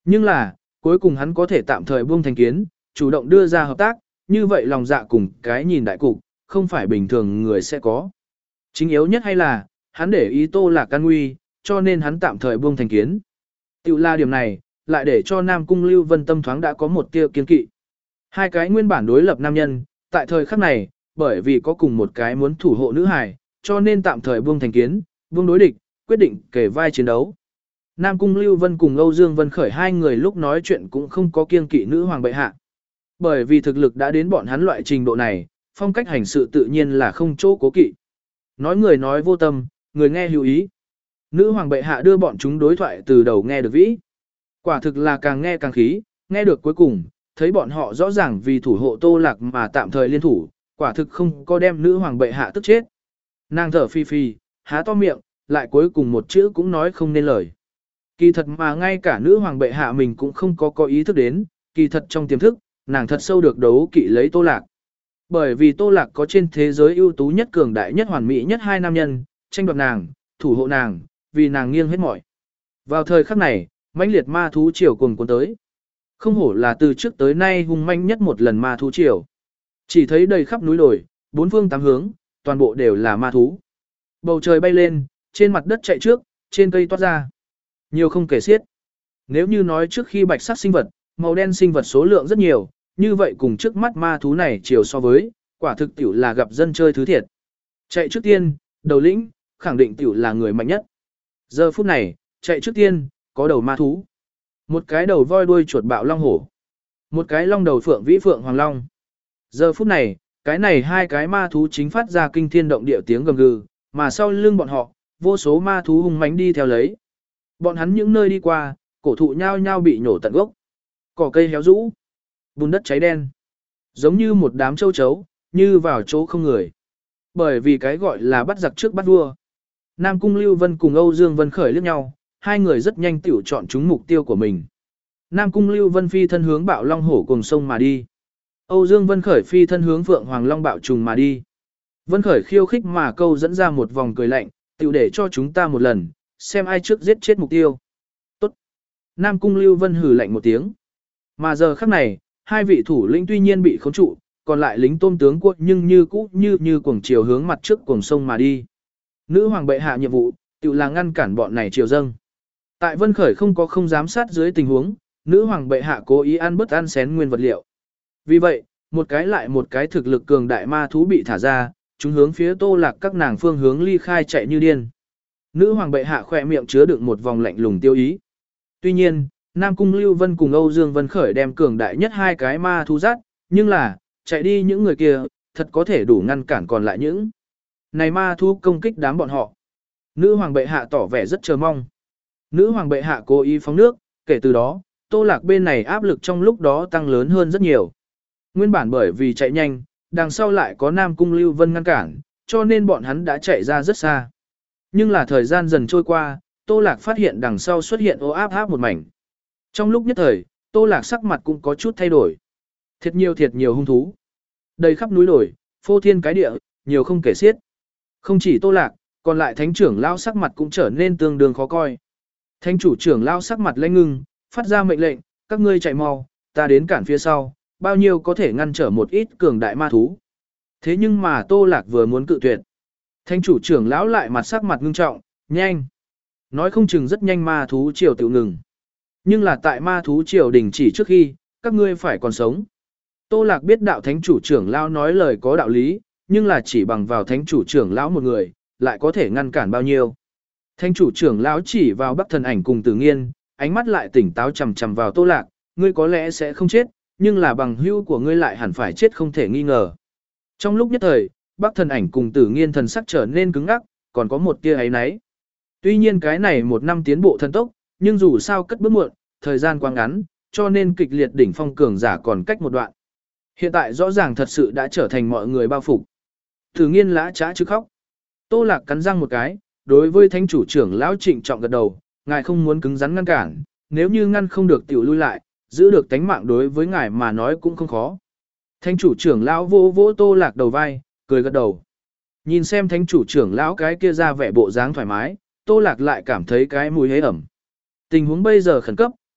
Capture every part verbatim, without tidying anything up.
Nhưng là, cuối cùng hắn có thể tạm thời buông thành kiến, chủ động đưa ra hợp tác, như vậy lòng dạ cùng cái nhìn đại cục, không phải bình thường người sẽ có. Chính yếu nhất hay là, hắn để ý Tô Lạc can nguy, cho nên hắn tạm thời buông thành kiến. Tiểu là điểm này, lại để cho Nam Cung Lưu Vân tâm thoáng đã có một tia kiên kỵ. Hai cái nguyên bản đối lập nam nhân, tại thời khắc này, bởi vì có cùng một cái muốn thủ hộ nữ hài, cho nên tạm thời buông thành kiến, buông đối địch, quyết định kể vai chiến đấu. Nam Cung Lưu Vân cùng Âu Dương Vân Khởi hai người lúc nói chuyện cũng không có kiên kỵ nữ hoàng bệ hạ. Bởi vì thực lực đã đến bọn hắn loại trình độ này, phong cách hành sự tự nhiên là không chỗ cố kỵ. Nói người nói vô tâm, người nghe lưu ý. Nữ hoàng bệ hạ đưa bọn chúng đối thoại từ đầu nghe được vĩ. Quả thực là càng nghe càng khí, nghe được cuối cùng, thấy bọn họ rõ ràng vì thủ hộ Tô Lạc mà tạm thời liên thủ, quả thực không có đem nữ hoàng bệ hạ tức chết. Nàng thở phi phi, há to miệng, lại cuối cùng một chữ cũng nói không nên lời. Kỳ thật mà ngay cả nữ hoàng bệ hạ mình cũng không có có ý thức đến, kỳ thật trong tiềm thức, nàng thật sâu được đấu kỵ lấy Tô Lạc. Bởi vì Tô Lạc có trên thế giới ưu tú nhất cường đại nhất hoàn mỹ nhất hai nam nhân, tranh đoạt nàng, thủ hộ nàng, vì nàng nghiêng hết mọi. Vào thời khắc này, mãnh liệt ma thú triều cuồng cuốn tới. Không hổ là từ trước tới nay hung manh nhất một lần ma thú triều. Chỉ thấy đầy khắp núi đồi, bốn phương tám hướng, toàn bộ đều là ma thú. Bầu trời bay lên, trên mặt đất chạy trước, trên cây toát ra. Nhiều không kể xiết. Nếu như nói trước khi bạch sắc sinh vật, màu đen sinh vật số lượng rất nhiều, như vậy cùng trước mắt ma thú này chiều so với, quả thực tiểu là gặp dân chơi thứ thiệt. Chạy trước tiên, đầu lĩnh, khẳng định tiểu là người mạnh nhất. Giờ phút này, chạy trước tiên, có đầu ma thú. Một cái đầu voi đuôi chuột bạo long hổ. Một cái long đầu phượng vĩ phượng hoàng long. Giờ phút này, cái này hai cái ma thú chính phát ra kinh thiên động địa tiếng gầm gừ, mà sau lưng bọn họ, vô số ma thú hung mãnh đi theo lấy. Bọn hắn những nơi đi qua, cổ thụ nhao nhao bị nhổ tận gốc. Cỏ cây héo rũ, bùn đất cháy đen. Giống như một đám châu chấu, như vào chỗ không người. Bởi vì cái gọi là bắt giặc trước bắt vua. Nam Cung Lưu Vân cùng Âu Dương Vân Khởi liếc nhau, hai người rất nhanh tiểu chọn chúng mục tiêu của mình. Nam Cung Lưu Vân phi thân hướng bạo long hổ cùng sông mà đi. Âu Dương Vân Khởi phi thân hướng Phượng Hoàng Long bạo trùng mà đi. Vân Khởi khiêu khích mà câu dẫn ra một vòng cười lạnh, tiểu để cho chúng ta một lần, xem ai trước giết chết mục tiêu. Tốt. Nam Cung Lưu Vân hừ lạnh một tiếng. Mà giờ khắc này, hai vị thủ lĩnh tuy nhiên bị khống trụ, còn lại lính tôm tướng quân nhưng như cũ như như cuồng chiều hướng mặt trước cuồng sông mà đi. Nữ hoàng bệ hạ nhiệm vụ, tiểu là ngăn cản bọn này chiều dâng. Tại Vân Khởi không có không giám sát dưới tình huống, nữ hoàng bệ hạ cố ý ăn bớt ăn xén nguyên vật liệu. Vì vậy, một cái lại một cái thực lực cường đại ma thú bị thả ra, chúng hướng phía Tô Lạc các nàng phương hướng ly khai chạy như điên. Nữ hoàng bệ hạ khỏe miệng chứa đựng một vòng lạnh lùng tiêu ý. Tuy nhiên, Nam Cung Lưu Vân cùng Âu Dương Vân Khởi đem cường đại nhất hai cái ma thú dắt, nhưng là, chạy đi những người kia, thật có thể đủ ngăn cản còn lại những. Này ma thú công kích đám bọn họ. Nữ hoàng bệ hạ tỏ vẻ rất chờ mong. Nữ hoàng bệ hạ cố ý phóng nước, kể từ đó, Tô Lạc bên này áp lực trong lúc đó tăng lớn hơn rất nhiều. Nguyên bản bởi vì chạy nhanh, đằng sau lại có Nam Cung Lưu Vân ngăn cản, cho nên bọn hắn đã chạy ra rất xa. Nhưng là thời gian dần trôi qua, Tô Lạc phát hiện đằng sau xuất hiện ô áp áp một mảnh. Trong lúc nhất thời, Tô Lạc sắc mặt cũng có chút thay đổi. Thiệt nhiều thiệt nhiều hung thú. Đầy khắp núi đồi, phô thiên cái địa, nhiều không kể xiết. Không chỉ Tô Lạc, còn lại thánh trưởng lao sắc mặt cũng trở nên tương đương khó coi. Thánh chủ trưởng lao sắc mặt lãnh ngưng, phát ra mệnh lệnh, các ngươi chạy mau, ta đến cản phía sau, bao nhiêu có thể ngăn trở một ít cường đại ma thú. Thế nhưng mà Tô Lạc vừa muốn cự tuyệt. Thánh chủ trưởng lão lại mặt sắc mặt ngưng trọng, nhanh. Nói không chừng rất nhanh ma thú triều tự ngừng. Nhưng là tại ma thú triều đình chỉ trước khi, các ngươi phải còn sống. Tô Lạc biết đạo thánh chủ trưởng lão nói lời có đạo lý, nhưng là chỉ bằng vào thánh chủ trưởng lão một người, lại có thể ngăn cản bao nhiêu. Thánh chủ trưởng lão chỉ vào Bắc Thần Ảnh cùng Tử Nghiên, ánh mắt lại tỉnh táo chằm chằm vào Tô Lạc, ngươi có lẽ sẽ không chết, nhưng là bằng hữu của ngươi lại hẳn phải chết không thể nghi ngờ. Trong lúc nhất thời, Bắc Thần Ảnh cùng Tử Nghiên thần sắc trở nên cứng ngắc, còn có một tia ấy nấy. Tuy nhiên cái này một năm tiến bộ thần tốc, nhưng dù sao cất bước muộn, thời gian quá ngắn, cho nên kịch liệt đỉnh phong cường giả còn cách một đoạn. Hiện tại rõ ràng thật sự đã trở thành mọi người bao phục. Tử Nghiên lã chã chứ khóc. Tô Lạc cắn răng một cái, đối với thánh chủ trưởng lão trịnh trọng gật đầu, ngài không muốn cứng rắn ngăn cản, nếu như ngăn không được tiểu lui lại, giữ được tánh mạng đối với ngài mà nói cũng không khó. Thánh chủ trưởng lão vỗ vỗ Tô Lạc đầu vai, cười gật đầu. Nhìn xem thánh chủ trưởng lão cái kia ra vẻ bộ dáng thoải mái, Tô Lạc lại cảm thấy cái mùi hế ẩm. Tình huống bây giờ khẩn cấp,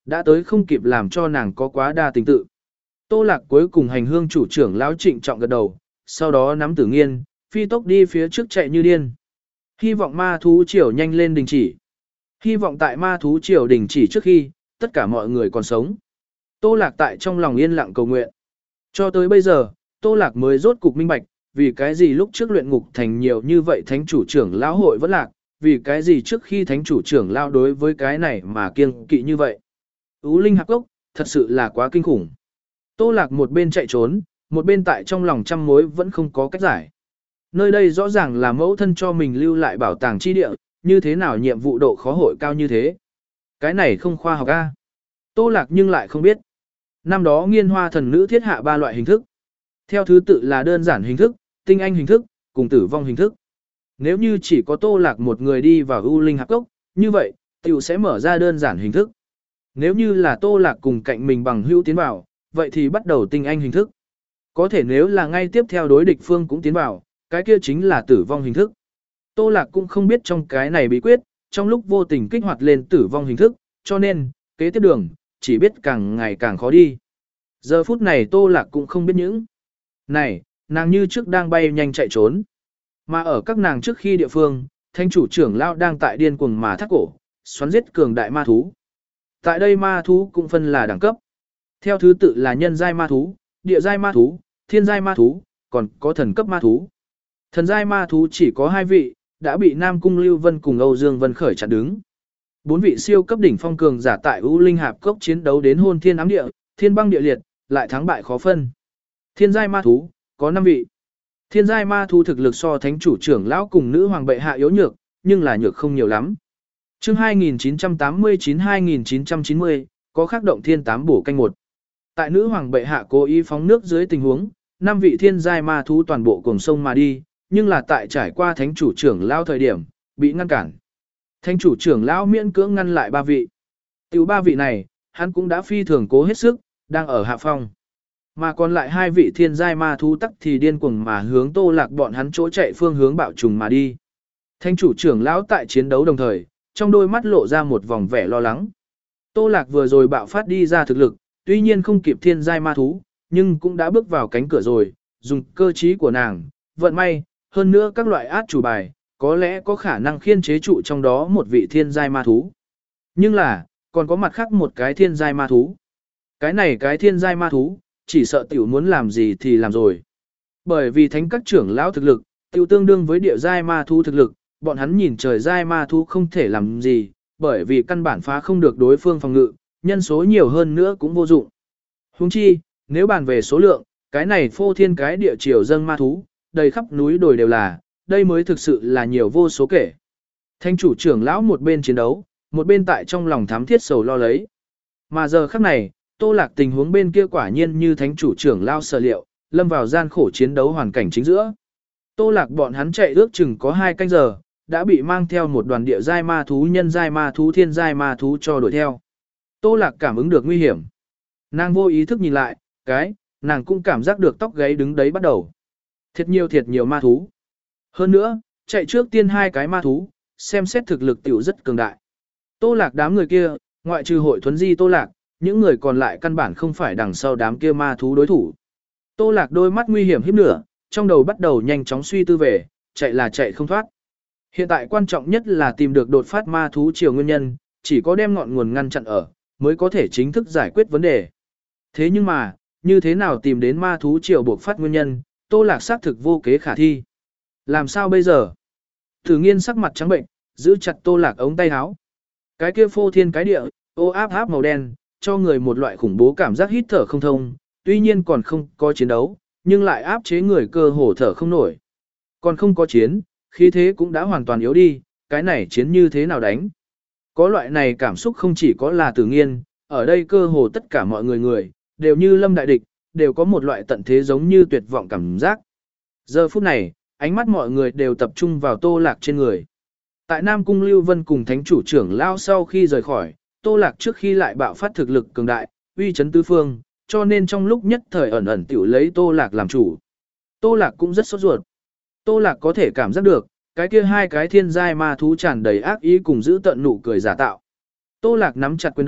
đã tới không kịp làm cho nàng có quá đa tình tự. Tô Lạc cuối cùng hành hương chủ trưởng lão trịnh trọng gật đầu, sau đó nắm Tử Nghiên, phi tốc đi phía trước chạy như điên. Hy vọng ma thú triều nhanh lên đình chỉ. Hy vọng tại ma thú triều đình chỉ trước khi, tất cả mọi người còn sống. Tô Lạc tại trong lòng yên lặng cầu nguyện. Cho tới bây giờ, Tô Lạc mới rốt cục minh bạch, vì cái gì lúc trước luyện ngục thành nhiều như vậy thánh chủ trưởng lão hội vẫn lạc, vì cái gì trước khi thánh chủ trưởng lão đối với cái này mà kiêng kỵ như vậy. Ú Linh Hạp Cốc, thật sự là quá kinh khủng. Tô Lạc một bên chạy trốn, một bên tại trong lòng trăm mối vẫn không có cách giải. Nơi đây rõ ràng là mẫu thân cho mình lưu lại bảo tàng chi địa, như thế nào nhiệm vụ độ khó hội cao như thế. Cái này không khoa học a. Tô Lạc nhưng lại không biết. Năm đó nghiên hoa thần nữ thiết hạ ba loại hình thức. Theo thứ tự là đơn giản hình thức, tinh anh hình thức, cùng tử vong hình thức. Nếu như chỉ có Tô Lạc một người đi vào U Linh Hạp Cốc, như vậy, tiểu sẽ mở ra đơn giản hình thức. Nếu như là Tô Lạc cùng cạnh mình bằng hữu tiến vào, vậy thì bắt đầu tinh anh hình thức. Có thể nếu là ngay tiếp theo đối địch phương cũng tiến vào, cái kia chính là tử vong hình thức. Tô Lạc cũng không biết trong cái này bí quyết, trong lúc vô tình kích hoạt lên tử vong hình thức, cho nên, kế tiếp đường, chỉ biết càng ngày càng khó đi. Giờ phút này Tô Lạc cũng không biết những. Này, nàng như trước đang bay nhanh chạy trốn. Mà ở các nàng trước khi địa phương, thanh chủ trưởng lão đang tại điên cuồng mà thắt cổ, xoắn giết cường đại ma thú. Tại đây ma thú cũng phân là đẳng cấp. Theo thứ tự là nhân giai ma thú, địa giai ma thú, thiên giai ma thú, còn có thần cấp ma thú. Thần giai ma thú chỉ có hai vị, đã bị Nam Cung Lưu Vân cùng Âu Dương Vân Khởi chặn đứng. Bốn vị siêu cấp đỉnh phong cường giả tại U Linh Hạp Cốc chiến đấu đến hôn thiên ám địa, thiên băng địa liệt, lại thắng bại khó phân. Thiên giai ma thú, có năm vị. Thiên giai ma thú thực lực so thánh chủ trưởng lão cùng nữ hoàng bệ hạ yếu nhược, nhưng là nhược không nhiều lắm. Chương hai nghìn chín trăm tám mươi chín hai nghìn chín trăm chín mươi, có khắc động thiên tám bổ canh một. Tại nữ hoàng bệ hạ cố ý phóng nước dưới tình huống, năm vị thiên giai ma thú toàn bộ cùng sông mà đi, nhưng là tại trải qua thánh chủ trưởng lão thời điểm, bị ngăn cản. Thánh chủ trưởng lão miễn cưỡng ngăn lại ba vị. Tiểu ba vị này, hắn cũng đã phi thường cố hết sức, đang ở hạ phong. Mà còn lại hai vị thiên giai ma thú tắc thì điên cuồng mà hướng Tô Lạc bọn hắn chỗ chạy phương hướng bạo trùng mà đi. Thánh chủ trưởng lão tại chiến đấu đồng thời, trong đôi mắt lộ ra một vòng vẻ lo lắng. Tô Lạc vừa rồi bạo phát đi ra thực lực, tuy nhiên không kịp thiên giai ma thú, nhưng cũng đã bước vào cánh cửa rồi, dùng cơ trí của nàng, vận may, hơn nữa các loại át chủ bài, có lẽ có khả năng khiên chế trụ trong đó một vị thiên giai ma thú. Nhưng là, còn có mặt khác một cái thiên giai ma thú. Cái này cái thiên giai ma thú, chỉ sợ tiểu muốn làm gì thì làm rồi. Bởi vì thánh các trưởng lão thực lực, tiểu tương đương với địa giai ma thú thực lực, bọn hắn nhìn trời giai ma thú không thể làm gì, bởi vì căn bản phá không được đối phương phòng ngự, nhân số nhiều hơn nữa cũng vô dụng. Huống chi, nếu bàn về số lượng, cái này phô thiên cái địa triều dâng ma thú, đầy khắp núi đồi đều là, đây mới thực sự là nhiều vô số kể. Thánh chủ trưởng lão một bên chiến đấu, một bên tại trong lòng thám thiết sầu lo lấy. Mà giờ khắc này, Tô Lạc tình huống bên kia quả nhiên như thánh chủ trưởng lão sở liệu, lâm vào gian khổ chiến đấu hoàn cảnh chính giữa. Tô Lạc bọn hắn chạy ước chừng có hai canh giờ, đã bị mang theo một đoàn địa giai ma thú, nhân giai ma thú, thiên giai ma thú cho đuổi theo. Tô Lạc cảm ứng được nguy hiểm. Nàng vô ý thức nhìn lại, cái, nàng cũng cảm giác được tóc gáy đứng đấy bắt đầu. Thiệt nhiều thiệt nhiều ma thú. Hơn nữa, chạy trước tiên hai cái ma thú, xem xét thực lực tiểu rất cường đại. Tô Lạc đám người kia, ngoại trừ hội thuấn di Tô Lạc, những người còn lại căn bản không phải đằng sau đám kia ma thú đối thủ. Tô Lạc đôi mắt nguy hiểm híp nửa, trong đầu bắt đầu nhanh chóng suy tư về, chạy là chạy không thoát. Hiện tại quan trọng nhất là tìm được đột phát ma thú chiều nguyên nhân, chỉ có đem ngọn nguồn ngăn chặn ở, mới có thể chính thức giải quyết vấn đề. Thế nhưng mà, như thế nào tìm đến ma thú chiều buộc phát nguyên nhân, Tô Lạc xác thực vô kế khả thi. Làm sao bây giờ? Thử Nghiên sắc mặt trắng bệnh, giữ chặt Tô Lạc ống tay áo. Cái kia phô thiên cái địa, ô áp áp màu đen, cho người một loại khủng bố cảm giác hít thở không thông, tuy nhiên còn không có chiến đấu, nhưng lại áp chế người cơ hồ thở không nổi. Còn không có chiến, khí thế cũng đã hoàn toàn yếu đi, cái này chiến như thế nào đánh? Có loại này cảm xúc không chỉ có là Tử Nghiên, ở đây cơ hồ tất cả mọi người người, đều như lâm đại địch, đều có một loại tận thế giống như tuyệt vọng cảm giác. Giờ phút này, ánh mắt mọi người đều tập trung vào Tô Lạc trên người. Tại Nam Cung Lưu Vân cùng thánh chủ trưởng lao sau khi rời khỏi, Tô Lạc trước khi lại bạo phát thực lực cường đại, uy chấn tứ phương, cho nên trong lúc nhất thời ẩn ẩn tiểu lấy Tô Lạc làm chủ. Tô Lạc cũng rất sốt ruột. Tô Lạc có thể cảm giác được, cái kia hai cái thiên giai ma thú tràn đầy ác ý cùng giữ tận nụ cười giả tạo. Tô Lạc nắm chặt quyền đầu,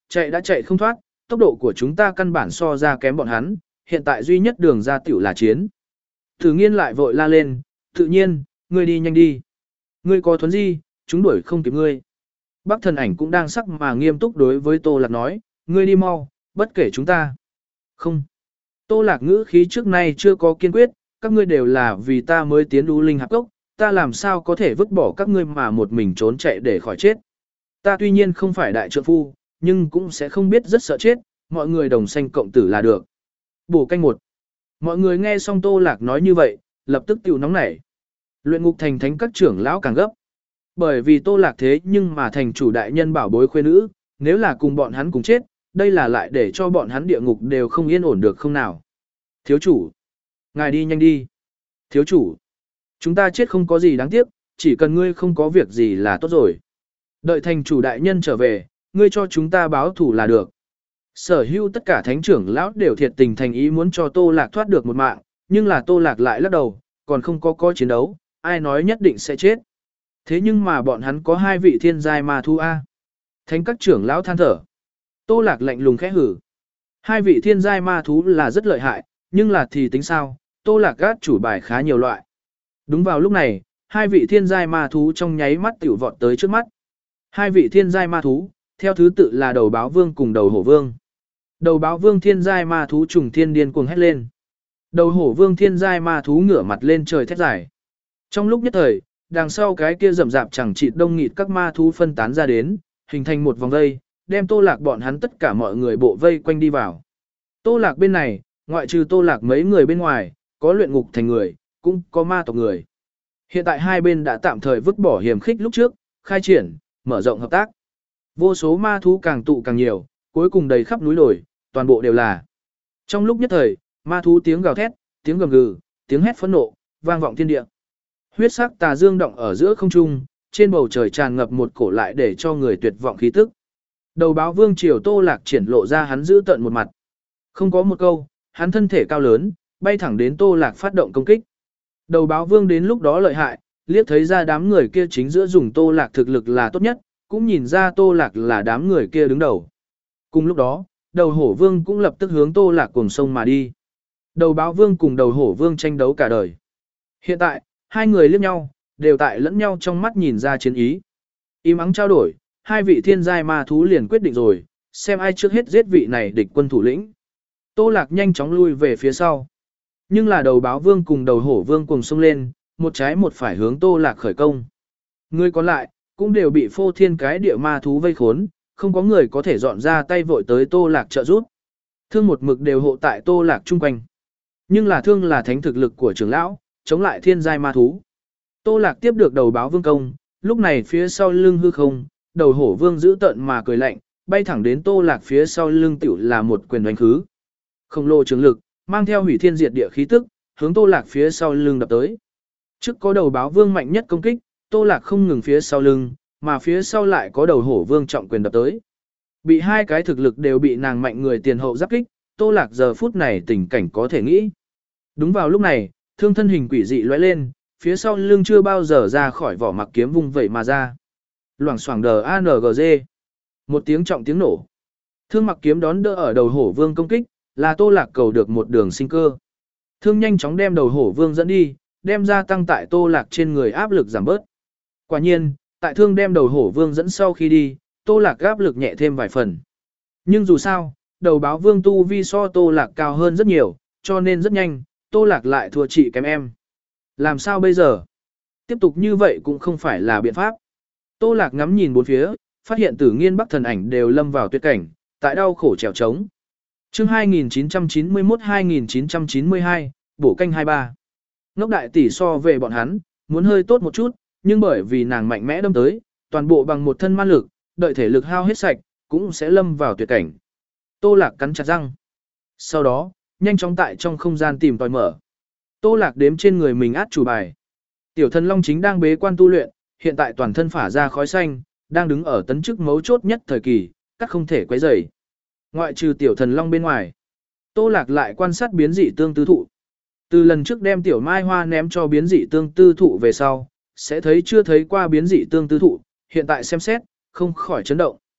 chạy đã chạy không thoát, tốc độ của chúng ta căn bản so ra kém bọn hắn, hiện tại duy nhất đường ra tiểu là chiến. Tử Nghiên lại vội la lên, tự nhiên, ngươi đi nhanh đi. Ngươi có thuấn di, chúng đuổi không kịp ngươi. Bắc Thần Ảnh cũng đang sắc mà nghiêm túc đối với Tô Lạc nói, ngươi đi mau, bất kể chúng ta. Không. Tô Lạc ngữ khí trước nay chưa có kiên quyết, các ngươi đều là vì ta mới tiến U Linh Hạp Cốc, ta làm sao có thể vứt bỏ các ngươi mà một mình trốn chạy để khỏi chết. Ta tuy nhiên không phải đại trượng phu, nhưng cũng sẽ không biết rất sợ chết, mọi người đồng sanh cộng tử là được. Bổ canh một. Mọi người nghe xong Tô Lạc nói như vậy, lập tức tiểu nóng nảy. Luyện ngục thành thánh các trưởng lão càng gấp. Bởi vì Tô Lạc thế nhưng mà thành chủ đại nhân bảo bối khuê nữ, nếu là cùng bọn hắn cùng chết, đây là lại để cho bọn hắn địa ngục đều không yên ổn được không nào. Thiếu chủ. Ngài đi nhanh đi. Thiếu chủ. Chúng ta chết không có gì đáng tiếc, chỉ cần ngươi không có việc gì là tốt rồi. Đợi thành chủ đại nhân trở về, ngươi cho chúng ta báo thủ là được. Sở hữu tất cả thánh trưởng lão đều thiệt tình thành ý muốn cho Tô Lạc thoát được một mạng, nhưng là Tô Lạc lại lắc đầu, còn không có có chiến đấu, ai nói nhất định sẽ chết. Thế nhưng mà bọn hắn có hai vị thiên giai ma thú A. Thánh các trưởng lão than thở. Tô Lạc lạnh lùng khẽ hử. Hai vị thiên giai ma thú là rất lợi hại, nhưng là thì tính sao, Tô Lạc gát chủ bài khá nhiều loại. Đúng vào lúc này, hai vị thiên giai ma thú trong nháy mắt tiểu vọt tới trước mắt. Hai vị thiên giai ma thú, theo thứ tự là đầu báo vương cùng đầu hổ vương. Đầu báo vương thiên giai ma thú trùng thiên điên cuồng hét lên. Đầu hổ vương thiên giai ma thú ngửa mặt lên trời thét dài. Trong lúc nhất thời, đằng sau cái kia rậm rạp chẳng chịt đông nghịt các ma thú phân tán ra đến, hình thành một vòng vây, đem Tô Lạc bọn hắn tất cả mọi người bộ vây quanh đi vào. Tô Lạc bên này, ngoại trừ Tô Lạc mấy người bên ngoài, có luyện ngục thành người, cũng có ma tộc người. Hiện tại hai bên đã tạm thời vứt bỏ hiểm khích lúc trước, khai triển, mở rộng hợp tác. Vô số ma thú càng tụ càng nhiều, cuối cùng đầy khắp núi đồi, toàn bộ đều là. Trong lúc nhất thời, ma thú tiếng gào thét, tiếng gầm gừ, tiếng hét phẫn nộ, vang vọng thiên địa. Huyết sắc tà dương động ở giữa không trung, trên bầu trời tràn ngập một cổ lại để cho người tuyệt vọng khí tức. Đầu báo vương triều Tô Lạc triển lộ ra hắn giữ tận một mặt. Không có một câu, hắn thân thể cao lớn, bay thẳng đến Tô Lạc phát động công kích. Đầu báo vương đến lúc đó lợi hại, liếc thấy ra đám người kia chính giữa dùng Tô Lạc thực lực là tốt nhất, cũng nhìn ra Tô Lạc là đám người kia đứng đầu. Cùng lúc đó, đầu hổ vương cũng lập tức hướng Tô Lạc cùng sông mà đi. Đầu báo vương cùng đầu hổ vương tranh đấu cả đời. Hiện tại, hai người liếc nhau, đều tại lẫn nhau trong mắt nhìn ra chiến ý. Im ắng trao đổi, hai vị thiên giai ma thú liền quyết định rồi, xem ai trước hết giết vị này địch quân thủ lĩnh. Tô Lạc nhanh chóng lui về phía sau. Nhưng là đầu báo vương cùng đầu hổ vương cùng xông lên, một trái một phải hướng Tô Lạc khởi công. Người còn lại, cũng đều bị phô thiên cái địa ma thú vây khốn, không có người có thể dọn ra tay vội tới Tô Lạc trợ giúp. Thương một mực đều hộ tại Tô Lạc chung quanh. Nhưng là thương là thánh thực lực của trưởng lão, chống lại thiên giai ma thú. Tô Lạc tiếp được đầu báo vương công, lúc này phía sau lưng hư không, đầu hổ vương giữ tận mà cười lạnh, bay thẳng đến Tô Lạc phía sau lưng tiểu là một quyền đánh khứ. Khổng lồ trường lực, mang theo hủy thiên diệt địa khí tức, hướng Tô Lạc phía sau lưng đập tới. Trước có đầu báo vương mạnh nhất công kích, Tô Lạc không ngừng phía sau lưng, mà phía sau lại có đầu hổ vương trọng quyền đập tới. Bị hai cái thực lực đều bị nàng mạnh người tiền hậu giáp kích, Tô Lạc giờ phút này tình cảnh có thể nghĩ. Đúng vào lúc này, thương thân hình quỷ dị lóe lên, phía sau lưng chưa bao giờ ra khỏi vỏ mặc kiếm vung vậy mà ra. Loảng xoảng đờ a en giê. Một tiếng trọng tiếng nổ. Thương mặc kiếm đón đỡ ở đầu hổ vương công kích, là Tô Lạc cầu được một đường sinh cơ. Thương nhanh chóng đem đầu hổ vương dẫn đi, đem ra tăng tại Tô Lạc trên người áp lực giảm bớt. Quả nhiên, tại thương đem đầu hổ vương dẫn sau khi đi, Tô Lạc áp lực nhẹ thêm vài phần. Nhưng dù sao, đầu báo vương tu vi so Tô Lạc cao hơn rất nhiều, cho nên rất nhanh, Tô Lạc lại thua chị kém em. Làm sao bây giờ? Tiếp tục như vậy cũng không phải là biện pháp. Tô Lạc ngắm nhìn bốn phía, phát hiện Tử Nghiên Bắc Thần Ảnh đều lâm vào tuyệt cảnh, tại đau khổ trèo trống. Chương hai nghìn chín trăm chín mươi mốt đến hai nghìn chín trăm chín mươi hai, bổ canh hai mươi ba. Ngốc đại tỷ so về bọn hắn, muốn hơi tốt một chút, nhưng bởi vì nàng mạnh mẽ đâm tới, toàn bộ bằng một thân man lực, đợi thể lực hao hết sạch, cũng sẽ lâm vào tuyệt cảnh. Tô Lạc cắn chặt răng. Sau đó, nhanh chóng tại trong không gian tìm tòi mở. Tô Lạc đếm trên người mình át chủ bài. Tiểu Thần Long chính đang bế quan tu luyện, hiện tại toàn thân phả ra khói xanh, đang đứng ở tấn chức mấu chốt nhất thời kỳ, các không thể quấy rầy. Ngoại trừ Tiểu Thần Long bên ngoài, Tô Lạc lại quan sát biến dị tương tư thụ. Từ lần trước đem Tiểu Mai Hoa ném cho biến dị tương tư thụ về sau, sẽ thấy chưa thấy qua biến dị tương tư thụ, hiện tại xem xét, không khỏi chấn động.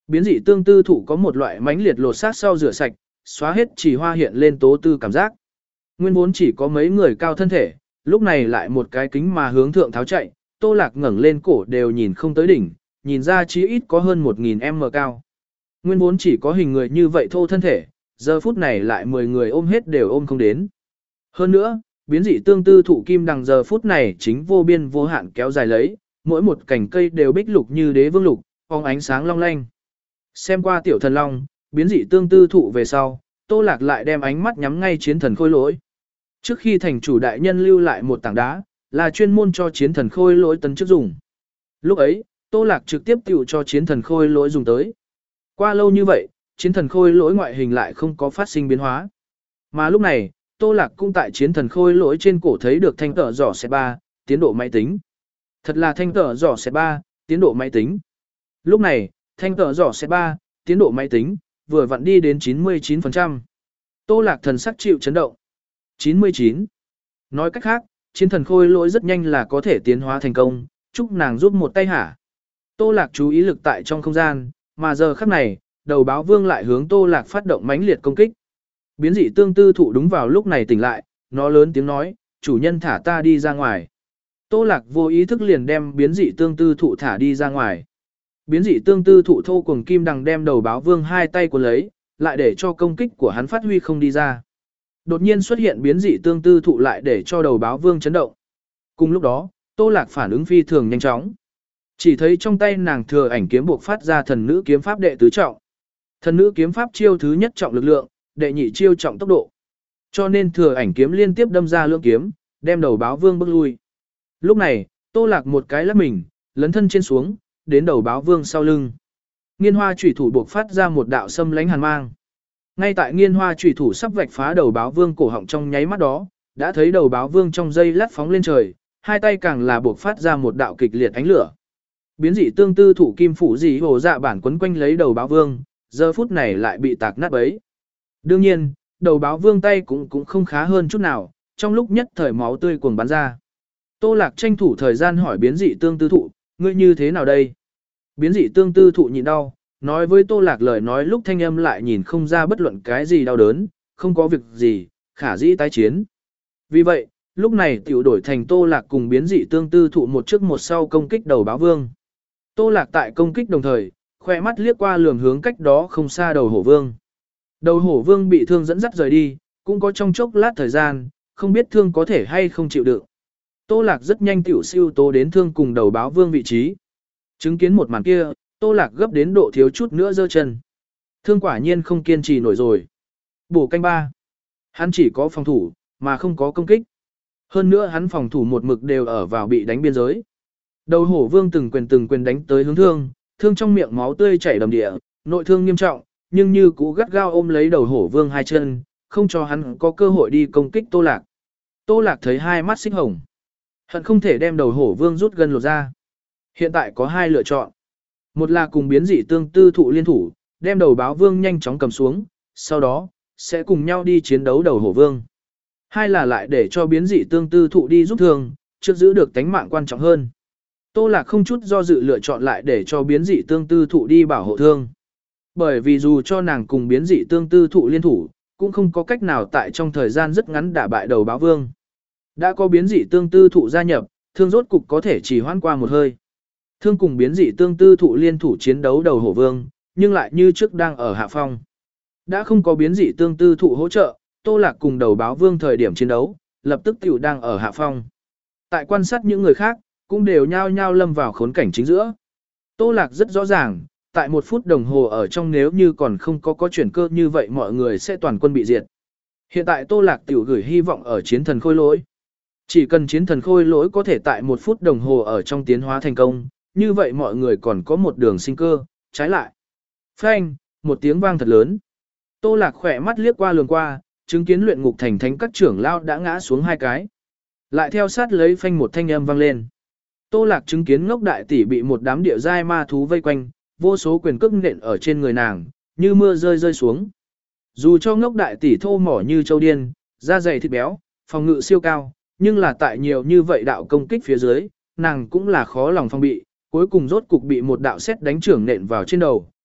Biến dị tương tư thụ có một loại mãnh liệt lột xác sau rửa sạch, xóa hết chỉ hoa hiện lên tố tư cảm giác. Nguyên vốn chỉ có mấy người cao thân thể, lúc này lại một cái kính mà hướng thượng tháo chạy, Tô Lạc ngẩng lên cổ đều nhìn không tới đỉnh, nhìn ra chí ít có hơn một nghìn mét cao. Nguyên vốn chỉ có hình người như vậy thô thân thể, giờ phút này lại mười người ôm hết đều ôm không đến. Hơn nữa, biến dị tương tư thụ kim đằng giờ phút này chính vô biên vô hạn kéo dài lấy, mỗi một cành cây đều bích lục như đế vương lục, phóng ánh sáng long lanh. Xem qua tiểu thần long, biến dị tương tư thụ về sau, Tô Lạc lại đem ánh mắt nhắm ngay chiến thần khôi lỗi. Trước khi thành chủ đại nhân lưu lại một tảng đá, là chuyên môn cho chiến thần khôi lỗi tấn chức dùng. Lúc ấy, Tô Lạc trực tiếp tiểu cho chiến thần khôi lỗi dùng tới. Qua lâu như vậy, chiến thần khôi lỗi ngoại hình lại không có phát sinh biến hóa. Mà lúc này, Tô Lạc cũng tại chiến thần khôi lỗi trên cổ thấy được thanh tở giỏ set ba, tiến độ máy tính. Thật là thanh tở giỏ set ba, tiến độ máy tính. Lúc này, thanh tở giỏ set ba, tiến độ máy tính, vừa vặn đi đến chín mươi chín phần trăm. Tô Lạc thần sắc chịu chấn động. chín mươi chín. Nói cách khác, chiến thần khôi lỗi rất nhanh là có thể tiến hóa thành công, chúc nàng giúp một tay hả. Tô Lạc chú ý lực tại trong không gian, mà giờ khắc này, đầu báo vương lại hướng Tô Lạc phát động mãnh liệt công kích. Biến dị tương tư thụ đúng vào lúc này tỉnh lại, nó lớn tiếng nói, chủ nhân thả ta đi ra ngoài. Tô Lạc vô ý thức liền đem biến dị tương tư thụ thả đi ra ngoài. Biến dị tương tư thụ thô cuồng kim đằng đem đầu báo vương hai tay cuốn lấy, lại để cho công kích của hắn phát huy không đi ra. Đột nhiên xuất hiện biến dị tương tư thụ lại để cho đầu báo vương chấn động. Cùng lúc đó, Tô Lạc phản ứng phi thường nhanh chóng. Chỉ thấy trong tay nàng thừa ảnh kiếm buộc phát ra thần nữ kiếm pháp đệ tứ trọng. Thần nữ kiếm pháp chiêu thứ nhất trọng lực lượng, đệ nhị chiêu trọng tốc độ. Cho nên thừa ảnh kiếm liên tiếp đâm ra lưỡng kiếm, đem đầu báo vương bước lui. Lúc này, Tô Lạc một cái lắc mình, lấn thân trên xuống, đến đầu báo vương sau lưng. Nghiên hoa chủy thủ buộc phát ra một đạo xâm lánh hàn mang. Ngay tại nghiên hoa chủy thủ sắp vạch phá đầu báo vương cổ họng trong nháy mắt đó, đã thấy đầu báo vương trong dây lát phóng lên trời, hai tay càng là buộc phát ra một đạo kịch liệt ánh lửa. Biến dị tương tư thủ kim phủ dị hồ dạ bản quấn quanh lấy đầu báo vương, giờ phút này lại bị tạc nát bấy. Đương nhiên, đầu báo vương tay cũng cũng không khá hơn chút nào, trong lúc nhất thời máu tươi cuồng bắn ra. Tô Lạc tranh thủ thời gian hỏi biến dị tương tư thụ, ngươi như thế nào đây? Biến dị tương tư thụ nhịn đau, nói với Tô Lạc lời nói lúc thanh âm lại nhìn không ra bất luận cái gì đau đớn, không có việc gì, khả dĩ tái chiến. Vì vậy, lúc này tiểu đổi thành Tô Lạc cùng biến dị tương tư thụ một trước một sau công kích đầu báo vương. Tô Lạc tại công kích đồng thời, khoe mắt liếc qua lường hướng cách đó không xa đầu hổ vương. Đầu hổ vương bị thương dẫn dắt rời đi, cũng có trong chốc lát thời gian, không biết thương có thể hay không chịu đựng. Tô Lạc rất nhanh tiểu siêu tố đến thương cùng đầu báo vương vị trí. Chứng kiến một màn kia, Tô Lạc gấp đến độ thiếu chút nữa giơ chân. Thương quả nhiên không kiên trì nổi rồi. Bổ canh ba. Hắn chỉ có phòng thủ, mà không có công kích. Hơn nữa hắn phòng thủ một mực đều ở vào bị đánh biên giới. Đầu hổ vương từng quyền từng quyền đánh tới hướng thương, thương trong miệng máu tươi chảy đầm địa, nội thương nghiêm trọng, nhưng như cũ gắt gao ôm lấy đầu hổ vương hai chân, không cho hắn có cơ hội đi công kích Tô Lạc. Tô Lạc thấy hai mắt xích hồng. Hận không thể đem đầu hổ vương rút gần lột ra. Hiện tại có hai lựa chọn. Một là cùng biến dị tương tư thụ liên thủ, đem đầu báo vương nhanh chóng cầm xuống, sau đó, sẽ cùng nhau đi chiến đấu đầu hổ vương. Hai là lại để cho biến dị tương tư thụ đi giúp thương, trước giữ được tánh mạng quan trọng hơn. Tô Lạc không chút do dự lựa chọn lại để cho biến dị tương tư thụ đi bảo hộ thương. Bởi vì dù cho nàng cùng biến dị tương tư thụ liên thủ, cũng không có cách nào tại trong thời gian rất ngắn đả bại đầu báo vương. Đã có biến dị tương tư thụ gia nhập, thương rốt cục có thể chỉ hoãn qua một hơi. Thương cùng biến dị tương tư thụ liên thủ chiến đấu đầu hổ vương, nhưng lại như trước đang ở hạ phong. Đã không có biến dị tương tư thụ hỗ trợ, Tô Lạc cùng đầu báo vương thời điểm chiến đấu, lập tức tiểu đang ở hạ phong. Tại quan sát những người khác, cũng đều nhao nhao lâm vào khốn cảnh chính giữa. Tô Lạc rất rõ ràng, tại một phút đồng hồ ở trong nếu như còn không có có chuyển cơ như vậy mọi người sẽ toàn quân bị diệt. Hiện tại Tô Lạc tiểu gửi hy vọng ở chiến thần khôi lỗi. Chỉ cần chiến thần khôi lỗi có thể tại một phút đồng hồ ở trong tiến hóa thành công, như vậy mọi người còn có một đường sinh cơ, trái lại. Phanh, một tiếng vang thật lớn. Tô Lạc khỏe mắt liếc qua lường qua, chứng kiến luyện ngục thành thánh các trưởng lao đã ngã xuống hai cái. Lại theo sát lấy phanh một thanh âm vang lên. Tô Lạc chứng kiến ngốc đại tỷ bị một đám địa giai ma thú vây quanh, vô số quyền cước nện ở trên người nàng, như mưa rơi rơi xuống. Dù cho ngốc đại tỷ thô mỏ như châu điên, da dày thịt béo, phòng ngự siêu cao, nhưng là tại nhiều như vậy đạo công kích phía dưới, nàng cũng là khó lòng phòng bị, cuối cùng rốt cục bị một đạo sét đánh trưởng nện vào trên đầu,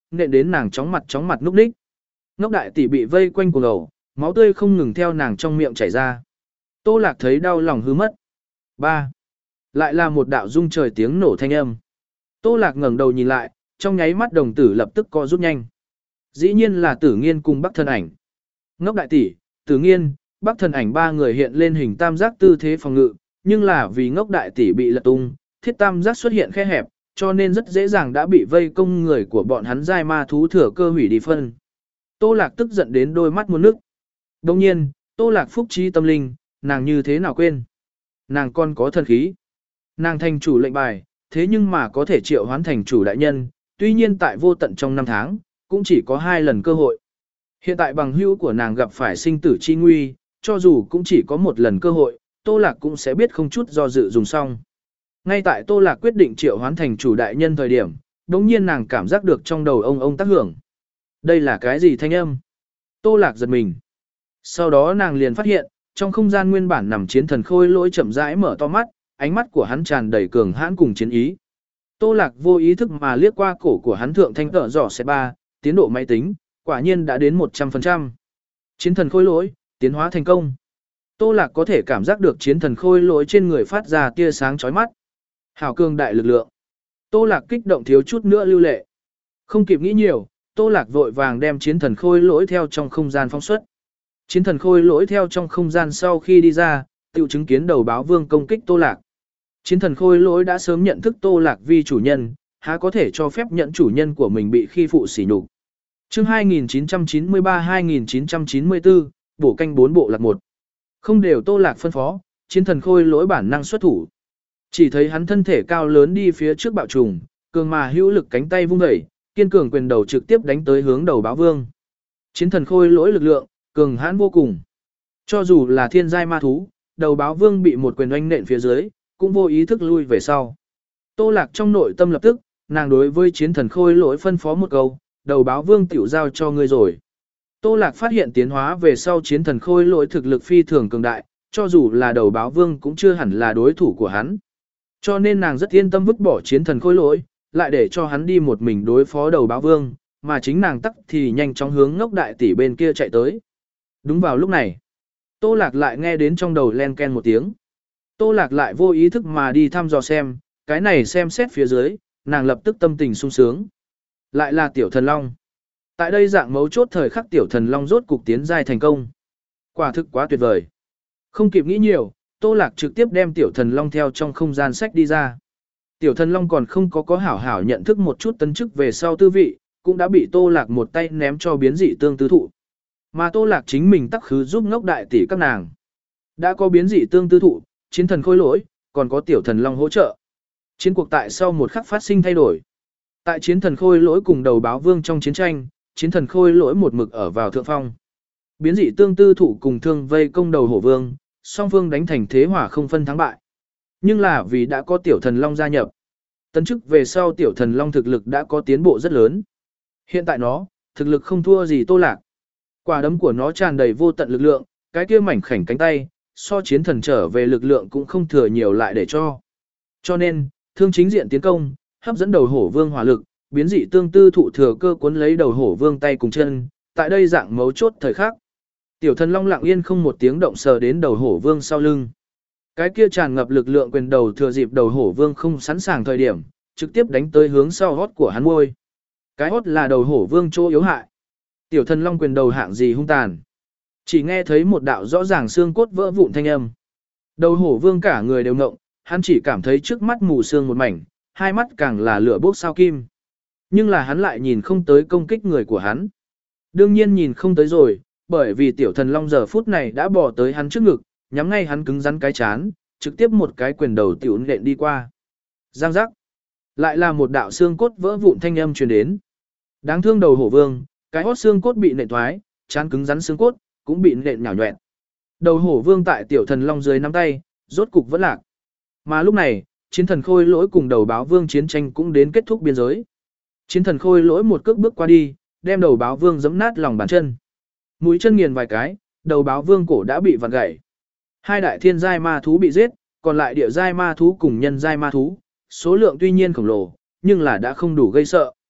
nện đến nàng chóng mặt chóng mặt núp ních. Ngốc đại tỷ bị vây quanh cuồng ẩu, máu tươi không ngừng theo nàng trong miệng chảy ra. Tô Lạc thấy đau lòng hư mất. Ba. Lại là một đạo rung trời tiếng nổ thanh âm. Tô Lạc ngẩng đầu nhìn lại, trong nháy mắt đồng tử lập tức co rút nhanh. Dĩ nhiên là Tử Nghiên cùng Bắc Thần Ảnh. Ngốc đại tỷ, Tử Nghiên, Bắc Thần Ảnh ba người hiện lên hình tam giác tư thế phòng ngự, nhưng là vì Ngốc đại tỷ bị lật tung, thiết tam giác xuất hiện khe hẹp, cho nên rất dễ dàng đã bị vây công người của bọn hắn giai ma thú thừa cơ hủy đi phân. Tô Lạc tức giận đến đôi mắt muốn nước. Đồng nhiên, Tô Lạc phúc trí tâm linh, nàng như thế nào quên. Nàng còn có thần khí. Nàng thành chủ lệnh bài, thế nhưng mà có thể triệu hoán thành chủ đại nhân, tuy nhiên tại vô tận trong năm tháng, cũng chỉ có hai lần cơ hội. Hiện tại bằng hữu của nàng gặp phải sinh tử chi nguy, cho dù cũng chỉ có một lần cơ hội, Tô Lạc cũng sẽ biết không chút do dự dùng xong. Ngay tại Tô Lạc quyết định triệu hoán thành chủ đại nhân thời điểm, đống nhiên nàng cảm giác được trong đầu ông ông tác hưởng. Đây là cái gì thanh âm? Tô Lạc giật mình. Sau đó nàng liền phát hiện, trong không gian nguyên bản nằm chiến thần khôi lỗi chậm rãi mở to mắt, ánh mắt của hắn tràn đầy cường hãn cùng chiến ý. Tô Lạc vô ý thức mà liếc qua cổ của hắn thượng thanh tở giỏ xe ba, tiến độ máy tính, quả nhiên đã đến một trăm phần trăm. Chiến thần khôi lỗi, tiến hóa thành công. Tô Lạc có thể cảm giác được chiến thần khôi lỗi trên người phát ra tia sáng chói mắt. Hảo cường đại lực lượng. Tô Lạc kích động thiếu chút nữa lưu lệ. Không kịp nghĩ nhiều, Tô Lạc vội vàng đem chiến thần khôi lỗi theo trong không gian phóng xuất. Chiến thần khôi lỗi theo trong không gian sau khi đi ra, tự chứng kiến đầu báo vương công kích Tô Lạc. Chiến thần khôi lỗi đã sớm nhận thức Tô Lạc vi chủ nhân, há có thể cho phép nhận chủ nhân của mình bị khi phụ sỉ nhục. Chương hai nghìn chín trăm chín mươi ba hai nghìn chín trăm chín mươi tư, bổ canh bốn bộ lạc một. Không đều Tô Lạc phân phó, chiến thần khôi lỗi bản năng xuất thủ. Chỉ thấy hắn thân thể cao lớn đi phía trước bạo trùng, cường mà hữu lực cánh tay vung dậy, kiên cường quyền đầu trực tiếp đánh tới hướng đầu báo vương. Chiến thần khôi lỗi lực lượng, cường hãn vô cùng. Cho dù là thiên giai ma thú, đầu báo vương bị một quyền oanh nện phía dưới, cũng vô ý thức lui về sau. Tô Lạc trong nội tâm lập tức, nàng đối với chiến thần khôi lỗi phân phó một câu, đầu báo vương tiểu giao cho ngươi rồi. Tô Lạc phát hiện tiến hóa về sau chiến thần khôi lỗi thực lực phi thường cường đại, cho dù là đầu báo vương cũng chưa hẳn là đối thủ của hắn. Cho nên nàng rất yên tâm vứt bỏ chiến thần khôi lỗi, lại để cho hắn đi một mình đối phó đầu báo vương, mà chính nàng tắc thì nhanh chóng hướng Ngốc đại tỷ bên kia chạy tới. Đúng vào lúc này, Tô Lạc lại nghe đến trong đầu len ken một tiếng. Tô Lạc lại vô ý thức mà đi thăm dò xem, cái này xem xét phía dưới, nàng lập tức tâm tình sung sướng. Lại là tiểu thần long. Tại đây dạng mấu chốt thời khắc tiểu thần long rốt cục tiến giai thành công. Quả thực quá tuyệt vời. Không kịp nghĩ nhiều, Tô Lạc trực tiếp đem tiểu thần long theo trong không gian sách đi ra. Tiểu thần long còn không có có hảo hảo nhận thức một chút tấn chức về sau tư vị, cũng đã bị Tô Lạc một tay ném cho biến dị tương tư thụ. Mà Tô Lạc chính mình tắc khứ giúp Ngốc đại tỷ các nàng. Đã có biến dị tương tư thụ, chiến thần khôi lỗi, còn có tiểu thần long hỗ trợ. Chiến cuộc tại sau một khắc phát sinh thay đổi. Tại chiến thần khôi lỗi cùng đầu báo vương trong chiến tranh, chiến thần khôi lỗi một mực ở vào thượng phong. Biến dị tương tư thụ cùng thương vây công đầu hổ vương, song phương đánh thành thế hỏa không phân thắng bại. Nhưng là vì đã có tiểu thần long gia nhập. Tấn chức về sau tiểu thần long thực lực đã có tiến bộ rất lớn. Hiện tại nó, thực lực không thua gì Tô Lạc. Quả đấm của nó tràn đầy vô tận lực lượng, cái kia mảnh khảnh cánh tay, so chiến thần trở về lực lượng cũng không thừa nhiều lại để cho. Cho nên, thương chính diện tiến công, hấp dẫn đầu hổ vương hỏa lực, biến dị tương tư thụ thừa cơ cuốn lấy đầu hổ vương tay cùng chân, tại đây dạng mấu chốt thời khắc. Tiểu thần long lặng yên không một tiếng động sờ đến đầu hổ vương sau lưng. Cái kia tràn ngập lực lượng quyền đầu thừa dịp đầu hổ vương không sẵn sàng thời điểm, trực tiếp đánh tới hướng sau hót của hắn môi. Cái hót là đầu hổ vương chỗ yếu hại. Tiểu thần long quyền đầu hạng gì hung tàn. Chỉ nghe thấy một đạo rõ ràng xương cốt vỡ vụn thanh âm. Đầu hổ vương cả người đều ngộng, hắn chỉ cảm thấy trước mắt mù sương một mảnh, hai mắt càng là lửa bốc sao kim. Nhưng là hắn lại nhìn không tới công kích người của hắn. Đương nhiên nhìn không tới rồi, bởi vì tiểu thần long giờ phút này đã bỏ tới hắn trước ngực, nhắm ngay hắn cứng rắn cái chán, trực tiếp một cái quyền đầu tiểu nện đi qua. Giang giác. Lại là một đạo xương cốt vỡ vụn thanh âm truyền đến. Đáng thương đầu hổ vương, cái hót xương cốt bị nện thoái, chán cứng rắn xương cốt cũng bị nện nhào nhọẹn. Đầu hổ vương tại tiểu thần long dưới nắm tay, rốt cục vẫn lạc. Mà lúc này, chiến thần khôi lỗi cùng đầu báo vương chiến tranh cũng đến kết thúc biên giới. Chiến thần khôi lỗi một cước bước qua đi, đem đầu báo vương giẫm nát lòng bàn chân. Mũi chân nghiền vài cái, đầu báo vương cổ đã bị vặn gãy. Hai đại thiên giai ma thú bị giết, còn lại địa giai ma thú cùng nhân giai ma thú, số lượng tuy nhiên khổng lồ, nhưng là đã không đủ gây sợ.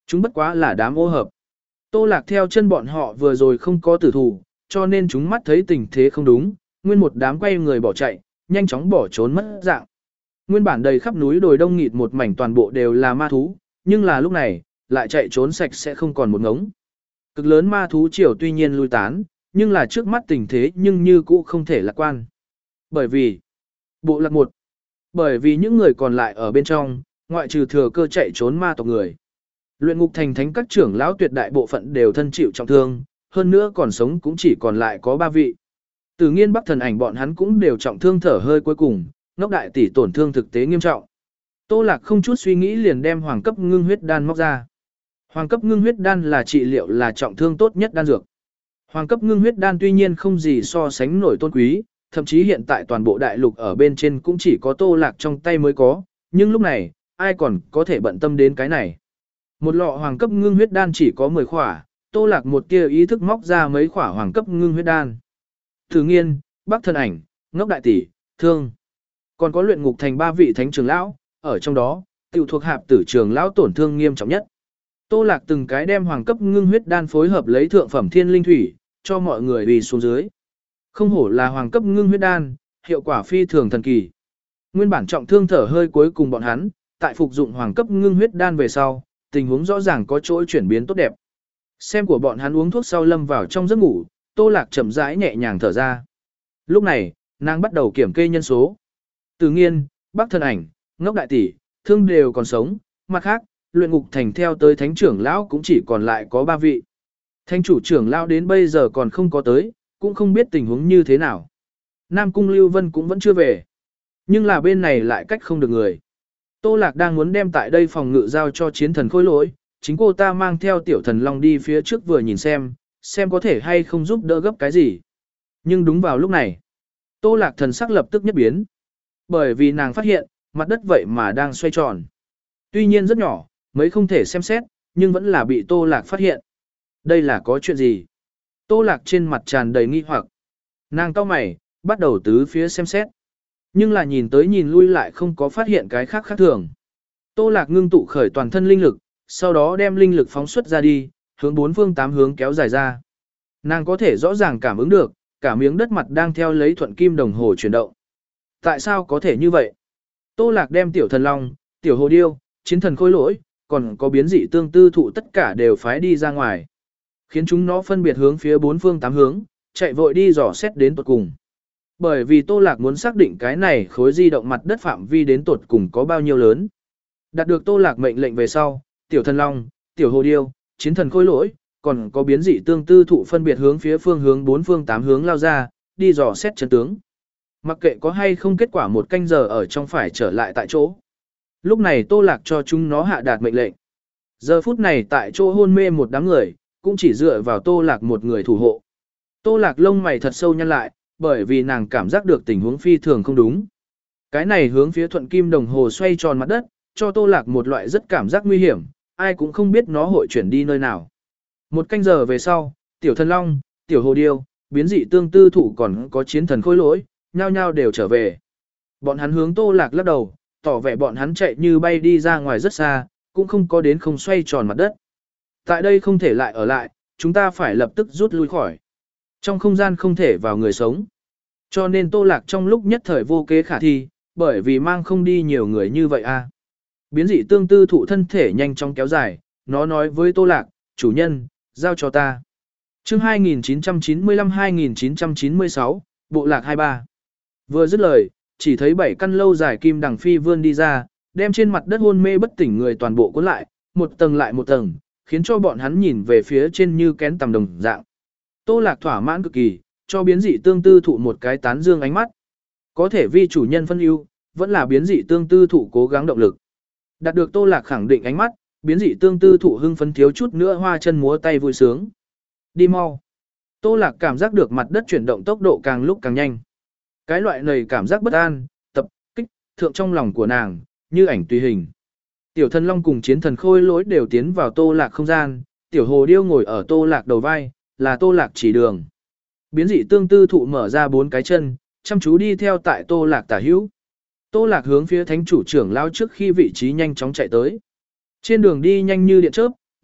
Chúng bất quá là đám ô hợp. Tô Lạc theo chân bọn họ vừa rồi không có tử thủ, cho nên chúng mắt thấy tình thế không đúng, nguyên một đám quay người bỏ chạy, nhanh chóng bỏ trốn mất dạng. Nguyên bản đầy khắp núi đồi đông nghịt một mảnh toàn bộ đều là ma thú, nhưng là lúc này, lại chạy trốn sạch sẽ không còn một ngống. Cực lớn ma thú triều tuy nhiên lui tán, nhưng là trước mắt tình thế nhưng như cũ không thể lạc quan. Bởi vì, bộ lạc một, bởi vì những người còn lại ở bên trong, ngoại trừ thừa cơ chạy trốn ma tộc người. Luyện ngục thành thánh các trưởng lão tuyệt đại bộ phận đều thân chịu trọng thương, hơn nữa còn sống cũng chỉ còn lại có ba vị. Từ nghiên bắc thần ảnh bọn hắn cũng đều trọng thương thở hơi cuối cùng, ngốc đại tỷ tổn thương thực tế nghiêm trọng. Tô Lạc không chút suy nghĩ liền đem hoàng cấp ngưng huyết đan móc ra. Hoàng cấp ngưng huyết đan là trị liệu là trọng thương tốt nhất đan dược. Hoàng cấp ngưng huyết đan tuy nhiên không gì so sánh nổi tôn quý, thậm chí hiện tại toàn bộ đại lục ở bên trên cũng chỉ có Tô Lạc trong tay mới có, nhưng lúc này, ai còn có thể bận tâm đến cái này. Một lọ hoàng cấp ngưng huyết đan chỉ có mười khỏa, Tô Lạc một tia ý thức móc ra mấy khỏa hoàng cấp ngưng huyết đan. Thử nghiên, Bắc thân ảnh, ngốc đại tỷ, thương. Còn có luyện ngục thành ba vị thánh trưởng lão, ở trong đó, tiểu thuộc hạp tử trưởng lão tổn thương nghiêm trọng nhất. Tô Lạc từng cái đem hoàng cấp ngưng huyết đan phối hợp lấy thượng phẩm thiên linh thủy, cho mọi người ủy xuống dưới. Không hổ là hoàng cấp ngưng huyết đan, hiệu quả phi thường thần kỳ. Nguyên bản trọng thương thở hơi cuối cùng bọn hắn, tại phục dụng hoàng cấp ngưng huyết đan về sau, tình huống rõ ràng có chỗ chuyển biến tốt đẹp. Xem của bọn hắn uống thuốc sau lâm vào trong giấc ngủ, Tô Lạc chậm rãi nhẹ nhàng thở ra. Lúc này, nàng bắt đầu kiểm kê nhân số. Từ nghiên, Bắc thân ảnh, ngốc đại tỷ, thương đều còn sống, mặt khác, luyện ngục thành theo tới thánh trưởng lão cũng chỉ còn lại có ba vị. Thánh chủ trưởng lão đến bây giờ còn không có tới, cũng không biết tình huống như thế nào. Nam cung Lưu Vân cũng vẫn chưa về. Nhưng là bên này lại cách không được người. Tô Lạc đang muốn đem tại đây phòng ngự giao cho chiến thần khôi lỗi, chính cô ta mang theo tiểu thần long đi phía trước vừa nhìn xem, xem có thể hay không giúp đỡ gấp cái gì. Nhưng đúng vào lúc này, Tô Lạc thần sắc lập tức nhất biến. Bởi vì nàng phát hiện, mặt đất vậy mà đang xoay tròn. Tuy nhiên rất nhỏ, mấy không thể xem xét, nhưng vẫn là bị Tô Lạc phát hiện. Đây là có chuyện gì? Tô Lạc trên mặt tràn đầy nghi hoặc. Nàng cau mày, bắt đầu tứ phía xem xét. Nhưng là nhìn tới nhìn lui lại không có phát hiện cái khác khác thường. Tô Lạc ngưng tụ khởi toàn thân linh lực, sau đó đem linh lực phóng xuất ra đi, hướng bốn phương tám hướng kéo dài ra. Nàng có thể rõ ràng cảm ứng được, cả miếng đất mặt đang theo lấy thuận kim đồng hồ chuyển động. Tại sao có thể như vậy? Tô Lạc đem tiểu thần long, tiểu hồ điêu, chiến thần khôi lỗi, còn có biến dị tương tư thụ tất cả đều phái đi ra ngoài. Khiến chúng nó phân biệt hướng phía bốn phương tám hướng, chạy vội đi dò xét đến tuột cùng. Bởi vì Tô Lạc muốn xác định cái này khối di động mặt đất phạm vi đến tuột cùng có bao nhiêu lớn. Đạt được Tô Lạc mệnh lệnh về sau, tiểu thần long, tiểu hồ điêu, chiến thần khôi lỗi, còn có biến dị tương tư thụ phân biệt hướng phía phương hướng bốn phương tám hướng lao ra, đi dò xét chân tướng. Mặc kệ có hay không kết quả một canh giờ ở trong phải trở lại tại chỗ. Lúc này Tô Lạc cho chúng nó hạ đạt mệnh lệnh. Giờ phút này tại chỗ hôn mê một đám người, cũng chỉ dựa vào Tô Lạc một người thủ hộ. Tô Lạc lông mày thật sâu nhăn lại, bởi vì nàng cảm giác được tình huống phi thường không đúng. Cái này hướng phía thuận kim đồng hồ xoay tròn mặt đất, cho Tô Lạc một loại rất cảm giác nguy hiểm, ai cũng không biết nó hội chuyển đi nơi nào. Một canh giờ về sau, tiểu thần long, tiểu hồ điêu, biến dị tương tư thủ còn có chiến thần khôi lỗi, nhao nhao đều trở về. Bọn hắn hướng Tô Lạc lắc đầu, tỏ vẻ bọn hắn chạy như bay đi ra ngoài rất xa, cũng không có đến không xoay tròn mặt đất. Tại đây không thể lại ở lại, chúng ta phải lập tức rút lui khỏi. Trong không gian không thể vào người sống. Cho nên Tô Lạc trong lúc nhất thời vô kế khả thi, bởi vì mang không đi nhiều người như vậy a. Biến dị tương tư thụ thân thể nhanh chóng kéo dài, nó nói với Tô Lạc, chủ nhân, giao cho ta. chương hai nghìn chín trăm chín mươi lăm hai nghìn chín trăm chín mươi sáu, Bộ Lạc hai mươi ba. Vừa dứt lời, chỉ thấy bảy căn lâu dài kim đằng phi vươn đi ra, đem trên mặt đất hôn mê bất tỉnh người toàn bộ cuốn lại, một tầng lại một tầng, khiến cho bọn hắn nhìn về phía trên như kén tầm đồng dạng. Tô Lạc thỏa mãn cực kỳ, cho biến dị tương tư thụ một cái tán dương ánh mắt. Có thể vi chủ nhân phân ưu, vẫn là biến dị tương tư thụ cố gắng động lực. Đạt được Tô Lạc khẳng định ánh mắt, biến dị tương tư thụ hưng phấn thiếu chút nữa hoa chân múa tay vui sướng. Đi mau. Tô Lạc cảm giác được mặt đất chuyển động tốc độ càng lúc càng nhanh. Cái loại này cảm giác bất an, tập, kích, thượng trong lòng của nàng, như ảnh tùy hình. Tiểu thần long cùng chiến thần khôi lỗi đều tiến vào Tô Lạc không gian, tiểu hồ điêu ngồi ở Tô Lạc đầu vai, là Tô Lạc chỉ đường. Biến dị tương tư thụ mở ra bốn cái chân, chăm chú đi theo tại Tô Lạc tả hữu. Tô Lạc hướng phía thánh chủ trưởng lao trước khi vị trí nhanh chóng chạy tới. Trên đường đi nhanh như điện chớp,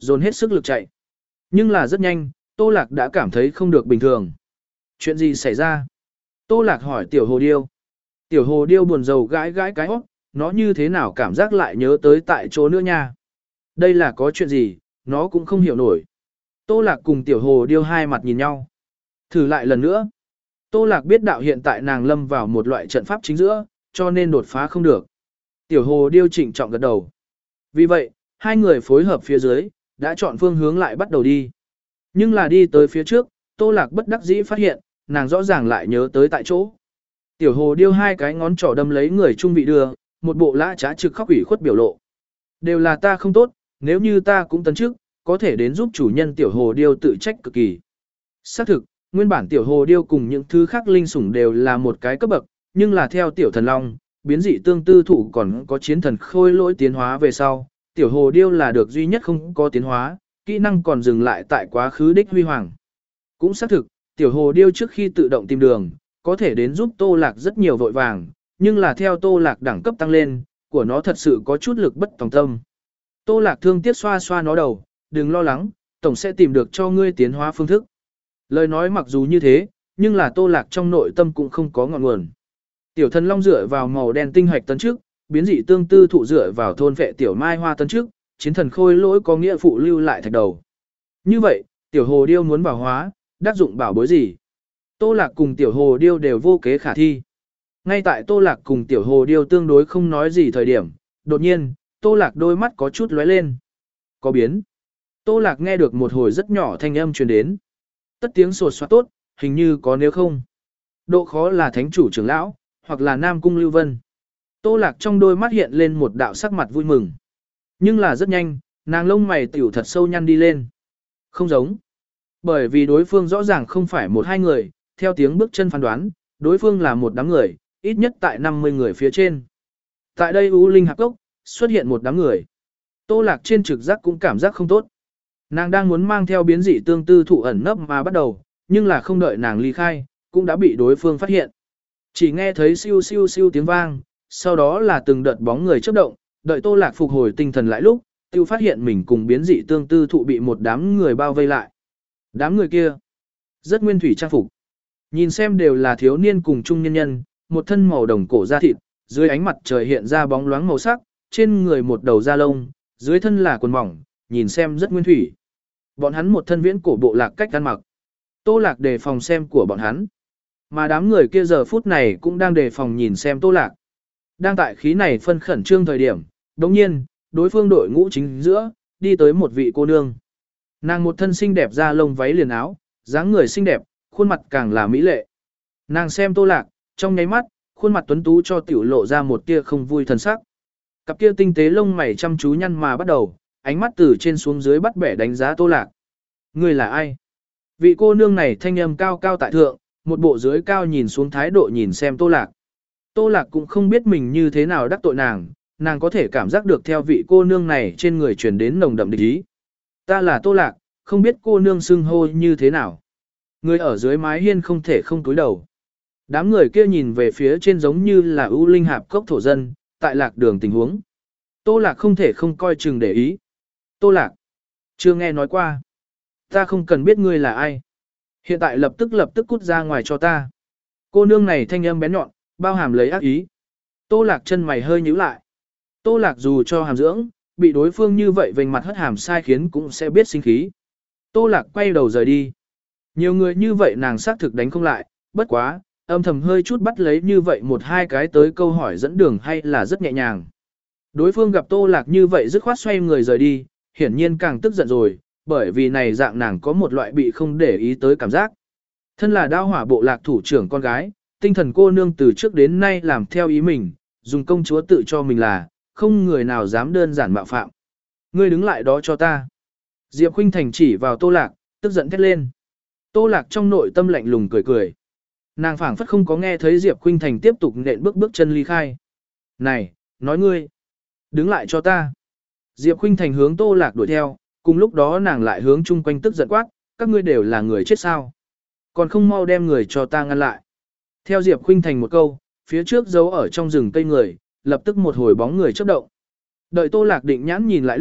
dồn hết sức lực chạy. Nhưng là rất nhanh, Tô Lạc đã cảm thấy không được bình thường. Chuyện gì xảy ra? Tô Lạc hỏi tiểu hồ điêu. Tiểu hồ điêu buồn rầu gãi gãi cái hót, nó như thế nào cảm giác lại nhớ tới tại chỗ nữa nha. Đây là có chuyện gì, nó cũng không hiểu nổi. Tô Lạc cùng tiểu hồ điêu hai mặt nhìn nhau. Thử lại lần nữa. Tô Lạc biết đạo hiện tại nàng lâm vào một loại trận pháp chính giữa, cho nên đột phá không được. Tiểu hồ điêu chỉnh trọng gật đầu. Vì vậy, hai người phối hợp phía dưới, đã chọn phương hướng lại bắt đầu đi. Nhưng là đi tới phía trước, Tô Lạc bất đắc dĩ phát hiện, nàng rõ ràng lại nhớ tới tại chỗ. Tiểu hồ điêu hai cái ngón trỏ đâm lấy người trung vị đưa, một bộ lã trá trực khóc ủy khuất biểu lộ. Đều là ta không tốt, nếu như ta cũng tấn chức, có thể đến giúp chủ nhân tiểu hồ điêu tự trách cực kỳ. Xác thực, nguyên bản tiểu hồ điêu cùng những thứ khác linh sủng đều là một cái cấp bậc, nhưng là theo tiểu thần long, biến dị tương tư thủ còn có chiến thần khôi lỗi tiến hóa về sau, tiểu hồ điêu là được duy nhất không có tiến hóa, kỹ năng còn dừng lại tại quá khứ đích huy hoàng. Cũng xác thực, tiểu hồ điêu trước khi tự động tìm đường, có thể đến giúp Tô Lạc rất nhiều vội vàng, nhưng là theo Tô Lạc đẳng cấp tăng lên, của nó thật sự có chút lực bất tòng tâm. Tô Lạc thương tiếc xoa xoa nó đầu, đừng lo lắng, tổng sẽ tìm được cho ngươi tiến hóa phương thức. Lời nói mặc dù như thế, nhưng là Tô Lạc trong nội tâm cũng không có ngọn nguồn. Tiểu thần long dựa vào màu đen tinh hạch tấn trước, biến dị tương tư thụ dựa vào thôn vệ tiểu mai hoa tấn trước, chiến thần khôi lỗi có nghĩa phụ lưu lại thạch đầu. Như vậy, tiểu hồ điêu muốn bảo hóa, đắc dụng bảo bối gì? Tô Lạc cùng tiểu hồ điêu đều vô kế khả thi. Ngay tại Tô Lạc cùng tiểu hồ điêu tương đối không nói gì thời điểm, đột nhiên, Tô Lạc đôi mắt có chút lóe lên. Có biến. Tô Lạc nghe được một hồi rất nhỏ thanh âm truyền đến. Tất tiếng sột soạt tốt, hình như có nếu không. Độ khó là thánh chủ trưởng lão, hoặc là Nam Cung Lưu Vân. Tô Lạc trong đôi mắt hiện lên một đạo sắc mặt vui mừng. Nhưng là rất nhanh, nàng lông mày tiểu thật sâu nhăn đi lên. Không giống. Bởi vì đối phương rõ ràng không phải một hai người, theo tiếng bước chân phán đoán, đối phương là một đám người, ít nhất tại năm mươi người phía trên. Tại đây U Linh Hạp Cốc, xuất hiện một đám người. Tô Lạc trên trực giác cũng cảm giác không tốt. Nàng đang muốn mang theo biến dị tương tư thụ ẩn nấp mà bắt đầu, nhưng là không đợi nàng ly khai, cũng đã bị đối phương phát hiện. Chỉ nghe thấy siêu siêu siêu tiếng vang, sau đó là từng đợt bóng người chớp động, đợi Tô Lạc phục hồi tinh thần lại lúc, tiêu phát hiện mình cùng biến dị tương tư thụ bị một đám người bao vây lại. Đám người kia, rất nguyên thủy trang phục. Nhìn xem đều là thiếu niên cùng trung nhân nhân, một thân màu đồng cổ da thịt, dưới ánh mặt trời hiện ra bóng loáng màu sắc, trên người một đầu da lông, dưới thân là quần mỏng, nhìn xem rất nguyên thủy. Bọn hắn một thân viễn cổ bộ lạc cách ăn mặc. Tô Lạc đề phòng xem của bọn hắn. Mà đám người kia giờ phút này cũng đang đề phòng nhìn xem Tô Lạc. Đang tại khí này phân khẩn trương thời điểm, đồng nhiên, đối phương đội ngũ chính giữa, đi tới một vị cô nương. Nàng một thân xinh đẹp da lông váy liền áo, dáng người xinh đẹp, khuôn mặt càng là mỹ lệ. Nàng xem Tô Lạc, trong nháy mắt, khuôn mặt tuấn tú cho tiểu lộ ra một tia không vui thần sắc. Cặp kia tinh tế lông mày chăm chú nhăn mà bắt đầu, ánh mắt từ trên xuống dưới bắt bẻ đánh giá Tô Lạc. Người là ai? Vị cô nương này thanh âm cao cao tại thượng, một bộ dưới cao nhìn xuống thái độ nhìn xem Tô Lạc. Tô Lạc cũng không biết mình như thế nào đắc tội nàng, nàng có thể cảm giác được theo vị cô nương này trên người truyền đến nồng đậm địch ý. Ta là Tô Lạc, không biết cô nương xưng hô như thế nào. Người ở dưới mái hiên không thể không cúi đầu. Đám người kia nhìn về phía trên giống như là ưu linh hạp cốc thổ dân, tại Lạc đường tình huống. Tô Lạc không thể không coi chừng để ý. Tô Lạc, chưa nghe nói qua. Ta không cần biết ngươi là ai. Hiện tại lập tức lập tức cút ra ngoài cho ta. Cô nương này thanh âm bén nhọn, bao hàm lấy ác ý. Tô Lạc chân mày hơi nhíu lại. Tô Lạc dù cho hàm dưỡng, bị đối phương như vậy vênh mặt hất hàm sai khiến cũng sẽ biết sinh khí. Tô Lạc quay đầu rời đi. Nhiều người như vậy nàng xác thực đánh không lại, bất quá, âm thầm hơi chút bắt lấy như vậy một hai cái tới câu hỏi dẫn đường hay là rất nhẹ nhàng. Đối phương gặp Tô Lạc như vậy dứt khoát xoay người rời đi, hiển nhiên càng tức giận rồi, bởi vì này dạng nàng có một loại bị không để ý tới cảm giác. Thân là đao hỏa bộ lạc thủ trưởng con gái, tinh thần cô nương từ trước đến nay làm theo ý mình, dùng công chúa tự cho mình là, không người nào dám đơn giản mạo phạm. Ngươi đứng lại đó cho ta. Diệp Khuynh Thành chỉ vào Tô Lạc, tức giận thét lên. Tô Lạc trong nội tâm lạnh lùng cười cười. Nàng phảng phất không có nghe thấy Diệp Khuynh Thành tiếp tục nện bước bước chân ly khai. Này, nói ngươi, đứng lại cho ta. Diệp Khuynh Thành hướng Tô Lạc đuổi theo, cùng lúc đó nàng lại hướng chung quanh tức giận quát, các ngươi đều là người chết sao. Còn không mau đem người cho ta ngăn lại. Theo Diệp Khuynh Thành một câu, phía trước giấu ở trong rừng cây người, lập tức một hồi bóng người chớp động. Đợi Tô Lạc định nhãn nhìn lại lúc,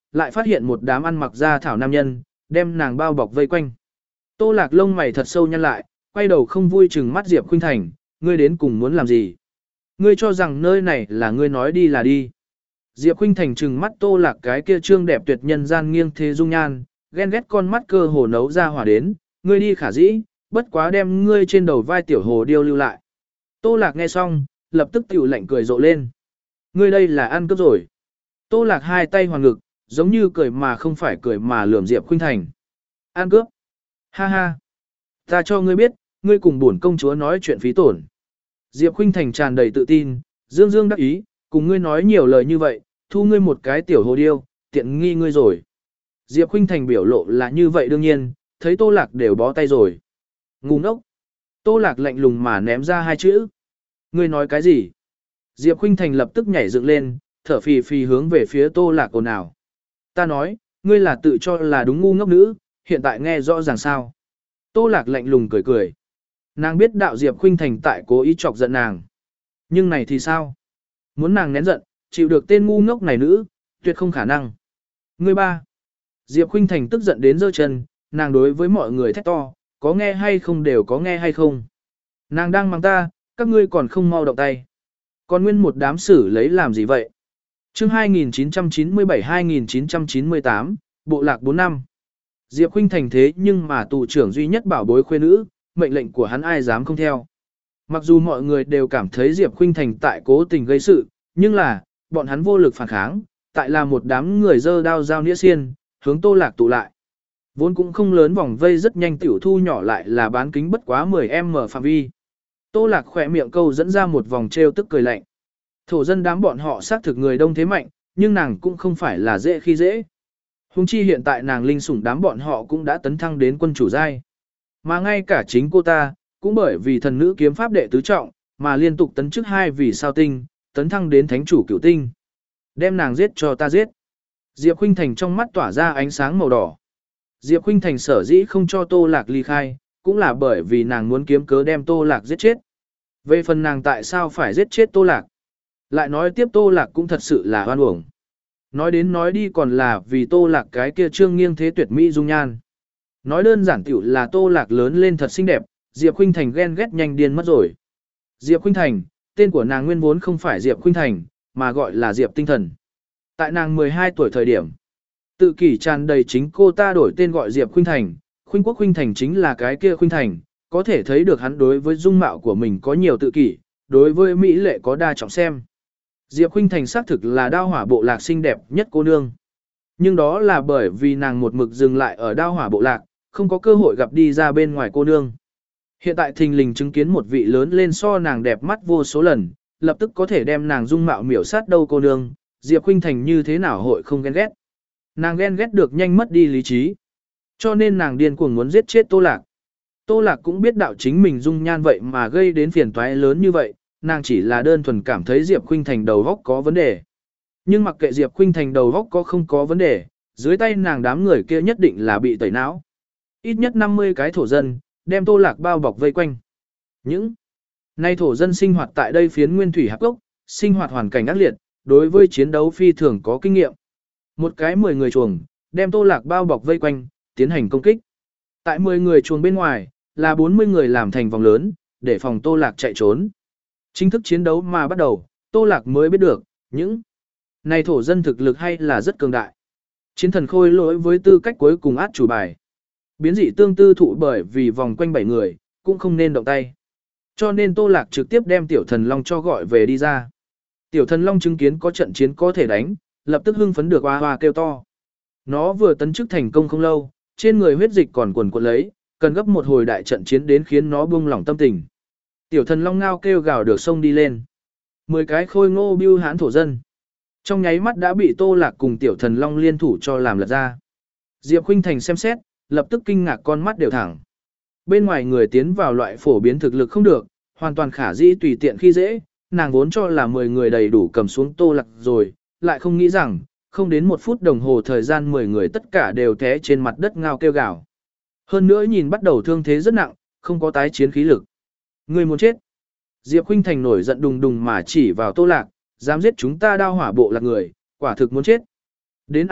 lại phát hiện một đám ăn mặc da thảo nam nhân, đem nàng bao bọc vây quanh. Tô Lạc lông mày thật sâu nhăn lại, quay đầu không vui chừng mắt Diệp Khuynh Thành, ngươi đến cùng muốn làm gì? Ngươi cho rằng nơi này là ngươi nói đi là đi. Diệp Khuynh Thành trừng mắt Tô Lạc cái kia trương đẹp tuyệt nhân gian nghiêng thế dung nhan, ghen ghét con mắt cơ hồ nấu ra hỏa đến, ngươi đi khả dĩ, bất quá đem ngươi trên đầu vai tiểu hồ điêu lưu lại. Tô Lạc nghe xong, lập tức tiểu lạnh cười rộ lên. Ngươi đây là ăn cướp rồi. Tô Lạc hai tay hoàn ngực, giống như cười mà không phải cười mà lườm Diệp Khuynh Thành. Ăn cướp. Ha ha. Ta cho ngươi biết, ngươi cùng bổn công chúa nói chuyện phí tổn. Diệp Khuynh Thành tràn đầy tự tin, dương dương đắc ý, cùng ngươi nói nhiều lời như vậy, thu ngươi một cái tiểu hồ điêu, tiện nghi ngươi rồi. Diệp Khuynh Thành biểu lộ là như vậy đương nhiên, thấy Tô Lạc đều bó tay rồi. Ngu ngốc. Tô Lạc lạnh lùng mà ném ra hai chữ. Ngươi nói cái gì? Diệp Khuynh Thành lập tức nhảy dựng lên, thở phì phì hướng về phía Tô Lạc ồn ào. Ta nói, ngươi là tự cho là đúng ngu ngốc nữ, hiện tại nghe rõ ràng sao. Tô Lạc lạnh lùng cười cười. Nàng biết đạo Diệp Khuynh Thành tại cố ý chọc giận nàng. Nhưng này thì sao? Muốn nàng nén giận, chịu được tên ngu ngốc này nữ, tuyệt không khả năng. Ngươi ba. Diệp Khuynh Thành tức giận đến giơ chân, nàng đối với mọi người thét to, có nghe hay không đều có nghe hay không. Nàng đang mắng ta, các ngươi còn không mau động tay. Còn nguyên một đám xử lấy làm gì vậy? Chương hai nghìn chín trăm chín mươi bảy hai nghìn chín trăm chín mươi tám, Bộ lạc bốn năm. Diệp Khuynh Thành thế nhưng mà tù trưởng duy nhất bảo bối khuê nữ, mệnh lệnh của hắn ai dám không theo. Mặc dù mọi người đều cảm thấy Diệp Khuynh Thành tại cố tình gây sự, nhưng là, bọn hắn vô lực phản kháng, tại là một đám người dơ đao dao nĩa xiên, hướng Tô Lạc tụ lại. Vốn cũng không lớn vòng vây rất nhanh tiểu thu nhỏ lại là bán kính bất quá mười em-mở phạm vi. Tô Lạc khỏe miệng câu dẫn ra một vòng trêu tức cười lạnh. Thổ dân đám bọn họ xác thực người đông thế mạnh, nhưng nàng cũng không phải là dễ khi dễ. Hùng chi hiện tại nàng linh sủng đám bọn họ cũng đã tấn thăng đến quân chủ giai. Mà ngay cả chính cô ta, cũng bởi vì thần nữ kiếm pháp đệ tứ trọng, mà liên tục tấn chức hai vì sao tinh, tấn thăng đến thánh chủ cửu tinh. Đem nàng giết cho ta giết. Diệp Khuynh Thành trong mắt tỏa ra ánh sáng màu đỏ. Diệp Khuynh Thành sở dĩ không cho Tô Lạc ly khai, cũng là bởi vì nàng muốn kiếm cớ đem Tô Lạc giết chết. Về phần nàng tại sao phải giết chết Tô Lạc? Lại nói tiếp Tô Lạc cũng thật sự là oan uổng. Nói đến nói đi còn là vì Tô Lạc cái kia trương nghiêng thế tuyệt mỹ dung nhan. Nói đơn giản tiểu là Tô Lạc lớn lên thật xinh đẹp, Diệp Khuynh Thành ghen ghét nhanh điên mất rồi. Diệp Khuynh Thành, tên của nàng nguyên vốn không phải Diệp Khuynh Thành, mà gọi là Diệp Tinh Thần. Tại nàng mười hai tuổi thời điểm, tự kỷ tràn đầy chính cô ta đổi tên gọi Diệp Khuynh Thành, Khuynh Quốc Khuynh Thành chính là cái kia Khuynh Thành, có thể thấy được hắn đối với dung mạo của mình có nhiều tự kỷ, đối với mỹ lệ có đa trọng xem. Diệp Khuynh Thành xác thực là đao hỏa bộ lạc xinh đẹp nhất cô nương. Nhưng đó là bởi vì nàng một mực dừng lại ở đao hỏa bộ lạc, không có cơ hội gặp đi ra bên ngoài cô nương. Hiện tại thình lình chứng kiến một vị lớn lên so nàng đẹp mắt vô số lần, lập tức có thể đem nàng dung mạo miểu sát đâu cô nương, Diệp Khuynh Thành như thế nào hội không ghen ghét. Nàng ghen ghét được nhanh mất đi lý trí. Cho nên nàng điên cuồng muốn giết chết Tô Lạc. Tô Lạc cũng biết đạo chính mình dung nhan vậy mà gây đến phiền toái lớn như vậy, nàng chỉ là đơn thuần cảm thấy Diệp Khuynh Thành đầu óc có vấn đề. Nhưng mặc kệ Diệp Khuynh Thành đầu óc có không có vấn đề, dưới tay nàng đám người kia nhất định là bị tẩy não. Ít nhất năm mươi cái thổ dân, đem Tô Lạc bao bọc vây quanh. Những nay thổ dân sinh hoạt tại đây phiến nguyên thủy hạp gốc, sinh hoạt hoàn cảnh ác liệt, đối với chiến đấu phi thường có kinh nghiệm. Một cái mười người chuồng, đem Tô Lạc bao bọc vây quanh, tiến hành công kích. Tại mười người chuồng bên ngoài, là bốn mươi người làm thành vòng lớn, để phòng Tô Lạc chạy trốn. Chính thức chiến đấu mà bắt đầu, Tô Lạc mới biết được, những này thổ dân thực lực hay là rất cường đại. Chiến thần khôi lỗi với tư cách cuối cùng át chủ bài. Biến dị tương tư thụ bởi vì vòng quanh bảy người, cũng không nên động tay. Cho nên Tô Lạc trực tiếp đem tiểu thần long cho gọi về đi ra. Tiểu thần long chứng kiến có trận chiến có thể đánh, lập tức hưng phấn được hoa hoa kêu to. Nó vừa tấn chức thành công không lâu, trên người huyết dịch còn quần quật lấy, cần gấp một hồi đại trận chiến đến khiến nó buông lỏng tâm tình. Tiểu thần long ngao kêu gào được sông đi lên. Mười cái khôi ngô bưu hãn thổ dân. Trong nháy mắt đã bị Tô Lạc cùng tiểu thần long liên thủ cho làm lật ra. Diệp Khuynh Thành xem xét, lập tức kinh ngạc con mắt đều thẳng. Bên ngoài người tiến vào loại phổ biến thực lực không được, hoàn toàn khả dĩ tùy tiện khi dễ, nàng vốn cho là mười người đầy đủ cầm xuống Tô Lạc rồi, lại không nghĩ rằng, không đến một phút đồng hồ thời gian mười người tất cả đều té trên mặt đất ngao kêu gào. Hơn nữa nhìn bắt đầu thương thế rất nặng, không có tái chiến khí lực. Người muốn chết. Diệp Khuynh Thành nổi giận đùng đùng mà chỉ vào Tô Lạc, dám giết chúng ta đao hỏa bộ lạc người, quả thực muốn chết. Đến A,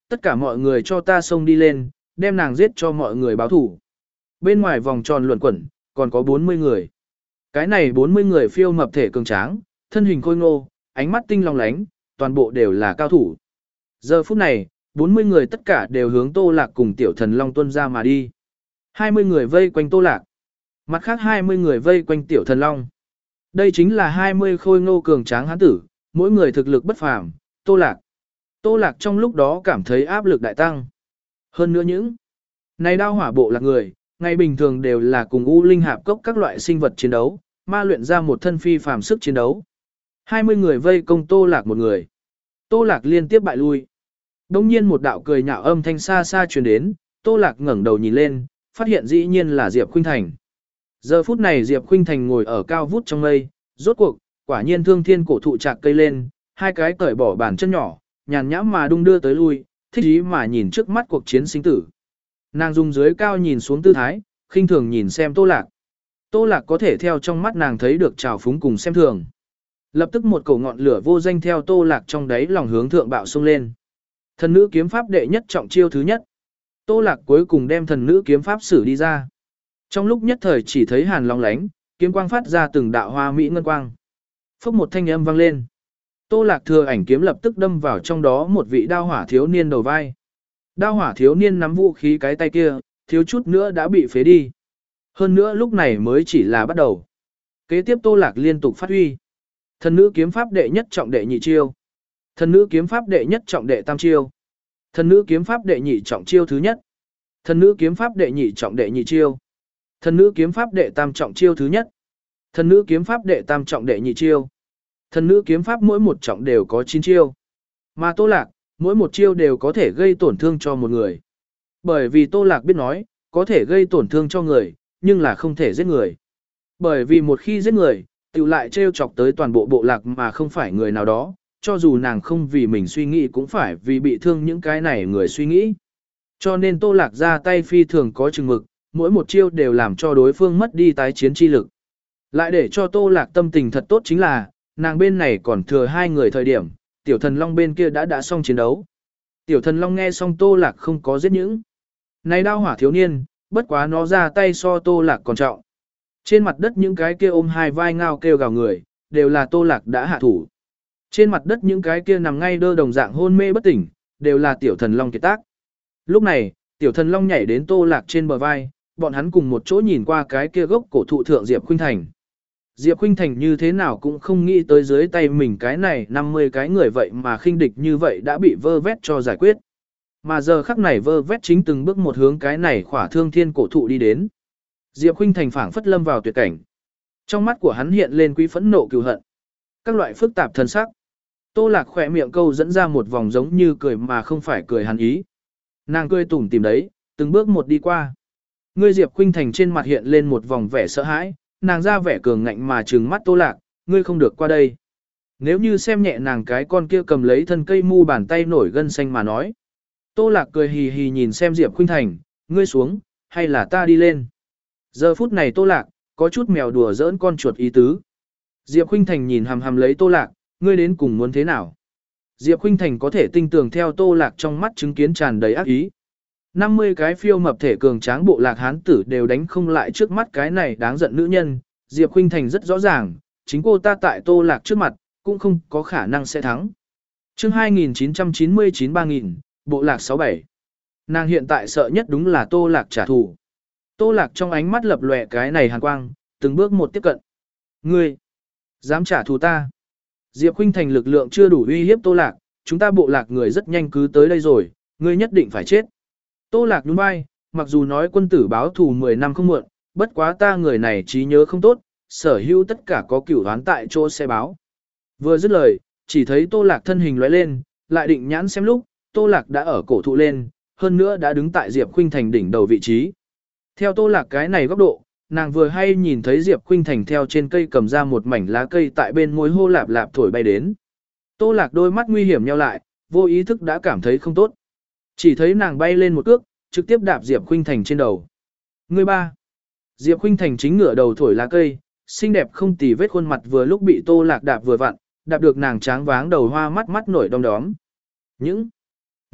tất cả mọi người cho ta xông đi lên, đem nàng giết cho mọi người báo thủ. Bên ngoài vòng tròn luẩn quẩn, còn có bốn mươi người. Cái này bốn mươi người phiêu mập thể cường tráng, thân hình khôi ngô, ánh mắt tinh long lánh, toàn bộ đều là cao thủ. Giờ phút này, bốn mươi người tất cả đều hướng Tô Lạc cùng Tiểu Thần Long tuân ra mà đi. hai mươi người vây quanh Tô Lạc. Mặt khác hai mươi người vây quanh Tiểu Thần Long. Đây chính là hai mươi khôi ngô cường tráng hán tử, mỗi người thực lực bất phàm. Tô Lạc. Tô Lạc trong lúc đó cảm thấy áp lực đại tăng. Hơn nữa những này đao hỏa bộ lạc người, ngày bình thường đều là cùng U Linh Hạp Cốc các loại sinh vật chiến đấu, ma luyện ra một thân phi phàm sức chiến đấu. hai mươi người vây công Tô Lạc một người. Tô Lạc liên tiếp bại lui. Đông nhiên một đạo cười nhạo âm thanh xa xa truyền đến, Tô Lạc ngẩng đầu nhìn lên, phát hiện dĩ nhiên là Diệp Khuynh Thành. Giờ phút này Diệp Khuynh Thành ngồi ở cao vút trong mây, rốt cuộc, quả nhiên thương thiên cổ thụ chạc cây lên, hai cái cởi bỏ bàn chân nhỏ, nhàn nhãm mà đung đưa tới lui, thích ý mà nhìn trước mắt cuộc chiến sinh tử. Nàng dùng dưới cao nhìn xuống tư thái, khinh thường nhìn xem Tô Lạc. Tô Lạc có thể theo trong mắt nàng thấy được trào phúng cùng xem thường. Lập tức một cổ ngọn lửa vô danh theo Tô Lạc trong đáy lòng hướng thượng bạo xông lên. Thần nữ kiếm pháp đệ nhất trọng chiêu thứ nhất. Tô Lạc cuối cùng đem thần nữ kiếm pháp sử đi ra. Trong lúc nhất thời chỉ thấy hàn long lánh, kiếm quang phát ra từng đạo hoa mỹ ngân quang. Phốc một thanh âm vang lên. Tô Lạc thừa ảnh kiếm lập tức đâm vào trong đó một vị đao hỏa thiếu niên đầu vai. Đao hỏa thiếu niên nắm vũ khí cái tay kia, thiếu chút nữa đã bị phế đi. Hơn nữa lúc này mới chỉ là bắt đầu. Kế tiếp Tô Lạc liên tục phát huy. Thần nữ kiếm pháp đệ nhất trọng đệ nhị chiêu. Thần nữ kiếm pháp đệ nhất trọng đệ tam chiêu. Thần nữ kiếm pháp đệ nhị trọng chiêu thứ nhất. Thần nữ kiếm pháp đệ nhị trọng đệ nhị chiêu. Thần nữ kiếm pháp đệ tam trọng chiêu thứ nhất. Thần nữ kiếm pháp đệ tam trọng đệ nhị chiêu. Thần nữ kiếm pháp mỗi một trọng đều có chín chiêu. Mà Tô Lạc, mỗi một chiêu đều có thể gây tổn thương cho một người. Bởi vì Tô Lạc biết nói, có thể gây tổn thương cho người, nhưng là không thể giết người. Bởi vì một khi giết người, tiểu lại trêu chọc tới toàn bộ bộ lạc mà không phải người nào đó, cho dù nàng không vì mình suy nghĩ cũng phải vì bị thương những cái này người suy nghĩ. Cho nên Tô Lạc ra tay phi thường có chừng mực, mỗi một chiêu đều làm cho đối phương mất đi tái chiến chi lực. Lại để cho Tô Lạc tâm tình thật tốt chính là, nàng bên này còn thừa hai người thời điểm, Tiểu Thần Long bên kia đã đã xong chiến đấu. Tiểu Thần Long nghe xong Tô Lạc không có giết những này đao hỏa thiếu niên, bất quá nó ra tay so Tô Lạc còn trọng. Trên mặt đất những cái kia ôm hai vai ngao kêu gào người, đều là Tô Lạc đã hạ thủ. Trên mặt đất những cái kia nằm ngay đơ đồng dạng hôn mê bất tỉnh, đều là Tiểu Thần Long kiệt tác. Lúc này, Tiểu Thần Long nhảy đến Tô Lạc trên bờ vai, bọn hắn cùng một chỗ nhìn qua cái kia gốc cổ thụ thượng Diệp Khuynh Thành. Diệp Khuynh Thành như thế nào cũng không nghĩ tới dưới tay mình cái này năm mươi cái người vậy mà khinh địch như vậy đã bị vơ vét cho giải quyết. Mà giờ khắc này vơ vét chính từng bước một hướng cái này khỏa thương thiên cổ thụ đi đến. Diệp Khuynh Thành phảng phất lâm vào tuyệt cảnh. Trong mắt của hắn hiện lên quý phẫn nộ cừu hận. Các loại phức tạp thân sắc. Tô Lạc khỏe miệng câu dẫn ra một vòng giống như cười mà không phải cười hắn ý. Nàng cười tủm tỉm đấy, từng bước một đi qua. Ngươi Diệp Khuynh Thành trên mặt hiện lên một vòng vẻ sợ hãi, nàng ra vẻ cường ngạnh mà trừng mắt Tô Lạc, ngươi không được qua đây. Nếu như xem nhẹ nàng cái con kia cầm lấy thân cây mu bàn tay nổi gân xanh mà nói. Tô Lạc cười hì hì nhìn xem Diệp Khuynh Thành, ngươi xuống, hay là ta đi lên. Giờ phút này Tô Lạc, có chút mèo đùa giỡn con chuột ý tứ. Diệp Khuynh Thành nhìn hằm hằm lấy Tô Lạc, ngươi đến cùng muốn thế nào? Diệp Khuynh Thành có thể tinh tường theo Tô Lạc trong mắt chứng kiến tràn đầy ác ý. năm mươi cái phiêu mập thể cường tráng bộ lạc hán tử đều đánh không lại trước mắt cái này đáng giận nữ nhân. Diệp Khuynh Thành rất rõ ràng, chính cô ta tại Tô Lạc trước mặt, cũng không có khả năng sẽ thắng. Chương hai nghìn chín trăm chín mươi chín ba nghìn, bộ lạc sáu bảy. Nàng hiện tại sợ nhất đúng là Tô Lạc trả thù. Tô Lạc trong ánh mắt lập lòe cái này hàn quang, từng bước một tiếp cận. Ngươi, dám trả thù ta? Diệp Khuynh Thành lực lượng chưa đủ uy hiếp Tô Lạc, chúng ta bộ lạc người rất nhanh cứ tới đây rồi, ngươi nhất định phải chết. Tô Lạc nhún vai, mặc dù nói quân tử báo thù mười năm không muộn, bất quá ta người này trí nhớ không tốt, sở hữu tất cả có cửu đoán tại chỗ sẽ báo. Vừa dứt lời, chỉ thấy Tô Lạc thân hình lóe lên, lại định nhãn xem lúc, Tô Lạc đã ở cổ thụ lên, hơn nữa đã đứng tại Diệp Khuynh Thành đỉnh đầu vị trí. Theo Tô Lạc cái này góc độ, nàng vừa hay nhìn thấy Diệp Khuynh Thành theo trên cây cầm ra một mảnh lá cây tại bên môi hô lạp lạp thổi bay đến. Tô Lạc đôi mắt nguy hiểm nheo lại, vô ý thức đã cảm thấy không tốt. Chỉ thấy nàng bay lên một cước, trực tiếp đạp Diệp Khuynh Thành trên đầu. Người ba. Diệp Khuynh Thành chính ngửa đầu thổi lá cây, xinh đẹp không tì vết khuôn mặt vừa lúc bị Tô Lạc đạp vừa vặn, đạp được nàng tráng váng đầu hoa mắt mắt nổi đom đóm. Những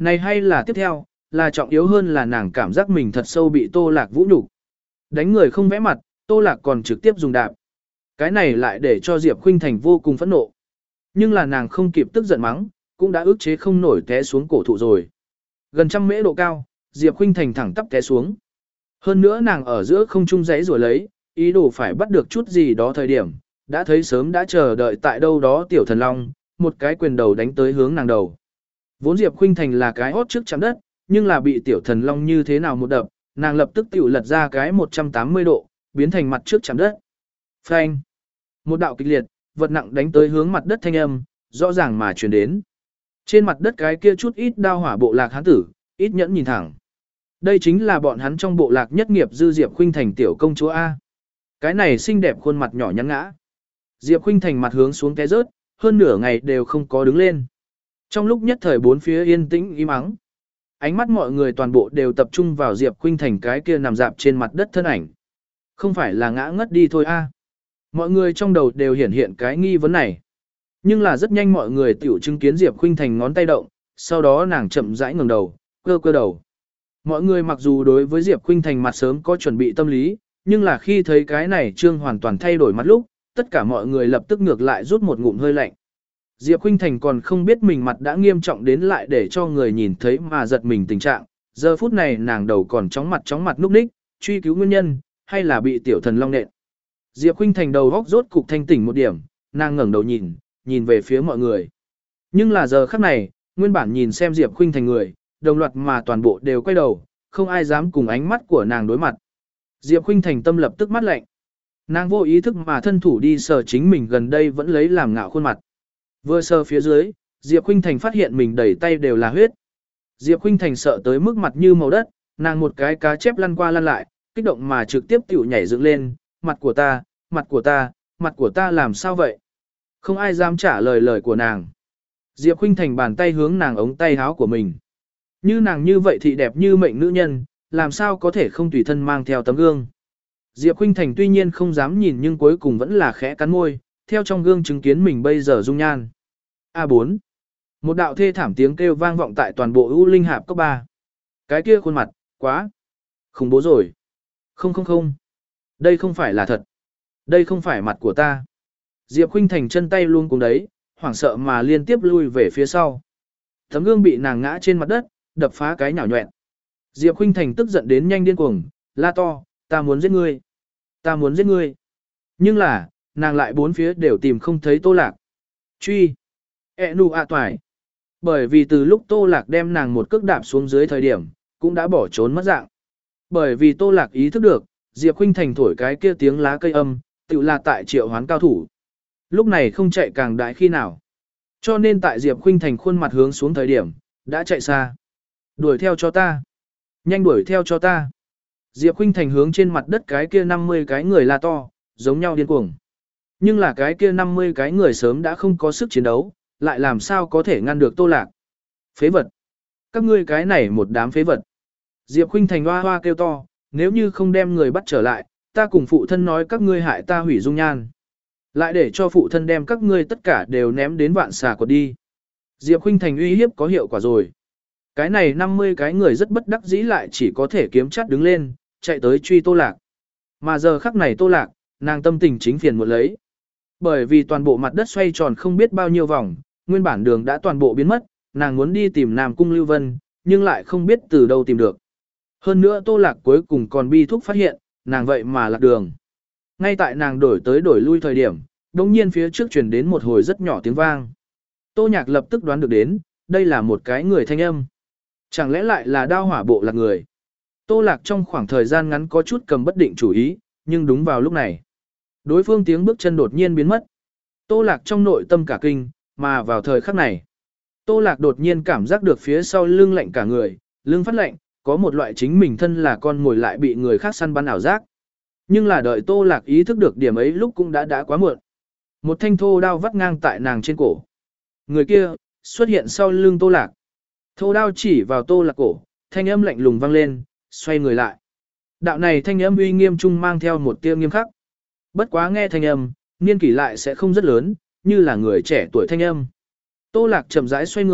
Này hay là tiếp theo, là trọng yếu hơn là nàng cảm giác mình thật sâu bị Tô Lạc vũ nhục. Đánh người không vẽ mặt, Tô Lạc còn trực tiếp dùng đạp. Cái này lại để cho Diệp Khuynh Thành vô cùng phẫn nộ. Nhưng là nàng không kịp tức giận mắng, cũng đã ức chế không nổi té xuống cổ thụ rồi. Gần trăm mễ độ cao, Diệp Khuynh Thành thẳng tắp té xuống. Hơn nữa nàng ở giữa không trung giấy rồi lấy, ý đồ phải bắt được chút gì đó thời điểm, đã thấy sớm đã chờ đợi tại đâu đó tiểu thần long, một cái quyền đầu đánh tới hướng nàng đầu. Vốn Diệp Khuynh Thành là cái hót trước chạm đất, nhưng là bị tiểu thần long như thế nào một đập, nàng lập tức tiểu lật ra cái một trăm tám mươi độ, biến thành mặt trước chạm đất. Phanh! Một đạo kịch liệt, vật nặng đánh tới hướng mặt đất thanh âm, rõ ràng mà truyền đến. Trên mặt đất cái kia chút ít đao hỏa bộ lạc hán tử, ít nhẫn nhìn thẳng. Đây chính là bọn hắn trong bộ lạc nhất nghiệp dư Diệp Khuynh Thành tiểu công chúa A. Cái này xinh đẹp khuôn mặt nhỏ nhắn ngã. Diệp Khuynh Thành mặt hướng xuống té rớt, hơn nửa ngày đều không có đứng lên. Trong lúc nhất thời bốn phía yên tĩnh im ắng. Ánh mắt mọi người toàn bộ đều tập trung vào Diệp Khuynh Thành cái kia nằm dạp trên mặt đất thân ảnh. Không phải là ngã ngất đi thôi a? Mọi người trong đầu đều hiển hiện cái nghi vấn này. Nhưng là rất nhanh mọi người tiểu chứng kiến Diệp Khuynh Thành ngón tay động, sau đó nàng chậm rãi ngẩng đầu, cơ cơ đầu. Mọi người mặc dù đối với Diệp Khuynh Thành mặt sớm có chuẩn bị tâm lý, nhưng là khi thấy cái này trương hoàn toàn thay đổi mặt lúc, tất cả mọi người lập tức ngược lại rút một ngụm hơi lạnh. Diệp Khuynh Thành còn không biết mình mặt đã nghiêm trọng đến lại để cho người nhìn thấy mà giật mình tình trạng, giờ phút này nàng đầu còn chóng mặt chóng mặt núp ních, truy cứu nguyên nhân, hay là bị tiểu thần long nện. Diệp Khuynh Thành đầu góc rốt cục thanh tỉnh một điểm, nàng ngẩng đầu nhìn, nhìn về phía mọi người. Nhưng là giờ khắc này, nguyên bản nhìn xem Diệp Khuynh Thành người, đồng loạt mà toàn bộ đều quay đầu, không ai dám cùng ánh mắt của nàng đối mặt. Diệp Khuynh Thành tâm lập tức mắt lạnh. Nàng vô ý thức mà thân thủ đi sờ chính mình gần đây vẫn lấy làm ngạo khuôn mặt. Vừa sờ phía dưới, Diệp Khuynh Thành phát hiện mình đầy tay đều là huyết. Diệp Khuynh Thành sợ tới mức mặt như màu đất, nàng một cái cá chép lăn qua lăn lại, kích động mà trực tiếp tiểu nhảy dựng lên, mặt của ta, mặt của ta, mặt của ta làm sao vậy? Không ai dám trả lời lời của nàng. Diệp Khuynh Thành bàn tay hướng nàng ống tay áo của mình. Như nàng như vậy thì đẹp như mệnh nữ nhân, làm sao có thể không tùy thân mang theo tấm gương. Diệp Khuynh Thành tuy nhiên không dám nhìn nhưng cuối cùng vẫn là khẽ cắn môi, theo trong gương chứng kiến mình bây giờ dung nhan. A bốn. Một đạo thê thảm tiếng kêu vang vọng tại toàn bộ U Linh Hạp cấp ba. Cái kia khuôn mặt, quá khủng bố rồi. Không không không. Đây không phải là thật. Đây không phải mặt của ta. Diệp Khuynh Thành chân tay luôn cùng đấy, hoảng sợ mà liên tiếp lui về phía sau. Tấm gương bị nàng ngã trên mặt đất, đập phá cái nhão nhọẹn. Diệp Khuynh Thành tức giận đến nhanh điên cuồng, la to, ta muốn giết ngươi. Ta muốn giết ngươi. Nhưng là, nàng lại bốn phía đều tìm không thấy Tô Lạc. Truy. E nu a toài. Bởi vì từ lúc Tô Lạc đem nàng một cước đạp xuống dưới thời điểm, cũng đã bỏ trốn mất dạng. Bởi vì Tô Lạc ý thức được, Diệp Khuynh Thành thổi cái kia tiếng lá cây âm, tự là tại triệu hoán cao thủ. Lúc này không chạy càng đại khi nào. Cho nên tại Diệp Khuynh Thành khuôn mặt hướng xuống thời điểm, đã chạy xa. Đuổi theo cho ta. Nhanh đuổi theo cho ta. Diệp Khuynh Thành hướng trên mặt đất cái kia năm mươi cái người la to, giống nhau điên cuồng. Nhưng là cái kia năm mươi cái người sớm đã không có sức chiến đấu, lại làm sao có thể ngăn được Tô Lạc. Phế vật. Các ngươi cái này một đám phế vật. Diệp Khuynh Thành hoa hoa kêu to, nếu như không đem người bắt trở lại, ta cùng phụ thân nói các ngươi hại ta hủy dung nhan. Lại để cho phụ thân đem các ngươi tất cả đều ném đến vạn xà quật đi. Diệp Khuynh Thành uy hiếp có hiệu quả rồi. Cái này năm mươi cái người rất bất đắc dĩ lại chỉ có thể kiếm chắt đứng lên, chạy tới truy Tô Lạc. Mà giờ khắc này Tô Lạc, nàng tâm tình chính phiền một lấy. Bởi vì toàn bộ mặt đất xoay tròn không biết bao nhiêu vòng, nguyên bản đường đã toàn bộ biến mất, nàng muốn đi tìm Nam Cung Lưu Vân, nhưng lại không biết từ đâu tìm được. Hơn nữa Tô Lạc cuối cùng còn bi thúc phát hiện, nàng vậy mà lạc đường. Ngay tại nàng đổi tới đổi lui thời điểm, đồng nhiên phía trước truyền đến một hồi rất nhỏ tiếng vang. Tô Nhạc lập tức đoán được đến, đây là một cái người thanh âm. Chẳng lẽ lại là đao hỏa bộ lạc người. Tô Lạc trong khoảng thời gian ngắn có chút cầm bất định chủ ý, nhưng đúng vào lúc này. Đối phương tiếng bước chân đột nhiên biến mất. Tô Lạc trong nội tâm cả kinh, mà vào thời khắc này. Tô Lạc đột nhiên cảm giác được phía sau lưng lạnh cả người, lưng phát lạnh, có một loại chính mình thân là con ngồi lại bị người khác săn bắn ảo giác. Nhưng là đợi Tô Lạc ý thức được điểm ấy lúc cũng đã đã quá muộn. Một thanh thô đao vắt ngang tại nàng trên cổ. Người kia, xuất hiện sau lưng Tô Lạc. Thô đao chỉ vào Tô Lạc cổ, thanh âm lạnh lùng vang lên, xoay người lại. Đạo này thanh âm uy nghiêm trung mang theo một tia nghiêm khắc. Bất quá nghe thanh âm, niên kỷ lại sẽ không rất lớn, như là người trẻ tuổi thanh âm. Tô Lạc chậm rãi xoay người,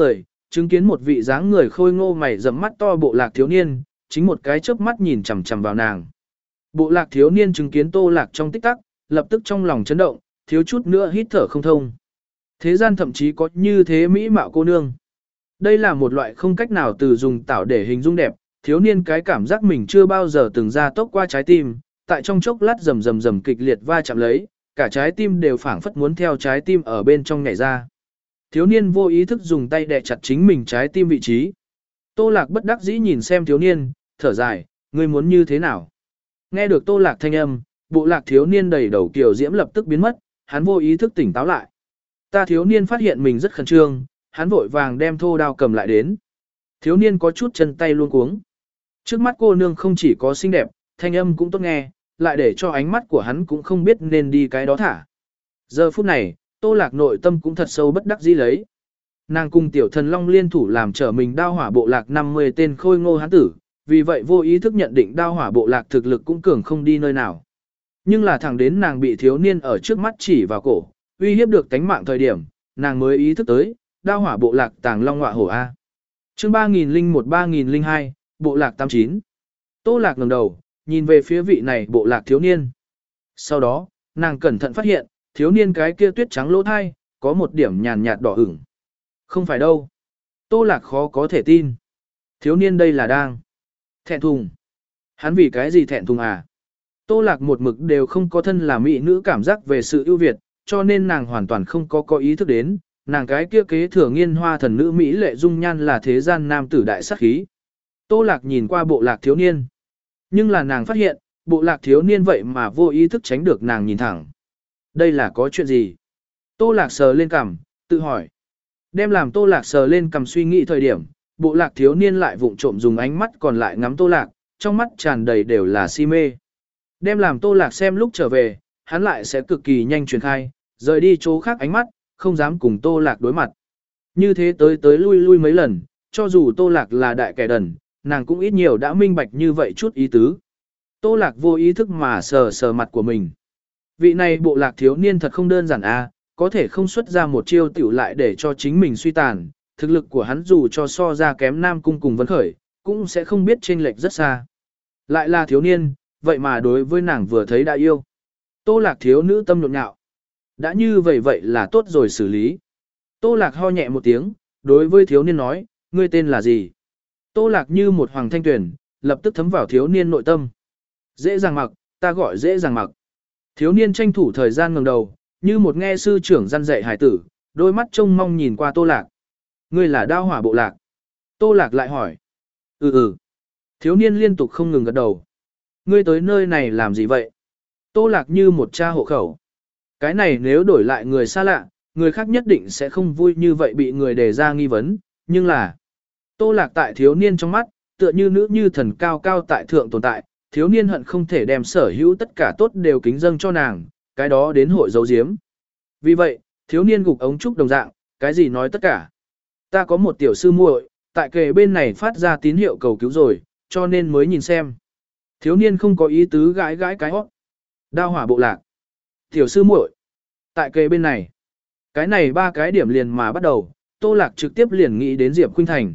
chứng kiến một vị dáng người khôi ngô mày rậm mắt to bộ lạc thiếu niên, chính một cái chớp mắt nhìn chằm chằm vào nàng. Bộ lạc thiếu niên chứng kiến Tô Lạc trong tích tắc, lập tức trong lòng chấn động, thiếu chút nữa hít thở không thông. Thế gian thậm chí có như thế mỹ mạo cô nương. Đây là một loại không cách nào từ dùng tảo để hình dung đẹp, thiếu niên cái cảm giác mình chưa bao giờ từng ra tốc qua trái tim, tại trong chốc lát rầm rầm rầm kịch liệt va chạm lấy, cả trái tim đều phảng phất muốn theo trái tim ở bên trong nhảy ra. Thiếu niên vô ý thức dùng tay đè chặt chính mình trái tim vị trí. Tô Lạc bất đắc dĩ nhìn xem thiếu niên, thở dài, ngươi muốn như thế nào? Nghe được Tô Lạc thanh âm, bộ lạc thiếu niên đầy đầu kiều diễm lập tức biến mất, hắn vô ý thức tỉnh táo lại. Ta thiếu niên phát hiện mình rất khẩn trương, hắn vội vàng đem thô đao cầm lại đến. Thiếu niên có chút chân tay luống cuống. Trước mắt cô nương không chỉ có xinh đẹp, thanh âm cũng tốt nghe, lại để cho ánh mắt của hắn cũng không biết nên đi cái đó thả. Giờ phút này, Tô Lạc nội tâm cũng thật sâu bất đắc dĩ lấy. Nàng cùng tiểu thần long liên thủ làm trở mình đao hỏa bộ lạc năm mươi tên khôi ngô hán tử, vì vậy vô ý thức nhận định đao hỏa bộ lạc thực lực cũng cường không đi nơi nào. Nhưng là thẳng đến nàng bị thiếu niên ở trước mắt chỉ vào cổ, uy hiếp được tánh mạng thời điểm, nàng mới ý thức tới, đao hỏa bộ lạc tàng long ngọa hổ A. chương ba nghìn lẻ một ba nghìn lẻ hai, bộ lạc tám chín. Tô Lạc ngẩng đầu, nhìn về phía vị này bộ lạc thiếu niên. Sau đó, nàng cẩn thận phát hiện, thiếu niên cái kia tuyết trắng lỗ thai, có một điểm nhàn nhạt đỏ ửng. Không phải đâu. Tô Lạc khó có thể tin. Thiếu niên đây là đang thẹn thùng. Hắn vì cái gì thẹn thùng à? Tô Lạc một mực đều không có thân là mỹ nữ cảm giác về sự ưu việt, cho nên nàng hoàn toàn không có có ý thức đến, nàng cái kia kế thừa nghiên hoa thần nữ mỹ lệ dung nhan là thế gian nam tử đại sát khí. Tô Lạc nhìn qua bộ lạc thiếu niên. Nhưng là nàng phát hiện, bộ lạc thiếu niên vậy mà vô ý thức tránh được nàng nhìn thẳng. Đây là có chuyện gì? Tô Lạc sờ lên cằm, tự hỏi. Đem làm Tô Lạc sờ lên cằm suy nghĩ thời điểm, bộ lạc thiếu niên lại vụng trộm dùng ánh mắt còn lại ngắm Tô Lạc, trong mắt tràn đầy đều là si mê. Đem làm Tô Lạc xem lúc trở về, hắn lại sẽ cực kỳ nhanh truyền khai, rời đi chỗ khác ánh mắt, không dám cùng Tô Lạc đối mặt. Như thế tới tới lui lui mấy lần, cho dù Tô Lạc là đại kẻ đần, nàng cũng ít nhiều đã minh bạch như vậy chút ý tứ. Tô Lạc vô ý thức mà sờ sờ mặt của mình. Vị này bộ lạc thiếu niên thật không đơn giản a, có thể không xuất ra một chiêu tiểu lại để cho chính mình suy tàn, thực lực của hắn dù cho so ra kém Nam Cung cùng Vân Khởi, cũng sẽ không biết chênh lệch rất xa. Lại là thiếu niên, vậy mà đối với nàng vừa thấy đã yêu. Tô Lạc thiếu nữ tâm nhộn nhạo. Đã như vậy vậy là tốt rồi xử lý. Tô Lạc ho nhẹ một tiếng, đối với thiếu niên nói, ngươi tên là gì? Tô Lạc như một hoàng thanh tuyển, lập tức thấm vào thiếu niên nội tâm. Dễ dàng mặc, ta gọi dễ dàng mặc. Thiếu niên tranh thủ thời gian ngẩng đầu, như một nghe sư trưởng răn dạy hải tử, đôi mắt trông mong nhìn qua Tô Lạc. Ngươi là đao hỏa bộ lạc. Tô Lạc lại hỏi. Ừ ừ. Thiếu niên liên tục không ngừng gật đầu. Ngươi tới nơi này làm gì vậy? Tô Lạc như một cha hộ khẩu. Cái này nếu đổi lại người xa lạ, người khác nhất định sẽ không vui như vậy bị người đề ra nghi vấn, nhưng là Tô Lạc tại thiếu niên trong mắt, tựa như nữ như thần cao cao tại thượng tồn tại, thiếu niên hận không thể đem sở hữu tất cả tốt đều kính dâng cho nàng, cái đó đến hội dấu diếm. Vì vậy, thiếu niên gục ống trúc đồng dạng, cái gì nói tất cả. Ta có một tiểu sư muội, tại kề bên này phát ra tín hiệu cầu cứu rồi, cho nên mới nhìn xem. Thiếu niên không có ý tứ gãi gãi cái hót. Đao hỏa bộ lạc. Tiểu sư muội, tại kề bên này. Cái này ba cái điểm liền mà bắt đầu, Tô Lạc trực tiếp liền nghĩ đến Diệp Khuynh Thành.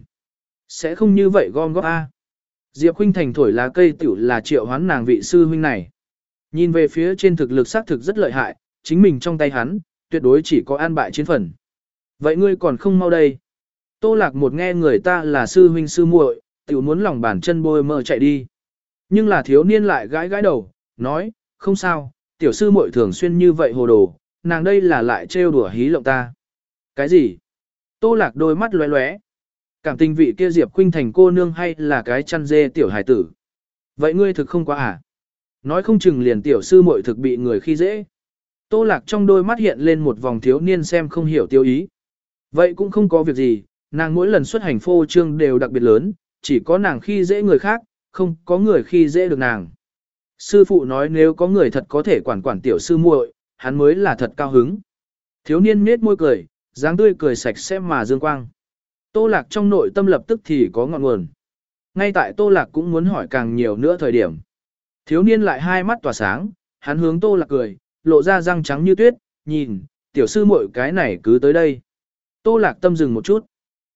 Sẽ không như vậy gom góp A. Diệp Khuynh Thành thổi lá cây tiểu là triệu hoán nàng vị sư huynh này. Nhìn về phía trên thực lực xác thực rất lợi hại, chính mình trong tay hắn, tuyệt đối chỉ có an bại chiến phần. Vậy ngươi còn không mau đây. Tô Lạc một nghe người ta là sư huynh sư muội, tiểu muốn lòng bàn chân bôi mơ chạy đi. Nhưng là thiếu niên lại gãi gãi đầu, nói, không sao, tiểu sư muội thường xuyên như vậy hồ đồ, nàng đây là lại trêu đùa hí lộng ta. Cái gì? Tô Lạc đôi mắt lóe lóe. Cảm tình vị kia Diệp Khuynh Thành cô nương hay là cái chăn dê tiểu hài tử. Vậy ngươi thực không quá à? Nói không chừng liền tiểu sư muội thực bị người khi dễ. Tô Lạc trong đôi mắt hiện lên một vòng thiếu niên xem không hiểu tiêu ý. Vậy cũng không có việc gì, nàng mỗi lần xuất hành phô trương đều đặc biệt lớn, chỉ có nàng khi dễ người khác, không có người khi dễ được nàng. Sư phụ nói nếu có người thật có thể quản quản tiểu sư muội, hắn mới là thật cao hứng. Thiếu niên nết môi cười, dáng tươi cười sạch sẽ mà dương quang. Tô Lạc trong nội tâm lập tức thì có ngọn nguồn. Ngay tại Tô Lạc cũng muốn hỏi càng nhiều nữa thời điểm. Thiếu niên lại hai mắt tỏa sáng, hắn hướng Tô Lạc cười, lộ ra răng trắng như tuyết, nhìn, tiểu sư muội cái này cứ tới đây. Tô Lạc tâm dừng một chút.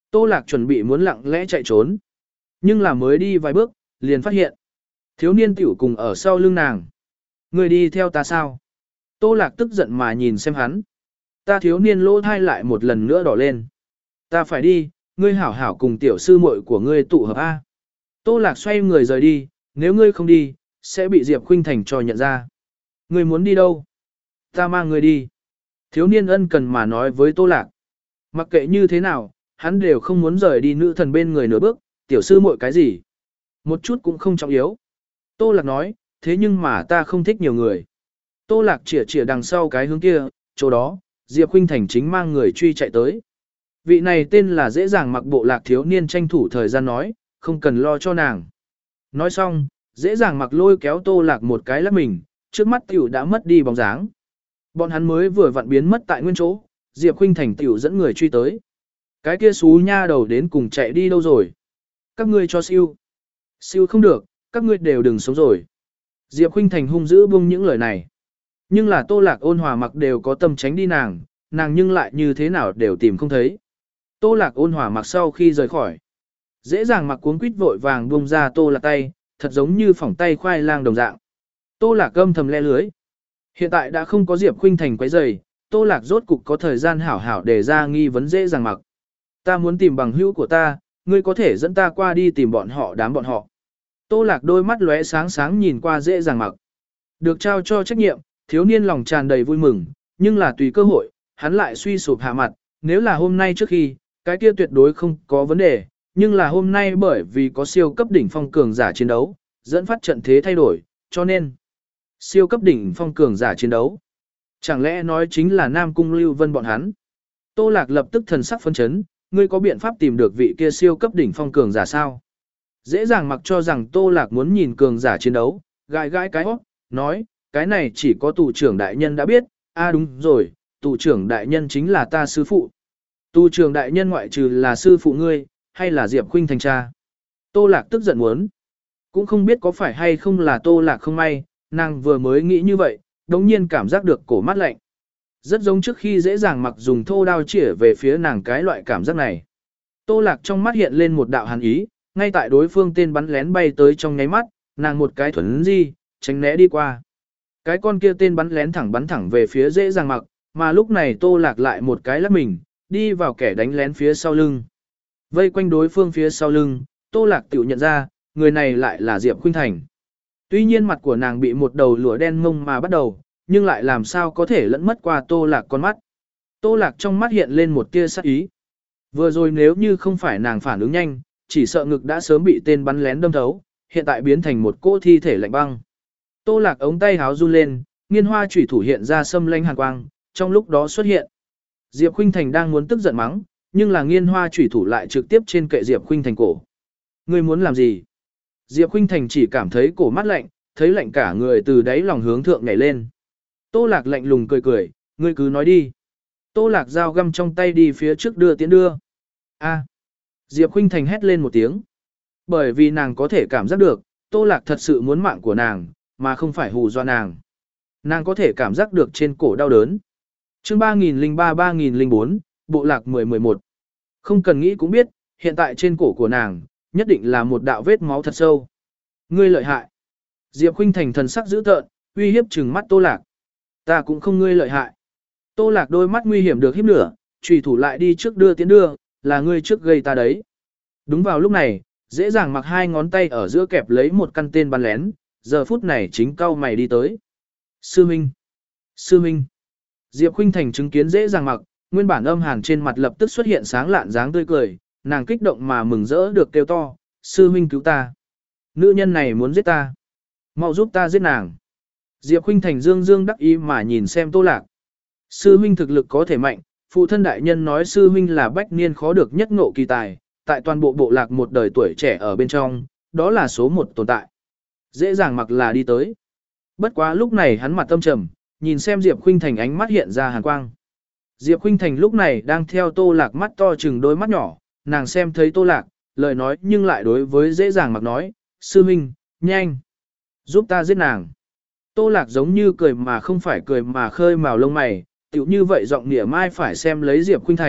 Tô Lạc chuẩn bị muốn lặng lẽ chạy trốn. Nhưng là mới đi vài bước, liền phát hiện. Thiếu niên tiểu cùng ở sau lưng nàng. Người đi theo ta sao? Tô Lạc tức giận mà nhìn xem hắn. Ta thiếu niên lỗ thai lại một lần nữa đỏ lên. Ta phải đi, ngươi hảo hảo cùng tiểu sư muội của ngươi tụ hợp A. Tô Lạc xoay người rời đi, nếu ngươi không đi, sẽ bị Diệp Khuynh Thành cho nhận ra. Ngươi muốn đi đâu? Ta mang ngươi đi. Thiếu niên ân cần mà nói với Tô Lạc. Mặc kệ như thế nào, hắn đều không muốn rời đi nữ thần bên người nửa bước, tiểu sư muội cái gì. Một chút cũng không trọng yếu. Tô Lạc nói, thế nhưng mà ta không thích nhiều người. Tô Lạc chỉa chỉa đằng sau cái hướng kia, chỗ đó, Diệp Khuynh Thành chính mang người truy chạy tới. Vị này tên là dễ dàng mặc bộ lạc thiếu niên tranh thủ thời gian nói, không cần lo cho nàng. Nói xong, dễ dàng mặc lôi kéo Tô Lạc một cái lắc mình, trước mắt tiểu đã mất đi bóng dáng. Bọn hắn mới vừa vặn biến mất tại nguyên chỗ, Diệp Khuynh Thành tiểu dẫn người truy tới. Cái kia xú nha đầu đến cùng chạy đi đâu rồi? Các ngươi cho siêu. Siêu không được, các ngươi đều đừng sống rồi. Diệp Khuynh Thành hung dữ buông những lời này. Nhưng là Tô Lạc ôn hòa mặc đều có tâm tránh đi nàng, nàng nhưng lại như thế nào đều tìm không thấy. Tô Lạc ôn hòa mặc sau khi rời khỏi. Dễ dàng mặc cuống quýt vội vàng buông ra Tô Lạc tay, thật giống như phỏng tay khoai lang đồng dạng. Tô Lạc âm thầm le lưới. Hiện tại đã không có Diệp Khuynh Thành quấy rầy, Tô Lạc rốt cục có thời gian hảo hảo để ra nghi vấn dễ dàng mặc. Ta muốn tìm bằng hữu của ta, ngươi có thể dẫn ta qua đi tìm bọn họ đám bọn họ. Tô Lạc đôi mắt lóe sáng sáng nhìn qua dễ dàng mặc. Được trao cho trách nhiệm, thiếu niên lòng tràn đầy vui mừng, nhưng là tùy cơ hội, hắn lại suy sụp hạ mặt, nếu là hôm nay trước khi, cái kia tuyệt đối không có vấn đề, nhưng là hôm nay bởi vì có siêu cấp đỉnh phong cường giả chiến đấu, dẫn phát trận thế thay đổi, cho nên siêu cấp đỉnh phong cường giả chiến đấu. Chẳng lẽ nói chính là Nam Cung Lưu Vân bọn hắn? Tô Lạc lập tức thần sắc phấn chấn, ngươi có biện pháp tìm được vị kia siêu cấp đỉnh phong cường giả sao? Dễ dàng mặc cho rằng Tô Lạc muốn nhìn cường giả chiến đấu, gãi gãi cái hót, nói, cái này chỉ có tù trưởng đại nhân đã biết, a à đúng rồi, tù trưởng đại nhân chính là ta sư phụ. Tù trưởng đại nhân ngoại trừ là sư phụ ngươi, hay là Diệp Khuynh Thành cha? Tô Lạc tức giận muốn. Cũng không biết có phải hay không là Tô Lạc không may, nàng vừa mới nghĩ như vậy, đống nhiên cảm giác được cổ mát lạnh. Rất giống trước khi dễ dàng mặc dùng thô đao chĩa về phía nàng cái loại cảm giác này. Tô Lạc trong mắt hiện lên một đạo hàn ý, ngay tại đối phương tên bắn lén bay tới trong nháy mắt, nàng một cái thuần di, tránh né đi qua. Cái con kia tên bắn lén thẳng bắn thẳng về phía dễ dàng mặc, mà lúc này Tô Lạc lại một cái lắc mình, đi vào kẻ đánh lén phía sau lưng. Vây quanh đối phương phía sau lưng, Tô Lạc tự nhận ra, người này lại là Diệp Khuynh Thành. Tuy nhiên mặt của nàng bị một đầu lụa đen ngông mà bắt đầu, nhưng lại làm sao có thể lẫn mất qua Tô Lạc con mắt. Tô Lạc trong mắt hiện lên một tia sắc ý. Vừa rồi nếu như không phải nàng phản ứng nhanh, chỉ sợ ngực đã sớm bị tên bắn lén đâm thấu, hiện tại biến thành một cỗ thi thể lạnh băng. Tô Lạc ống tay háo run lên, nghiên hoa chủy thủ hiện ra xâm lanh hàn quang, trong lúc đó xuất hiện. Diệp Khuynh Thành đang muốn tức giận mắng, nhưng là nghiên hoa chủy thủ lại trực tiếp trên kệ Diệp Khuynh Thành cổ. Ngươi muốn làm gì? Diệp Khuynh Thành chỉ cảm thấy cổ mát lạnh, thấy lạnh cả người từ đáy lòng hướng thượng nhảy lên. Tô Lạc lạnh lùng cười cười, ngươi cứ nói đi. Tô Lạc dao găm trong tay đi phía trước đưa tiến đưa. A. Diệp Khuynh Thành hét lên một tiếng. Bởi vì nàng có thể cảm giác được, Tô Lạc thật sự muốn mạng của nàng, mà không phải hù dọa nàng. Nàng có thể cảm giác được trên cổ đau đớn. Chương ba nghìn lẻ ba ba nghìn lẻ bốn, bộ lạc mười mười một. Không cần nghĩ cũng biết, hiện tại trên cổ của nàng, nhất định là một đạo vết máu thật sâu. Ngươi lợi hại. Diệp Khuynh Thành thần sắc dữ tợn, uy hiếp trừng mắt Tô Lạc. Ta cũng không ngươi lợi hại. Tô Lạc đôi mắt nguy hiểm được hiếp nửa, chủy thủ lại đi trước đưa tiến đưa, là ngươi trước gây ta đấy. Đúng vào lúc này, dễ dàng mặc hai ngón tay ở giữa kẹp lấy một căn tên bắn lén, giờ phút này chính cau mày đi tới. Sư Minh! Sư Minh! Diệp Khuynh Thành chứng kiến dễ dàng mặc, nguyên bản âm hàn trên mặt lập tức xuất hiện sáng lạn dáng tươi cười, nàng kích động mà mừng rỡ được kêu to, Sư Minh cứu ta! Nữ nhân này muốn giết ta! Mau giúp ta giết nàng! Diệp Khuynh Thành dương dương đắc ý mà nhìn xem Tô Lạc. Sư Minh thực lực có thể mạnh, phụ thân đại nhân nói Sư Minh là bách niên khó được nhất ngộ kỳ tài, tại toàn bộ bộ lạc một đời tuổi trẻ ở bên trong, đó là số một tồn tại. Dễ dàng mặc là đi tới. Bất quá lúc này hắn mặt tâm trầm, nhìn xem Diệp Khuynh Thành ánh mắt hiện ra hàn quang. Diệp Khuynh Thành lúc này đang theo Tô Lạc mắt to chừng đôi mắt nhỏ, nàng xem thấy Tô Lạc, lời nói nhưng lại đối với dễ dàng mặc nói, Sư Minh, nhanh, giúp ta giết nàng. Tô Lạc giống như cười mà không phải cười mà khơi mào lông mày, tiểu như vậy giọng nịa mai phải xem lấy Diệp Khuynh Thành,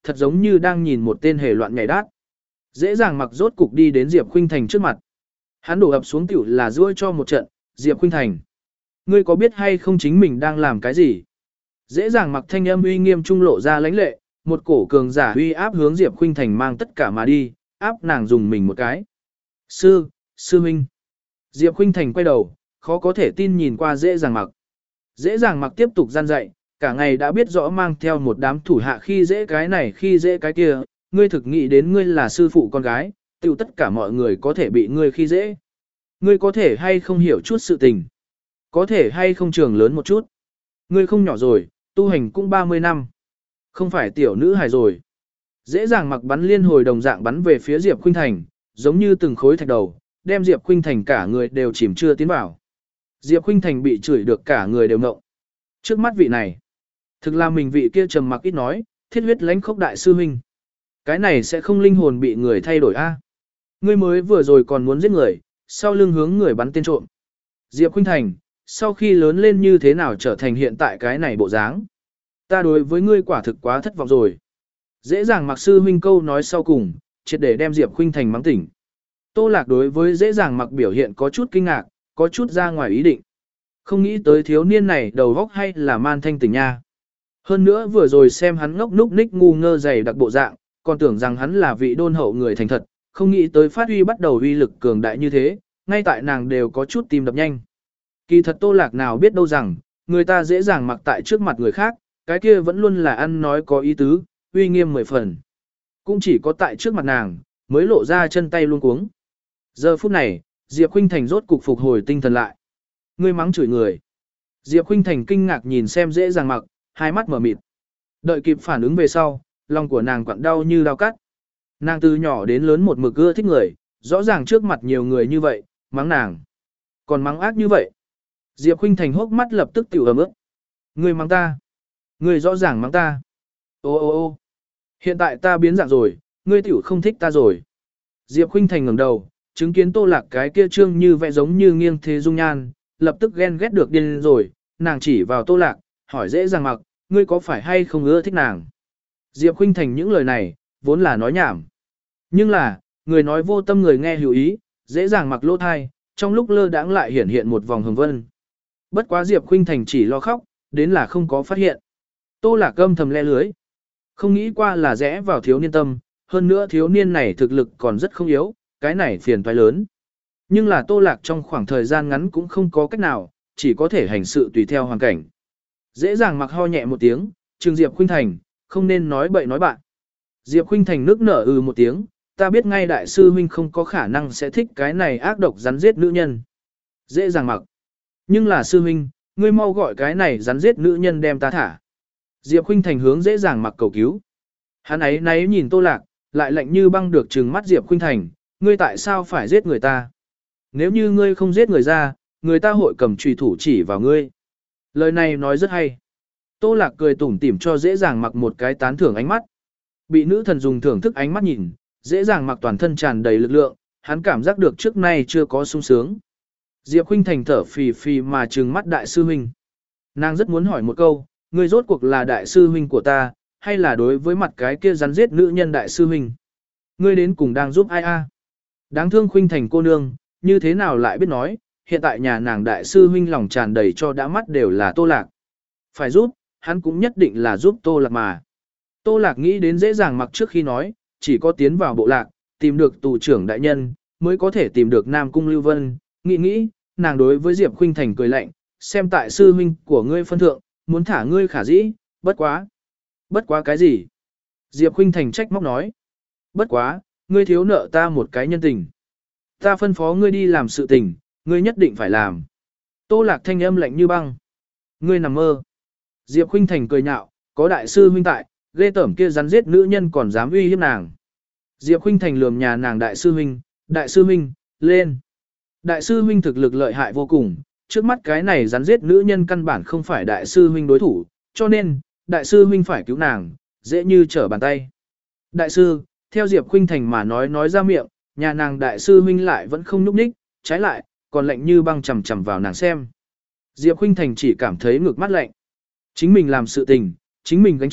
thật giống như đang nhìn một tên hề loạn nhảy đát. Dễ dàng mặc rốt cục đi đến Diệp Khuynh Thành trước mặt. Hắn đổ ập xuống tiểu là duỗi cho một trận, Diệp Khuynh Thành. Ngươi có biết hay không chính mình đang làm cái gì? Dễ dàng mặc thanh âm uy nghiêm trung lộ ra lãnh lệ, một cổ cường giả uy áp hướng Diệp Khuynh Thành mang tất cả mà đi, áp nàng dùng mình một cái. Sư, sư minh. Diệp Khuynh Thành quay đầu, khó có thể tin nhìn qua dễ dàng mặc. Dễ dàng mặc tiếp tục gian dạy, cả ngày đã biết rõ mang theo một đám thủ hạ khi dễ cái này khi dễ cái kia, ngươi thực nghĩ đến ngươi là sư phụ con gái, tiêu tất cả mọi người có thể bị ngươi khi dễ. Ngươi có thể hay không hiểu chút sự tình, có thể hay không trường lớn một chút. Ngươi không nhỏ rồi, tu hành cũng ba mươi năm, không phải tiểu nữ hài rồi. Dễ dàng mặc bắn liên hồi đồng dạng bắn về phía Diệp Khuynh Thành, giống như từng khối thạch đầu, đem Diệp Khuynh Thành cả người đều chìm chưa tiến vào. Diệp Khuynh Thành bị chửi được cả người đều ngộng. Trước mắt vị này, thực là mình vị kia trầm mặc ít nói, thiết huyết lãnh khốc đại sư huynh. Cái này sẽ không linh hồn bị người thay đổi a? Ngươi mới vừa rồi còn muốn giết người, sau lưng hướng người bắn tên trộm. Diệp Khuynh Thành, sau khi lớn lên như thế nào trở thành hiện tại cái này bộ dáng? Ta đối với ngươi quả thực quá thất vọng rồi. Dễ dàng mặc sư huynh câu nói sau cùng, triệt để đem Diệp Khuynh Thành mắng tỉnh. Tô Lạc đối với dễ dàng mặc biểu hiện có chút kinh ngạc, có chút ra ngoài ý định. Không nghĩ tới thiếu niên này đầu óc hay là man thanh tỉnh nha. Hơn nữa vừa rồi xem hắn ngốc núc ních ngu ngơ dày đặc bộ dạng, còn tưởng rằng hắn là vị đôn hậu người thành thật, không nghĩ tới phát huy bắt đầu uy lực cường đại như thế, ngay tại nàng đều có chút tim đập nhanh. Kỳ thật Tô Lạc nào biết đâu rằng, người ta dễ dàng mặc tại trước mặt người khác, cái kia vẫn luôn là ăn nói có ý tứ, uy nghiêm mười phần. Cũng chỉ có tại trước mặt nàng, mới lộ ra chân tay luôn cuống. Giờ phút này, Diệp Khuynh Thành rốt cục phục hồi tinh thần lại. Ngươi mắng chửi người. Diệp Khuynh Thành kinh ngạc nhìn xem dễ dàng mặc, hai mắt mở mịt. Đợi kịp phản ứng về sau, lòng của nàng quặn đau như dao cắt. Nàng từ nhỏ đến lớn một mực ưa thích người, rõ ràng trước mặt nhiều người như vậy, mắng nàng. Còn mắng ác như vậy. Diệp Khuynh Thành hốc mắt lập tức tiểu ấm ướt. Ngươi mắng ta. Ngươi rõ ràng mắng ta. Ô ô ô hiện tại ta biến dạng rồi, ngươi tiểu không thích ta rồi. Diệp Khuynh Thành ngẩng đầu, chứng kiến Tô Lạc cái kia trương như vẽ giống như nghiêng thế dung nhan, lập tức ghen ghét được điên rồi, nàng chỉ vào Tô Lạc, hỏi dễ dàng mặc, ngươi có phải hay không ưa thích nàng. Diệp Khuynh Thành những lời này, vốn là nói nhảm. Nhưng là, người nói vô tâm người nghe hiểu ý, dễ dàng mặc lỗ thai, trong lúc lơ đãng lại hiển hiện một vòng hồng vân. Bất quá Diệp Khuynh Thành chỉ lo khóc, đến là không có phát hiện. Tô Lạc âm thầm le lưới. Không nghĩ qua là rẽ vào thiếu niên tâm, hơn nữa thiếu niên này thực lực còn rất không yếu, cái này phiền toái lớn. Nhưng là Tô Lạc trong khoảng thời gian ngắn cũng không có cách nào, chỉ có thể hành sự tùy theo hoàn cảnh. Dễ dàng mặc ho nhẹ một tiếng, trừng Diệp Khuynh Thành, không nên nói bậy nói bạn. Diệp Khuynh Thành nước nở ừ một tiếng, ta biết ngay đại sư huynh không có khả năng sẽ thích cái này ác độc rắn giết nữ nhân. Dễ dàng mặc. Nhưng là sư huynh, ngươi mau gọi cái này rắn giết nữ nhân đem ta thả. Diệp Khuynh Thành hướng dễ dàng mặc cầu cứu. Hắn ấy náy nhìn Tô Lạc, lại lạnh như băng được trừng mắt Diệp Khuynh Thành, ngươi tại sao phải giết người ta? Nếu như ngươi không giết người ra, người ta hội cầm chùy thủ chỉ vào ngươi. Lời này nói rất hay. Tô Lạc cười tủm tỉm cho dễ dàng mặc một cái tán thưởng ánh mắt. Bị nữ thần dùng thưởng thức ánh mắt nhìn, dễ dàng mặc toàn thân tràn đầy lực lượng, hắn cảm giác được trước nay chưa có sung sướng. Diệp Khuynh Thành thở phì phì mà trừng mắt đại sư huynh. Nàng rất muốn hỏi một câu, ngươi rốt cuộc là đại sư huynh của ta, hay là đối với mặt cái kia rắn giết nữ nhân đại sư huynh? Ngươi đến cùng đang giúp ai a? Đáng thương Khuynh Thành cô nương, như thế nào lại biết nói, hiện tại nhà nàng đại sư huynh lòng tràn đầy cho đã mắt đều là Tô Lạc. Phải giúp, hắn cũng nhất định là giúp Tô Lạc mà. Tô Lạc nghĩ đến dễ dàng mặc trước khi nói, chỉ có tiến vào bộ lạc, tìm được tù trưởng đại nhân, mới có thể tìm được Nam Cung Lưu Vân. Nghĩ nghĩ, nàng đối với Diệp Khuynh Thành cười lạnh, xem tại sư huynh của ngươi phân thượng, muốn thả ngươi khả dĩ, bất quá. Bất quá cái gì? Diệp Khuynh Thành trách móc nói. Bất quá, ngươi thiếu nợ ta một cái nhân tình. Ta phân phó ngươi đi làm sự tình, ngươi nhất định phải làm. Tô Lạc thanh âm lạnh như băng. Ngươi nằm mơ. Diệp Khuynh Thành cười nhạo, có đại sư huynh tại, ghê tởm kia rắn giết nữ nhân còn dám uy hiếp nàng. Diệp Khuynh Thành lườm nhà nàng đại sư huynh, đại sư huynh, lên. Đại sư huynh thực lực lợi hại vô cùng, trước mắt cái này rắn giết nữ nhân căn bản không phải đại sư huynh đối thủ, cho nên, đại sư huynh phải cứu nàng, dễ như trở bàn tay. Đại sư, theo Diệp Khuynh Thành mà nói nói ra miệng, nhà nàng đại sư huynh lại vẫn không nhúc nhích, trái lại, còn lạnh như băng chầm chầm vào nàng xem. Diệp Khuynh Thành chỉ cảm thấy ngực mắt lạnh. Chính mình làm sự tình, chính mình gánh chịu,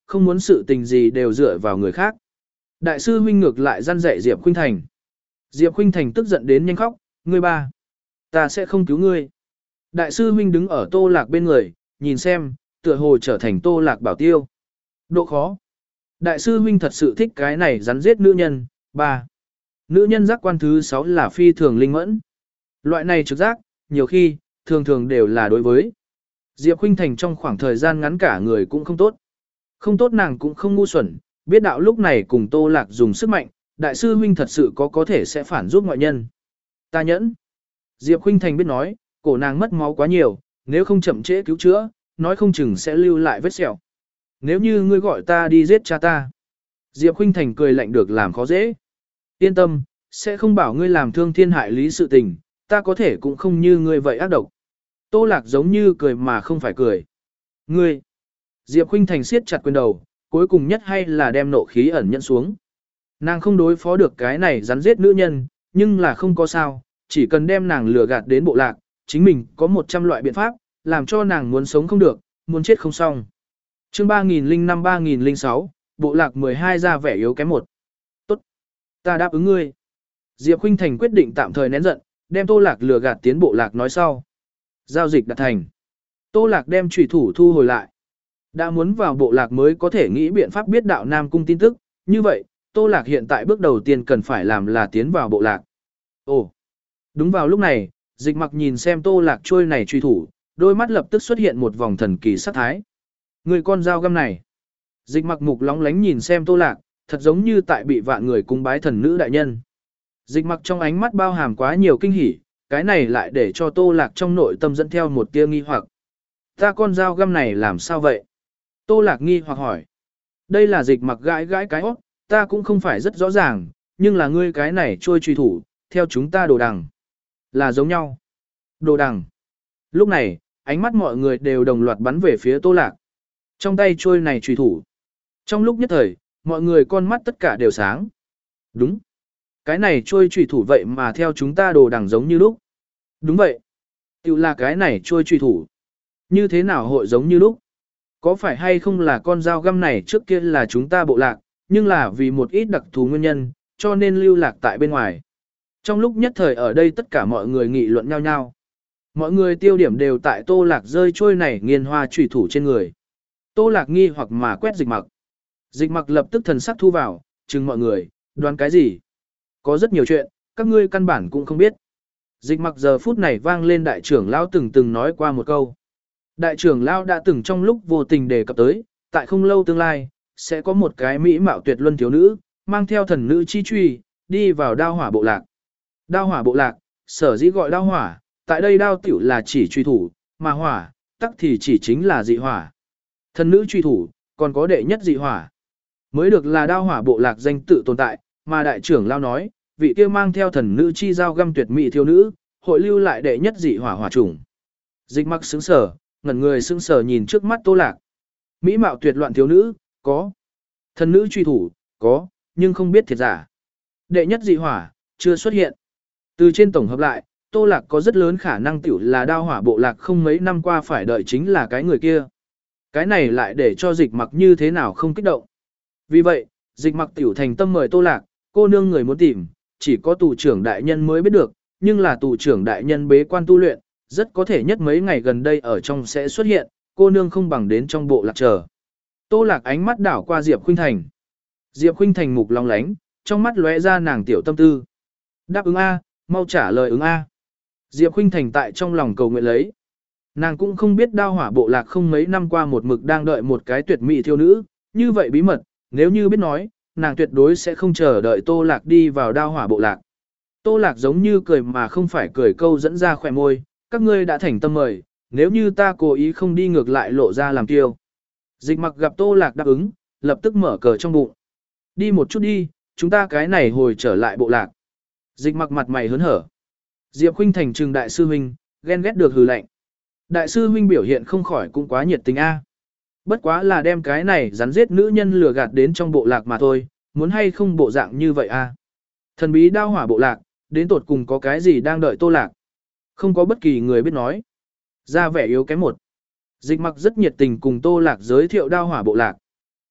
không muốn sự tình gì đều dựa vào người khác. Đại sư huynh ngược lại răn dạy Diệp Khuynh Thành. Diệp Khuynh Thành tức giận đến nhanh khóc, ngươi ba, ta sẽ không cứu ngươi. Đại sư huynh đứng ở Tô Lạc bên người, nhìn xem, tựa hồ trở thành Tô Lạc bảo tiêu. Độ khó. Đại sư huynh thật sự thích cái này rắn giết nữ nhân. Ba. Nữ nhân giác quan thứ sáu là phi thường linh mẫn. Loại này trực giác, nhiều khi, thường thường đều là đối với. Diệp Khuynh Thành trong khoảng thời gian ngắn cả người cũng không tốt. Không tốt nàng cũng không ngu xuẩn, biết đạo lúc này cùng Tô Lạc dùng sức mạnh, đại sư huynh thật sự có có thể sẽ phản giúp ngoại nhân. Ta nhẫn. Diệp Khuynh Thành biết nói, cổ nàng mất máu quá nhiều, nếu không chậm trễ cứu chữa, nói không chừng sẽ lưu lại vết sẹo. Nếu như ngươi gọi ta đi giết cha ta. Diệp Khuynh Thành cười lạnh được làm khó dễ. Yên tâm, sẽ không bảo ngươi làm thương thiên hại lý sự tình, ta có thể cũng không như ngươi vậy ác độc. Tô Lạc giống như cười mà không phải cười. Ngươi. Diệp Khuynh Thành siết chặt quyền đầu, cuối cùng nhất hay là đem nộ khí ẩn nhẫn xuống. Nàng không đối phó được cái này rắn giết nữ nhân, nhưng là không có sao, chỉ cần đem nàng lừa gạt đến bộ lạc, chính mình có một trăm loại biện pháp, làm cho nàng muốn sống không được, muốn chết không xong. Chương ba nghìn lẻ năm ba nghìn lẻ sáu, bộ lạc mười hai ra vẻ yếu kém một. Tốt, ta đáp ứng ngươi. Diệp Khuynh Thành quyết định tạm thời nén giận, đem Tô Lạc lừa gạt tiến bộ lạc nói sau. Giao dịch đạt thành. Tô Lạc đem chủy thủ thu hồi lại. Đã muốn vào bộ lạc mới có thể nghĩ biện pháp biết đạo Nam Cung tin tức, như vậy, Tô Lạc hiện tại bước đầu tiên cần phải làm là tiến vào bộ lạc. Ồ, đúng vào lúc này, Dịch Mặc nhìn xem Tô Lạc trôi này truy thủ, đôi mắt lập tức xuất hiện một vòng thần kỳ sắc thái. Người con dao găm này. Dịch Mặc mục lóng lánh nhìn xem Tô Lạc, thật giống như tại bị vạn người cung bái thần nữ đại nhân. Dịch Mặc trong ánh mắt bao hàm quá nhiều kinh hỉ, cái này lại để cho Tô Lạc trong nội tâm dẫn theo một tia nghi hoặc. Ta con dao găm này làm sao vậy? Tô Lạc nghi hoặc hỏi. Đây là Dịch Mặc gãi gãi cái hót, ta cũng không phải rất rõ ràng, nhưng là ngươi cái này trôi truy thủ, theo chúng ta đồ đằng. Là giống nhau. Đồ đằng. Lúc này, ánh mắt mọi người đều đồng loạt bắn về phía Tô Lạc. Trong tay trôi này truy thủ. Trong lúc nhất thời, mọi người con mắt tất cả đều sáng. Đúng. Cái này trôi truy thủ vậy mà theo chúng ta đồ đằng giống như lúc. Đúng vậy. Tiểu là cái này trôi truy thủ. Như thế nào hội giống như lúc? Có phải hay không là con dao găm này trước kia là chúng ta bộ lạc, nhưng là vì một ít đặc thù nguyên nhân, cho nên lưu lạc tại bên ngoài. Trong lúc nhất thời ở đây tất cả mọi người nghị luận nhau nhau. Mọi người tiêu điểm đều tại Tô Lạc rơi trôi này nghiền hoa trùy thủ trên người. Tô Lạc nghi hoặc mà quét Dịch Mặc. Dịch Mặc lập tức thần sắc thu vào, chừng mọi người, đoán cái gì? Có rất nhiều chuyện, các ngươi căn bản cũng không biết. Dịch Mặc giờ phút này vang lên đại trưởng lão từng từng nói qua một câu. Đại trưởng lão đã từng trong lúc vô tình đề cập tới, tại không lâu tương lai, sẽ có một cái mỹ mạo tuyệt luân thiếu nữ, mang theo thần nữ chi truy, đi vào đao hỏa bộ lạc. Đao hỏa bộ lạc, sở dĩ gọi đao hỏa, tại đây đao tiểu là chỉ truy thủ, mà hỏa, tắc thì chỉ chính là dị hỏa. Thần nữ truy thủ, còn có đệ nhất dị hỏa. Mới được là đao hỏa bộ lạc danh tự tồn tại, mà đại trưởng lão nói, vị kia mang theo thần nữ chi dao găm tuyệt mỹ thiếu nữ, hội lưu lại đệ nhất dị hỏa hỏa chủng. Dịch Mặc sững sờ, ngẩn người sững sờ nhìn trước mắt Tô Lạc. Mỹ mạo tuyệt loạn thiếu nữ, có. Thần nữ truy thủ, có, nhưng không biết thiệt giả. Đệ nhất dị hỏa, chưa xuất hiện. Từ trên tổng hợp lại, Tô Lạc có rất lớn khả năng tiểu là đao hỏa bộ lạc không mấy năm qua phải đợi chính là cái người kia. Cái này lại để cho Dịch Mặc như thế nào không kích động. Vì vậy, Dịch Mặc tiểu thành tâm mời Tô Lạc, cô nương người muốn tìm, chỉ có tù trưởng đại nhân mới biết được, nhưng là tù trưởng đại nhân bế quan tu luyện, rất có thể nhất mấy ngày gần đây ở trong sẽ xuất hiện, cô nương không bằng đến trong bộ lạc chờ. Tô Lạc ánh mắt đảo qua Diệp Khuynh Thành. Diệp Khuynh Thành mục long lánh, trong mắt lóe ra nàng tiểu tâm tư. Đáp ứng A, mau trả lời ứng A. Diệp Khuynh Thành tại trong lòng cầu nguyện lấy. Nàng cũng không biết đao hỏa bộ lạc không mấy năm qua một mực đang đợi một cái tuyệt mỹ thiếu nữ, như vậy bí mật, nếu như biết nói, nàng tuyệt đối sẽ không chờ đợi Tô Lạc đi vào đao hỏa bộ lạc. Tô Lạc giống như cười mà không phải cười câu dẫn ra khỏe môi, các ngươi đã thành tâm mời, nếu như ta cố ý không đi ngược lại lộ ra làm kiêu. Dịch Mặc gặp Tô Lạc đáp ứng, lập tức mở cờ trong bụng. Đi một chút đi, chúng ta cái này hồi trở lại bộ lạc. Dịch Mặc mặt mày hớn hở. Diệp Khuynh Thành trừng đại sư huynh, ghen ghét được hừ lạnh. Đại sư huynh biểu hiện không khỏi cũng quá nhiệt tình a. Bất quá là đem cái này rắn giết nữ nhân lừa gạt đến trong bộ lạc mà thôi, muốn hay không bộ dạng như vậy a. Thần bí đao hỏa bộ lạc, đến tột cùng có cái gì đang đợi Tô Lạc. Không có bất kỳ người biết nói. Ra vẻ yếu kém một. Dịch Mặc rất nhiệt tình cùng Tô Lạc giới thiệu đao hỏa bộ lạc.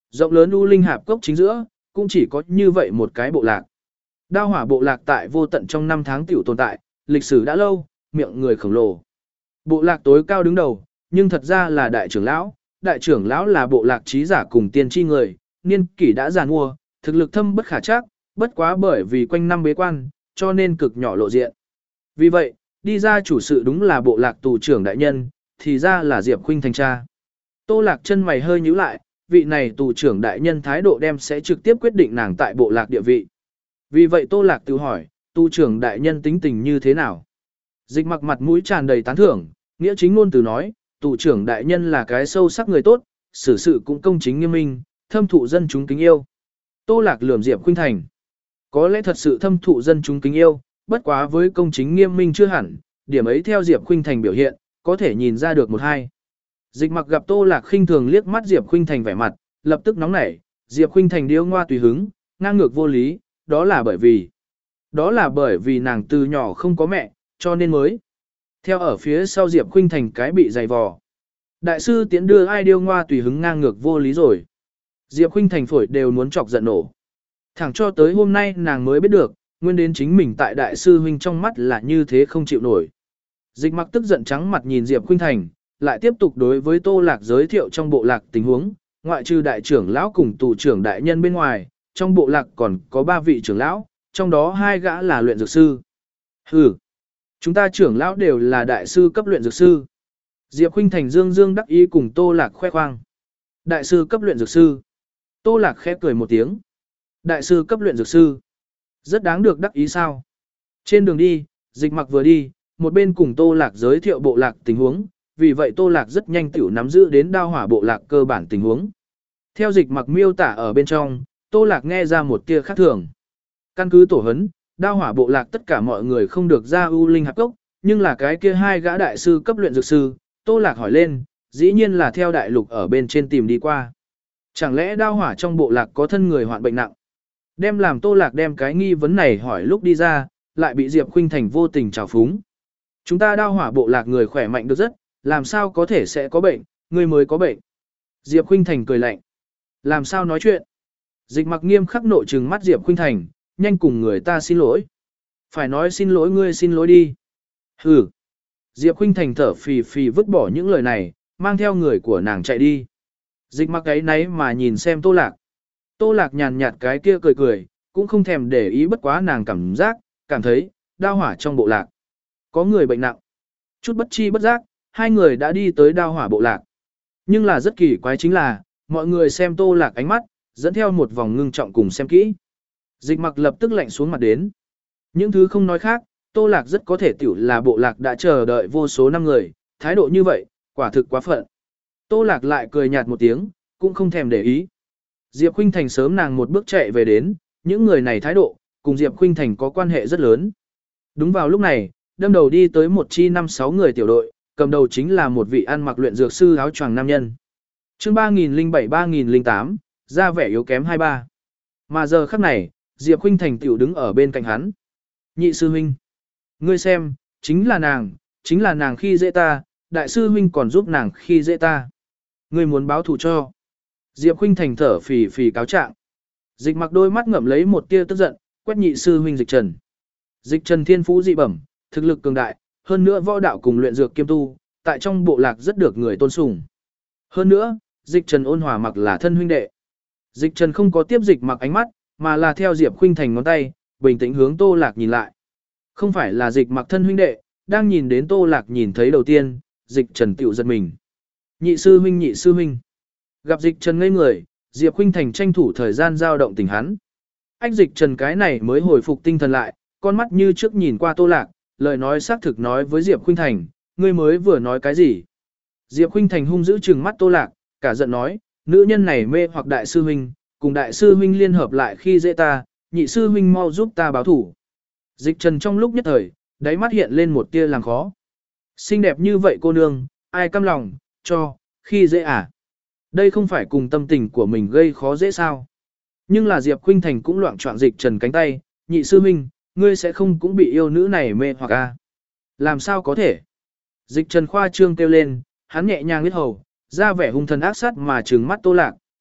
Rộng lớn u linh hạp cốc chính giữa, cũng chỉ có như vậy một cái bộ lạc. Đao hỏa bộ lạc tại vô tận trong năm tháng tiểu tồn tại, lịch sử đã lâu, miệng người khổng lồ. Bộ lạc tối cao đứng đầu, nhưng thật ra là đại trưởng lão, đại trưởng lão là bộ lạc trí giả cùng tiên tri người, niên kỷ đã già mua, thực lực thâm bất khả trắc, bất quá bởi vì quanh năm bế quan, cho nên cực nhỏ lộ diện. Vì vậy, đi ra chủ sự đúng là bộ lạc tù trưởng đại nhân, thì ra là Diệp Khuynh Thành cha. Tô Lạc chân mày hơi nhíu lại, vị này tù trưởng đại nhân thái độ đem sẽ trực tiếp quyết định nàng tại bộ lạc địa vị. Vì vậy Tô Lạc tự hỏi, tù trưởng đại nhân tính tình như thế nào? Dịch Mặc mặt mũi tràn đầy tán thưởng, nghĩa chính ngôn từ nói, tù trưởng đại nhân là cái sâu sắc người tốt, xử sự cũng công chính nghiêm minh, thâm thụ dân chúng kính yêu. Tô Lạc lườm Diệp Khuynh Thành. Có lẽ thật sự thâm thụ dân chúng kính yêu, bất quá với công chính nghiêm minh chưa hẳn, điểm ấy theo Diệp Khuynh Thành biểu hiện, có thể nhìn ra được một hai. Dịch Mặc gặp Tô Lạc khinh thường liếc mắt Diệp Khuynh Thành vẻ mặt, lập tức nóng nảy, Diệp Khuynh Thành điêu ngoa tùy hứng, ngang ngược vô lý, đó là bởi vì đó là bởi vì nàng từ nhỏ không có mẹ, cho nên mới theo ở phía sau Diệp Khuynh Thành cái bị dày vò. Đại sư Tiễn đưa ai điêu ngoa tùy hứng ngang ngược vô lý rồi. Diệp Khuynh Thành phổi đều muốn chọc giận nổ. Thẳng cho tới hôm nay nàng mới biết được, nguyên đến chính mình tại đại sư huynh trong mắt là như thế không chịu nổi. Dịch Mặc tức giận trắng mặt nhìn Diệp Khuynh Thành, lại tiếp tục đối với Tô Lạc giới thiệu trong bộ lạc tình huống, ngoại trừ đại trưởng lão cùng tù trưởng đại nhân bên ngoài, trong bộ lạc còn có ba vị trưởng lão, trong đó hai gã là luyện dược sư. Hừ, chúng ta trưởng lão đều là đại sư cấp luyện dược sư. Diệp Khuynh Thành dương dương đắc ý cùng Tô Lạc khoe khoang. Đại sư cấp luyện dược sư. Tô Lạc khẽ cười một tiếng. Đại sư cấp luyện dược sư. Rất đáng được đắc ý sao. Trên đường đi, Dịch Mặc vừa đi, một bên cùng Tô Lạc giới thiệu bộ lạc tình huống, vì vậy Tô Lạc rất nhanh tiểu nắm giữ đến đao hỏa bộ lạc cơ bản tình huống. Theo Dịch Mặc miêu tả ở bên trong, Tô Lạc nghe ra một tia khác thường. Căn cứ tổ hấn, đao hỏa bộ lạc tất cả mọi người không được ra ưu linh hạp cốc, nhưng là cái kia hai gã đại sư cấp luyện dược sư, Tô Lạc hỏi lên, dĩ nhiên là theo đại lục ở bên trên tìm đi qua. Chẳng lẽ đao hỏa trong bộ lạc có thân người hoạn bệnh nặng? Đem làm Tô Lạc đem cái nghi vấn này hỏi lúc đi ra, lại bị Diệp Khuynh Thành vô tình trào phúng. Chúng ta đao hỏa bộ lạc người khỏe mạnh được rất, làm sao có thể sẽ có bệnh, người mới có bệnh. Diệp Khuynh Thành cười lạnh. Làm sao nói chuyện? Dịch Mặc nghiêm khắc nội trừng mắt Diệp Khuynh Thành, nhanh cùng người ta xin lỗi. Phải nói xin lỗi ngươi xin lỗi đi. Hừ. Diệp Khuynh Thành thở phì phì vứt bỏ những lời này, mang theo người của nàng chạy đi. Dịch Mặc ấy nấy mà nhìn xem Tô Lạc. Tô Lạc nhàn nhạt cái kia cười cười, cũng không thèm để ý bất quá nàng cảm giác, cảm thấy, đao hỏa trong bộ lạc. Có người bệnh nặng. Chút bất chi bất giác, hai người đã đi tới đao hỏa bộ lạc. Nhưng là rất kỳ quái chính là, mọi người xem Tô Lạc ánh mắt, dẫn theo một vòng ngưng trọng cùng xem kỹ. Dịch Mặc lập tức lạnh xuống mặt đến. Những thứ không nói khác, Tô Lạc rất có thể tiểu là bộ lạc đã chờ đợi vô số năm người, thái độ như vậy, quả thực quá phận. Tô Lạc lại cười nhạt một tiếng, cũng không thèm để ý. Diệp Khuynh Thành sớm nàng một bước chạy về đến, những người này thái độ, cùng Diệp Khuynh Thành có quan hệ rất lớn. Đúng vào lúc này, đâm đầu đi tới một chi năm sáu người tiểu đội, cầm đầu chính là một vị ăn mặc luyện dược sư áo choàng nam nhân. Chương ba nghìn lẻ bảy ba nghìn lẻ tám, ra vẻ yếu kém hai ba. Mà giờ khắc này, Diệp Khuynh Thành tiểu đứng ở bên cạnh hắn. Nhị sư huynh, ngươi xem, chính là nàng, chính là nàng khi dễ ta, đại sư huynh còn giúp nàng khi dễ ta. Ngươi muốn báo thù cho. Diệp Khuynh Thành thở phì phì cáo trạng. Dịch Mặc đôi mắt ngậm lấy một tia tức giận, quét nhị sư huynh Dịch Trần. Dịch Trần thiên phú dị bẩm, thực lực cường đại, hơn nữa võ đạo cùng luyện dược kiêm tu, tại trong bộ lạc rất được người tôn sùng. Hơn nữa, Dịch Trần ôn hòa mặc là thân huynh đệ. Dịch Trần không có tiếp Dịch Mặc ánh mắt, mà là theo Diệp Khuynh Thành ngón tay, bình tĩnh hướng Tô Lạc nhìn lại. Không phải là Dịch Mặc thân huynh đệ, đang nhìn đến Tô Lạc nhìn thấy đầu tiên, Dịch Trần tiểu giật mình. Nhị sư huynh nhị sư huynh. Gặp Dịch Trần ngây người, Diệp Khuynh Thành tranh thủ thời gian giao động tình hắn. Ách Dịch Trần cái này mới hồi phục tinh thần lại, con mắt như trước nhìn qua Tô Lạc, lời nói xác thực nói với Diệp Khuynh Thành, ngươi mới vừa nói cái gì? Diệp Khuynh Thành hung dữ trừng mắt Tô Lạc, cả giận nói, nữ nhân này mê hoặc đại sư huynh, cùng đại sư huynh liên hợp lại khi dễ ta, nhị sư huynh mau giúp ta báo thủ. Dịch Trần trong lúc nhất thời, đáy mắt hiện lên một tia làm khó. Xinh đẹp như vậy cô nương, ai cam lòng, cho, khi dễ à? Đây không phải cùng tâm tình của mình gây khó dễ sao? Nhưng là Diệp Khuynh Thành cũng loạn choạng Dịch Trần cánh tay, nhị sư huynh, ngươi sẽ không cũng bị yêu nữ này mê hoặc à? Làm sao có thể? Dịch Trần khoa trương kêu lên, hắn nhẹ nhàng liếc hầu, ra vẻ hung thần ác sát mà trừng mắt Tô Lạc,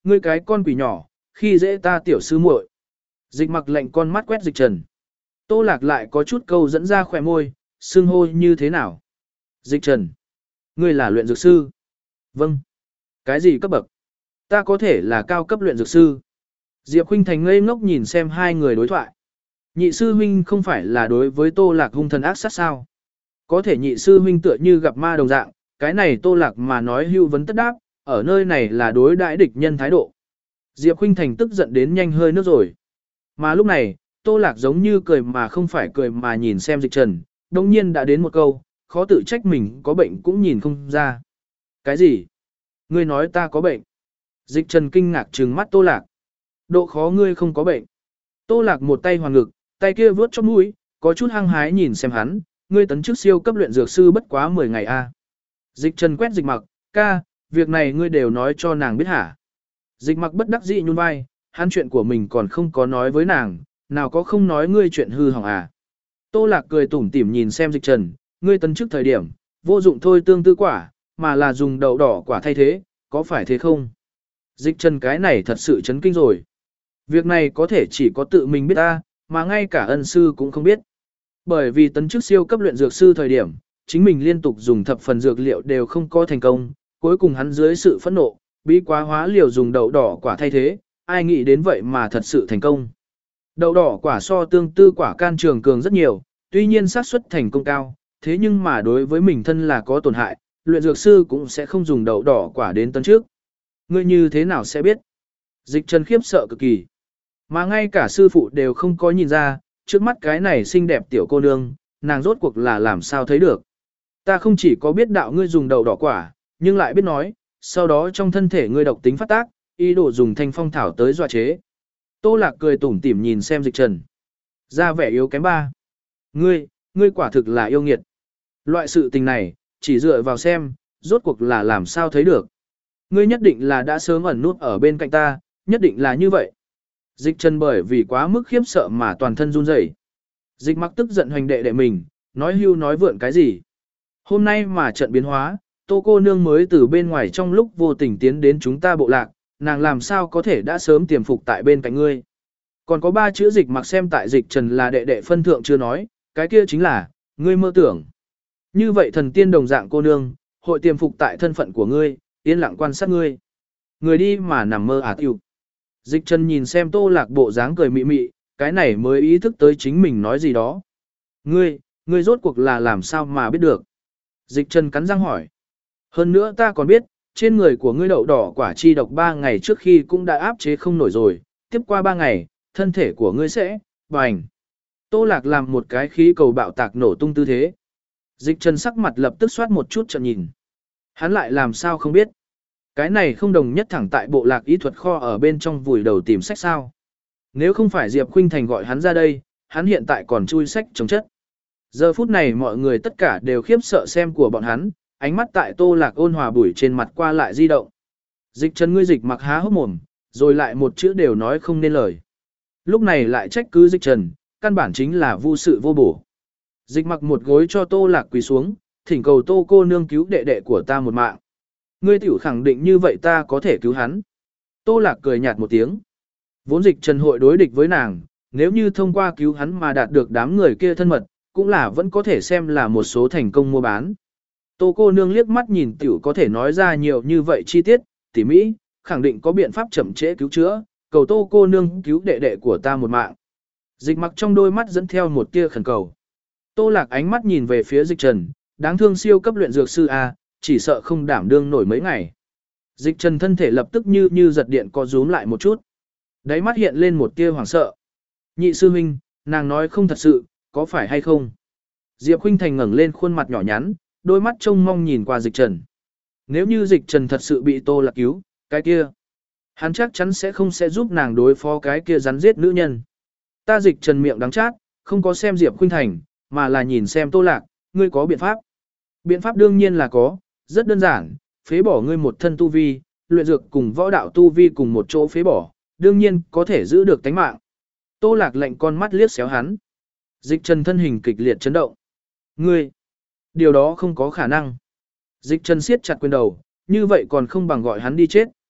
ngươi cái con quỷ nhỏ, khi dễ ta tiểu sư muội. Dịch mặc lệnh con mắt quét dịch trần. Tô lạc lại có chút câu dẫn ra khỏe môi, xưng hô như thế nào. Dịch trần. Ngươi là luyện dược sư. Vâng. Cái gì cấp bậc? Ta có thể là cao cấp luyện dược sư. Diệp Khuynh Thành ngây ngốc nhìn xem hai người đối thoại. Nhị sư huynh không phải là đối với Tô Lạc hung thần ác sát sao? Có thể nhị sư huynh tựa như gặp ma đồng dạng, cái này Tô Lạc mà nói hưu vấn tất đáp, ở nơi này là đối đãi địch nhân thái độ. Diệp Khuynh Thành tức giận đến nhanh hơi nước rồi. Mà lúc này, Tô Lạc giống như cười mà không phải cười mà nhìn xem Dịch Trần, đồng nhiên đã đến một câu, khó tự trách mình có bệnh cũng nhìn không ra. Cái gì? Ngươi nói ta có bệnh? Dịch Trần kinh ngạc trừng mắt Tô Lạc. Độ khó ngươi không có bệnh. Tô Lạc một tay hoàn ngực, tay kia vướt chóp mũi, có chút hăng hái nhìn xem hắn, ngươi tấn chức siêu cấp luyện dược sư bất quá mười ngày a. Dịch Trần quét Dịch Mặc, ca, việc này ngươi đều nói cho nàng biết hả? Dịch Mặc bất đắc dĩ nhún vai, hắn chuyện của mình còn không có nói với nàng, nào có không nói ngươi chuyện hư hỏng à. Tô Lạc cười tủm tỉm nhìn xem Dịch Trần, ngươi tấn chức thời điểm, vô dụng thôi tương tư quả, mà là dùng đậu đỏ quả thay thế, có phải thế không? Dịch Trần cái này thật sự chấn kinh rồi. Việc này có thể chỉ có tự mình biết ta, mà ngay cả ân sư cũng không biết. Bởi vì tấn chức siêu cấp luyện dược sư thời điểm, chính mình liên tục dùng thập phần dược liệu đều không có thành công, cuối cùng hắn dưới sự phẫn nộ, bí quá hóa liều dùng đậu đỏ quả thay thế, ai nghĩ đến vậy mà thật sự thành công. Đậu đỏ quả so tương tư quả can trường cường rất nhiều, tuy nhiên xác suất thành công cao, thế nhưng mà đối với mình thân là có tổn hại, luyện dược sư cũng sẽ không dùng đậu đỏ quả đến tấn trước. Ngươi như thế nào sẽ biết? Dịch Trần khiếp sợ cực kỳ. Mà ngay cả sư phụ đều không có nhìn ra, trước mắt cái này xinh đẹp tiểu cô nương, nàng rốt cuộc là làm sao thấy được. Ta không chỉ có biết đạo ngươi dùng đậu đỏ quả, nhưng lại biết nói, sau đó trong thân thể ngươi độc tính phát tác, ý đồ dùng thanh phong thảo tới dọa chế. Tô Lạc cười tủm tỉm nhìn xem Dịch Trần. Ra vẻ yếu kém ba. Ngươi, ngươi quả thực là yêu nghiệt. Loại sự tình này, chỉ dựa vào xem, rốt cuộc là làm sao thấy được. Ngươi nhất định là đã sớm ẩn nút ở bên cạnh ta, nhất định là như vậy. Dịch Trần bởi vì quá mức khiếp sợ mà toàn thân run rẩy. Dịch Mặc tức giận hoành đệ đệ mình, nói hưu nói vượn cái gì. Hôm nay mà trận biến hóa, Tô cô nương mới từ bên ngoài trong lúc vô tình tiến đến chúng ta bộ lạc, nàng làm sao có thể đã sớm tiềm phục tại bên cạnh ngươi. Còn có ba chữ Dịch Mặc xem tại Dịch Trần là đệ đệ phân thượng chưa nói, cái kia chính là, ngươi mơ tưởng. Như vậy thần tiên đồng dạng cô nương, hội tiềm phục tại thân phận của ngươi, yên lặng quan sát ngươi. Người đi mà nằm mơ ả tiêu. Dịch Trần nhìn xem Tô Lạc bộ dáng cười mị mị, cái này mới ý thức tới chính mình nói gì đó. Ngươi, ngươi rốt cuộc là làm sao mà biết được? Dịch Trần cắn răng hỏi. Hơn nữa ta còn biết, trên người của ngươi đậu đỏ quả chi độc ba ngày trước khi cũng đã áp chế không nổi rồi, tiếp qua ba ngày, thân thể của ngươi sẽ, bành. Tô Lạc làm một cái khí cầu bạo tạc nổ tung tư thế. Dịch Trần sắc mặt lập tức soát một chút trận nhìn. Hắn lại làm sao không biết. Cái này không đồng nhất thẳng tại bộ lạc ý thuật kho ở bên trong vùi đầu tìm sách sao. Nếu không phải Diệp Khuynh Thành gọi hắn ra đây, hắn hiện tại còn chui sách chống chất. Giờ phút này mọi người tất cả đều khiếp sợ xem của bọn hắn, ánh mắt tại Tô Lạc ôn hòa bủi trên mặt qua lại di động. Dịch Trần ngươi Dịch Mặc há hốc mồm, rồi lại một chữ đều nói không nên lời. Lúc này lại trách cứ Dịch Trần, căn bản chính là vô sự vô bổ. Dịch Mặc một gối cho Tô Lạc quỳ xuống, thỉnh cầu Tô cô nương cứu đệ đệ của ta một mạng. Ngươi tiểu khẳng định như vậy ta có thể cứu hắn. Tô Lạc cười nhạt một tiếng. Vốn Dịch Trần hội đối địch với nàng, nếu như thông qua cứu hắn mà đạt được đám người kia thân mật, cũng là vẫn có thể xem là một số thành công mua bán. Tô cô nương liếc mắt nhìn tiểu có thể nói ra nhiều như vậy chi tiết, tỉ mỹ, khẳng định có biện pháp chậm trễ cứu chữa, cầu Tô cô nương cứu đệ đệ của ta một mạng. Dịch Mặc trong đôi mắt dẫn theo một tia khẩn cầu. Tô Lạc ánh mắt nhìn về phía Dịch Trần, đáng thương siêu cấp luyện dược sư A, chỉ sợ không đảm đương nổi mấy ngày. Dịch Trần thân thể lập tức như như giật điện co rúm lại một chút. Đáy mắt hiện lên một tia hoảng sợ. Nhị sư huynh, nàng nói không thật sự, có phải hay không? Diệp Khuynh Thành ngẩng lên khuôn mặt nhỏ nhắn, đôi mắt trông mong nhìn qua Dịch Trần. Nếu như Dịch Trần thật sự bị Tô Lạc cứu, cái kia, hắn chắc chắn sẽ không sẽ giúp nàng đối phó cái kia rắn giết nữ nhân. Ta Dịch Trần miệng đắng chát, không có xem Diệp Khuynh Thành, mà là nhìn xem Tô Lạc, ngươi có biện pháp. Biện pháp đương nhiên là có, rất đơn giản, phế bỏ ngươi một thân tu vi, luyện dược cùng võ đạo tu vi cùng một chỗ phế bỏ, đương nhiên có thể giữ được tánh mạng. Tô Lạc lạnh con mắt liếc xéo hắn. Dịch Trần thân hình kịch liệt chấn động. Ngươi, điều đó không có khả năng. Dịch Trần siết chặt quyền đầu, như vậy còn không bằng gọi hắn đi chết.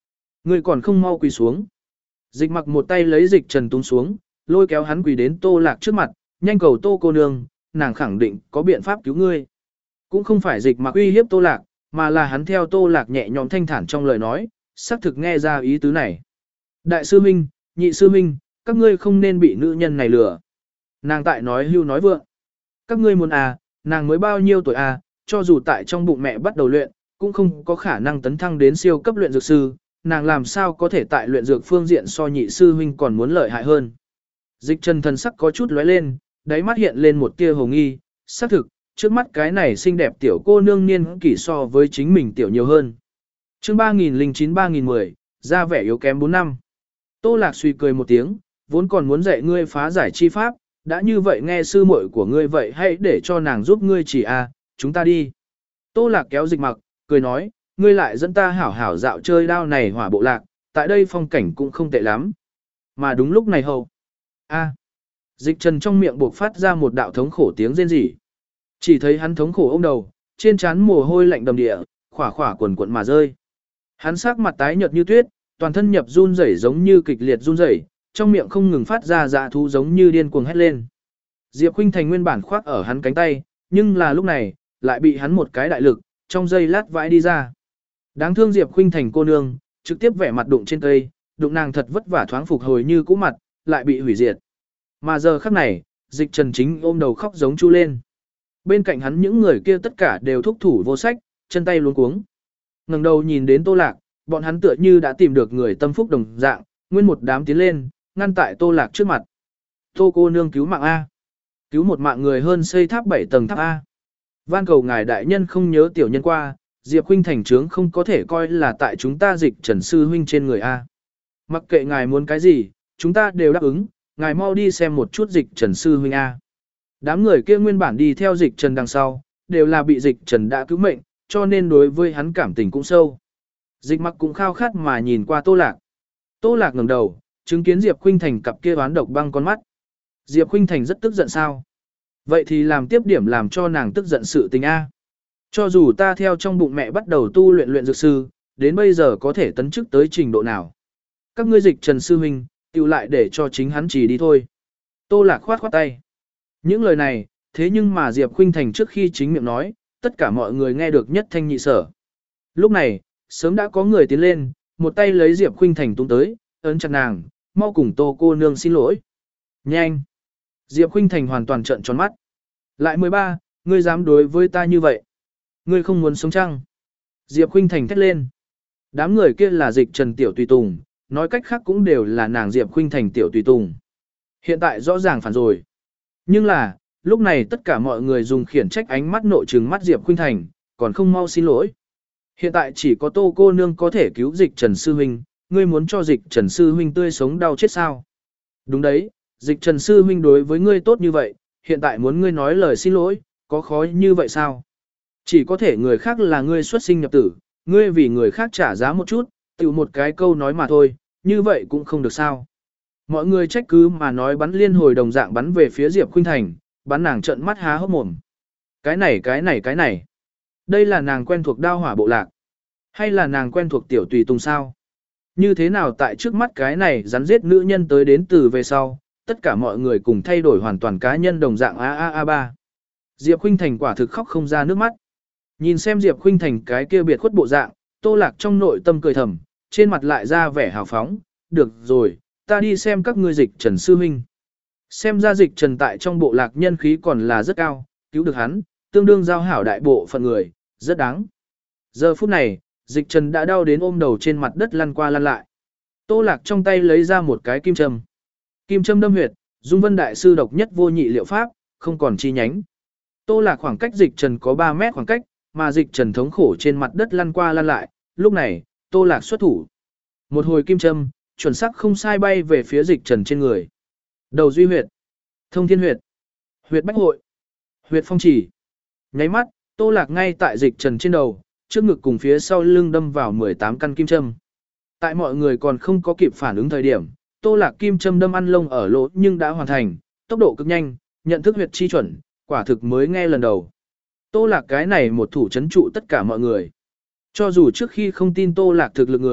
Ngươi còn không mau quỳ xuống. Dịch mặc một tay lấy dịch trần túng xuống, lôi kéo hắn quỳ đến Tô Lạc trước mặt, nhanh cầu Tô cô nương, nàng khẳng định có biện pháp cứu ngươi. Cũng không phải dịch mặc uy hiếp Tô Lạc, mà là hắn theo Tô Lạc nhẹ nhõm thanh thản trong lời nói, xác thực nghe ra ý tứ này. Đại sư Minh, nhị sư Minh, các ngươi không nên bị nữ nhân này lừa. Nàng tại nói hưu nói vượng. Các ngươi muốn à, nàng mới bao nhiêu tuổi à, cho dù tại trong bụng mẹ bắt đầu luyện, cũng không có khả năng tấn thăng đến siêu cấp luyện dược sư, nàng làm sao có thể tại luyện dược phương diện so nhị sư huynh còn muốn lợi hại hơn. Dịch Trần thần sắc có chút lóe lên, đáy mắt hiện lên một tia hồ nghi, xác thực, trước mắt cái này xinh đẹp tiểu cô nương niên kỷ so với chính mình tiểu nhiều hơn. Chương ba nghìn lẻ chín ba nghìn mười, ra vẻ yếu kém bốn năm. Tô Lạc suy cười một tiếng, vốn còn muốn dạy ngươi phá giải chi pháp, đã như vậy nghe sư muội của ngươi vậy hãy để cho nàng giúp ngươi chỉ à, chúng ta đi. Tô Lạc kéo dịch mặc, cười nói, ngươi lại dẫn ta hảo hảo dạo chơi đao này hỏa bộ lạc, tại đây phong cảnh cũng không tệ lắm. Mà đúng lúc này hầu. A. Dịch Trần trong miệng buộc phát ra một đạo thống khổ tiếng rên rỉ. Chỉ thấy hắn thống khổ ôm đầu, trên trán mồ hôi lạnh đầm địa, khỏa khỏa quần quần mà rơi. Hắn sắc mặt tái nhợt như tuyết, toàn thân nhập run rẩy giống như kịch liệt run rẩy, trong miệng không ngừng phát ra dạ thú giống như điên cuồng hét lên. Diệp Khuynh Thành nguyên bản khoác ở hắn cánh tay, nhưng là lúc này, lại bị hắn một cái đại lực, trong giây lát vãi đi ra. Đáng thương Diệp Khuynh Thành cô nương, trực tiếp vẻ mặt đụng trên cây, đụng nàng thật vất vả thoáng phục hồi như cũ mặt, lại bị hủy diệt. Mà giờ khắc này, Dịch Trần chính ôm đầu khóc giống chu lên. Bên cạnh hắn những người kia tất cả đều thúc thủ vô sách, chân tay luống cuống. Ngẩng đầu nhìn đến Tô Lạc, bọn hắn tựa như đã tìm được người tâm phúc đồng dạng, nguyên một đám tiến lên, ngăn tại Tô Lạc trước mặt. Tô cô nương cứu mạng A. Cứu một mạng người hơn xây tháp bảy tầng tháp A. Van cầu ngài đại nhân không nhớ tiểu nhân qua, Diệp huynh thành trướng không có thể coi là tại chúng ta Dịch Trần sư huynh trên người A. Mặc kệ ngài muốn cái gì, chúng ta đều đáp ứng, ngài mau đi xem một chút Dịch Trần sư huynh A. Đám người kia nguyên bản đi theo Dịch Trần đằng sau, đều là bị Dịch Trần đã cứu mệnh, cho nên đối với hắn cảm tình cũng sâu. Dịch mặc cũng khao khát mà nhìn qua Tô Lạc. Tô Lạc ngẩng đầu, chứng kiến Diệp Khuynh Thành cặp kia oán độc băng con mắt. Diệp Khuynh Thành rất tức giận sao? Vậy thì làm tiếp điểm làm cho nàng tức giận sự tình A. Cho dù ta theo trong bụng mẹ bắt đầu tu luyện luyện dược sư, đến bây giờ có thể tấn chức tới trình độ nào. Các ngươi Dịch Trần sư huynh, tiêu lại để cho chính hắn chỉ đi thôi. Tô Lạc khoát khoát tay. Những lời này, thế nhưng mà Diệp Khuynh Thành trước khi chính miệng nói, tất cả mọi người nghe được nhất thanh nhị sở. Lúc này, sớm đã có người tiến lên, một tay lấy Diệp Khuynh Thành tung tới, ấn chặt nàng, mau cùng Tô cô nương xin lỗi. Nhanh! Diệp Khuynh Thành hoàn toàn trợn tròn mắt. Lại mười ba, ngươi dám đối với ta như vậy? Ngươi không muốn sống chăng? Diệp Khuynh Thành thét lên. Đám người kia là Dịch Trần tiểu tùy tùng, nói cách khác cũng đều là nàng Diệp Khuynh Thành tiểu tùy tùng. Hiện tại rõ ràng phản rồi. Nhưng là, lúc này tất cả mọi người dùng khiển trách ánh mắt nội trừng mắt Diệp Khuynh Thành, còn không mau xin lỗi. Hiện tại chỉ có Tô cô nương có thể cứu Dịch Trần sư huynh, ngươi muốn cho Dịch Trần sư huynh tươi sống đau chết sao? Đúng đấy, Dịch Trần sư huynh đối với ngươi tốt như vậy, hiện tại muốn ngươi nói lời xin lỗi, có khó như vậy sao? Chỉ có thể người khác là ngươi xuất sinh nhập tử, ngươi vì người khác trả giá một chút, tự một cái câu nói mà thôi, như vậy cũng không được sao? Mọi người trách cứ mà nói bắn liên hồi đồng dạng bắn về phía Diệp Khuynh Thành, bắn nàng trợn mắt há hốc mồm. Cái này cái này cái này. Đây là nàng quen thuộc đao hỏa bộ lạc. Hay là nàng quen thuộc tiểu tùy tùng sao? Như thế nào tại trước mắt cái này rắn giết nữ nhân tới đến từ về sau, tất cả mọi người cùng thay đổi hoàn toàn cá nhân đồng dạng a a a ba. Diệp Khuynh Thành quả thực khóc không ra nước mắt. Nhìn xem Diệp Khuynh Thành cái kia biệt khuất bộ dạng, Tô Lạc trong nội tâm cười thầm, trên mặt lại ra vẻ hào phóng, được rồi, ta đi xem các ngươi Dịch Trần sư huynh. Xem ra Dịch Trần tại trong bộ lạc nhân khí còn là rất cao, cứu được hắn, tương đương giao hảo đại bộ phận người, rất đáng. Giờ phút này, Dịch Trần đã đau đến ôm đầu trên mặt đất lăn qua lăn lại. Tô Lạc trong tay lấy ra một cái kim châm. Kim châm đâm huyệt, Dung Vân đại sư độc nhất vô nhị liệu pháp, không còn chi nhánh. Tô Lạc khoảng cách Dịch Trần có ba mét khoảng cách, mà Dịch Trần thống khổ trên mặt đất lăn qua lăn lại, lúc này, Tô Lạc xuất thủ. Một hồi kim châm, chuẩn xác không sai bay về phía Dịch Trần trên người. Đầu duy huyệt, thông thiên huyệt, huyệt bách hội, huyệt phong chỉ. Nháy mắt, Tô Lạc ngay tại Dịch Trần trên đầu, trước ngực cùng phía sau lưng đâm vào mười tám căn kim châm. Tại mọi người còn không có kịp phản ứng thời điểm, Tô Lạc kim châm đâm ăn lông ở lỗ nhưng đã hoàn thành, tốc độ cực nhanh, nhận thức huyệt chi chuẩn, quả thực mới nghe lần đầu. Tô Lạc cái này một thủ chấn trụ tất cả mọi người. Cho dù trước khi không tin Tô Lạc thực lực người,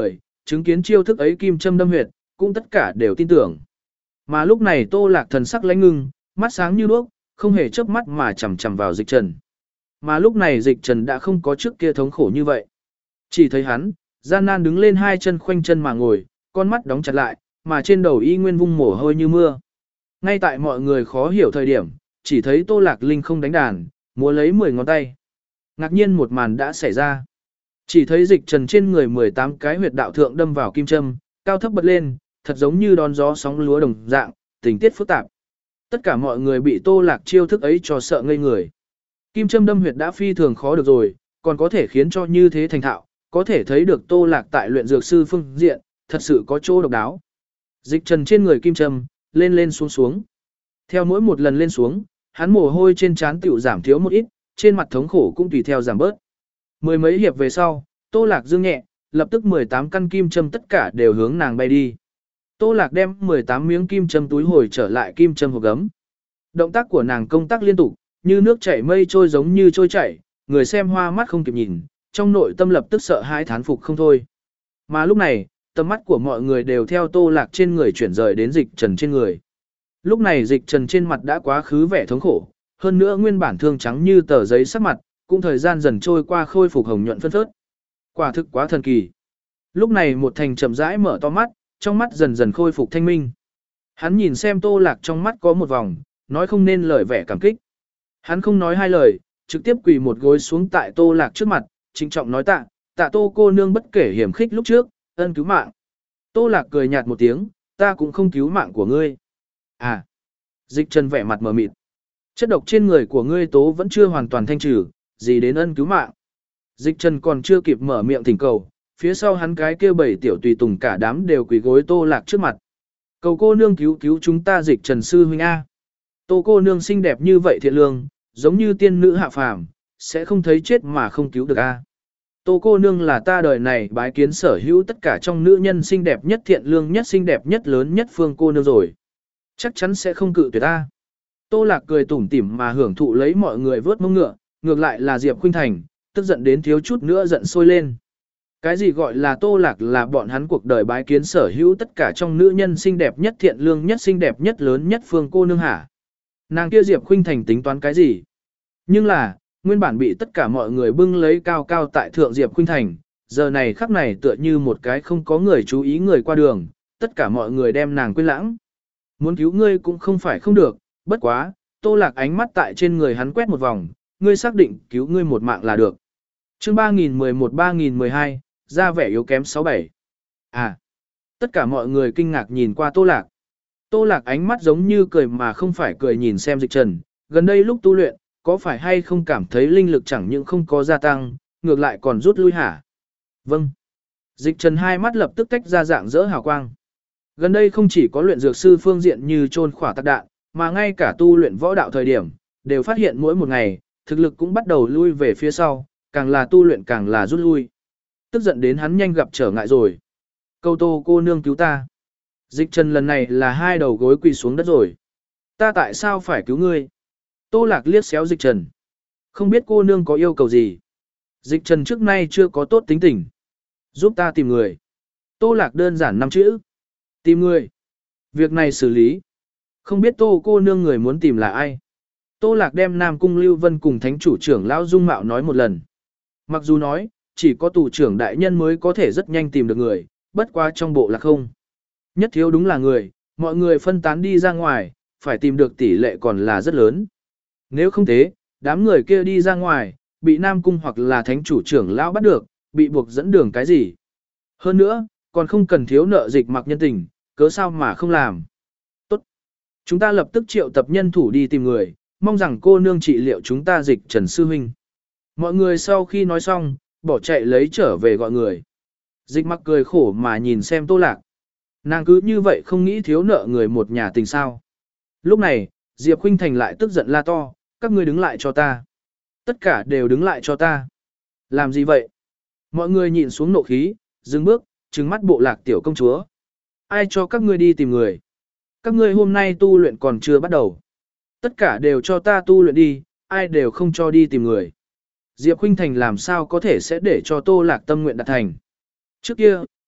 chứng kiến chiêu thức ấy kim châm đâm huyệt, cũng tất cả đều tin tưởng. Mà lúc này Tô Lạc thần sắc lãnh ngưng, mắt sáng như đuốc, không hề chớp mắt mà chằm chằm vào Dịch Trần. Mà lúc này Dịch Trần đã không có trước kia thống khổ như vậy. Chỉ thấy hắn, gian nan đứng lên hai chân khoanh chân mà ngồi, con mắt đóng chặt lại, mà trên đầu y nguyên vung mồ hôi như mưa. Ngay tại mọi người khó hiểu thời điểm, chỉ thấy Tô Lạc Linh không đánh đàn, múa lấy mười ngón tay. Ngạc nhiên một màn đã xảy ra. Chỉ thấy Dịch Trần trên người mười tám cái huyệt đạo thượng đâm vào kim châm, cao thấp bật lên, thật giống như đón gió sóng lúa đồng dạng, tình tiết phức tạp. Tất cả mọi người bị Tô Lạc chiêu thức ấy cho sợ ngây người. Kim châm đâm huyệt đã phi thường khó được rồi, còn có thể khiến cho như thế thành thạo, có thể thấy được Tô Lạc tại luyện dược sư phương diện, thật sự có chỗ độc đáo. Dịch Trần trên người kim châm, lên lên xuống xuống. Theo mỗi một lần lên xuống, hắn mồ hôi trên trán tiểu giảm thiếu một ít, trên mặt thống khổ cũng tùy theo giảm bớt. Mười mấy hiệp về sau, Tô Lạc dương nhẹ, lập tức mười tám căn kim châm tất cả đều hướng nàng bay đi. Tô Lạc đem mười tám miếng kim châm túi hồi trở lại kim châm hộp gấm. Động tác của nàng công tác liên tục, như nước chảy mây trôi giống như trôi chảy, người xem hoa mắt không kịp nhìn, trong nội tâm lập tức sợ hãi thán phục không thôi. Mà lúc này, tầm mắt của mọi người đều theo Tô Lạc trên người chuyển rời đến Dịch Trần trên người. Lúc này Dịch Trần trên mặt đã quá khứ vẻ thống khổ, hơn nữa nguyên bản thương trắng như tờ giấy sắc mặt, cũng thời gian dần trôi qua khôi phục hồng nhuận phân phớt. Quả thực quá thần kỳ. Lúc này một thành chậm rãi mở to mắt, trong mắt dần dần khôi phục thanh minh. Hắn nhìn xem Tô Lạc trong mắt có một vòng, nói không nên lời vẻ cảm kích. Hắn không nói hai lời, trực tiếp quỳ một gối xuống tại Tô Lạc trước mặt, trịnh trọng nói tạ, tạ Tô cô nương bất kể hiểm khích lúc trước, ân cứu mạng. Tô Lạc cười nhạt một tiếng, ta cũng không cứu mạng của ngươi. À, Dịch Trần vẻ mặt mờ mịt. Chất độc trên người của ngươi tố vẫn chưa hoàn toàn thanh trừ, gì đến ân cứu mạng. Dịch Trần còn chưa kịp mở miệng thỉnh cầu, phía sau hắn cái kia bảy tiểu tùy tùng cả đám đều quỳ gối Tô Lạc trước mặt. Cầu cô nương cứu cứu chúng ta Dịch Trần sư huynh A. Tô cô nương xinh đẹp như vậy thiện lương, giống như tiên nữ hạ phàm, sẽ không thấy chết mà không cứu được A. Tô cô nương là ta đời này bái kiến sở hữu tất cả trong nữ nhân xinh đẹp nhất thiện lương nhất xinh đẹp nhất lớn nhất phương cô nương rồi. Chắc chắn sẽ không cự tuyệt ta. Tô Lạc cười tủm tỉm mà hưởng thụ lấy mọi người vớt mông ngựa, ngược lại là Diệp Khuynh Thành, tức giận đến thiếu chút nữa giận sôi lên. Cái gì gọi là Tô Lạc là bọn hắn cuộc đời bái kiến sở hữu tất cả trong nữ nhân xinh đẹp nhất thiện lương nhất xinh đẹp nhất lớn nhất phương cô nương hả? Nàng kia Diệp Khuynh Thành tính toán cái gì? Nhưng là, nguyên bản bị tất cả mọi người bưng lấy cao cao tại thượng Diệp Khuynh Thành, giờ này khắc này tựa như một cái không có người chú ý người qua đường, tất cả mọi người đem nàng quên lãng. Muốn cứu ngươi cũng không phải không được, bất quá, Tô Lạc ánh mắt tại trên người hắn quét một vòng, ngươi xác định cứu ngươi một mạng là được. Chương ba nghìn mười một ba nghìn mười hai, ra vẻ yếu kém sáu bảy. À, tất cả mọi người kinh ngạc nhìn qua Tô Lạc. Tô Lạc ánh mắt giống như cười mà không phải cười nhìn xem Dịch Trần, gần đây lúc tu luyện, có phải hay không cảm thấy linh lực chẳng những không có gia tăng, ngược lại còn rút lui hả? Vâng. Dịch Trần hai mắt lập tức tách ra dạng rỡ hào quang. Gần đây không chỉ có luyện dược sư phương diện như trôn khỏa tạc đạn, mà ngay cả tu luyện võ đạo thời điểm, đều phát hiện mỗi một ngày, thực lực cũng bắt đầu lui về phía sau, càng là tu luyện càng là rút lui. Tức giận đến hắn nhanh gặp trở ngại rồi. Câu Tô cô nương cứu ta. Dịch Trần lần này là hai đầu gối quỳ xuống đất rồi. Ta tại sao phải cứu ngươi? Tô Lạc liếc xéo Dịch Trần. Không biết cô nương có yêu cầu gì? Dịch Trần trước nay chưa có tốt tính tình. Giúp ta tìm người. Tô Lạc đơn giản năm chữ. Tìm người. Việc này xử lý. Không biết Tô cô nương người muốn tìm là ai? Tô Lạc đem Nam Cung Lưu Vân cùng Thánh chủ trưởng Lão Dung Mạo nói một lần. Mặc dù nói, chỉ có tù trưởng đại nhân mới có thể rất nhanh tìm được người, bất quá trong bộ là không. Nhất thiếu đúng là người, mọi người phân tán đi ra ngoài, phải tìm được tỷ lệ còn là rất lớn. Nếu không thế, đám người kia đi ra ngoài, bị Nam Cung hoặc là Thánh chủ trưởng Lão bắt được, bị buộc dẫn đường cái gì. Hơn nữa, còn không cần thiếu nợ Dịch Mặc nhân tình, cớ sao mà không làm. Tốt. Chúng ta lập tức triệu tập nhân thủ đi tìm người, mong rằng cô nương trị liệu chúng ta Dịch Trần sư huynh. Mọi người sau khi nói xong, bỏ chạy lấy trở về gọi người. Dịch Mặc cười khổ mà nhìn xem Tô Lạc. Nàng cứ như vậy không nghĩ thiếu nợ người một nhà tình sao. Lúc này, Diệp Khuynh Thành lại tức giận la to, các ngươi đứng lại cho ta. Tất cả đều đứng lại cho ta. Làm gì vậy? Mọi người nhịn xuống nộ khí, dừng bước, trừng mắt bộ Lạc tiểu công chúa. Ai cho các ngươi đi tìm người? Các ngươi hôm nay tu luyện còn chưa bắt đầu. Tất cả đều cho ta tu luyện đi, ai đều không cho đi tìm người. Diệp Khuynh Thành làm sao có thể sẽ để cho Tô Lạc tâm nguyện đạt thành. Trước kia,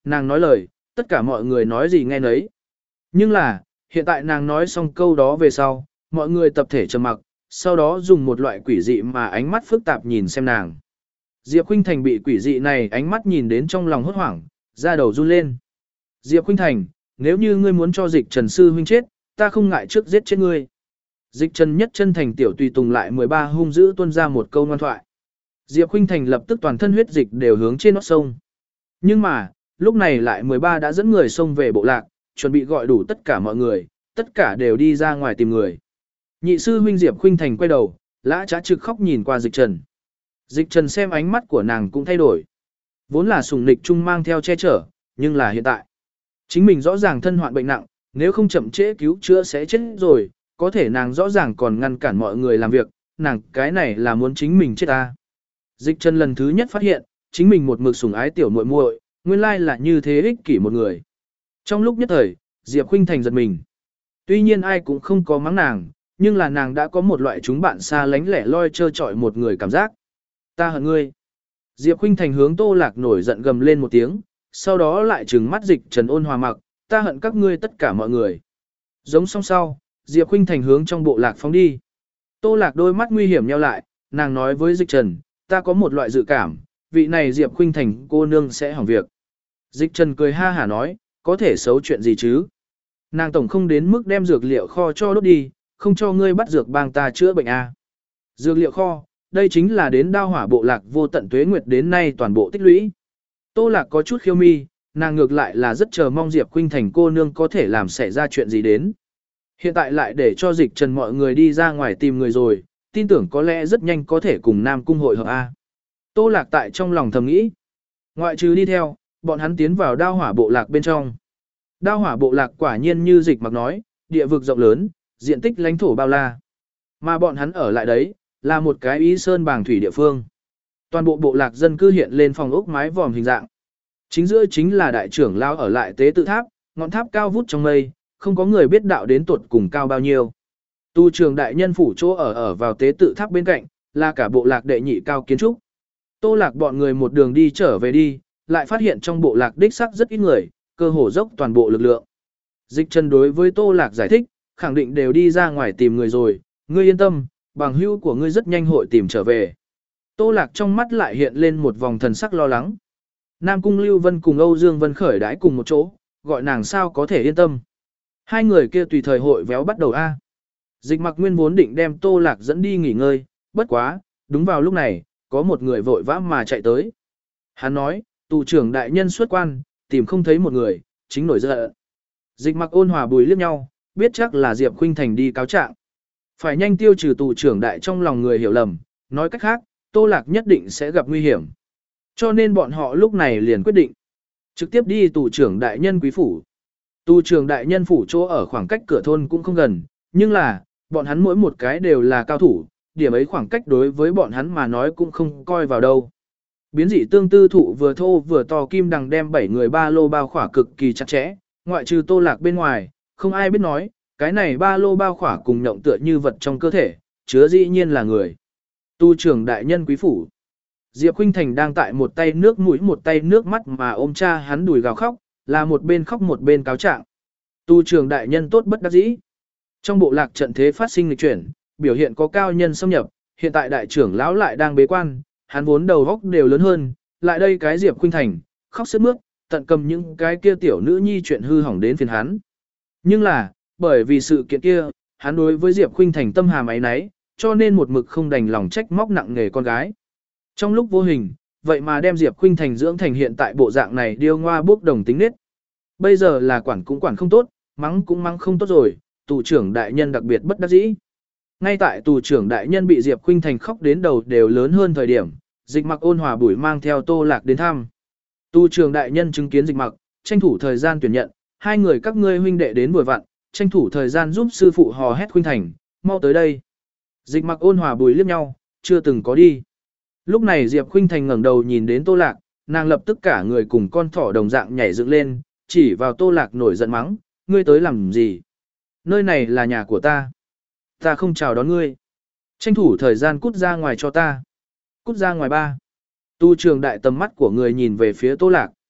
nàng nói lời, tất cả mọi người nói gì nghe nấy. Nhưng là, hiện tại nàng nói xong câu đó về sau, mọi người tập thể trầm mặc, sau đó dùng một loại quỷ dị mà ánh mắt phức tạp nhìn xem nàng. Diệp Khuynh Thành bị quỷ dị này ánh mắt nhìn đến trong lòng hốt hoảng, da đầu run lên. Diệp Khuynh Thành, nếu như ngươi muốn cho Dịch Trần sư huynh chết, ta không ngại trước giết chết ngươi. Dịch Trần nhất chân thành tiểu tùy tùng lại mười ba hung dữ tuôn ra một câu ngoan thoại. Diệp Khuynh Thành lập tức toàn thân huyết dịch đều hướng trên nót sông. Nhưng mà, lúc này lại mười ba đã dẫn người xông về bộ lạc, chuẩn bị gọi đủ tất cả mọi người, tất cả đều đi ra ngoài tìm người. Nhị sư huynh Diệp Khuynh Thành quay đầu, lã trá trực khóc nhìn qua Dịch Trần. Dịch Trần xem ánh mắt của nàng cũng thay đổi. Vốn là sùng nịch trung mang theo che chở, nhưng là hiện tại. Chính mình rõ ràng thân hoạn bệnh nặng, nếu không chậm trễ cứu chữa sẽ chết rồi, có thể nàng rõ ràng còn ngăn cản mọi người làm việc, nàng cái này là muốn chính mình chết ta. Dịch Trần lần thứ nhất phát hiện, chính mình một mực sủng ái tiểu muội muội, nguyên lai là như thế ích kỷ một người. Trong lúc nhất thời, Diệp Khuynh Thành giật mình. Tuy nhiên ai cũng không có mắng nàng, nhưng là nàng đã có một loại chúng bạn xa lánh lẻ loi trơ trọi một người cảm giác. Ta hận ngươi. Diệp Khuynh Thành hướng Tô Lạc nổi giận gầm lên một tiếng, sau đó lại trừng mắt Dịch Trần ôn hòa mặc, ta hận các ngươi tất cả mọi người. Giống song sau, Diệp Khuynh Thành hướng trong bộ lạc phóng đi. Tô Lạc đôi mắt nguy hiểm nheo lại, nàng nói với Dịch Trần, ta có một loại dự cảm, vị này Diệp Khuynh Thành cô nương sẽ hỏng việc. Dịch Trần cười ha hả nói, có thể xấu chuyện gì chứ? Nàng tổng không đến mức đem dược liệu kho cho đốt đi, không cho ngươi bắt dược bang ta chữa bệnh à. Dược liệu kho, đây chính là đến đao hỏa bộ lạc vô tận tuế nguyệt đến nay toàn bộ tích lũy. Tô Lạc có chút khiêu mi, nàng ngược lại là rất chờ mong Diệp Khuynh Thành cô nương có thể làm xảy ra chuyện gì đến. Hiện tại lại để cho Dịch Trần mọi người đi ra ngoài tìm người rồi, tin tưởng có lẽ rất nhanh có thể cùng Nam Cung hội hợp A. Tô Lạc tại trong lòng thầm nghĩ. Ngoại trừ đi theo, bọn hắn tiến vào đao hỏa bộ lạc bên trong. Đao hỏa bộ lạc quả nhiên như Dịch Mặc nói, địa vực rộng lớn, diện tích lãnh thổ bao la. Mà bọn hắn ở lại đấy, là một cái ý sơn bàng thủy địa phương. Toàn bộ bộ lạc dân cư hiện lên phòng ốc mái vòm hình dạng. Chính giữa chính là đại trưởng lao ở lại tế tự tháp, ngọn tháp cao vút trong mây, không có người biết đạo đến tuột cùng cao bao nhiêu. Tu trường đại nhân phủ chỗ ở ở vào tế tự tháp bên cạnh, là cả bộ lạc đệ nhị cao kiến trúc. Tô Lạc bọn người một đường đi trở về đi, lại phát hiện trong bộ lạc đích sắc rất ít người, cơ hồ dốc toàn bộ lực lượng. Dịch Trần đối với Tô Lạc giải thích, khẳng định đều đi ra ngoài tìm người rồi, ngươi yên tâm, bằng hữu của ngươi rất nhanh hội tìm trở về. Tô Lạc trong mắt lại hiện lên một vòng thần sắc lo lắng. Nam Cung Lưu Vân cùng Âu Dương Vân khởi đãi cùng một chỗ, gọi nàng sao có thể yên tâm. Hai người kia tùy thời hội véo bắt đầu A. Dịch Mặc nguyên vốn định đem Tô Lạc dẫn đi nghỉ ngơi, bất quá, đúng vào lúc này, có một người vội vã mà chạy tới. Hắn nói, tù trưởng đại nhân xuất quan, tìm không thấy một người, chính nổi giận. Dịch Mặc ôn hòa bùi liếc nhau, biết chắc là Diệp Khuynh Thành đi cáo trạng. Phải nhanh tiêu trừ tù trưởng đại trong lòng người hiểu lầm, nói cách khác, Tô Lạc nhất định sẽ gặp nguy hiểm. Cho nên bọn họ lúc này liền quyết định trực tiếp đi tù trưởng đại nhân quý phủ. Tù trưởng đại nhân phủ chỗ ở khoảng cách cửa thôn cũng không gần, nhưng là, bọn hắn mỗi một cái đều là cao thủ, điểm ấy khoảng cách đối với bọn hắn mà nói cũng không coi vào đâu. Biến dị tương tư thụ vừa thô vừa to kim đằng đem bảy người ba lô bao khỏa cực kỳ chặt chẽ, ngoại trừ Tô Lạc bên ngoài, không ai biết nói, cái này ba lô bao khỏa cùng nhộng tựa như vật trong cơ thể, chứa dĩ nhiên là người. Tu trưởng đại nhân quý phủ. Diệp Khuynh Thành đang tại một tay nước mũi một tay nước mắt mà ôm cha hắn đùi gào khóc, là một bên khóc một bên cáo trạng. Tu trưởng đại nhân tốt bất đắc dĩ. Trong bộ lạc trận thế phát sinh lịch chuyển, biểu hiện có cao nhân xâm nhập, hiện tại đại trưởng lão lại đang bế quan, hắn vốn đầu góc đều lớn hơn, lại đây cái Diệp Khuynh Thành, khóc sướt mướt, tận cầm những cái kia tiểu nữ nhi chuyện hư hỏng đến phiền hắn. Nhưng là, bởi vì sự kiện kia, hắn đối với Diệp Khuynh Thành tâm hàm ấy nấy, cho nên một mực không đành lòng trách móc nặng nề con gái. Trong lúc vô hình, vậy mà đem Diệp Khuynh Thành dưỡng thành hiện tại bộ dạng này điêu ngoa bốc đồng tính nết. Bây giờ là quản cũng quản không tốt, mắng cũng mắng không tốt rồi, tù trưởng đại nhân đặc biệt bất đắc dĩ. Ngay tại tù trưởng đại nhân bị Diệp Khuynh Thành khóc đến đầu đều lớn hơn thời điểm, Dịch Mặc ôn hòa bùi mang theo Tô Lạc đến thăm. Tù trưởng đại nhân chứng kiến Dịch Mặc, tranh thủ thời gian tuyển nhận, hai người các ngươi huynh đệ đến vừa vặn, tranh thủ thời gian giúp sư phụ hò hét Khuynh Thành, mau tới đây. Dịch Mặc ôn hòa bùi liếc nhau, chưa từng có đi. Lúc này Diệp Khuynh Thành ngẩng đầu nhìn đến Tô Lạc, nàng lập tức cả người cùng con thỏ đồng dạng nhảy dựng lên, chỉ vào Tô Lạc nổi giận mắng, ngươi tới làm gì? Nơi này là nhà của ta. Ta không chào đón ngươi. Tranh thủ thời gian cút ra ngoài cho ta. Cút ra ngoài ba. Tu trường đại tầm mắt của người nhìn về phía Tô Lạc.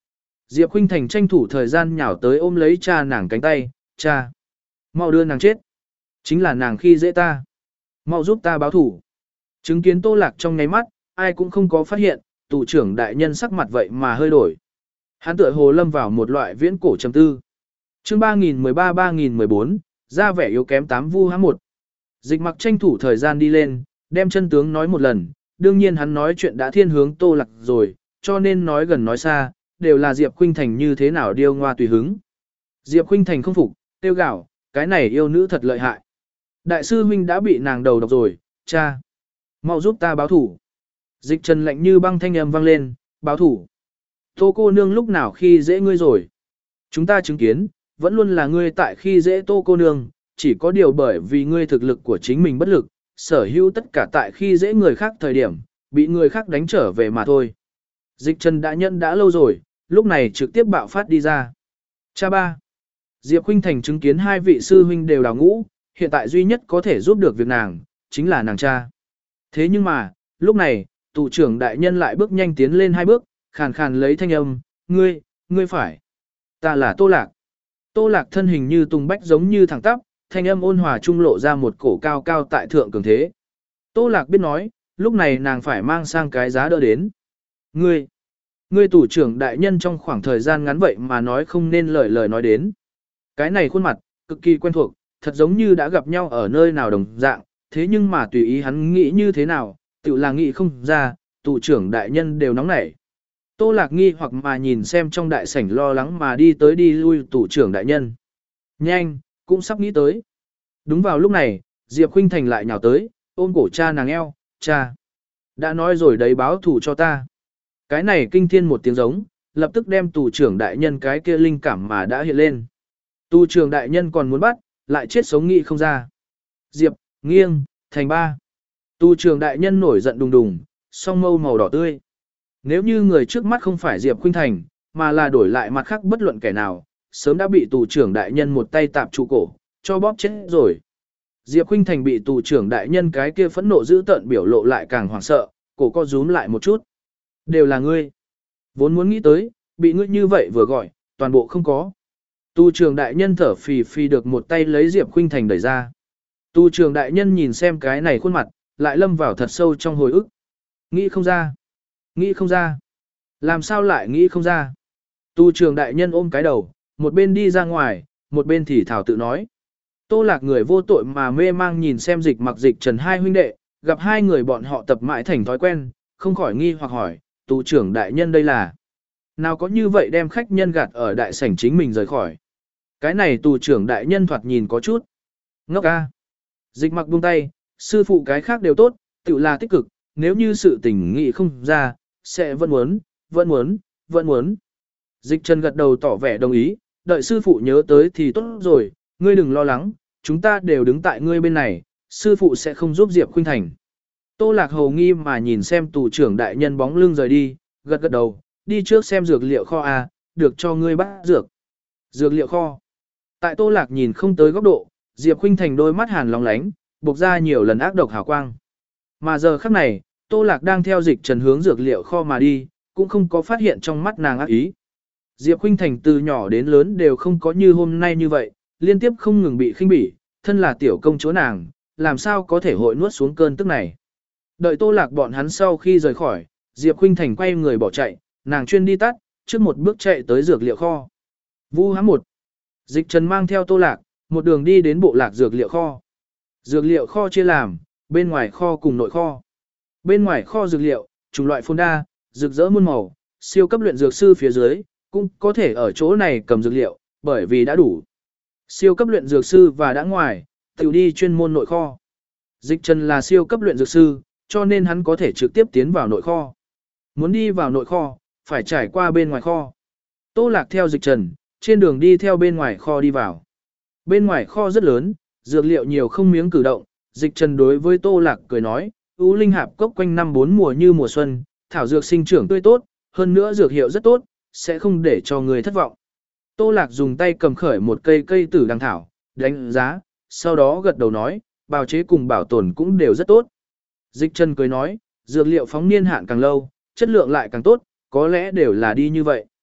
Diệp Khuynh Thành tranh thủ thời gian nhào tới ôm lấy cha nàng cánh tay, cha. Mau đưa nàng chết. Chính là nàng khi dễ ta. Mau giúp ta báo thủ. Chứng kiến Tô Lạc trong ngáy mắt, ai cũng không có phát hiện, tù trưởng đại nhân sắc mặt vậy mà hơi đổi. Hắn tựa hồ lâm vào một loại viễn cổ trầm tư. chương ba nghìn mười ba ba nghìn mười bốn, ra vẻ yếu kém tám vu hãm một. Dịch Mặc tranh thủ thời gian đi lên, đem chân tướng nói một lần, đương nhiên hắn nói chuyện đã thiên hướng Tô Lạc rồi, cho nên nói gần nói xa, đều là Diệp Khuynh Thành như thế nào điêu ngoa tùy hứng. Diệp Khuynh Thành không phục, tiêu gạo, cái này yêu nữ thật lợi hại. Đại sư huynh đã bị nàng đầu độc rồi, cha. Mau giúp ta báo thủ. Dịch Trần lạnh như băng thanh âm vang lên, báo thủ. Tô cô nương lúc nào khi dễ ngươi rồi. Chúng ta chứng kiến, vẫn luôn là ngươi tại khi dễ tô cô nương, chỉ có điều bởi vì ngươi thực lực của chính mình bất lực, sở hữu tất cả tại khi dễ người khác thời điểm, bị người khác đánh trở về mà thôi. Dịch Trần đã nhận đã lâu rồi, lúc này trực tiếp bạo phát đi ra. Cha ba. Diệp Khuynh Thành chứng kiến hai vị sư huynh đều đào ngũ, hiện tại duy nhất có thể giúp được việc nàng, chính là nàng cha. Thế nhưng mà, lúc này, tù trưởng đại nhân lại bước nhanh tiến lên hai bước, khàn khàn lấy thanh âm, ngươi, ngươi phải. Ta là Tô Lạc. Tô Lạc thân hình như tung bách giống như thẳng tắp, thanh âm ôn hòa trung lộ ra một cổ cao cao tại thượng cường thế. Tô Lạc biết nói, lúc này nàng phải mang sang cái giá đỡ đến. Ngươi, ngươi tù trưởng đại nhân trong khoảng thời gian ngắn vậy mà nói không nên lời lời nói đến. Cái này khuôn mặt, cực kỳ quen thuộc, thật giống như đã gặp nhau ở nơi nào đồng dạng, thế nhưng mà tùy ý hắn nghĩ như thế nào, tự là nghĩ không ra, tù trưởng đại nhân đều nóng nảy. Tô Lạc nghi hoặc mà nhìn xem trong đại sảnh lo lắng mà đi tới đi lui tù trưởng đại nhân. Nhanh, cũng sắp nghĩ tới. Đúng vào lúc này, Diệp Khuynh Thành lại nhào tới, ôm cổ cha nàng eo, cha. Đã nói rồi đấy báo thủ cho ta. Cái này kinh thiên một tiếng giống, lập tức đem tù trưởng đại nhân cái kia linh cảm mà đã hiện lên. Tù trưởng đại nhân còn muốn bắt, lại chết sống nghĩ không ra. Diệp, nghiêng, thành ba. Tù trưởng đại nhân nổi giận đùng đùng, song mâu màu đỏ tươi. Nếu như người trước mắt không phải Diệp Khuynh Thành, mà là đổi lại mặt khác bất luận kẻ nào, sớm đã bị tù trưởng đại nhân một tay tạp trụ cổ, cho bóp chết rồi. Diệp Khuynh Thành bị tù trưởng đại nhân cái kia phẫn nộ dữ tợn biểu lộ lại càng hoảng sợ, cổ co rúm lại một chút. Đều là ngươi. Vốn muốn nghĩ tới, bị ngươi như vậy vừa gọi, toàn bộ không có. Tù trưởng đại nhân thở phì phì được một tay lấy Diệp Khuynh Thành đẩy ra. Tù trưởng đại nhân nhìn xem cái này khuôn mặt, lại lâm vào thật sâu trong hồi ức. Nghĩ không ra. Nghĩ không ra. Làm sao lại nghĩ không ra. Tù trưởng đại nhân ôm cái đầu, một bên đi ra ngoài, một bên thì thảo tự nói. Tô Lạc người vô tội mà mê mang nhìn xem Dịch Mặc Dịch Trần hai huynh đệ, gặp hai người bọn họ tập mãi thành thói quen, không khỏi nghi hoặc hỏi, tù trưởng đại nhân đây là. Nào có như vậy đem khách nhân gạt ở đại sảnh chính mình rời khỏi. Cái này tù trưởng đại nhân thoạt nhìn có chút. Ngốc a. Dịch Mặc buông tay, sư phụ cái khác đều tốt, tự là tích cực, nếu như sự tình nghị không ra, sẽ vẫn muốn, vẫn muốn, vẫn muốn. Dịch Trần gật đầu tỏ vẻ đồng ý, đợi sư phụ nhớ tới thì tốt rồi, ngươi đừng lo lắng, chúng ta đều đứng tại ngươi bên này, sư phụ sẽ không giúp Diệp Khuynh Thành. Tô Lạc hầu nghi mà nhìn xem tù trưởng đại nhân bóng lưng rời đi, gật gật đầu, đi trước xem dược liệu kho A, được cho ngươi bắt dược. Dược liệu kho. Tại Tô Lạc nhìn không tới góc độ, Diệp Khuynh Thành đôi mắt hàn lóng lánh, bộc ra nhiều lần ác độc hào quang. Mà giờ khắc này, Tô Lạc đang theo Dịch Trần hướng dược liệu kho mà đi, cũng không có phát hiện trong mắt nàng ác ý. Diệp Khuynh Thành từ nhỏ đến lớn đều không có như hôm nay như vậy, liên tiếp không ngừng bị khinh bỉ, thân là tiểu công chúa nàng, làm sao có thể hội nuốt xuống cơn tức này. Đợi Tô Lạc bọn hắn sau khi rời khỏi, Diệp Khuynh Thành quay người bỏ chạy, nàng chuyên đi tắt, trước một bước chạy tới dược liệu kho. Vu hãm một. Dịch Trần mang theo Tô Lạc, một đường đi đến bộ lạc dược liệu kho. Dược liệu kho chia làm, bên ngoài kho cùng nội kho. Bên ngoài kho dược liệu, chủng loại phồn đa, rực rỡ muôn màu, siêu cấp luyện dược sư phía dưới, cũng có thể ở chỗ này cầm dược liệu, bởi vì đã đủ. Siêu cấp luyện dược sư và đã ngoài, tiểu đi chuyên môn nội kho. Dịch Trần là siêu cấp luyện dược sư, cho nên hắn có thể trực tiếp tiến vào nội kho. Muốn đi vào nội kho, phải trải qua bên ngoài kho. Tô Lạc theo Dịch Trần, trên đường đi theo bên ngoài kho đi vào. Bên ngoài kho rất lớn, dược liệu nhiều không miếng cử động, Dịch Trần đối với Tô Lạc cười nói, ưu linh hạp cốc quanh năm bốn mùa như mùa xuân, thảo dược sinh trưởng tươi tốt, hơn nữa dược hiệu rất tốt, sẽ không để cho người thất vọng. Tô Lạc dùng tay cầm khởi một cây cây tử đằng thảo, đánh giá, sau đó gật đầu nói, bào chế cùng bảo tồn cũng đều rất tốt. Dịch Trần cười nói, dược liệu phóng niên hạn càng lâu, chất lượng lại càng tốt, có lẽ đều là đi như vậy.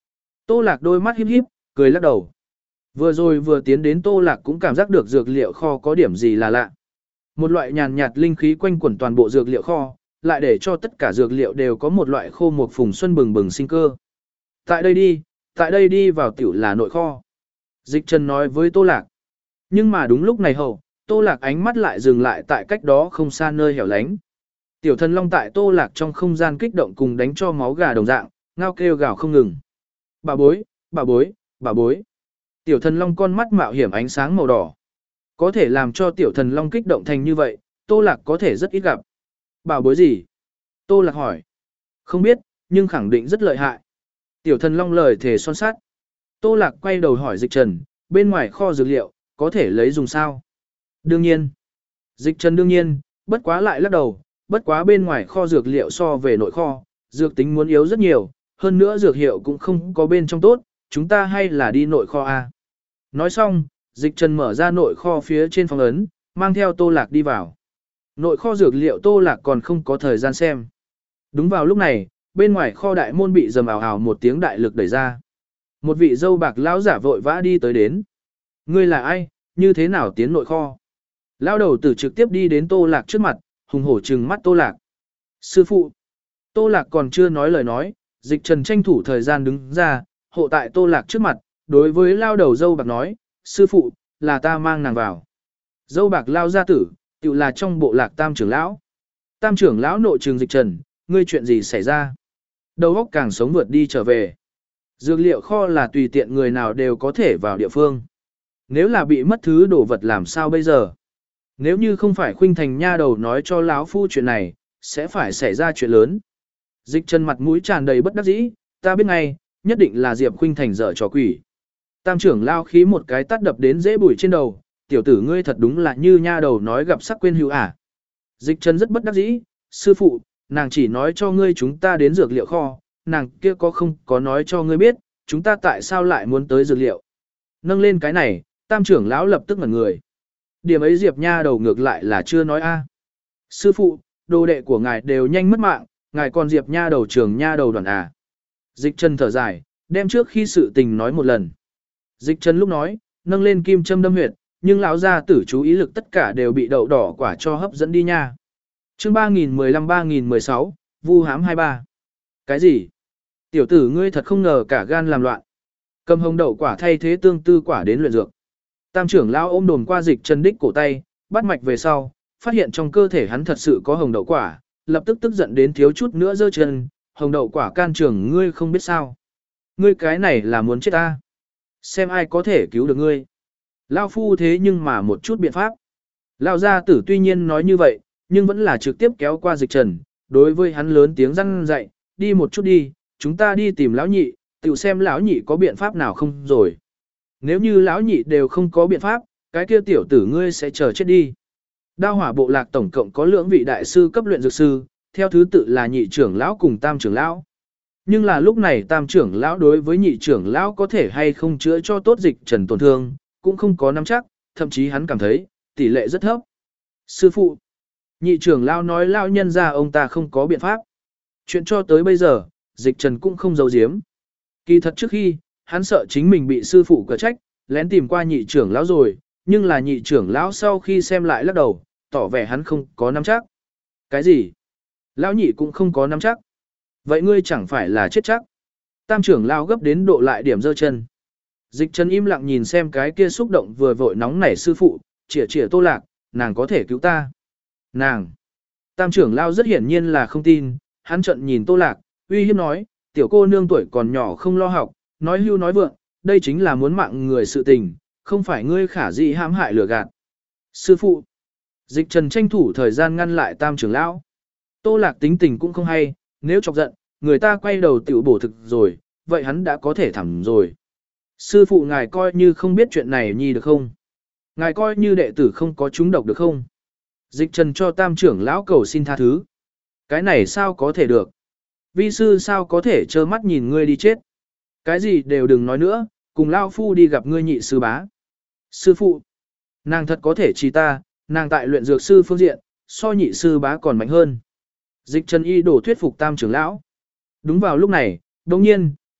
Tô Lạc đôi mắt híp híp, cười lắc đầu. Vừa rồi vừa tiến đến Tô Lạc cũng cảm giác được dược liệu kho có điểm gì là lạ. Một loại nhàn nhạt linh khí quanh quẩn toàn bộ dược liệu kho, lại để cho tất cả dược liệu đều có một loại khô một phùng xuân bừng bừng sinh cơ. Tại đây đi, tại đây đi vào tiểu là nội kho. Dịch Trần nói với Tô Lạc. Nhưng mà đúng lúc này hậu, Tô Lạc ánh mắt lại dừng lại tại cách đó không xa nơi hẻo lánh. Tiểu thần long tại Tô Lạc trong không gian kích động cùng đánh cho máu gà đồng dạng, ngao kêu gào không ngừng. Bà bối, bà bối, bà bối. Tiểu thần long con mắt mạo hiểm ánh sáng màu đỏ. Có thể làm cho tiểu thần long kích động thành như vậy, Tô Lạc có thể rất ít gặp. Bảo bối gì? Tô Lạc hỏi. Không biết, nhưng khẳng định rất lợi hại. Tiểu thần long lời thề son sát. Tô Lạc quay đầu hỏi Dịch Trần, bên ngoài kho dược liệu, có thể lấy dùng sao? Đương nhiên. Dịch Trần đương nhiên, bất quá lại lắc đầu, bất quá bên ngoài kho dược liệu so về nội kho, dược tính muốn yếu rất nhiều, hơn nữa dược hiệu cũng không có bên trong tốt, chúng ta hay là đi nội kho A. Nói xong, Dịch Trần mở ra nội kho phía trên phòng ấn, mang theo Tô Lạc đi vào. Nội kho dược liệu Tô Lạc còn không có thời gian xem. Đúng vào lúc này, bên ngoài kho đại môn bị rầm ào ào một tiếng đại lực đẩy ra. Một vị dâu bạc lão giả vội vã đi tới đến. Ngươi là ai, như thế nào tiến nội kho? Lão đầu tử trực tiếp đi đến Tô Lạc trước mặt, hùng hổ trừng mắt Tô Lạc. Sư phụ. Tô Lạc còn chưa nói lời nói, Dịch Trần tranh thủ thời gian đứng ra, hộ tại Tô Lạc trước mặt, đối với lao đầu dâu bạc nói, sư phụ, là ta mang nàng vào. Dâu bạc lao gia tử, tự là trong bộ lạc tam trưởng lão. Tam trưởng lão nội trường Dịch Trần, ngươi chuyện gì xảy ra? Đầu óc càng sống vượt đi trở về. Dược liệu kho là tùy tiện người nào đều có thể vào địa phương. Nếu là bị mất thứ đồ vật làm sao bây giờ? Nếu như không phải Khuynh Thành nha đầu nói cho lão phu chuyện này, sẽ phải xảy ra chuyện lớn. Dịch Trần mặt mũi tràn đầy bất đắc dĩ, ta biết ngay, nhất định là Diệp Khuynh Thành dở trò quỷ. Tam trưởng lao khí một cái tát đập đến dễ bụi trên đầu, tiểu tử ngươi thật đúng là như nha đầu nói gặp sắc quên hữu à. Dịch Trần rất bất đắc dĩ, sư phụ, nàng chỉ nói cho ngươi chúng ta đến dược liệu kho, nàng kia có không có nói cho ngươi biết, chúng ta tại sao lại muốn tới dược liệu. Nâng lên cái này, tam trưởng lão lập tức ngẩn người. Điểm ấy Diệp nha đầu ngược lại là chưa nói a. Sư phụ, đồ đệ của ngài đều nhanh mất mạng, ngài còn Diệp nha đầu trưởng nha đầu đoàn à. Dịch Trần thở dài, đem trước khi sự tình nói một lần. Dịch Trần lúc nói, nâng lên kim châm đâm huyệt, nhưng lão gia tử chú ý lực tất cả đều bị đậu đỏ quả cho hấp dẫn đi nha. Chương ba nghìn mười lăm ba nghìn mười sáu, Vu hãm hai ba. Cái gì? Tiểu tử ngươi thật không ngờ cả gan làm loạn. Cầm hồng đậu quả thay thế tương tư quả đến luyện dược. Tam trưởng lão ôm đồn qua Dịch Trần đích cổ tay, bắt mạch về sau, phát hiện trong cơ thể hắn thật sự có hồng đậu quả, lập tức tức giận đến thiếu chút nữa giơ chân, hồng đậu quả can trưởng ngươi không biết sao? Ngươi cái này là muốn chết ta? Xem ai có thể cứu được ngươi. Lão phu thế nhưng mà một chút biện pháp. Lão gia tử tuy nhiên nói như vậy, nhưng vẫn là trực tiếp kéo qua Dịch Trần, đối với hắn lớn tiếng răn dạy, đi một chút đi, chúng ta đi tìm lão nhị, tự xem lão nhị có biện pháp nào không rồi. Nếu như lão nhị đều không có biện pháp, cái kia tiểu tử ngươi sẽ chờ chết đi. Đao hỏa bộ lạc tổng cộng có lưỡng vị đại sư cấp luyện dược sư, theo thứ tự là nhị trưởng lão cùng tam trưởng lão. Nhưng là lúc này tam trưởng lão đối với nhị trưởng lão có thể hay không chữa cho tốt Dịch Trần tổn thương, cũng không có nắm chắc, thậm chí hắn cảm thấy, tỷ lệ rất thấp. Sư phụ, nhị trưởng lão nói lão nhân ra ông ta không có biện pháp. Chuyện cho tới bây giờ, Dịch Trần cũng không giấu giếm. Kỳ thật trước khi, hắn sợ chính mình bị sư phụ cở trách, lén tìm qua nhị trưởng lão rồi, nhưng là nhị trưởng lão sau khi xem lại lắc đầu, tỏ vẻ hắn không có nắm chắc. Cái gì? Lão nhị cũng không có nắm chắc. Vậy ngươi chẳng phải là chết chắc. Tam trưởng lão gấp đến độ lại điểm giơ chân. Dịch Trần im lặng nhìn xem cái kia xúc động vừa vội nóng nảy sư phụ, chỉa chỉa Tô Lạc, nàng có thể cứu ta. Nàng. Tam trưởng lão rất hiển nhiên là không tin, hắn trợn nhìn Tô Lạc, uy hiếp nói, tiểu cô nương tuổi còn nhỏ không lo học, nói hưu nói vượng, đây chính là muốn mạng người sự tình, không phải ngươi khả dĩ hãm hại lừa gạt. Sư phụ. Dịch Trần tranh thủ thời gian ngăn lại tam trưởng lão. Tô Lạc tính tình cũng không hay, nếu chọc giận, người ta quay đầu tiểu bổ thực rồi, vậy hắn đã có thể thẳng rồi. Sư phụ ngài coi như không biết chuyện này nhi được không? Ngài coi như đệ tử không có trúng độc được không? Dịch Trần cho tam trưởng lão cầu xin tha thứ. Cái này sao có thể được? Vi sư sao có thể trơ mắt nhìn ngươi đi chết? Cái gì đều đừng nói nữa, cùng lão phu đi gặp ngươi nhị sư bá. Sư phụ, nàng thật có thể chỉ ta, nàng tại luyện dược sư phương diện, so nhị sư bá còn mạnh hơn. Dịch Trần y đổ thuyết phục tam trưởng lão. Đúng vào lúc này, đồng nhiên,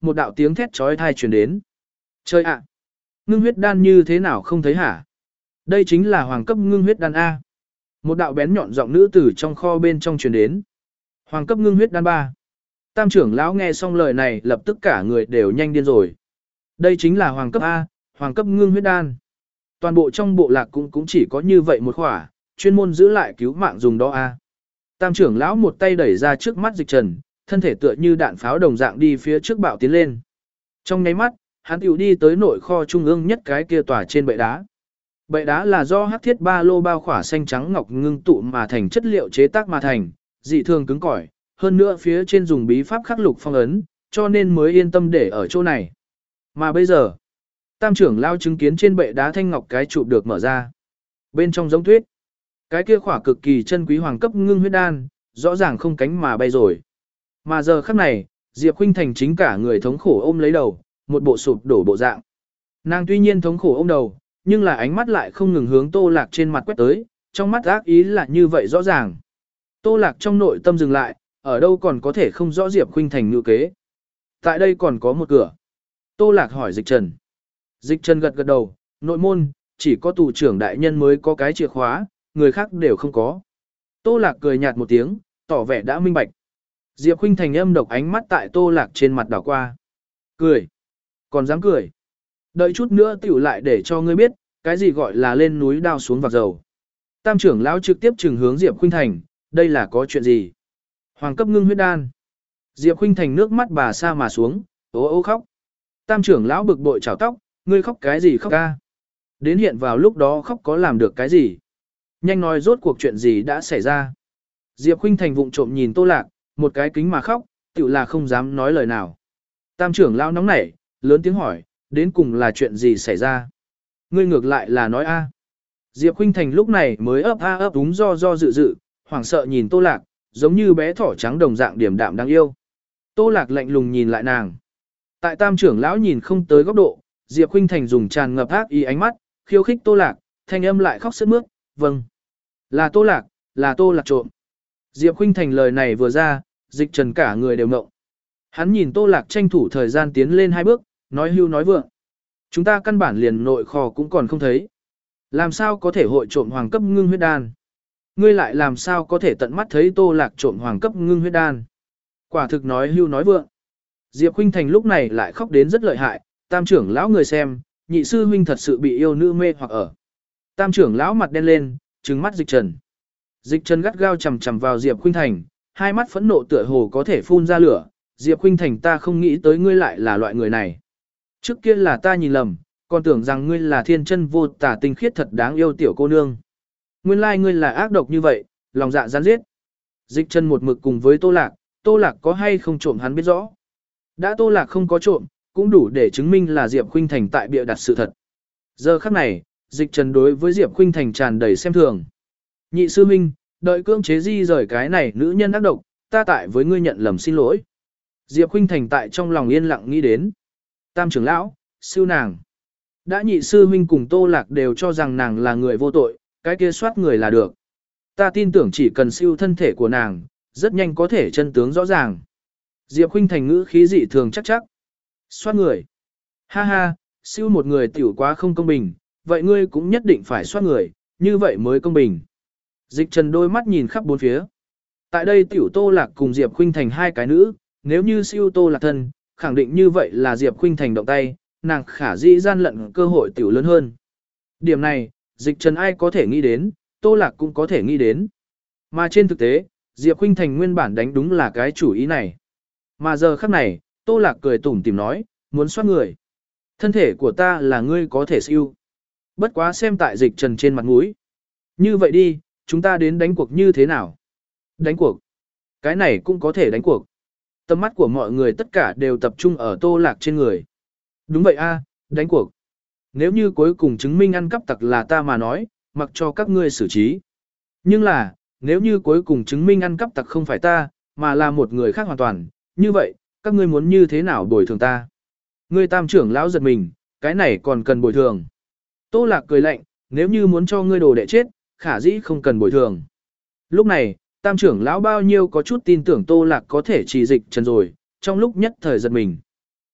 một đạo tiếng thét chói tai truyền đến. Chơi ạ! Ngưng huyết đan như thế nào không thấy hả? Đây chính là hoàng cấp ngưng huyết đan A. Một đạo bén nhọn giọng nữ tử trong kho bên trong truyền đến. Hoàng cấp ngưng huyết đan ba. Tam trưởng lão nghe xong lời này lập tức cả người đều nhanh điên rồi. Đây chính là hoàng cấp A, hoàng cấp ngưng huyết đan. Toàn bộ trong bộ lạc cũng cũng chỉ có như vậy một khỏa, chuyên môn giữ lại cứu mạng dùng đó A. Tam trưởng lão một tay đẩy ra trước mắt Dịch Trần, thân thể tựa như đạn pháo đồng dạng đi phía trước bạo tiến lên. Trong nháy mắt, hắn tiểu đi tới nội kho trung ương nhất cái kia tòa trên bệ đá. Bệ đá là do hắc thiết ba lô bao khỏa xanh trắng ngọc ngưng tụ mà thành chất liệu chế tác mà thành, dị thường cứng cỏi, hơn nữa phía trên dùng bí pháp khắc lục phong ấn, cho nên mới yên tâm để ở chỗ này. Mà bây giờ, tam trưởng lao chứng kiến trên bệ đá thanh ngọc cái trụ được mở ra. Bên trong giống tuyết, cái kia khỏa cực kỳ chân quý hoàng cấp ngưng huyết đan, rõ ràng không cánh mà bay rồi. Mà giờ khắc này, Diệp Khuynh Thành chính cả người thống khổ ôm lấy đầu, một bộ sụp đổ bộ dạng. Nàng tuy nhiên thống khổ ôm đầu, nhưng là ánh mắt lại không ngừng hướng Tô Lạc trên mặt quét tới, trong mắt ác ý là như vậy rõ ràng. Tô Lạc trong nội tâm dừng lại, ở đâu còn có thể không rõ Diệp Khuynh Thành ngữ kế. Tại đây còn có một cửa. Tô Lạc hỏi Dịch Trần. Dịch Trần gật gật đầu, nội môn, chỉ có tù trưởng đại nhân mới có cái chìa khóa, người khác đều không có. Tô Lạc cười nhạt một tiếng, tỏ vẻ đã minh bạch. Diệp Khuynh Thành âm độc ánh mắt tại Tô Lạc trên mặt đảo qua. Cười. Còn dám cười. Đợi chút nữa tiểu lại để cho ngươi biết, cái gì gọi là lên núi đao xuống vạc dầu. Tam trưởng lão trực tiếp trừng hướng Diệp Khuynh Thành, đây là có chuyện gì? Hoàng cấp ngưng huyết đan. Diệp Khuynh Thành nước mắt bà sa mà xuống, ố ô khóc. Tam trưởng lão bực bội chảo tóc, ngươi khóc cái gì khóc ca? Đến hiện vào lúc đó khóc có làm được cái gì? Nhanh nói rốt cuộc chuyện gì đã xảy ra. Diệp Khuynh Thành vụng trộm nhìn Tô Lạc, một cái kính mà khóc, tiểu là không dám nói lời nào. Tam trưởng lão nóng nảy, lớn tiếng hỏi, đến cùng là chuyện gì xảy ra? Ngươi ngược lại là nói a. Diệp Khuynh Thành lúc này mới ấp a ấp đúng do do dự dự, hoảng sợ nhìn Tô Lạc, giống như bé thỏ trắng đồng dạng điềm đạm đáng yêu. Tô Lạc lạnh lùng nhìn lại nàng. Tại tam trưởng lão nhìn không tới góc độ, Diệp Khuynh Thành dùng tràn ngập ác ý ánh mắt, khiêu khích Tô Lạc, thanh âm lại khóc sướt mướt, vâng. Là Tô Lạc, là Tô Lạc trộm. Diệp Khuynh Thành lời này vừa ra, Dịch Trần cả người đều ngộng. Hắn nhìn Tô Lạc tranh thủ thời gian tiến lên hai bước, nói hưu nói vượng. Chúng ta căn bản liền nội kho cũng còn không thấy. Làm sao có thể hội trộm hoàng cấp ngưng huyết đan? Ngươi lại làm sao có thể tận mắt thấy Tô Lạc trộm hoàng cấp ngưng huyết đan? Quả thực nói hưu nói vượng. Diệp Khuynh Thành lúc này lại khóc đến rất lợi hại, tam trưởng lão người xem, nhị sư huynh thật sự bị yêu nữ mê hoặc ở. Tam trưởng lão mặt đen lên, trừng mắt Dịch Trần. Dịch Trần gắt gao chằm chằm vào Diệp Khuynh Thành, hai mắt phẫn nộ tựa hồ có thể phun ra lửa. Diệp Khuynh Thành, ta không nghĩ tới ngươi lại là loại người này. Trước kia là ta nhìn lầm, còn tưởng rằng ngươi là thiên chân vô tả tinh khiết thật đáng yêu tiểu cô nương. Nguyên lai ngươi là ác độc như vậy, lòng dạ gián giết. Dịch Trần một mực cùng với Tô Lạc, Tô Lạc có hay không trộm hắn biết rõ. Đã Tô Lạc không có trộm, cũng đủ để chứng minh là Diệp Khuynh Thành tại bịa đặt sự thật. Giờ khắc này, Dịch Trần đối với Diệp Khuynh Thành tràn đầy xem thường. Nhị sư minh, đợi cưỡng chế di rời cái này nữ nhân ác độc, ta tại với ngươi nhận lầm xin lỗi. Diệp Khuynh Thành tại trong lòng yên lặng nghĩ đến. Tam trưởng lão, siêu nàng. Đã nhị sư huynh cùng Tô Lạc đều cho rằng nàng là người vô tội, cái kia soát người là được. Ta tin tưởng chỉ cần siêu thân thể của nàng, rất nhanh có thể chân tướng rõ ràng. Diệp Khuynh Thành ngữ khí dị thường chắc chắc. Soát người. Ha ha, siêu một người tiểu quá không công bình, vậy ngươi cũng nhất định phải soát người, như vậy mới công bình. Dịch Trần đôi mắt nhìn khắp bốn phía. Tại đây tiểu Tô Lạc cùng Diệp Khuynh Thành hai cái nữ, nếu như siêu Tô Lạc thân, khẳng định như vậy là Diệp Khuynh Thành động tay, nàng khả dĩ gian lận cơ hội tiểu lớn hơn. Điểm này, Dịch Trần ai có thể nghĩ đến, Tô Lạc cũng có thể nghĩ đến. Mà trên thực tế, Diệp Khuynh Thành nguyên bản đánh đúng là cái chủ ý này. Mà giờ khắc này, Tô Lạc cười tủm tỉm nói, muốn soát người. Thân thể của ta là ngươi có thể siêu. Bất quá xem tại Dịch Trần trên mặt mũi. Như vậy đi, chúng ta đến đánh cuộc như thế nào? Đánh cuộc. Cái này cũng có thể đánh cuộc. Tầm mắt của mọi người tất cả đều tập trung ở Tô Lạc trên người. Đúng vậy a, đánh cuộc. Nếu như cuối cùng chứng minh ăn cắp tặc là ta mà nói, mặc cho các ngươi xử trí. Nhưng là, nếu như cuối cùng chứng minh ăn cắp tặc không phải ta, mà là một người khác hoàn toàn, như vậy, các ngươi muốn như thế nào bồi thường ta? Ngươi tam trưởng lão giật mình, cái này còn cần bồi thường. Tô Lạc cười lạnh, nếu như muốn cho ngươi đồ đệ chết, khả dĩ không cần bồi thường. Lúc này, tam trưởng lão bao nhiêu có chút tin tưởng Tô Lạc có thể trì Dịch Trần rồi, trong lúc nhất thời giật mình.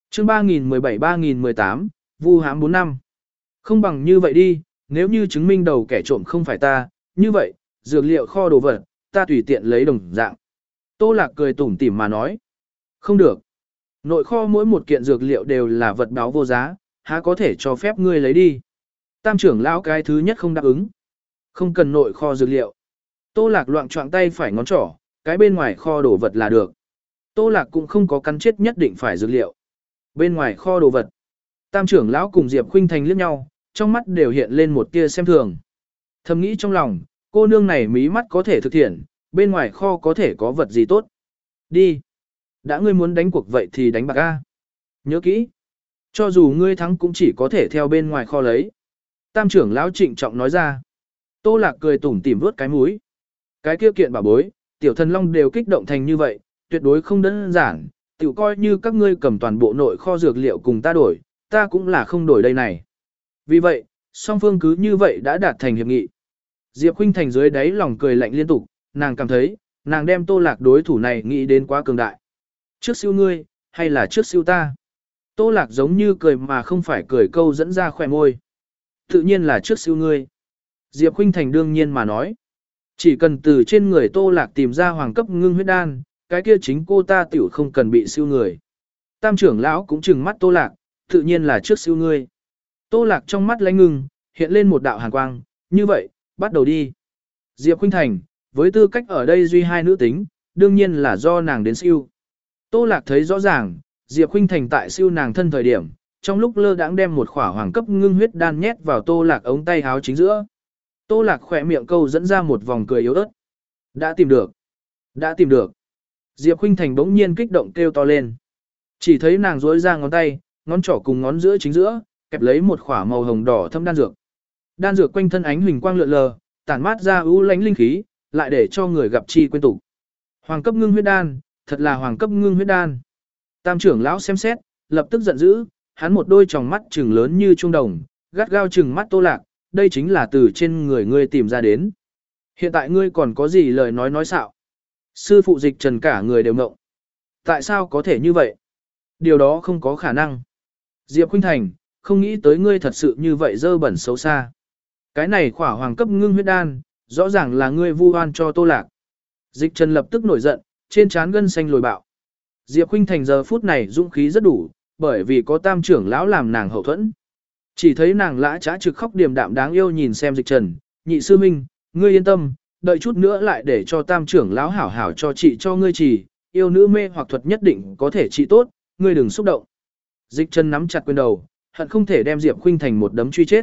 Chương ba nghìn mười bảy ba nghìn mười tám, vu hãm bốn năm. Không bằng như vậy đi, nếu như chứng minh đầu kẻ trộm không phải ta, như vậy, dược liệu kho đồ vật, ta tùy tiện lấy đồng dạng. Tô Lạc cười tủm tỉm mà nói. Không được. Nội kho mỗi một kiện dược liệu đều là vật báo vô giá, há có thể cho phép ngươi lấy đi. Tam trưởng lão cái thứ nhất không đáp ứng. Không cần nội kho dược liệu. Tô Lạc loạn choạng tay phải ngón trỏ, cái bên ngoài kho đồ vật là được. Tô Lạc cũng không có cắn chết nhất định phải dược liệu. Bên ngoài kho đồ vật. Tam trưởng lão cùng Diệp Khuynh Thành liếc nhau, trong mắt đều hiện lên một tia xem thường. Thầm nghĩ trong lòng, cô nương này mí mắt có thể thực hiện, bên ngoài kho có thể có vật gì tốt. Đi. Đã ngươi muốn đánh cuộc vậy thì đánh bạc a. Nhớ kỹ. Cho dù ngươi thắng cũng chỉ có thể theo bên ngoài kho lấy. Tam trưởng lão trịnh trọng nói ra. Tô Lạc cười tủm tỉm vuốt cái mũi. Cái kia kiện bảo bối, tiểu thần long đều kích động thành như vậy, tuyệt đối không đơn giản, tiểu coi như các ngươi cầm toàn bộ nội kho dược liệu cùng ta đổi, ta cũng là không đổi đây này. Vì vậy, song phương cứ như vậy đã đạt thành hiệp nghị. Diệp Khuynh Thành dưới đáy lòng cười lạnh liên tục, nàng cảm thấy, nàng đem Tô Lạc đối thủ này nghĩ đến quá cường đại. Trước siêu ngươi, hay là trước siêu ta? Tô Lạc giống như cười mà không phải cười câu dẫn ra khỏe môi. Tự nhiên là trước siêu ngươi. Diệp Khuynh Thành đương nhiên mà nói. Chỉ cần từ trên người Tô Lạc tìm ra hoàng cấp ngưng huyết đan, cái kia chính cô ta tiểu không cần bị siêu người. Tam trưởng lão cũng trừng mắt Tô Lạc, tự nhiên là trước siêu ngươi. Tô Lạc trong mắt lánh ngưng, hiện lên một đạo hàn quang, như vậy, bắt đầu đi. Diệp Khuynh Thành, với tư cách ở đây duy hai nữ tính, đương nhiên là do nàng đến siêu. Tô Lạc thấy rõ ràng, Diệp Khuynh Thành tại siêu nàng thân thời điểm, trong lúc lơ đãng đem một khỏa hoàng cấp ngưng huyết đan nhét vào Tô Lạc ống tay áo chính giữa. Tô Lạc khỏe miệng câu dẫn ra một vòng cười yếu ớt. Đã tìm được. Đã tìm được. Diệp Khuynh Thành bỗng nhiên kích động kêu to lên. Chỉ thấy nàng duỗi ra ngón tay, ngón trỏ cùng ngón giữa chính giữa, kẹp lấy một khỏa màu hồng đỏ thâm đan dược. Đan dược quanh thân ánh huỳnh quang lượn lờ, tản mát ra ưu lánh linh khí, lại để cho người gặp chi quên tụ. Hoàng cấp ngưng huyết đan, thật là hoàng cấp ngưng huyết đan. Tam trưởng lão xem xét, lập tức giận dữ, hắn một đôi tròng mắt trừng lớn như trung đồng, gắt gao trừng mắt Tô Lạc, đây chính là từ trên người ngươi tìm ra đến. Hiện tại ngươi còn có gì lời nói nói xạo? Sư phụ Dịch Trần cả người đều ngộng. Tại sao có thể như vậy? Điều đó không có khả năng. Diệp Khuynh Thành, không nghĩ tới ngươi thật sự như vậy dơ bẩn xấu xa. Cái này khỏa hoàng cấp ngưng huyết đan, rõ ràng là ngươi vu oan cho Tô Lạc. Dịch Trần lập tức nổi giận, trên trán gân xanh lồi bạo. Diệp Khuynh Thành giờ phút này dũng khí rất đủ, bởi vì có tam trưởng lão làm nàng hậu thuẫn. Chỉ thấy nàng lã trá trực khóc điềm đạm đáng yêu nhìn xem Dịch Trần, nhị sư minh, ngươi yên tâm, đợi chút nữa lại để cho tam trưởng lão hảo hảo cho trị cho ngươi chỉ, yêu nữ mê hoặc thuật nhất định có thể trị tốt, ngươi đừng xúc động. Dịch Trần nắm chặt quyền đầu, hận không thể đem Diệp Khuynh Thành một đấm truy chết.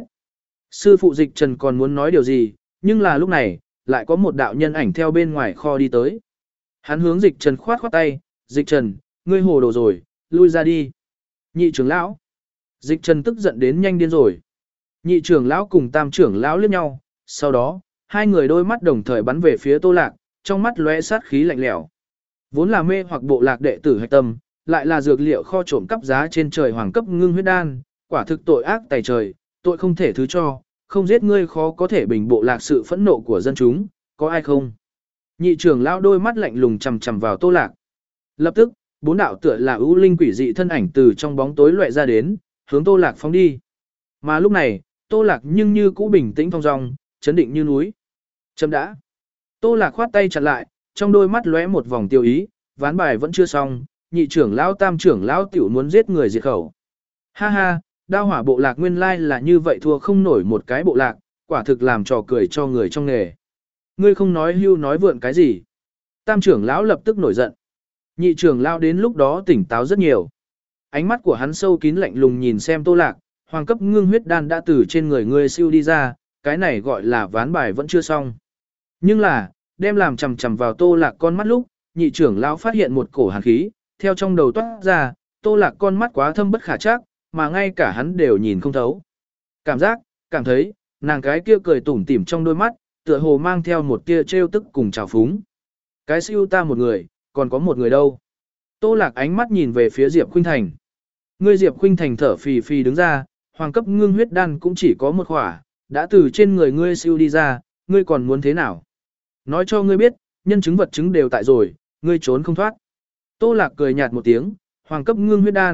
Sư phụ Dịch Trần còn muốn nói điều gì, nhưng là lúc này, lại có một đạo nhân ảnh theo bên ngoài kho đi tới. Hắn hướng Dịch Trần khoát khoát tay, Dịch Trần, ngươi hồ đồ rồi, lui ra đi. Nhị trưởng lão. Dịch Trần tức giận đến nhanh điên rồi. Nhị trưởng lão cùng tam trưởng lão liếc nhau, sau đó, hai người đôi mắt đồng thời bắn về phía Tô Lạc, trong mắt lóe sát khí lạnh lẽo. Vốn là mê hoặc bộ lạc đệ tử hạch tâm, lại là dược liệu kho trộm cắp giá trên trời hoàng cấp ngưng huyết đan, quả thực tội ác tày trời, tội không thể thứ cho, không giết ngươi khó có thể bình bộ lạc sự phẫn nộ của dân chúng, có ai không? Nhị trưởng lão đôi mắt lạnh lùng chằm chằm vào Tô Lạc. Lập tức, bốn đạo tựa là ưu linh quỷ dị thân ảnh từ trong bóng tối loại ra đến, hướng Tô Lạc phóng đi. Mà lúc này, Tô Lạc nhưng như cũ bình tĩnh thong dong, chấn định như núi. Chấm đã. Tô Lạc khoát tay chặt lại, trong đôi mắt lóe một vòng tiêu ý, ván bài vẫn chưa xong, nhị trưởng lão tam trưởng lão tiểu muốn giết người diệt khẩu. Ha ha, đao hỏa bộ lạc nguyên lai là như vậy thua không nổi một cái bộ lạc, quả thực làm trò cười cho người trong nghề. Ngươi không nói hưu nói vượn cái gì. Tam trưởng lão lập tức nổi giận. Nhị trưởng lão đến lúc đó tỉnh táo rất nhiều. Ánh mắt của hắn sâu kín lạnh lùng nhìn xem Tô Lạc, hoàng cấp ngưng huyết đan đã từ trên người ngươi siêu đi ra, cái này gọi là ván bài vẫn chưa xong. Nhưng là, đem làm chằm chằm vào Tô Lạc con mắt lúc, nhị trưởng lão phát hiện một cổ hàn khí, theo trong đầu toát ra, Tô Lạc con mắt quá thâm bất khả trắc, mà ngay cả hắn đều nhìn không thấu. Cảm giác, cảm thấy, nàng cái kia cười tủm tỉm trong đôi mắt, tựa hồ mang theo một tia trêu tức cùng trào phúng. Cái siêu ta một người, còn có một người đâu. Tô Lạc ánh mắt nhìn về phía Diệp Khuynh Thành. Ngươi Diệp Khuynh Thành thở phì phì đứng ra, hoàng cấp ngưng huyết đan cũng chỉ có một khỏa, đã từ trên người ngươi siêu đi ra, ngươi còn muốn thế nào? Nói cho ngươi biết, nhân chứng vật chứng đều tại rồi, ngươi trốn không thoát. Tô Lạc cười nhạt một tiếng, hoàng cấp ngưng huyết đan,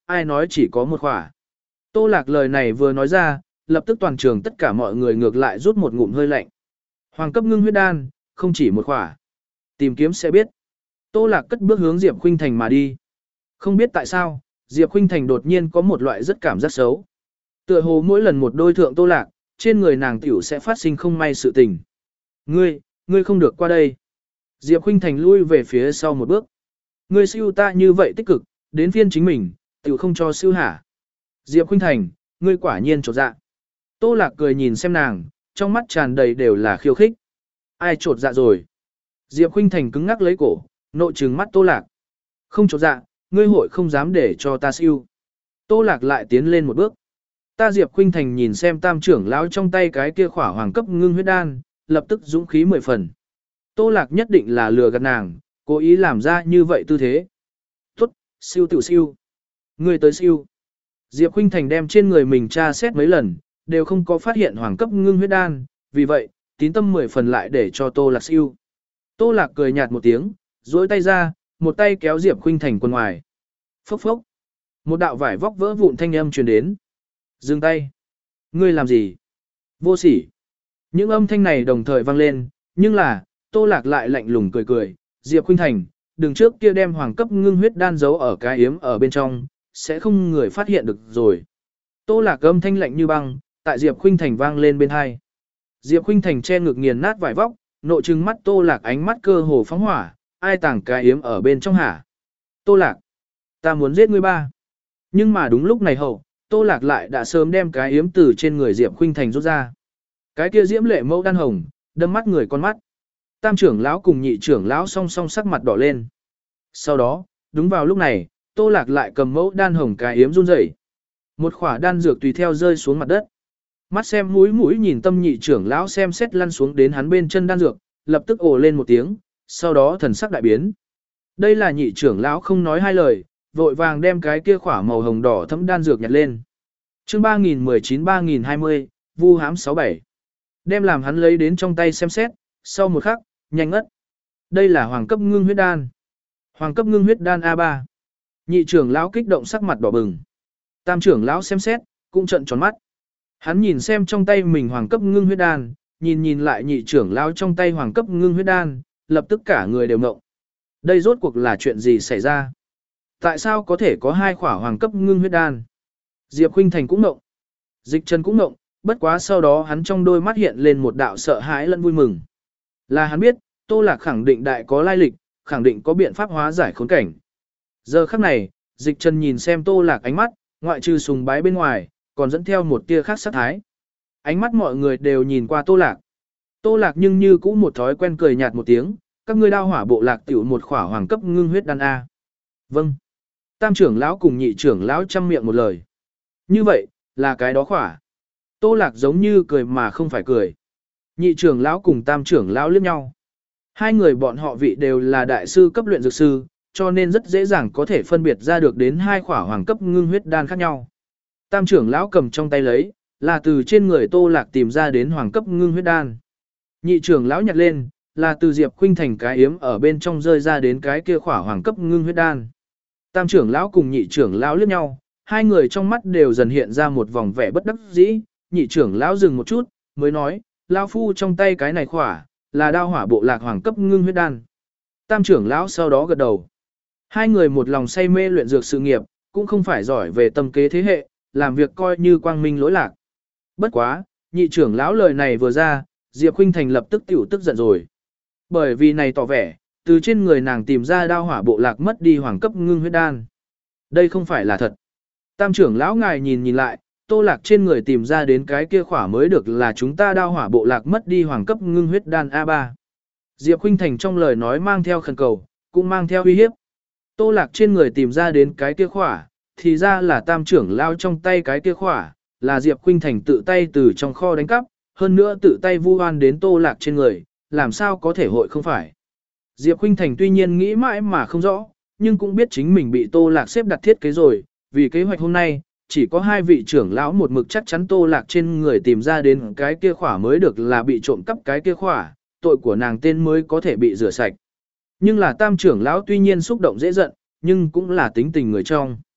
ai nói chỉ có một khỏa. Tô Lạc lời này vừa nói ra, lập tức toàn trường tất cả mọi người ngược lại rút một ngụm hơi lạnh. Hoàng cấp ngưng huyết đan, không chỉ một khỏa. Tìm kiếm sẽ biết. Tô Lạc cất bước hướng Diệp Khuynh Thành mà đi. Không biết tại sao, Diệp Khuynh Thành đột nhiên có một loại rất cảm giác xấu. Tựa hồ mỗi lần một đôi thượng Tô Lạc, trên người nàng tiểu sẽ phát sinh không may sự tình. Ngươi, ngươi không được qua đây. Diệp Khuynh Thành lui về phía sau một bước. Ngươi siêu ta như vậy tích cực, đến phiên chính mình, tiểu không cho siêu hả. Diệp Khuynh Thành, ngươi quả nhiên trột dạ. Tô Lạc cười nhìn xem nàng, trong mắt tràn đầy đều là khiêu khích. Ai trột dạ rồi? Diệp Khuynh Thành cứng ngắc lấy cổ, nộ trừng mắt Tô Lạc. Không trột dạ, ngươi hội không dám để cho ta siêu. Tô Lạc lại tiến lên một bước. Ta Diệp Khuynh Thành nhìn xem tam trưởng lão trong tay cái kia khỏa hoàng cấp ngưng huyết đan, lập tức dũng khí mười phần. Tô Lạc nhất định là lừa gạt nàng, cố ý làm ra như vậy tư thế. Tốt, siêu tự siêu. Ngươi tới siêu. Diệp Khuynh Thành đem trên người mình tra xét mấy lần, đều không có phát hiện hoàng cấp ngưng huyết đan, vì vậy, tín tâm mười phần lại để cho Tô Lạc siêu. Tô Lạc cười nhạt một tiếng, duỗi tay ra, một tay kéo Diệp Khuynh Thành quần ngoài. Phốc phốc. Một đạo vải vóc vỡ vụn thanh âm truyền đến. Dừng tay. Ngươi làm gì? Vô sỉ. Những âm thanh này đồng thời vang lên, nhưng là, Tô Lạc lại lạnh lùng cười cười. Diệp Khuynh Thành, đừng trước kia đem hoàng cấp ngưng huyết đan giấu ở cái yếm ở bên trong, sẽ không người phát hiện được rồi. Tô Lạc âm thanh lạnh như băng, tại Diệp Khuynh Thành vang lên bên hai. Diệp Khuynh Thành che ngực nghiền nát vải vóc, nộ trừng mắt Tô Lạc ánh mắt cơ hồ phóng hỏa, ai tàng cái yếm ở bên trong hả? Tô Lạc, ta muốn giết ngươi ba. Nhưng mà đúng lúc này hậu, Tô Lạc lại đã sớm đem cái yếm từ trên người Diệp Khuynh Thành rút ra. Cái kia diễm lệ mẫu đan hồng, đâm mắt người con mắt. Tam trưởng lão cùng nhị trưởng lão song song sắc mặt đỏ lên. Sau đó, đúng vào lúc này, Tô Lạc lại cầm mẫu đan hồng cái yếm run rẩy. Một khỏa đan dược tùy theo rơi xuống mặt đất. Mắt xem mũi mũi nhìn tâm nhị trưởng lão xem xét lăn xuống đến hắn bên chân đan dược, lập tức ồ lên một tiếng, sau đó thần sắc đại biến. Đây là nhị trưởng lão không nói hai lời, vội vàng đem cái kia khỏa màu hồng đỏ thấm đan dược nhặt lên. Chương ba nghìn mười chín ba nghìn hai mươi, Vu hãm sáu bảy. Đem làm hắn lấy đến trong tay xem xét, sau một khắc, nhanh ngất. Đây là hoàng cấp ngưng huyết đan. Hoàng cấp ngưng huyết đan a ba. Nhị trưởng lão kích động sắc mặt đỏ bừng. Tam trưởng lão xem xét, cũng trợn tròn mắt. Hắn nhìn xem trong tay mình hoàng cấp ngưng huyết đan, nhìn nhìn lại nhị trưởng lão trong tay hoàng cấp ngưng huyết đan, lập tức cả người đều ngộng. Đây rốt cuộc là chuyện gì xảy ra? Tại sao có thể có hai khỏa hoàng cấp ngưng huyết đan? Diệp Khuynh Thành cũng ngộng. Dịch Trần cũng ngộng, bất quá sau đó hắn trong đôi mắt hiện lên một đạo sợ hãi lẫn vui mừng. Là hắn biết, Tô Lạc khẳng định đại có lai lịch, khẳng định có biện pháp hóa giải khốn cảnh. Giờ khắc này, Dịch Trần nhìn xem Tô Lạc ánh mắt, ngoại trừ sùng bái bên ngoài, còn dẫn theo một tia khác sát thái. Ánh mắt mọi người đều nhìn qua Tô Lạc. Tô Lạc nhưng như cũ một thói quen cười nhạt một tiếng, các ngươi đao hỏa bộ lạc tiểu một khỏa hoàng cấp ngưng huyết đan a. Vâng. Tam trưởng lão cùng nhị trưởng lão chăm miệng một lời. Như vậy, là cái đó khỏa. Tô Lạc giống như cười mà không phải cười. Nhị trưởng lão cùng tam trưởng lão liếc nhau. Hai người bọn họ vị đều là đại sư cấp luyện dược sư, cho nên rất dễ dàng có thể phân biệt ra được đến hai khỏa hoàng cấp ngưng huyết đan khác nhau. Tam trưởng lão cầm trong tay lấy, là từ trên người Tô Lạc tìm ra đến hoàng cấp ngưng huyết đan. Nhị trưởng lão nhặt lên, là từ Diệp Khuynh Thành cái yếm ở bên trong rơi ra đến cái kia khỏa hoàng cấp ngưng huyết đan. Tam trưởng lão cùng nhị trưởng lão liếc nhau, hai người trong mắt đều dần hiện ra một vòng vẻ bất đắc dĩ, nhị trưởng lão dừng một chút, mới nói, lão phu trong tay cái này khỏa, là đao hỏa bộ lạc hoàng cấp ngưng huyết đan. Tam trưởng lão sau đó gật đầu. Hai người một lòng say mê luyện dược sự nghiệp, cũng không phải giỏi về tâm kế thế hệ, làm việc coi như quang minh lỗi lạc. Bất quá, nhị trưởng lão lời này vừa ra, Diệp Khuynh Thành lập tức tiểu tức giận rồi. Bởi vì này tỏ vẻ, từ trên người nàng tìm ra đao hỏa bộ lạc mất đi hoàng cấp ngưng huyết đan. Đây không phải là thật. Tam trưởng lão ngài nhìn nhìn lại, Tô Lạc trên người tìm ra đến cái kia khỏa mới được là chúng ta đao hỏa bộ lạc mất đi hoàng cấp ngưng huyết đan a ba. Diệp Khuynh Thành trong lời nói mang theo khẩn cầu, cũng mang theo uy hiếp. Tô Lạc trên người tìm ra đến cái kia khỏa, thì ra là tam trưởng lão trong tay cái kia khỏa, là Diệp Khuynh Thành tự tay từ trong kho đánh cắp, hơn nữa tự tay vu oan đến Tô Lạc trên người, làm sao có thể hội không phải. Diệp Khuynh Thành tuy nhiên nghĩ mãi mà không rõ, nhưng cũng biết chính mình bị Tô Lạc xếp đặt thiết kế rồi, vì kế hoạch hôm nay, chỉ có hai vị trưởng lão một mực chắc chắn Tô Lạc trên người tìm ra đến cái kia khỏa mới được là bị trộm cắp cái kia khỏa, tội của nàng tên mới có thể bị rửa sạch. Nhưng là tam trưởng lão tuy nhiên xúc động dễ giận, nhưng cũng là tính tình người trong.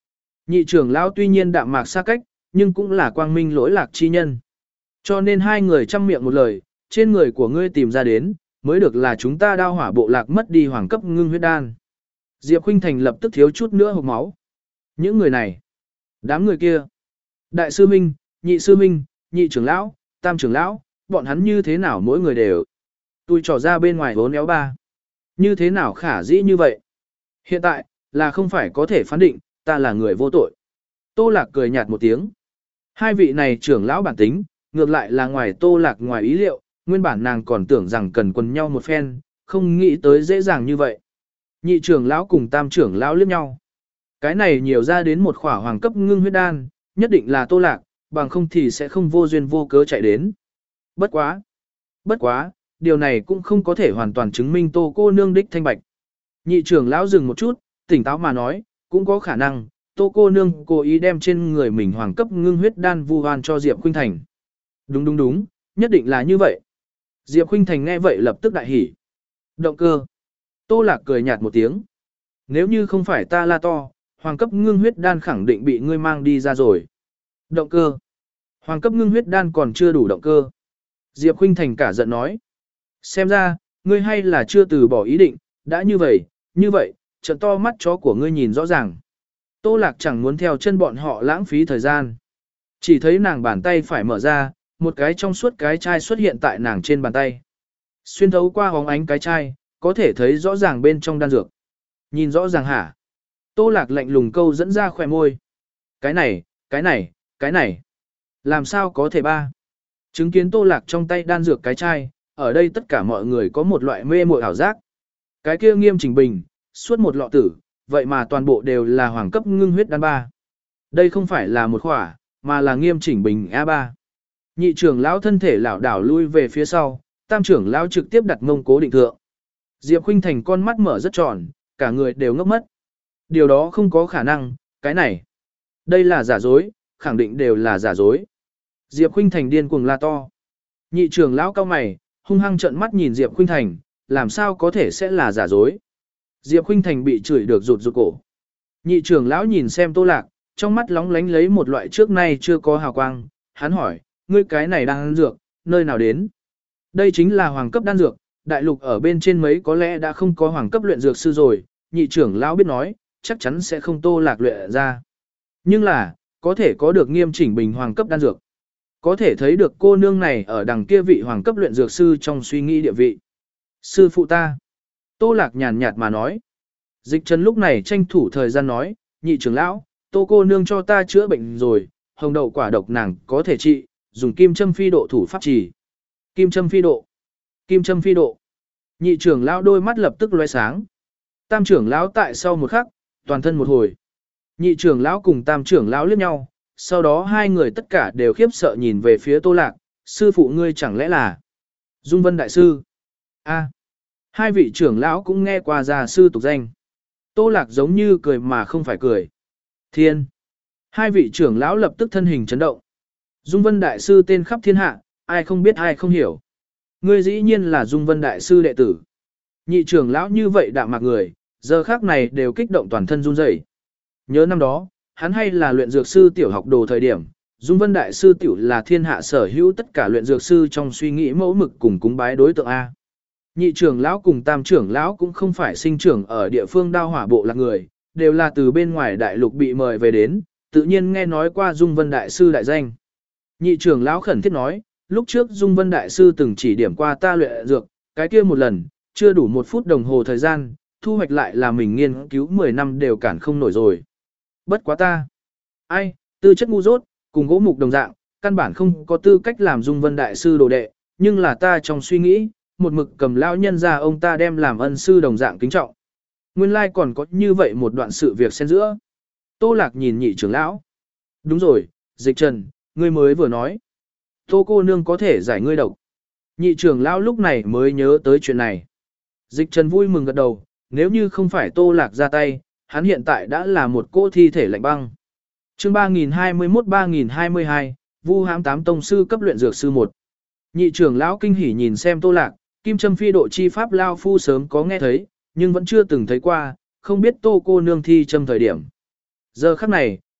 Nhị trưởng lão tuy nhiên đạm mạc xa cách, nhưng cũng là quang minh lỗi lạc chi nhân. Cho nên hai người chăm miệng một lời, trên người của ngươi tìm ra đến, mới được là chúng ta đao hỏa bộ lạc mất đi hoàng cấp ngưng huyết đan. Diệp Khuynh Thành lập tức thiếu chút nữa hộc máu. Những người này, đám người kia, đại sư minh, nhị sư minh, nhị trưởng lão, tam trưởng lão, bọn hắn như thế nào mỗi người đều. Tôi trò ra bên ngoài vốn éo ba. Như thế nào khả dĩ như vậy? Hiện tại, là không phải có thể phán định, ta là người vô tội. Tô Lạc cười nhạt một tiếng. Hai vị này trưởng lão bản tính, ngược lại là ngoài Tô Lạc ngoài ý liệu, nguyên bản nàng còn tưởng rằng cần quần nhau một phen, không nghĩ tới dễ dàng như vậy. Nhị trưởng lão cùng tam trưởng lão liếc nhau. Cái này nhiều ra đến một khỏa hoàng cấp ngưng huyết đan, nhất định là Tô Lạc, bằng không thì sẽ không vô duyên vô cớ chạy đến. Bất quá. Bất quá, điều này cũng không có thể hoàn toàn chứng minh Tô cô nương đích thanh bạch. Nhị trưởng lão dừng một chút, tỉnh táo mà nói, cũng có khả năng, Tô cô nương cố ý đem trên người mình hoàng cấp ngưng huyết đan vu oan cho Diệp Khuynh Thành. Đúng đúng đúng, nhất định là như vậy. Diệp Khuynh Thành nghe vậy lập tức đại hỉ. Động cơ. Tô Lạc cười nhạt một tiếng. Nếu như không phải ta la to, hoàng cấp ngưng huyết đan khẳng định bị ngươi mang đi ra rồi. Động cơ. Hoàng cấp ngưng huyết đan còn chưa đủ động cơ. Diệp Khuynh Thành cả giận nói. Xem ra, ngươi hay là chưa từ bỏ ý định, đã như vậy, như vậy, trận to mắt chó của ngươi nhìn rõ ràng. Tô Lạc chẳng muốn theo chân bọn họ lãng phí thời gian. Chỉ thấy nàng bàn tay phải mở ra, một cái trong suốt cái chai xuất hiện tại nàng trên bàn tay. Xuyên thấu qua hóng ánh cái chai, có thể thấy rõ ràng bên trong đan dược. Nhìn rõ ràng hả? Tô Lạc lạnh lùng câu dẫn ra khỏe môi. Cái này, cái này, cái này. Làm sao có thể ba? Chứng kiến Tô Lạc trong tay đan dược cái chai, ở đây tất cả mọi người có một loại mê muội ảo giác. Cái kia Nghiêm Chỉnh Bình, suốt một lọ tử, vậy mà toàn bộ đều là hoàng cấp ngưng huyết đan ba. Đây không phải là một khỏa, mà là Nghiêm Chỉnh Bình a ba. Nhị trưởng lão thân thể lảo đảo lui về phía sau, tam trưởng lão trực tiếp đặt mông cố định thượng. Diệp Khuynh Thành con mắt mở rất tròn, cả người đều ngốc mất. Điều đó không có khả năng, cái này, đây là giả dối, khẳng định đều là giả dối. Diệp Khuynh Thành điên cuồng la to. Nhị trưởng lão cao mày, hung hăng trợn mắt nhìn Diệp Khuynh Thành, làm sao có thể sẽ là giả dối. Diệp Khuynh Thành bị chửi được rụt rụt cổ. Nhị trưởng lão nhìn xem Tô Lạc, trong mắt lóng lánh lấy một loại trước nay chưa có hào quang, hắn hỏi, ngươi cái này đang ăn dược, nơi nào đến? Đây chính là hoàng cấp đan dược, đại lục ở bên trên mấy có lẽ đã không có hoàng cấp luyện dược sư rồi, nhị trưởng lão biết nói, chắc chắn sẽ không Tô Lạc luyện ra. Nhưng là, có thể có được Nghiêm Chỉnh Bình hoàng cấp đan dược. Có thể thấy được cô nương này ở đằng kia vị hoàng cấp luyện dược sư trong suy nghĩ địa vị. Sư phụ ta. Tô Lạc nhàn nhạt mà nói. Dịch Trần lúc này tranh thủ thời gian nói, nhị trưởng lão, Tô cô nương cho ta chữa bệnh rồi, hồng đậu quả độc nàng có thể trị, dùng kim châm phi độ thủ pháp trì. Kim châm phi độ. Kim châm phi độ. Nhị trưởng lão đôi mắt lập tức lóe sáng. Tam trưởng lão tại sau một khắc, toàn thân một hồi. Nhị trưởng lão cùng tam trưởng lão liếc nhau, sau đó hai người tất cả đều khiếp sợ nhìn về phía Tô Lạc, sư phụ ngươi chẳng lẽ là Dung Vân đại sư? A. Hai vị trưởng lão cũng nghe qua gia sư tục danh. Tô Lạc giống như cười mà không phải cười. Thiên. Hai vị trưởng lão lập tức thân hình chấn động. Dung Vân đại sư tên khắp thiên hạ, ai không biết ai không hiểu. Ngươi dĩ nhiên là Dung Vân đại sư đệ tử. Nhị trưởng lão như vậy đạm mạc người, giờ khác này đều kích động toàn thân run rẩy. Nhớ năm đó, hắn hay là luyện dược sư tiểu học đồ thời điểm, Dung Vân đại sư tiểu là thiên hạ sở hữu tất cả luyện dược sư trong suy nghĩ mẫu mực cùng cúng bái đối tượng A. Nhị trưởng lão cùng tam trưởng lão cũng không phải sinh trưởng ở địa phương đao hỏa bộ lạc người, đều là từ bên ngoài đại lục bị mời về đến, tự nhiên nghe nói qua Dung Vân đại sư đại danh. Nhị trưởng lão khẩn thiết nói, lúc trước Dung Vân đại sư từng chỉ điểm qua ta luyện dược, cái kia một lần, chưa đủ một phút đồng hồ thời gian, thu hoạch lại là mình nghiên cứu mười năm đều cản không nổi rồi. Bất quá ta. Ai, tư chất ngu dốt, cùng gỗ mục đồng dạng, căn bản không có tư cách làm Dung Vân đại sư đồ đệ, nhưng là ta trong suy nghĩ, một mực cầm lão nhân ra ông ta đem làm ân sư đồng dạng kính trọng. Nguyên lai like còn có như vậy một đoạn sự việc xen giữa. Tô Lạc nhìn nhị trưởng lão. Đúng rồi, Dịch Trần, ngươi mới vừa nói. Tô cô nương có thể giải ngươi độc. Nhị trưởng lão lúc này mới nhớ tới chuyện này. Dịch Trần vui mừng gật đầu, nếu như không phải Tô Lạc ra tay, hắn hiện tại đã là một cô thi thể lạnh băng. Chương ba nghìn hai mươi mốt ba nghìn hai mươi hai, Vu Hãm tám tông sư cấp luyện dược sư một. Nhị trưởng lão kinh hỉ nhìn xem Tô Lạc, kim châm phi độ chi pháp lao phu sớm có nghe thấy, nhưng vẫn chưa từng thấy qua, không biết Tô cô nương thi châm thời điểm. Giờ khắc này,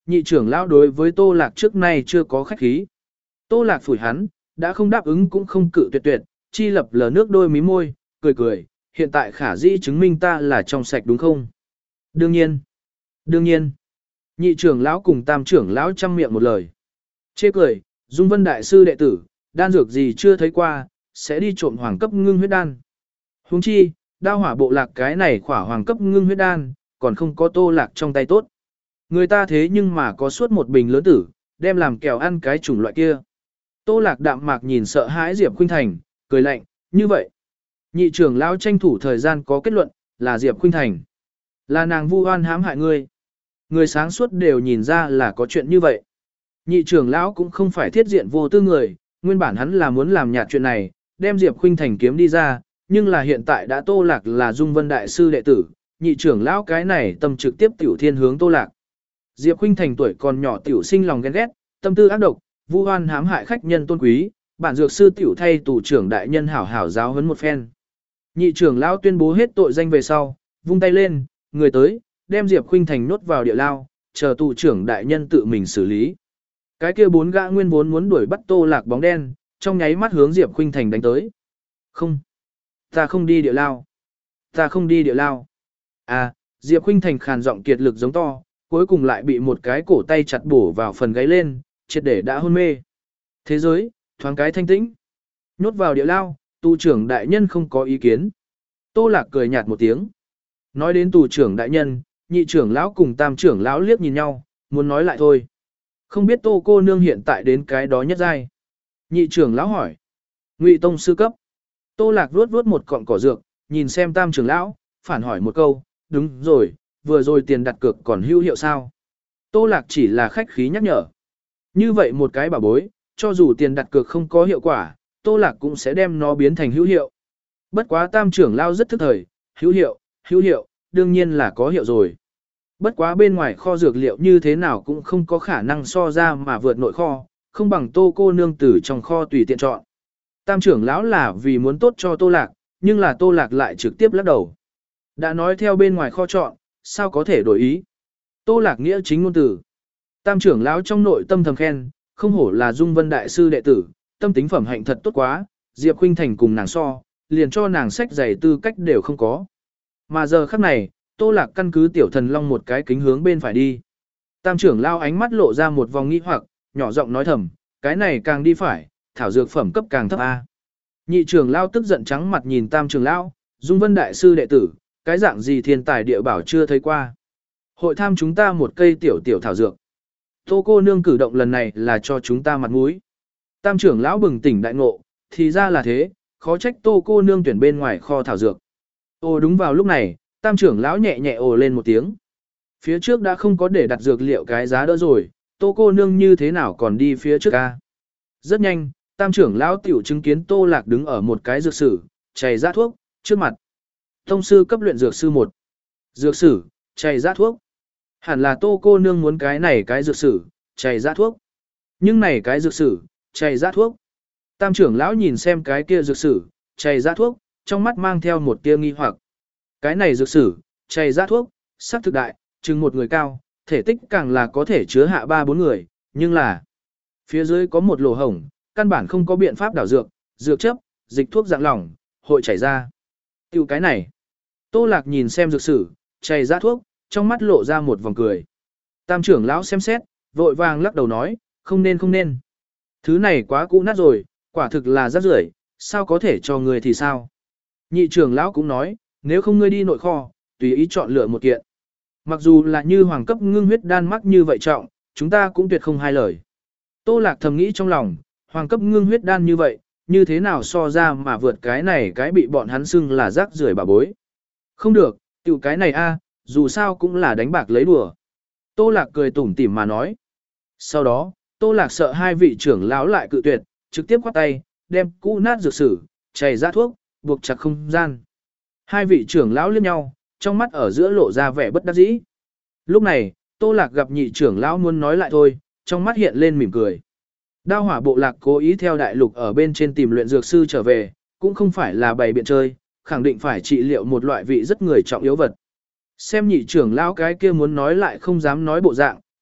nhị trưởng lão đối với Tô Lạc trước nay chưa có khách khí. Tô Lạc phủi hắn, đã không đáp ứng cũng không cự tuyệt tuyệt, chi lập lờ nước đôi mí môi, cười cười, hiện tại khả dĩ chứng minh ta là trong sạch đúng không? Đương nhiên, đương nhiên. Nhị trưởng lão cùng tam trưởng lão chăm miệng một lời. Chê cười, Dung Vân đại sư đệ tử, đan dược gì chưa thấy qua, sẽ đi trộm hoàng cấp ngưng huyết đan. Huống chi, đao hỏa bộ lạc cái này khỏa hoàng cấp ngưng huyết đan, còn không có Tô Lạc trong tay tốt. Người ta thế nhưng mà có suốt một bình lớn tử, đem làm kẹo ăn cái chủng loại kia. Tô Lạc đạm mạc nhìn sợ hãi Diệp Khuynh Thành, cười lạnh, như vậy. Nhị trưởng lão tranh thủ thời gian có kết luận, là Diệp Khuynh Thành. Là nàng vu oan hãm hại ngươi. Người sáng suốt đều nhìn ra là có chuyện như vậy. Nhị trưởng lão cũng không phải thiết diện vô tư người, nguyên bản hắn là muốn làm nhạt chuyện này, đem Diệp Khuynh Thành kiếm đi ra, nhưng là hiện tại đã Tô Lạc là Dung Vân đại sư đệ tử, nhị trưởng lão cái này tâm trực tiếp tiểu thiên hướng Tô Lạc. Diệp Khuynh Thành tuổi còn nhỏ tiểu sinh lòng ghen ghét, tâm tư ác độc, vu oan hãm hại khách nhân tôn quý, bản dược sư tiểu thay tù trưởng đại nhân hảo hảo giáo huấn một phen. Nhị trưởng lão tuyên bố hết tội danh về sau, vung tay lên, người tới, đem Diệp Khuynh Thành nhốt vào địa lao, chờ tù trưởng đại nhân tự mình xử lý. Cái kia bốn gã nguyên vốn muốn đuổi bắt Tô Lạc bóng đen, trong nháy mắt hướng Diệp Khuynh Thành đánh tới. Không, ta không đi địa lao. Ta không đi địa lao. À, Diệp Khuynh Thành khàn giọng kiệt lực giống to, cuối cùng lại bị một cái cổ tay chặt bổ vào phần gáy lên, triệt để đã hôn mê. Thế giới, thoáng cái thanh tĩnh. Nhốt vào địa lao, tù trưởng đại nhân không có ý kiến. Tô Lạc cười nhạt một tiếng. Nói đến tù trưởng đại nhân, nhị trưởng lão cùng tam trưởng lão liếc nhìn nhau, muốn nói lại thôi. Không biết Tô cô nương hiện tại đến cái đó nhất giai. Nhị trưởng lão hỏi. Ngụy tông sư cấp. Tô Lạc vuốt vuốt một cọng cỏ dược, nhìn xem tam trưởng lão, phản hỏi một câu, đúng rồi, vừa rồi tiền đặt cược còn hữu hiệu sao? Tô Lạc chỉ là khách khí nhắc nhở. Như vậy một cái bảo bối, cho dù tiền đặt cược không có hiệu quả, Tô Lạc cũng sẽ đem nó biến thành hữu hiệu. Bất quá tam trưởng lão rất thức thời, hữu hiệu, hữu hiệu, đương nhiên là có hiệu rồi. Bất quá bên ngoài kho dược liệu như thế nào cũng không có khả năng so ra mà vượt nội kho, không bằng Tô cô nương tử trong kho tùy tiện chọn. Tam trưởng lão là vì muốn tốt cho Tô Lạc, nhưng là Tô Lạc lại trực tiếp lắc đầu. Đã nói theo bên ngoài kho chọn, sao có thể đổi ý? Tô Lạc nghĩa chính ngôn tử. Tam trưởng lão trong nội tâm thầm khen, không hổ là Dung Vân đại sư đệ tử, tâm tính phẩm hạnh thật tốt quá, Diệp Khuynh Thành cùng nàng so, liền cho nàng sách giày tư cách đều không có. Mà giờ khắc này, Tô Lạc căn cứ tiểu thần long một cái kính hướng bên phải đi. Tam trưởng lão ánh mắt lộ ra một vòng nghi hoặc, nhỏ giọng nói thầm, cái này càng đi phải, thảo dược phẩm cấp càng thấp a. Nhị trưởng lão tức giận trắng mặt nhìn tam trưởng lão, Dung Vân đại sư đệ tử, cái dạng gì thiên tài địa bảo chưa thấy qua. Hội tham chúng ta một cây tiểu tiểu thảo dược. Tô cô nương cử động lần này là cho chúng ta mặt mũi. Tam trưởng lão bừng tỉnh đại ngộ, thì ra là thế, khó trách Tô cô nương tuyển bên ngoài kho thảo dược. Ồ đúng vào lúc này, tam trưởng lão nhẹ nhẹ ồ lên một tiếng. Phía trước đã không có để đặt dược liệu cái giá đỡ rồi, Tô cô nương như thế nào còn đi phía trước ca. Rất nhanh, tam trưởng lão tiểu chứng kiến Tô Lạc đứng ở một cái dược sử, chày rát thuốc, trước mặt. Tông sư cấp luyện dược sư một. Dược sử, chày rát thuốc. Hẳn là Tô cô nương muốn cái này cái dược sử, chày rát thuốc. Nhưng này cái dược sử, chày rát thuốc. Tam trưởng lão nhìn xem cái kia dược sử, chày rát thuốc, trong mắt mang theo một tia nghi hoặc. Cái này dược sử, chày rát thuốc, sắc thực đại, chừng một người cao, thể tích càng là có thể chứa hạ ba bốn người, nhưng là phía dưới có một lỗ hổng, căn bản không có biện pháp đảo dược, dược chấp, dịch thuốc dạng lỏng, hội chảy ra. Tiểu cái này. Tô Lạc nhìn xem dược sử, chày rát thuốc, trong mắt lộ ra một vòng cười. Tam trưởng lão xem xét, vội vàng lắc đầu nói, không nên không nên. Thứ này quá cũ nát rồi, quả thực là rác rưởi, sao có thể cho người thì sao? Nhị trưởng lão cũng nói, nếu không ngươi đi nội kho, tùy ý chọn lựa một kiện. Mặc dù là như hoàng cấp ngưng huyết đan mắc như vậy trọng, chúng ta cũng tuyệt không hai lời. Tô Lạc thầm nghĩ trong lòng, hoàng cấp ngưng huyết đan như vậy, như thế nào so ra mà vượt cái này cái bị bọn hắn xưng là rác rưởi bà bối. Không được, tiểu cái này a, dù sao cũng là đánh bạc lấy đùa. Tô Lạc cười tủm tỉm mà nói. Sau đó, Tô Lạc sợ hai vị trưởng lão lại cự tuyệt, trực tiếp quát tay, đem cũ nát dược sử, chày ra thuốc, buộc chặt không gian. Hai vị trưởng lão liếc nhau, trong mắt ở giữa lộ ra vẻ bất đắc dĩ. Lúc này, Tô Lạc gặp nhị trưởng lão muốn nói lại thôi, trong mắt hiện lên mỉm cười. Đao hỏa bộ lạc cố ý theo đại lục ở bên trên tìm luyện dược sư trở về, cũng không phải là bày biện chơi, khẳng định phải trị liệu một loại vị rất người trọng yếu vật. Xem nhị trưởng lão cái kia muốn nói lại không dám nói bộ dạng,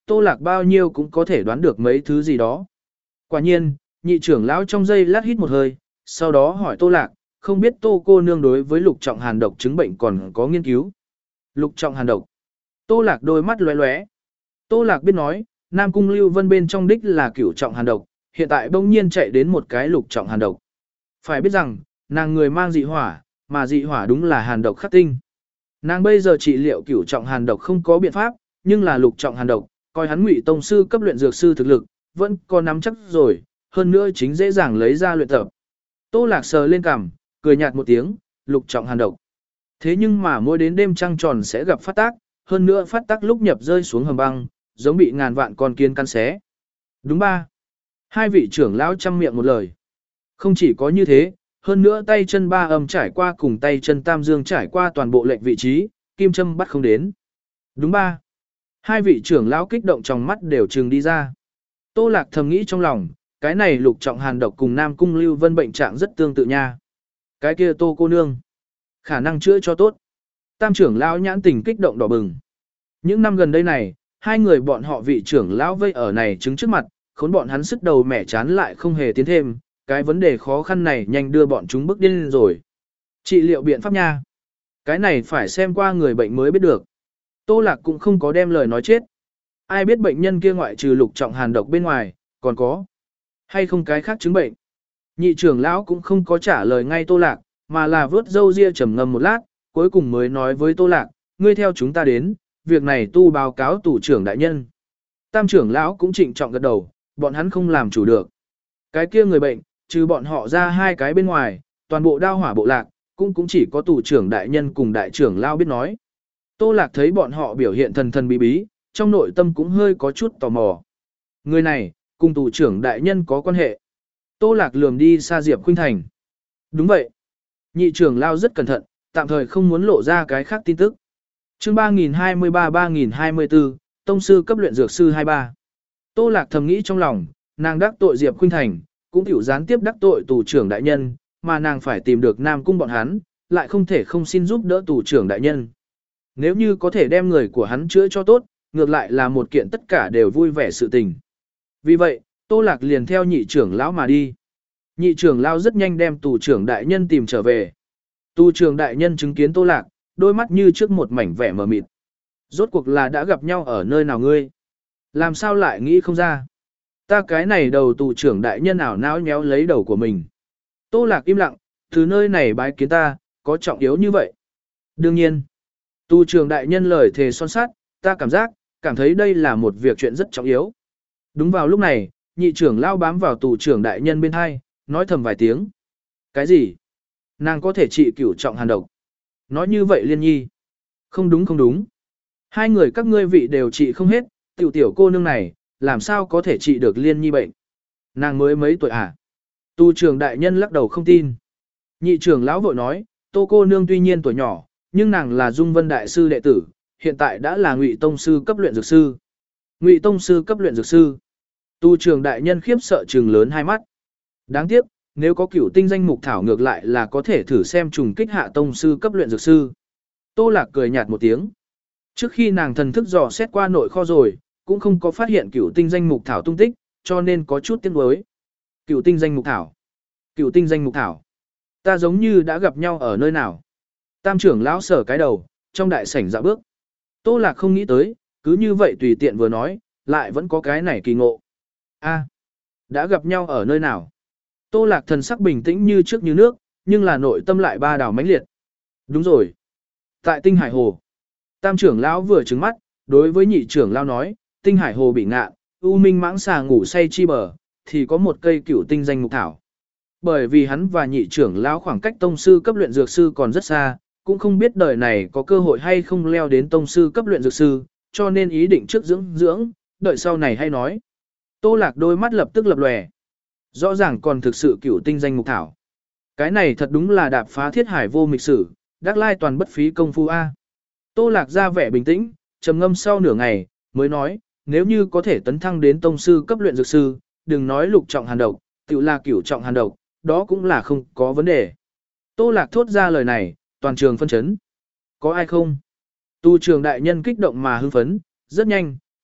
Tô Lạc bao nhiêu cũng có thể đoán được mấy thứ gì đó. Quả nhiên, nhị trưởng lão trong giây lát hít một hơi, sau đó hỏi Tô Lạc, không biết Tô cô nương đối với lục trọng hàn độc chứng bệnh còn có nghiên cứu. Lục trọng hàn độc. Tô Lạc đôi mắt lóe lóe. Tô Lạc biết nói, Nam Cung Lưu Vân bên trong đích là cửu trọng hàn độc, hiện tại bỗng nhiên chạy đến một cái lục trọng hàn độc. Phải biết rằng, nàng người mang dị hỏa, mà dị hỏa đúng là hàn độc khắc tinh. Nàng bây giờ trị liệu cửu trọng hàn độc không có biện pháp, nhưng là lục trọng hàn độc, coi hắn Ngụy tông sư cấp luyện dược sư thực lực, vẫn có nắm chắc rồi, hơn nữa chính dễ dàng lấy ra luyện tập. Tô Lạc sờ lên cằm, cười nhạt một tiếng, lục trọng hàn độc. Thế nhưng mà mỗi đến đêm trăng tròn sẽ gặp phát tác, hơn nữa phát tác lúc nhập rơi xuống hầm băng, giống bị ngàn vạn con kiến cắn xé. Đúng ba. Hai vị trưởng lão chăm miệng một lời. Không chỉ có như thế, hơn nữa tay chân ba âm trải qua cùng tay chân tam dương trải qua toàn bộ lệnh vị trí, kim châm bắt không đến. Đúng ba. Hai vị trưởng lão kích động trong mắt đều trừng đi ra. Tô Lạc thầm nghĩ trong lòng, cái này lục trọng hàn độc cùng Nam Cung Lưu Vân bệnh trạng rất tương tự nha. Cái kia Tô cô nương, khả năng chữa cho tốt. Tam trưởng lão nhãn tình kích động đỏ bừng. Những năm gần đây này, hai người bọn họ vị trưởng lão vây ở này chứng trước mặt, khốn bọn hắn sức đầu mẻ chán lại không hề tiến thêm, cái vấn đề khó khăn này nhanh đưa bọn chúng bước điên rồi. Trị liệu biện pháp nha. Cái này phải xem qua người bệnh mới biết được. Tô Lạc cũng không có đem lời nói chết. Ai biết bệnh nhân kia ngoại trừ lục trọng hàn độc bên ngoài, còn có hay không cái khác chứng bệnh. Nhị trưởng lão cũng không có trả lời ngay Tô Lạc, mà là vớt râu ria trầm ngâm một lát, cuối cùng mới nói với Tô Lạc, ngươi theo chúng ta đến, việc này tu báo cáo tù trưởng đại nhân. Tam trưởng lão cũng trịnh trọng gật đầu, bọn hắn không làm chủ được. Cái kia người bệnh, trừ bọn họ ra hai cái bên ngoài, toàn bộ đao hỏa bộ lạc, cũng cũng chỉ có tù trưởng đại nhân cùng đại trưởng lão biết nói. Tô Lạc thấy bọn họ biểu hiện thần thần bí bí, trong nội tâm cũng hơi có chút tò mò. Người này, cùng tù trưởng đại nhân có quan hệ. Tô Lạc lườm đi xa Diệp Khuynh Thành. Đúng vậy. Nhị trưởng lão rất cẩn thận, tạm thời không muốn lộ ra cái khác tin tức. Chương ba nghìn hai mươi ba ba nghìn hai mươi tư, tông sư cấp luyện dược sư hai mươi ba. Tô Lạc thầm nghĩ trong lòng, nàng đắc tội Diệp Khuynh Thành, cũng tiểu gián tiếp đắc tội tù trưởng đại nhân, mà nàng phải tìm được Nam Cung bọn hắn, lại không thể không xin giúp đỡ tù trưởng đại nhân. Nếu như có thể đem người của hắn chữa cho tốt, ngược lại là một kiện tất cả đều vui vẻ sự tình. Vì vậy, Tô Lạc liền theo nhị trưởng lão mà đi. Nhị trưởng lão rất nhanh đem tù trưởng đại nhân tìm trở về. Tù trưởng đại nhân chứng kiến Tô Lạc, đôi mắt như trước một mảnh vẻ mờ mịt. Rốt cuộc là đã gặp nhau ở nơi nào ngươi? Làm sao lại nghĩ không ra? Ta cái này đầu tù trưởng đại nhân ảo não nhéo lấy đầu của mình. Tô Lạc im lặng, từ nơi này bái kiến ta, có trọng yếu như vậy? Đương nhiên. Tù trưởng đại nhân lời thề son sát, ta cảm giác, cảm thấy đây là một việc chuyện rất trọng yếu. Đúng vào lúc này, nhị trưởng lao bám vào tù trưởng đại nhân bên hai, nói thầm vài tiếng. Cái gì? Nàng có thể trị cửu trọng hàn độc. Nói như vậy Liên Nhi. Không đúng không đúng. Hai người các ngươi vị đều trị không hết, tiểu tiểu cô nương này, làm sao có thể trị được Liên Nhi bệnh. Nàng mới mấy tuổi à? Tu trưởng đại nhân lắc đầu không tin. Nhị trưởng lão vội nói, Tô cô nương tuy nhiên tuổi nhỏ, nhưng nàng là Dung Vân đại sư đệ tử, hiện tại đã là Ngụy tông sư cấp luyện dược sư. Ngụy tông sư cấp luyện dược sư. Tu trưởng đại nhân khiếp sợ trừng lớn hai mắt. Đáng tiếc, nếu có cửu tinh danh mục thảo ngược lại là có thể thử xem trùng kích hạ tông sư cấp luyện dược sư. Tô Lạc cười nhạt một tiếng. Trước khi nàng thần thức dò xét qua nội kho rồi, cũng không có phát hiện cửu tinh danh mục thảo tung tích, cho nên có chút tiếc nuối. Cửu tinh danh mục thảo. Cửu tinh danh mục thảo. Ta giống như đã gặp nhau ở nơi nào. Tam trưởng lão sở cái đầu, trong đại sảnh dạo bước. Tô Lạc không nghĩ tới, cứ như vậy tùy tiện vừa nói, lại vẫn có cái này kỳ ngộ. A, đã gặp nhau ở nơi nào? Tô Lạc thần sắc bình tĩnh như trước như nước, nhưng là nội tâm lại ba đảo mãnh liệt. Đúng rồi. Tại Tinh Hải Hồ. Tam trưởng lão vừa trừng mắt, đối với nhị trưởng lão nói, Tinh Hải Hồ bị ngạn, U Minh mãng xà ngủ say chi bờ, thì có một cây cửu tinh danh mục thảo. Bởi vì hắn và nhị trưởng lão khoảng cách tông sư cấp luyện dược sư còn rất xa, cũng không biết đời này có cơ hội hay không leo đến tông sư cấp luyện dược sư, cho nên ý định trước dưỡng dưỡng, đợi sau này hay nói. Tô Lạc đôi mắt lập tức lập lòe. Rõ ràng còn thực sự cửu tinh danh mục thảo. Cái này thật đúng là đạp phá thiết hải vô mịch sử, đắc lai toàn bất phí công phu A. Tô Lạc ra vẻ bình tĩnh, trầm ngâm sau nửa ngày, mới nói, nếu như có thể tấn thăng đến tông sư cấp luyện dược sư, đừng nói lục trọng hàn độc, tự là cửu trọng hàn độc, đó cũng là không có vấn đề. Tô Lạc thốt ra lời này, toàn trường phân chấn. Có ai không? Tu trường đại nhân kích động mà hưng phấn, rất nhanh,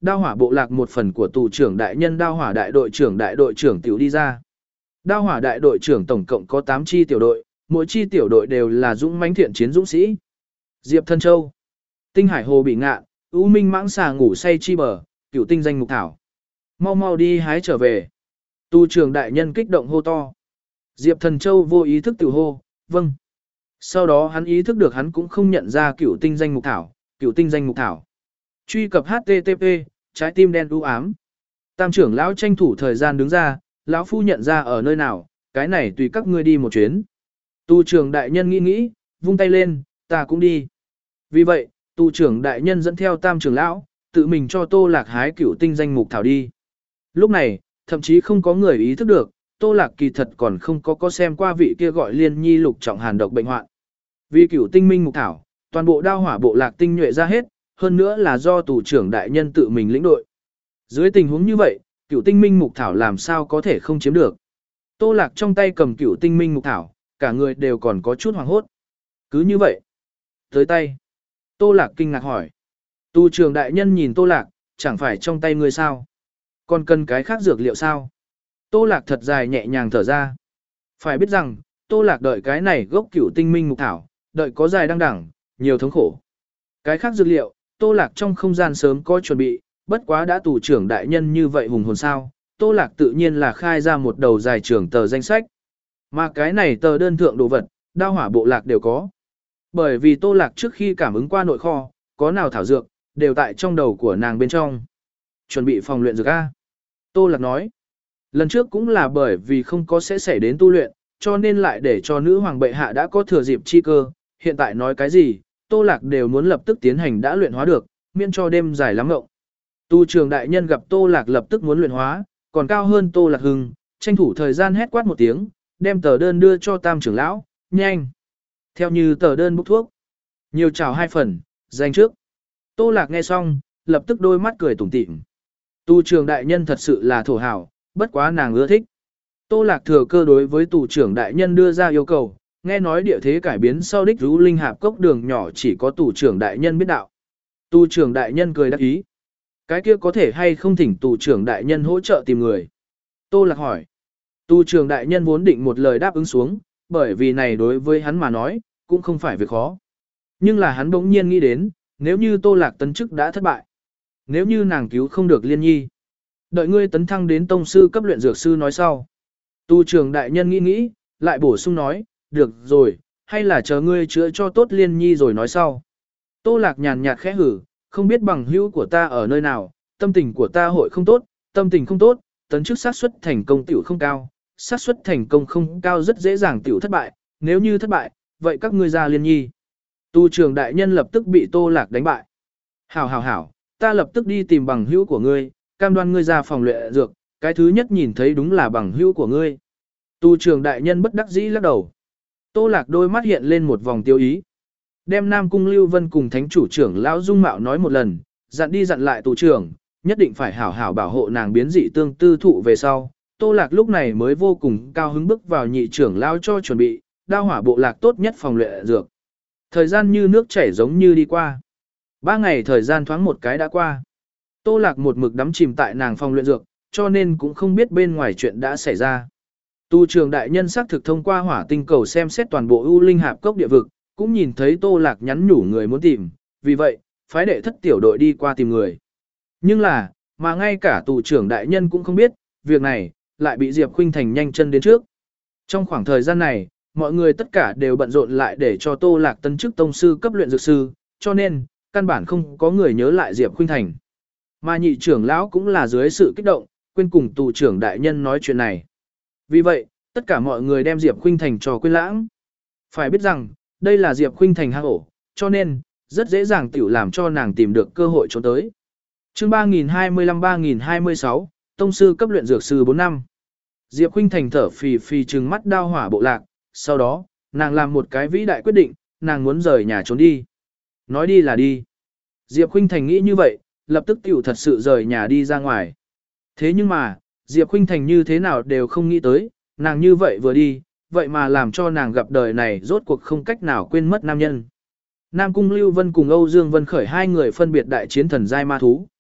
Đao hỏa bộ lạc một phần của tù trưởng đại nhân đao hỏa đại đội trưởng đại đội trưởng tiểu đi ra. Đao hỏa đại đội trưởng tổng cộng có tám chi tiểu đội, mỗi chi tiểu đội đều là dũng mãnh thiện chiến dũng sĩ. Diệp Thân Châu, Tinh Hải Hồ bị ngạn, U Minh mãng xà ngủ say chi bờ, cửu tinh danh mục thảo. Mau mau đi hái trở về. Tu trưởng đại nhân kích động hô to. Diệp Thần Châu vô ý thức tự hô, vâng. Sau đó hắn ý thức được hắn cũng không nhận ra cửu tinh danh mục thảo, cửu tinh danh mục thảo. Truy cập H T T P, trái tim đen u ám. Tam trưởng lão tranh thủ thời gian đứng ra, lão phu nhận ra ở nơi nào, cái này tùy các ngươi đi một chuyến. Tu trưởng đại nhân nghĩ nghĩ, vung tay lên, ta cũng đi. Vì vậy, tu trưởng đại nhân dẫn theo tam trưởng lão, tự mình cho Tô Lạc hái cửu tinh danh mục thảo đi. Lúc này, thậm chí không có người ý thức được, Tô Lạc kỳ thật còn không có có xem qua vị kia gọi Liên Nhi lục trọng hàn độc bệnh hoạn. Vì cửu tinh minh mục thảo, toàn bộ đao hỏa bộ lạc tinh nhuệ ra hết, hơn nữa là do tù trưởng đại nhân tự mình lĩnh đội. Dưới tình huống như vậy, cửu tinh minh mục thảo làm sao có thể không chiếm được. Tô Lạc trong tay cầm cửu tinh minh mục thảo, cả người đều còn có chút hoảng hốt. Cứ như vậy, tới tay. Tô Lạc kinh ngạc hỏi. Tù trưởng đại nhân nhìn Tô Lạc, chẳng phải trong tay ngươi sao? Còn cần cái khác dược liệu sao? Tô Lạc thật dài nhẹ nhàng thở ra. Phải biết rằng, Tô Lạc đợi cái này gốc cửu tinh minh mục thảo, đợi có dài đăng đẳng, nhiều thống khổ. Cái khác dược liệu, Tô Lạc trong không gian sớm có chuẩn bị, bất quá đã tù trưởng đại nhân như vậy hùng hồn sao, Tô Lạc tự nhiên là khai ra một đầu dài trưởng tờ danh sách. Mà cái này tờ đơn thượng đồ vật, đao hỏa bộ lạc đều có. Bởi vì Tô Lạc trước khi cảm ứng qua nội kho, có nào thảo dược, đều tại trong đầu của nàng bên trong. Chuẩn bị phòng luyện dược A. Tô Lạc nói, lần trước cũng là bởi vì không có sẽ xảy đến tu luyện, cho nên lại để cho nữ hoàng bệ hạ đã có thừa dịp chi cơ, hiện tại nói cái gì, Tô Lạc đều muốn lập tức tiến hành đã luyện hóa được, miễn cho đêm dài lắm ngộng. Tu trường đại nhân gặp Tô Lạc lập tức muốn luyện hóa, còn cao hơn Tô Lạc hưng, tranh thủ thời gian hét quát một tiếng, đem tờ đơn đưa cho tam trưởng lão, nhanh. Theo như tờ đơn bốc thuốc. Nhiều chào hai phần, danh trước. Tô Lạc nghe xong, lập tức đôi mắt cười tủm tỉm. Tu trưởng đại nhân thật sự là thổ hảo, bất quá nàng ưa thích. Tô Lạc thừa cơ đối với tù trưởng đại nhân đưa ra yêu cầu, nghe nói địa thế cải biến sau đích rú linh hạp cốc đường nhỏ chỉ có tù trưởng đại nhân biết đạo. Tù trưởng đại nhân cười đắc ý. Cái kia có thể hay không thỉnh tù trưởng đại nhân hỗ trợ tìm người? Tô Lạc hỏi. Tù trưởng đại nhân vốn định một lời đáp ứng xuống, bởi vì này đối với hắn mà nói, cũng không phải việc khó. Nhưng là hắn bỗng nhiên nghĩ đến, nếu như Tô Lạc tấn chức đã thất bại, nếu như nàng cứu không được Liên Nhi, đợi ngươi tấn thăng đến tông sư cấp luyện dược sư nói sau. Tu trưởng đại nhân nghĩ nghĩ, lại bổ sung nói, được rồi, hay là chờ ngươi chữa cho tốt Liên Nhi rồi nói sau. Tô Lạc nhàn nhạt khẽ hử, không biết bằng hữu của ta ở nơi nào, tâm tình của ta hội không tốt, tâm tình không tốt, tấn chức xác suất thành công tiểu không cao, xác suất thành công không cao rất dễ dàng tiểu thất bại, nếu như thất bại, vậy các ngươi ra Liên Nhi. Tu trưởng đại nhân lập tức bị Tô Lạc đánh bại. Hảo hảo hảo, ta lập tức đi tìm bằng hữu của ngươi, cam đoan ngươi ra phòng luyện dược, cái thứ nhất nhìn thấy đúng là bằng hữu của ngươi. Tu trưởng đại nhân bất đắc dĩ lắc đầu. Tô Lạc đôi mắt hiện lên một vòng tiêu ý. Đem Nam Cung Lưu Vân cùng thánh chủ trưởng lão Dung Mạo nói một lần, dặn đi dặn lại tù trưởng, nhất định phải hảo hảo bảo hộ nàng biến dị tương tư thụ về sau. Tô Lạc lúc này mới vô cùng cao hứng bước vào nhị trưởng lão cho chuẩn bị, đao hỏa bộ lạc tốt nhất phòng luyện dược. Thời gian như nước chảy giống như đi qua. Ba ngày thời gian thoáng một cái đã qua. Tô Lạc một mực đắm chìm tại nàng phòng luyện dược, cho nên cũng không biết bên ngoài chuyện đã xảy ra. Tu trường đại nhân xác thực thông qua hỏa tinh cầu xem xét toàn bộ ưu linh hạp cốc địa vực, cũng nhìn thấy Tô Lạc nhắn nhủ người muốn tìm, vì vậy, phái đệ thất tiểu đội đi qua tìm người. Nhưng là, mà ngay cả tù trưởng đại nhân cũng không biết, việc này, lại bị Diệp Khuynh Thành nhanh chân đến trước. Trong khoảng thời gian này, mọi người tất cả đều bận rộn lại để cho Tô Lạc tân chức tông sư cấp luyện dược sư, cho nên, căn bản không có người nhớ lại Diệp Khuynh Thành. Mà nhị trưởng lão cũng là dưới sự kích động, quên cùng tù trưởng đại nhân nói chuyện này. Vì vậy, tất cả mọi người đem Diệp Khuynh Thành cho quên lãng. Phải biết rằng, đây là Diệp Khuynh Thành hang ổ, cho nên, rất dễ dàng tiểu làm cho nàng tìm được cơ hội trốn tới. Chương ba nghìn hai mươi lăm ba nghìn hai mươi sáu, tông sư cấp luyện dược sư bốn năm. Diệp Khuynh Thành thở phì phì trừng mắt đao hỏa bộ lạc, sau đó, nàng làm một cái vĩ đại quyết định, nàng muốn rời nhà trốn đi. Nói đi là đi. Diệp Khuynh Thành nghĩ như vậy, lập tức tiểu thật sự rời nhà đi ra ngoài. Thế nhưng mà, Diệp Khuynh Thành như thế nào đều không nghĩ tới, nàng như vậy vừa đi, vậy mà làm cho nàng gặp đời này rốt cuộc không cách nào quên mất nam nhân. Nam Cung Lưu Vân cùng Âu Dương Vân Khởi hai người phân biệt đại chiến thần giai ma thú.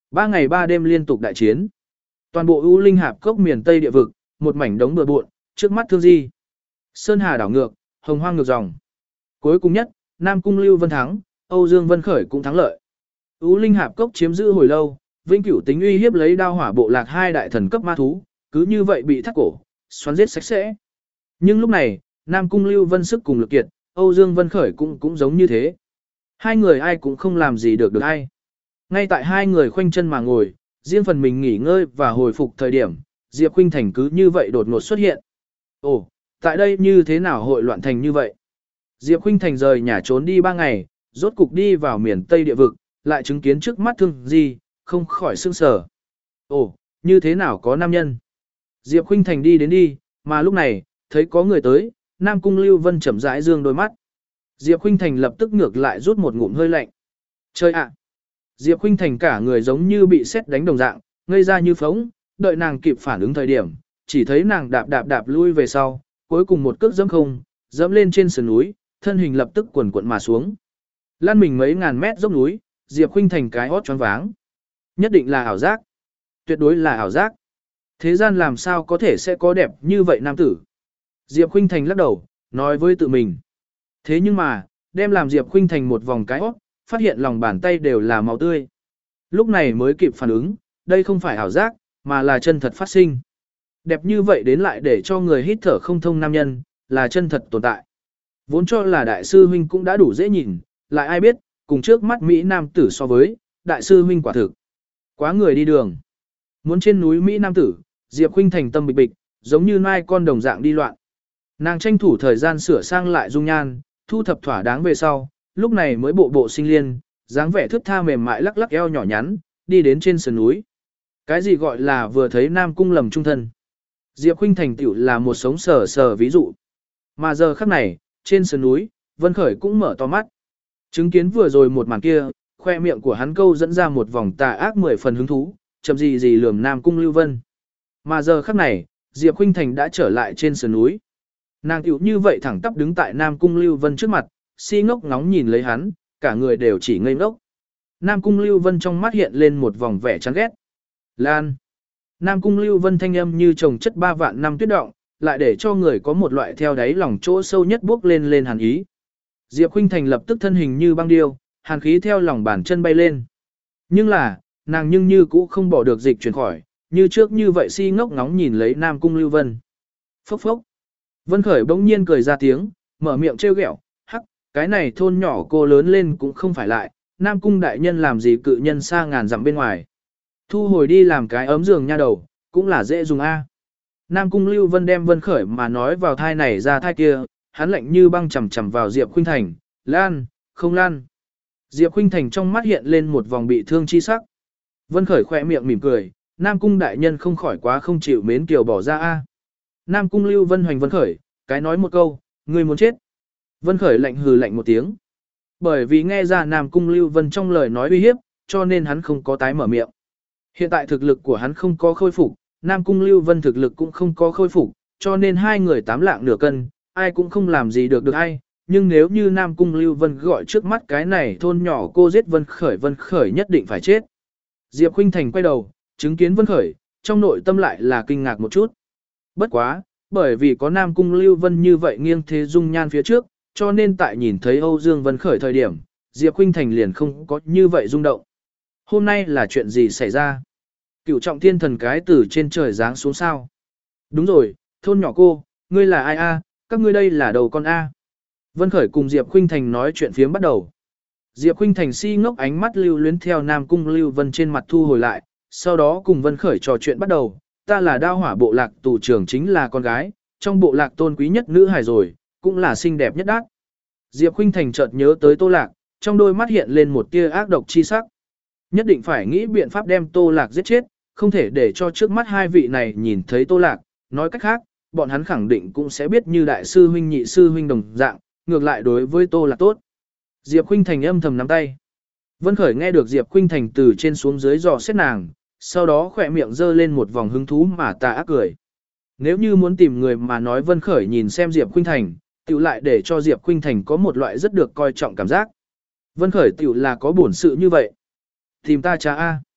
Ba ngày ba đêm liên tục đại chiến. Toàn bộ U Linh Hạp Cốc miền Tây địa vực, một mảnh đống bừa bộn, trước mắt thương di. Sơn Hà đảo ngược, hồng hoang ngược dòng. Cuối cùng nhất, Nam Cung Lưu Vân thắng, Âu Dương Vân Khởi cũng thắng lợi. U Linh Hạp Cốc chiếm giữ hồi lâu, Vĩnh Cửu tính uy hiếp lấy đao hỏa bộ lạc hai đại thần cấp ma thú, cứ như vậy bị thắt cổ, xoắn giết sạch sẽ. Nhưng lúc này, Nam Cung Lưu Vân sức cùng lực kiệt, Âu Dương Vân Khởi cũng cũng giống như thế. Hai người ai cũng không làm gì được được ai. Ngay tại hai người khoanh chân mà ngồi, riêng phần mình nghỉ ngơi và hồi phục thời điểm, Diệp Khuynh Thành cứ như vậy đột ngột xuất hiện. Ồ, tại đây như thế nào hội loạn thành như vậy? Diệp Khuynh Thành rời nhà trốn đi ba ngày, rốt cục đi vào miền Tây địa vực, lại chứng kiến trước mắt thương gì, không khỏi sương sở. Ồ, như thế nào có nam nhân? Diệp Khuynh Thành đi đến đi, mà lúc này, thấy có người tới, Nam Cung Lưu Vân chậm rãi dương đôi mắt. Diệp Khuynh Thành lập tức ngược lại rút một ngụm hơi lạnh. Chơi ạ! Diệp Khuynh Thành cả người giống như bị sét đánh đồng dạng, ngây ra như phóng, đợi nàng kịp phản ứng thời điểm, chỉ thấy nàng đạp đạp đạp lui về sau, cuối cùng một cước dẫm không, dẫm lên trên sườn núi, thân hình lập tức quần quật mà xuống. Lăn mình mấy ngàn mét dốc núi, Diệp Khuynh Thành cái hót choáng váng. Nhất định là ảo giác. Tuyệt đối là ảo giác. Thế gian làm sao có thể sẽ có đẹp như vậy nam tử? Diệp Khuynh Thành lắc đầu, nói với tự mình. Thế nhưng mà, đem làm Diệp Khuynh Thành một vòng cái hót, phát hiện lòng bàn tay đều là máu tươi. Lúc này mới kịp phản ứng, đây không phải ảo giác, mà là chân thật phát sinh. Đẹp như vậy đến lại để cho người hít thở không thông nam nhân, là chân thật tồn tại. Vốn cho là đại sư huynh cũng đã đủ dễ nhìn, lại ai biết, cùng trước mắt Mỹ Nam tử so với, đại sư huynh quả thực. Quá người đi đường. Muốn trên núi Mỹ Nam tử, Diệp Khuynh Thành tâm bịch bịch, giống như nai con đồng dạng đi loạn. Nàng tranh thủ thời gian sửa sang lại dung nhan, thu thập thỏa đáng về sau, lúc này mới bộ bộ sinh liên, dáng vẻ thướt tha mềm mại lắc lắc eo nhỏ nhắn, đi đến trên sườn núi. Cái gì gọi là vừa thấy Nam Cung lầm trung thân. Diệp Khuynh Thành tiểu là một sống sờ sờ ví dụ. Mà giờ khắc này, trên sườn núi, Vân Khởi cũng mở to mắt. Chứng kiến vừa rồi một màn kia, khoe miệng của hắn câu dẫn ra một vòng tà ác mười phần hứng thú, chậm gì gì lườm Nam Cung Lưu Vân. Mà giờ khắc này, Diệp Khuynh Thành đã trở lại trên sườn núi. Nàng tiểu như vậy thẳng tắp đứng tại Nam Cung Lưu Vân trước mặt, si ngốc ngóng nhìn lấy hắn, cả người đều chỉ ngây ngốc. Nam Cung Lưu Vân trong mắt hiện lên một vòng vẻ chán ghét. Lan. Nam Cung Lưu Vân thanh âm như trồng chất ba vạn năm tuyết động, lại để cho người có một loại theo đáy lòng chỗ sâu nhất bước lên lên hàn ý. Diệp Khuynh Thành lập tức thân hình như băng điêu, hàn khí theo lòng bàn chân bay lên. Nhưng là, nàng nhưng như cũ không bỏ được dịch chuyển khỏi, như trước như vậy si ngốc ngóng nhìn lấy Nam Cung Lưu Vân. Phốc phốc. Vân Khởi bỗng nhiên cười ra tiếng, mở miệng trêu ghẹo, hắc, cái này thôn nhỏ cô lớn lên cũng không phải lại, Nam Cung đại nhân làm gì cự nhân xa ngàn dặm bên ngoài. Thu hồi đi làm cái ấm giường nha đầu, cũng là dễ dùng a. Nam Cung Lưu Vân đem Vân Khởi mà nói vào thai này ra thai kia, hắn lạnh như băng chầm chầm vào Diệp Khuynh Thành, lan, không lan. Diệp Khuynh Thành trong mắt hiện lên một vòng bị thương chi sắc. Vân Khởi khỏe miệng mỉm cười, Nam Cung đại nhân không khỏi quá không chịu mến kiều bỏ ra a. Nam Cung Lưu Vân hoành Vân Khởi, cái nói một câu, ngươi muốn chết. Vân Khởi lạnh hừ lạnh một tiếng. Bởi vì nghe ra Nam Cung Lưu Vân trong lời nói uy hiếp, cho nên hắn không có tái mở miệng. Hiện tại thực lực của hắn không có khôi phục, Nam Cung Lưu Vân thực lực cũng không có khôi phục, cho nên hai người tám lạng nửa cân, ai cũng không làm gì được được ai. Nhưng nếu như Nam Cung Lưu Vân gọi trước mắt cái này thôn nhỏ cô giết Vân Khởi, Vân Khởi nhất định phải chết. Diệp Khuynh Thành quay đầu, chứng kiến Vân Khởi, trong nội tâm lại là kinh ngạc một chút. Bất quá, bởi vì có Nam Cung Lưu Vân như vậy nghiêng thế dung nhan phía trước, cho nên tại nhìn thấy Âu Dương Vân Khởi thời điểm, Diệp Khuynh Thành liền không có như vậy rung động. Hôm nay là chuyện gì xảy ra? Cựu trọng thiên thần cái từ trên trời giáng xuống sao? Đúng rồi, thôn nhỏ cô, ngươi là ai a? Các ngươi đây là đầu con a. Vân Khởi cùng Diệp Khuynh Thành nói chuyện phiếm bắt đầu. Diệp Khuynh Thành si ngốc ánh mắt lưu luyến theo Nam Cung Lưu Vân trên mặt thu hồi lại, sau đó cùng Vân Khởi trò chuyện bắt đầu. Ta là đao hỏa bộ lạc tù trưởng chính là con gái, trong bộ lạc tôn quý nhất nữ hài rồi, cũng là xinh đẹp nhất đát. Diệp Khuynh Thành chợt nhớ tới Tô Lạc, trong đôi mắt hiện lên một tia ác độc chi sắc. Nhất định phải nghĩ biện pháp đem Tô Lạc giết chết, không thể để cho trước mắt hai vị này nhìn thấy Tô Lạc, nói cách khác, bọn hắn khẳng định cũng sẽ biết như đại sư huynh nhị sư huynh đồng dạng, ngược lại đối với Tô Lạc tốt. Diệp Khuynh Thành âm thầm nắm tay. Vân Khởi nghe được Diệp Khuynh Thành từ trên xuống dưới dò xét nàng, sau đó khỏe miệng giơ lên một vòng hứng thú mà tà ác cười. Nếu như muốn tìm người mà nói Vân Khởi nhìn xem Diệp Khuynh Thành, tiểu lại để cho Diệp Khuynh Thành có một loại rất được coi trọng cảm giác. Vân Khởi tiểu là có bổn sự như vậy. Tìm ta cha A.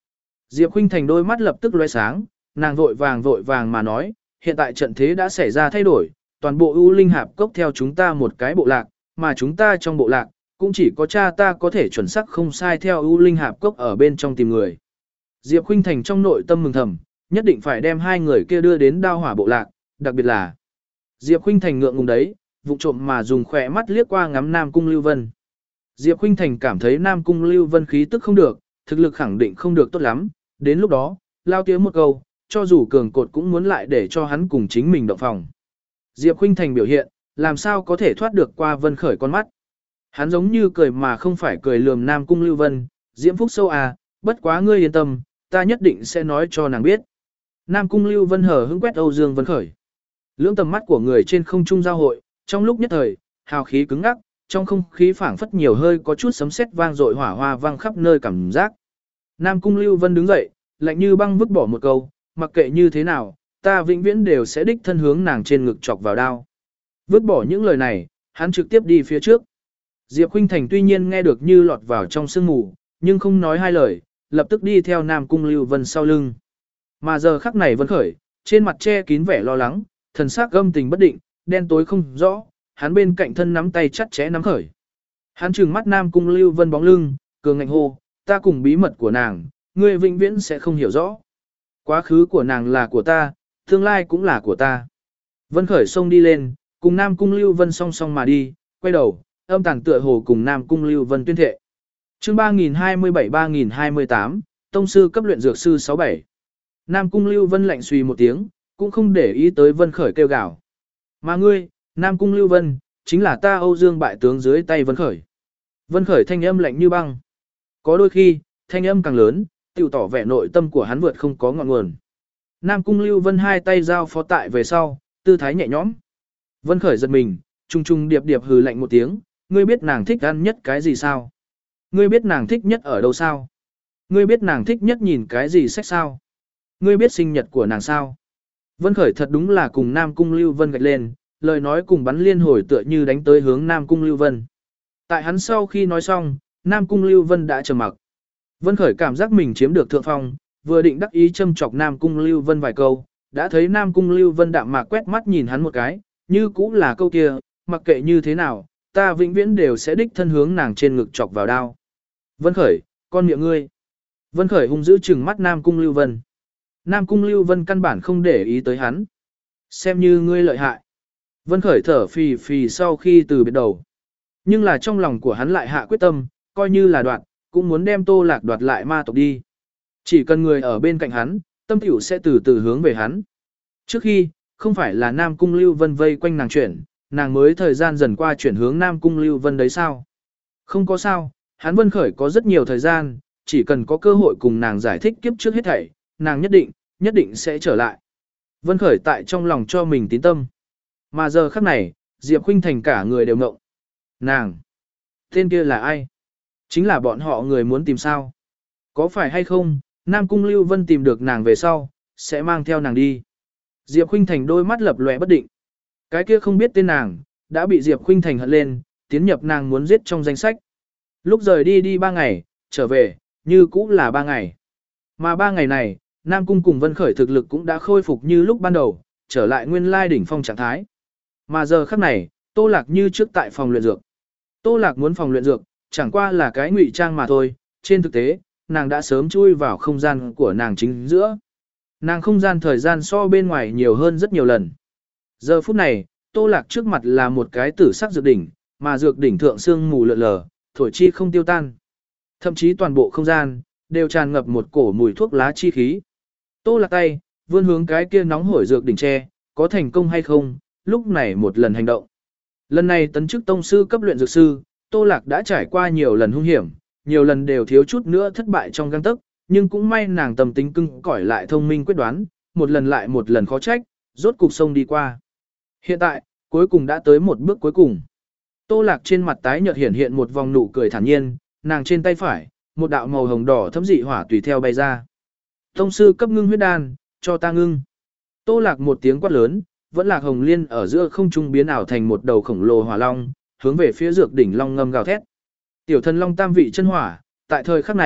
Diệp Khuynh Thành đôi mắt lập tức lóe sáng, nàng vội vàng vội vàng mà nói, hiện tại trận thế đã xảy ra thay đổi, toàn bộ U Linh Hạp Cốc theo chúng ta một cái bộ lạc, mà chúng ta trong bộ lạc, cũng chỉ có cha ta có thể chuẩn xác không sai theo U Linh Hạp Cốc ở bên trong tìm người. Diệp Khuynh Thành trong nội tâm mừng thầm, nhất định phải đem hai người kia đưa đến Đao Hỏa bộ lạc, đặc biệt là Diệp Khuynh Thành ngượng ngùng đấy, vụng trộm mà dùng khỏe mắt liếc qua ngắm Nam Cung Lưu Vân. Diệp Khuynh Thành cảm thấy Nam Cung Lưu Vân khí tức không được, thực lực khẳng định không được tốt lắm, đến lúc đó, lao tiếng một câu, cho dù cường cột cũng muốn lại để cho hắn cùng chính mình động phòng. Diệp Khuynh Thành biểu hiện, làm sao có thể thoát được qua Vân Khởi con mắt. Hắn giống như cười mà không phải cười lườm Nam Cung Lưu Vân, diễm phúc sâu à, bất quá ngươi yên tâm, ta nhất định sẽ nói cho nàng biết. Nam Cung Lưu Vân hở hững quét Âu Dương Vân Khởi. Lưỡng tầm mắt của người trên không trung giao hội, trong lúc nhất thời, hào khí cứng ngắc, trong không khí phảng phất nhiều hơi có chút sấm sét vang dội hỏa hoa vang khắp nơi cảm giác. Nam Cung Lưu Vân đứng dậy, lạnh như băng vứt bỏ một câu, mặc kệ như thế nào, ta vĩnh viễn đều sẽ đích thân hướng nàng trên ngực chọc vào đao. Vứt bỏ những lời này, hắn trực tiếp đi phía trước. Diệp Khuynh Thành tuy nhiên nghe được như lọt vào trong sương mù, nhưng không nói hai lời, lập tức đi theo Nam Cung Lưu Vân sau lưng. Mà giờ khắc này Vân Khởi, trên mặt che kín vẻ lo lắng, thần sắc gâm tình bất định, đen tối không rõ, hắn bên cạnh thân nắm tay chặt chẽ nắm khởi. Hắn trừng mắt Nam Cung Lưu Vân bóng lưng, cường ngạnh hô, ta cùng bí mật của nàng, ngươi vĩnh viễn sẽ không hiểu rõ. Quá khứ của nàng là của ta, tương lai cũng là của ta. Vân Khởi xông đi lên, cùng Nam Cung Lưu Vân song song mà đi, quay đầu, âm tàn tựa hồ cùng Nam Cung Lưu Vân tuyên thệ. Chương ba nghìn hai mươi bảy ba nghìn hai mươi tám, Tông sư cấp luyện dược sư sáu bảy. Nam Cung Lưu Vân lạnh suy một tiếng, cũng không để ý tới Vân Khởi kêu gào. Mà ngươi, Nam Cung Lưu Vân, chính là ta Âu Dương bại tướng dưới tay Vân Khởi. Vân Khởi thanh âm lạnh như băng. Có đôi khi, thanh âm càng lớn, tiểu tỏ vẻ nội tâm của hắn vượt không có ngọn nguồn. Nam Cung Lưu Vân hai tay giao phó tại về sau, tư thái nhẹ nhõm. Vân Khởi giật mình, trung trung điệp điệp hừ lạnh một tiếng, ngươi biết nàng thích ăn nhất cái gì sao? Ngươi biết nàng thích nhất ở đâu sao? Ngươi biết nàng thích nhất nhìn cái gì sách sao? Ngươi biết sinh nhật của nàng sao? Vân Khởi thật đúng là cùng Nam Cung Lưu Vân gạch lên, lời nói cùng bắn liên hồi tựa như đánh tới hướng Nam Cung Lưu Vân. Tại hắn sau khi nói xong, Nam Cung Lưu Vân đã trầm mặc. Vân Khởi cảm giác mình chiếm được thượng phong, vừa định đắc ý châm chọc Nam Cung Lưu Vân vài câu, đã thấy Nam Cung Lưu Vân đạm mạc quét mắt nhìn hắn một cái, như cũng là câu kia, mặc kệ như thế nào, ta vĩnh viễn đều sẽ đích thân hướng nàng trên ngực chọc vào đao. Vân Khởi, con miệng ngươi. Vân Khởi hung dữ trừng mắt Nam Cung Lưu Vân. Nam Cung Lưu Vân căn bản không để ý tới hắn. Xem như ngươi lợi hại. Vân Khởi thở phì phì sau khi từ biệt đầu. Nhưng là trong lòng của hắn lại hạ quyết tâm, coi như là đoạt, cũng muốn đem Tô Lạc đoạt lại ma tộc đi. Chỉ cần người ở bên cạnh hắn, tâm tiểu sẽ từ từ hướng về hắn. Trước khi, không phải là Nam Cung Lưu Vân vây quanh nàng chuyển, nàng mới thời gian dần qua chuyển hướng Nam Cung Lưu Vân đấy sao? Không có sao, hắn Vân Khởi có rất nhiều thời gian, chỉ cần có cơ hội cùng nàng giải thích kiếp trước hết thảy, nàng nhất định, nhất định sẽ trở lại. Vân Khởi tại trong lòng cho mình tín tâm. Mà giờ khắc này, Diệp Khuynh Thành cả người đều ngộng. Nàng! Tên kia là ai? Chính là bọn họ người muốn tìm sao? Có phải hay không, Nam Cung Lưu Vân tìm được nàng về sau, sẽ mang theo nàng đi. Diệp Khuynh Thành đôi mắt lập lòe bất định. Cái kia không biết tên nàng, đã bị Diệp Khuynh Thành hận lên, tiến nhập nàng muốn giết trong danh sách. Lúc rời đi đi ba ngày, trở về, như cũ là ba ngày. Mà ba ngày này, Nam Cung cùng Vân Khởi thực lực cũng đã khôi phục như lúc ban đầu, trở lại nguyên lai đỉnh phong trạng thái. Mà giờ khắc này, Tô Lạc như trước tại phòng luyện dược. Tô Lạc muốn phòng luyện dược, chẳng qua là cái ngụy trang mà thôi, trên thực tế, nàng đã sớm chui vào không gian của nàng chính giữa. Nàng không gian thời gian so bên ngoài nhiều hơn rất nhiều lần. Giờ phút này, Tô Lạc trước mặt là một cái tử sắc dược đỉnh, mà dược đỉnh thượng sương mù lượn lờ, thổi chi không tiêu tan. Thậm chí toàn bộ không gian đều tràn ngập một cổ mùi thuốc lá chi khí. Tô Lạc tay vươn hướng cái kia nóng hổi dược đỉnh tre, có thành công hay không, lúc này một lần hành động. Lần này tấn chức tông sư cấp luyện dược sư, Tô Lạc đã trải qua nhiều lần hung hiểm, nhiều lần đều thiếu chút nữa thất bại trong gang tấc, nhưng cũng may nàng tâm tính cứng cỏi lại thông minh quyết đoán, một lần lại một lần khó trách, rốt cục sông đi qua. Hiện tại, cuối cùng đã tới một bước cuối cùng. Tô Lạc trên mặt tái nhợt hiện hiện một vòng nụ cười thản nhiên, nàng trên tay phải, một đạo màu hồng đỏ thấm dị hỏa tùy theo bay ra. Tông sư cấp ngưng huyết đan, cho ta ngưng. Tô Lạc một tiếng quát lớn, vẫn Lạc Hồng Liên ở giữa không trung biến ảo thành một đầu khổng lồ hỏa long, hướng về phía dược đỉnh long ngâm gào thét. Tiểu thần long tam vị chân hỏa, tại thời khắc này,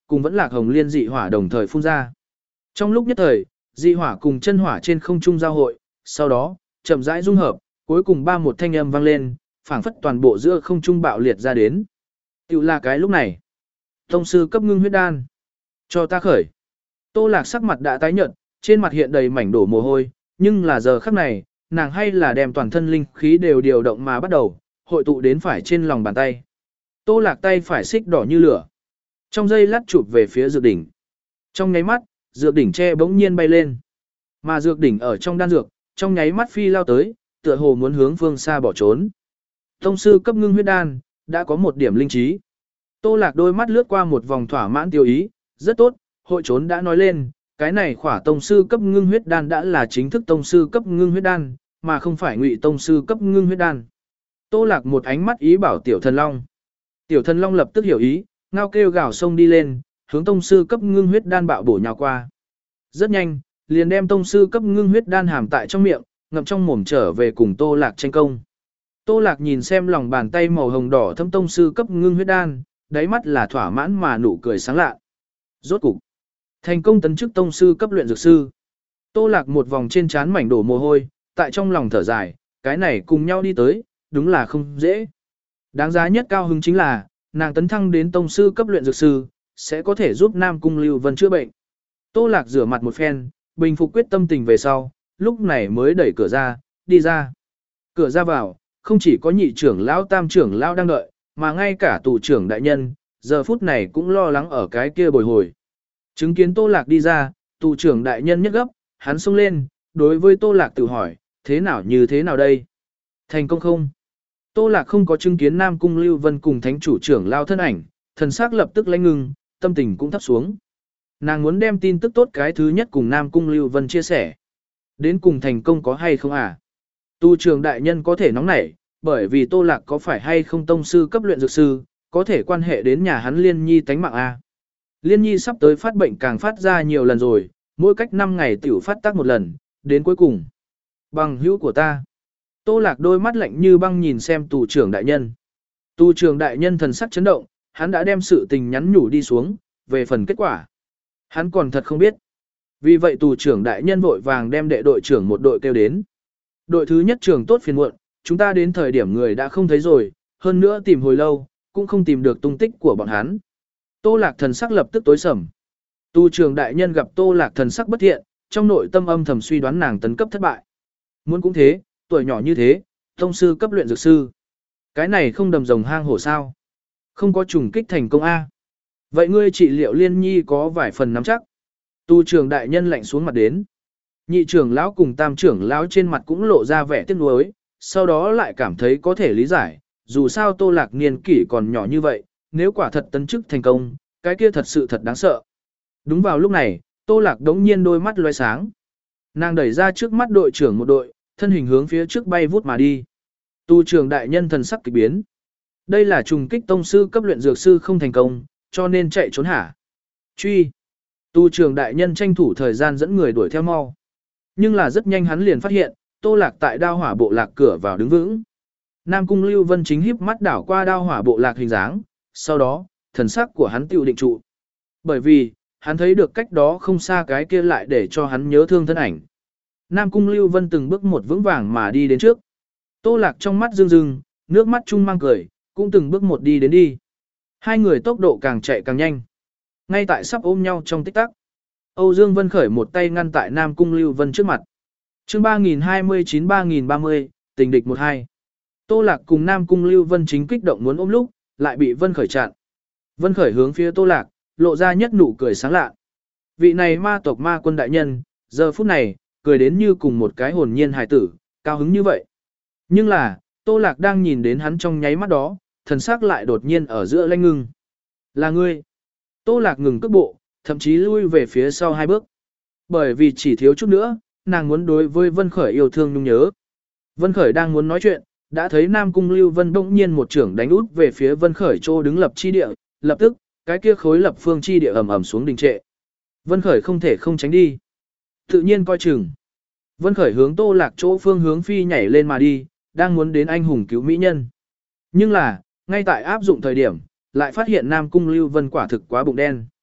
cùng vẫn lạc hồng liên dị hỏa đồng thời phun ra. Trong lúc nhất thời, dị hỏa cùng chân hỏa trên không trung giao hội, sau đó, chậm rãi dung hợp, cuối cùng ba một thanh âm vang lên, phảng phất toàn bộ giữa không trung bạo liệt ra đến. Tiểu là cái lúc này. Tông sư cấp ngưng huyết đan. Cho ta khởi. Tô Lạc sắc mặt đã tái nhợt, trên mặt hiện đầy mảnh đổ mồ hôi, nhưng là giờ khắc này, nàng hay là đem toàn thân linh khí đều điều động mà bắt đầu, hội tụ đến phải trên lòng bàn tay. Tô Lạc tay phải xích đỏ như lửa. Trong giây lát chụp về phía dược đỉnh. Trong nháy mắt, dược đỉnh tre bỗng nhiên bay lên. Mà dược đỉnh ở trong đan dược, trong nháy mắt phi lao tới, tựa hồ muốn hướng phương xa bỏ trốn. Tông sư cấp ngưng huyết đan, đã có một điểm linh trí. Tô Lạc đôi mắt lướt qua một vòng thỏa mãn tiêu ý, rất tốt, hội trốn đã nói lên, cái này khỏa tông sư cấp ngưng huyết đan đã là chính thức tông sư cấp ngưng huyết đan, mà không phải ngụy tông sư cấp ngưng huyết đan. Tô Lạc một ánh mắt ý bảo Tiểu Thần Long. Tiểu Thần Long lập tức hiểu ý, ngao kêu gào sông đi lên, hướng tông sư cấp ngưng huyết đan bạo bổ nhào qua. Rất nhanh, liền đem tông sư cấp ngưng huyết đan hàm tại trong miệng, ngậm trong mồm trở về cùng Tô Lạc tranh công. Tô Lạc nhìn xem lòng bàn tay màu hồng đỏ thâm tông sư cấp ngưng huyết đan, đáy mắt là thỏa mãn mà nụ cười sáng lạ. Rốt cục, thành công tấn chức tông sư cấp luyện dược sư. Tô Lạc một vòng trên trán mảnh đổ mồ hôi, tại trong lòng thở dài, cái này cùng nhau đi tới, đúng là không dễ. Đáng giá nhất cao hứng chính là, nàng tấn thăng đến tông sư cấp luyện dược sư, sẽ có thể giúp Nam Cung Lưu Vân chữa bệnh. Tô Lạc rửa mặt một phen, bình phục quyết tâm tình về sau, lúc này mới đẩy cửa ra, đi ra. Cửa ra vào, không chỉ có nhị trưởng lão tam trưởng lão đang đợi, mà ngay cả tù trưởng đại nhân, giờ phút này cũng lo lắng ở cái kia bồi hồi. Chứng kiến Tô Lạc đi ra, tù trưởng đại nhân nhất gấp, hắn xông lên, đối với Tô Lạc tự hỏi, thế nào như thế nào đây? Thành công không? Tô Lạc không có chứng kiến Nam Cung Lưu Vân cùng thánh chủ trưởng lao thân ảnh, thần sắc lập tức lãnh ngưng, tâm tình cũng thấp xuống. Nàng muốn đem tin tức tốt cái thứ nhất cùng Nam Cung Lưu Vân chia sẻ. Đến cùng thành công có hay không à? Tu trưởng đại nhân có thể nóng nảy, bởi vì Tô Lạc có phải hay không tông sư cấp luyện dược sư, có thể quan hệ đến nhà hắn Liên Nhi tánh mạng à? Liên Nhi sắp tới phát bệnh càng phát ra nhiều lần rồi, mỗi cách năm ngày tiểu phát tác một lần, đến cuối cùng. Bằng hữu của ta. Tô Lạc đôi mắt lạnh như băng nhìn xem tù trưởng đại nhân. Tù trưởng đại nhân thần sắc chấn động, hắn đã đem sự tình nhắn nhủ đi xuống, về phần kết quả. Hắn còn thật không biết. Vì vậy tù trưởng đại nhân vội vàng đem đệ đội trưởng một đội kêu đến. Đội thứ nhất trưởng tốt phiền muộn, chúng ta đến thời điểm người đã không thấy rồi, hơn nữa tìm hồi lâu, cũng không tìm được tung tích của bọn hắn. Tô Lạc thần sắc lập tức tối sầm. Tù trưởng đại nhân gặp Tô Lạc thần sắc bất thiện, trong nội tâm âm thầm suy đoán nàng tấn cấp thất bại. Muốn cũng thế, tuổi nhỏ như thế, tông sư cấp luyện dược sư. Cái này không đầm rồng hang hổ sao? Không có trùng kích thành công A. Vậy ngươi trị liệu Liên Nhi có vài phần nắm chắc. Tu trưởng đại nhân lạnh xuống mặt đến. Nhị trưởng lão cùng tam trưởng lão trên mặt cũng lộ ra vẻ tiếc nuối, sau đó lại cảm thấy có thể lý giải, dù sao Tô Lạc niên kỷ còn nhỏ như vậy, nếu quả thật tấn chức thành công, cái kia thật sự thật đáng sợ. Đúng vào lúc này, Tô Lạc đống nhiên đôi mắt loe sáng. Nàng đẩy ra trước mắt đội trưởng một đội, thân hình hướng phía trước bay vút mà đi. Tu trưởng đại nhân thần sắc kỳ biến. Đây là trùng kích tông sư cấp luyện dược sư không thành công, cho nên chạy trốn hả? Truy. Tu trưởng đại nhân tranh thủ thời gian dẫn người đuổi theo mau. Nhưng là rất nhanh hắn liền phát hiện, Tô Lạc tại đao hỏa bộ lạc cửa vào đứng vững. Nam Cung Lưu Vân chính híp mắt đảo qua đao hỏa bộ lạc hình dáng, sau đó, thần sắc của hắn tiêu định trụ. Bởi vì, hắn thấy được cách đó không xa cái kia lại để cho hắn nhớ thương thân ảnh. Nam Cung Lưu Vân từng bước một vững vàng mà đi đến trước. Tô Lạc trong mắt rưng rưng, nước mắt chung mang cười, cũng từng bước một đi đến đi. Hai người tốc độ càng chạy càng nhanh. Ngay tại sắp ôm nhau trong tích tắc, Âu Dương Vân khởi một tay ngăn tại Nam Cung Lưu Vân trước mặt. Chương ba nghìn hai mươi chín ba nghìn ba mươi, tình địch một hai. Tô Lạc cùng Nam Cung Lưu Vân chính kích động muốn ôm lúc, lại bị Vân khởi chặn. Vân khởi hướng phía Tô Lạc, lộ ra nhất nụ cười sáng lạ. Vị này ma tộc ma quân đại nhân, giờ phút này, cười đến như cùng một cái hồn nhiên hài tử, cao hứng như vậy. Nhưng là, Tô Lạc đang nhìn đến hắn trong nháy mắt đó, thần sắc lại đột nhiên ở giữa lanh ngưng. Là ngươi. Tô Lạc ngừng cước bộ, thậm chí lui về phía sau hai bước. Bởi vì chỉ thiếu chút nữa, nàng muốn đối với Vân Khởi yêu thương nhung nhớ. Vân Khởi đang muốn nói chuyện, đã thấy Nam Cung Lưu Vân bỗng nhiên một trưởng đánh út về phía Vân Khởi chỗ đứng lập chi địa, lập tức, cái kia khối lập phương chi địa ầm ầm xuống đình trệ. Vân Khởi không thể không tránh đi. Tự nhiên coi chừng. Vân Khởi hướng Tô Lạc chỗ phương hướng phi nhảy lên mà đi, đang muốn đến anh hùng cứu mỹ nhân. Nhưng là, ngay tại áp dụng thời điểm, lại phát hiện Nam Cung Lưu Vân quả thực quá bụng đen.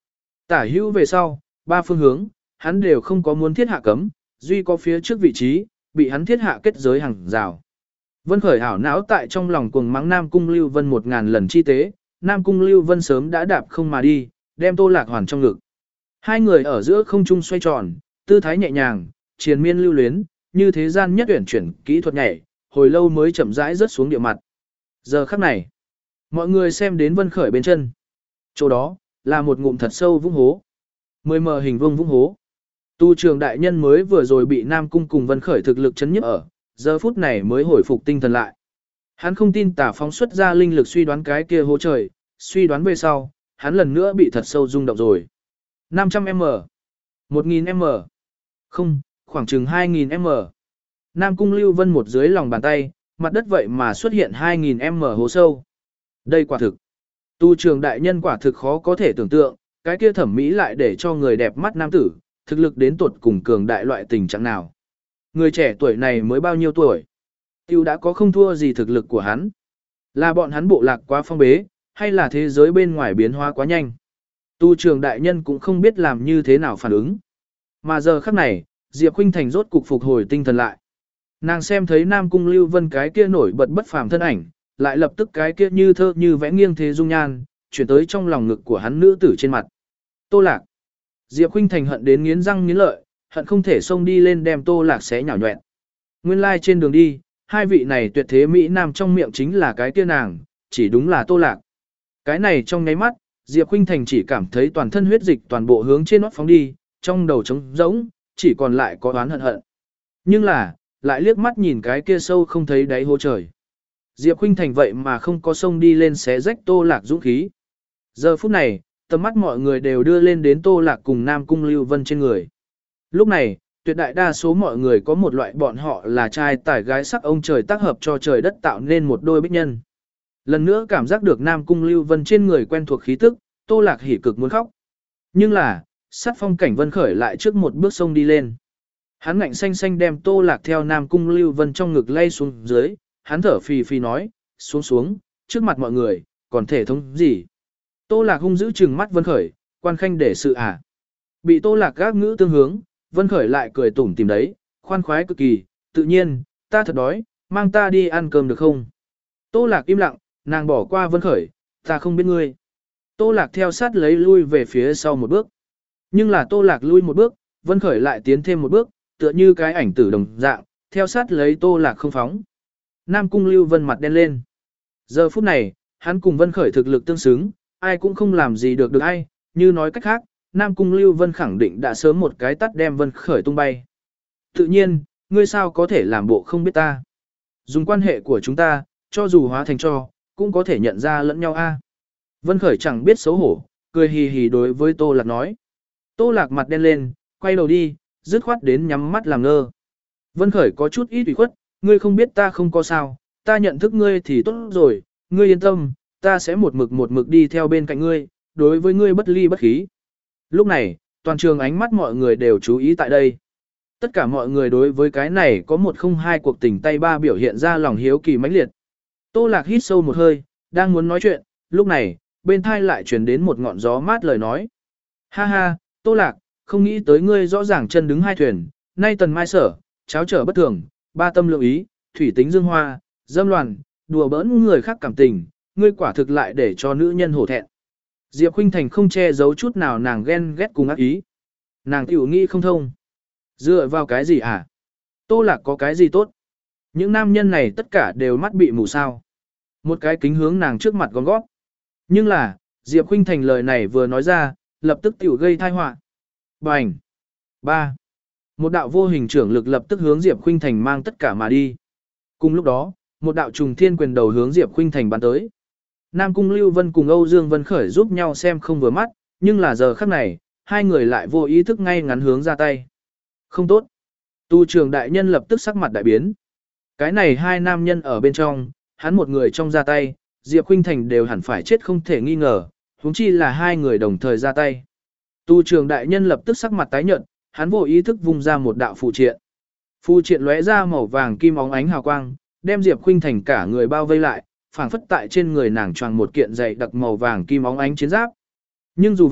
Tả hữu về sau, ba phương hướng, hắn đều không có muốn thiết hạ cấm, duy có phía trước vị trí, bị hắn thiết hạ kết giới hàng rào. Vân Khởi hảo não tại trong lòng cuồng mắng Nam Cung Lưu Vân một ngàn lần chi tế, Nam Cung Lưu Vân sớm đã đạp không mà đi, đem Tô Lạc Hoàn trong ngực. Hai người ở giữa không trung xoay tròn, tư thái nhẹ nhàng, triền miên lưu luyến, như thế gian nhất uyển chuyển kỹ thuật nhảy, hồi lâu mới chậm rãi rớt xuống địa mặt. Giờ khắc này, mọi người xem đến Vân Khởi bên chân. Chỗ đó, là một ngụm thật sâu vũng hố. Mười mờ hình vuông vũng hố. Tu trường đại nhân mới vừa rồi bị Nam Cung cùng Vân Khởi thực lực chấn nhức ở, giờ phút này mới hồi phục tinh thần lại. Hắn không tin Tả phóng xuất ra linh lực suy đoán cái kia hố trời, suy đoán về sau, hắn lần nữa bị thật sâu rung động rồi. năm trăm mét, một nghìn mét, không, khoảng chừng hai nghìn mét. Nam Cung Lưu Vân một dưới lòng bàn tay, mặt đất vậy mà xuất hiện hai nghìn mét hố sâu. Đây quả thực. Tu trường đại nhân quả thực khó có thể tưởng tượng, cái kia thẩm mỹ lại để cho người đẹp mắt nam tử, thực lực đến tuột cùng cường đại loại tình trạng nào. Người trẻ tuổi này mới bao nhiêu tuổi? Tiêu đã có không thua gì thực lực của hắn. Là bọn hắn bộ lạc quá phong bế, hay là thế giới bên ngoài biến hóa quá nhanh? Tu trường đại nhân cũng không biết làm như thế nào phản ứng. Mà giờ khắc này, Diệp Khuynh Thành rốt cục phục hồi tinh thần lại. Nàng xem thấy Nam Cung Lưu Vân cái kia nổi bật bất phàm thân ảnh, lại lập tức cái kia như thơ như vẽ nghiêng thế dung nhan, chuyển tới trong lòng ngực của hắn nữ tử trên mặt. Tô Lạc. Diệp Khuynh Thành hận đến nghiến răng nghiến lợi, hận không thể xông đi lên đem Tô Lạc xé nhào nhọẹn. Nguyên lai trên đường đi, hai vị này tuyệt thế mỹ nam trong miệng chính là cái kia nàng, chỉ đúng là Tô Lạc. Cái này trong nháy mắt, Diệp Khuynh Thành chỉ cảm thấy toàn thân huyết dịch toàn bộ hướng trên nót phóng đi, trong đầu trống rỗng, chỉ còn lại có oán hận hận. Nhưng là, lại liếc mắt nhìn cái kia sâu không thấy đáy hố trời. Diệp Khuynh Thành vậy mà không có xông đi lên xé rách Tô Lạc dũng khí. Giờ phút này, tầm mắt mọi người đều đưa lên đến Tô Lạc cùng Nam Cung Lưu Vân trên người. Lúc này, tuyệt đại đa số mọi người có một loại bọn họ là trai tài gái sắc ông trời tác hợp cho trời đất tạo nên một đôi bích nhân. Lần nữa cảm giác được Nam Cung Lưu Vân trên người quen thuộc khí tức, Tô Lạc hỉ cực muốn khóc. Nhưng là, sát phong cảnh Vân Khởi lại trước một bước sông đi lên. Hắn ngạnh xanh xanh đem Tô Lạc theo Nam Cung Lưu Vân trong ngực lay xuống dưới, hắn thở phì phì nói, xuống xuống, trước mặt mọi người, còn thể thống gì. Tô Lạc hung giữ trừng mắt Vân Khởi, quan khanh để sự à. Bị Tô Lạc gác ngữ tương hướng, Vân Khởi lại cười tủm tìm đấy, khoan khoái cực kỳ, tự nhiên, ta thật đói, mang ta đi ăn cơm được không? Tô Lạc im lặng, nàng bỏ qua Vân Khởi, ta không biết ngươi. Tô Lạc theo sát lấy lui về phía sau một bước. Nhưng là Tô Lạc lui một bước, Vân Khởi lại tiến thêm một bước, tựa như cái ảnh tử đồng dạng, theo sát lấy Tô Lạc không phóng. Nam Cung Lưu Vân mặt đen lên. Giờ phút này, hắn cùng Vân Khởi thực lực tương xứng, ai cũng không làm gì được được ai, như nói cách khác, Nam Cung Lưu Vân khẳng định đã sớm một cái tắt đem Vân Khởi tung bay. Tự nhiên, ngươi sao có thể làm bộ không biết ta. Dùng quan hệ của chúng ta, cho dù hóa thành cho, cũng có thể nhận ra lẫn nhau a. Vân Khởi chẳng biết xấu hổ, cười hì hì đối với Tô Lạc nói. Tô Lạc mặt đen lên, quay đầu đi, dứt khoát đến nhắm mắt làm ngơ. Vân Khởi có chút ít ủy khuất, ngươi không biết ta không có sao, ta nhận thức ngươi thì tốt rồi, ngươi yên tâm, ta sẽ một mực một mực đi theo bên cạnh ngươi, đối với ngươi bất ly bất khí. Lúc này, toàn trường ánh mắt mọi người đều chú ý tại đây. Tất cả mọi người đối với cái này có một không hai cuộc tình tay ba biểu hiện ra lòng hiếu kỳ mãnh liệt. Tô Lạc hít sâu một hơi, đang muốn nói chuyện, lúc này, bên thai lại truyền đến một ngọn gió mát lời nói. Ha ha, Tô Lạc, không nghĩ tới ngươi rõ ràng chân đứng hai thuyền, nay tần mai sở, cháo trở bất thường, ba tâm lượng ý, thủy tính dương hoa, dâm loạn, đùa bỡn người khác cảm tình, ngươi quả thực lại để cho nữ nhân hổ thẹn. Diệp Khuynh Thành không che giấu chút nào nàng ghen ghét cùng ác ý. Nàng tiểu nghĩ không thông. Dựa vào cái gì hả? Tô Lạc có cái gì tốt? Những nam nhân này tất cả đều mắt bị mù sao. Một cái kính hướng nàng trước mặt gom gót. Nhưng là, Diệp Khuynh Thành lời này vừa nói ra, lập tức tiểu gây tai họa. Bành! Ba! Một đạo vô hình trưởng lực lập tức hướng Diệp Khuynh Thành mang tất cả mà đi. Cùng lúc đó, một đạo trùng thiên quyền đầu hướng Diệp Khuynh Thành bắn tới. Nam Cung Lưu Vân cùng Âu Dương Vân Khởi giúp nhau xem không vừa mắt, nhưng là giờ khắc này, hai người lại vô ý thức ngay ngắn hướng ra tay. Không tốt. Tu trường đại nhân lập tức sắc mặt đại biến. Cái này hai nam nhân ở bên trong, hắn một người trong ra tay, Diệp Khuynh Thành đều hẳn phải chết không thể nghi ngờ, huống chi là hai người đồng thời ra tay. Tu trường đại nhân lập tức sắc mặt tái nhợt, hắn vô ý thức vung ra một đạo phù triện. Phù triện lóe ra màu vàng kim óng ánh hào quang, đem Diệp Khuynh Thành cả người bao vây lại, phảng phất tại trên người nàng choàng một kiện dày đặc màu vàng kim óng ánh chiến giáp. Nhưng dù vậy,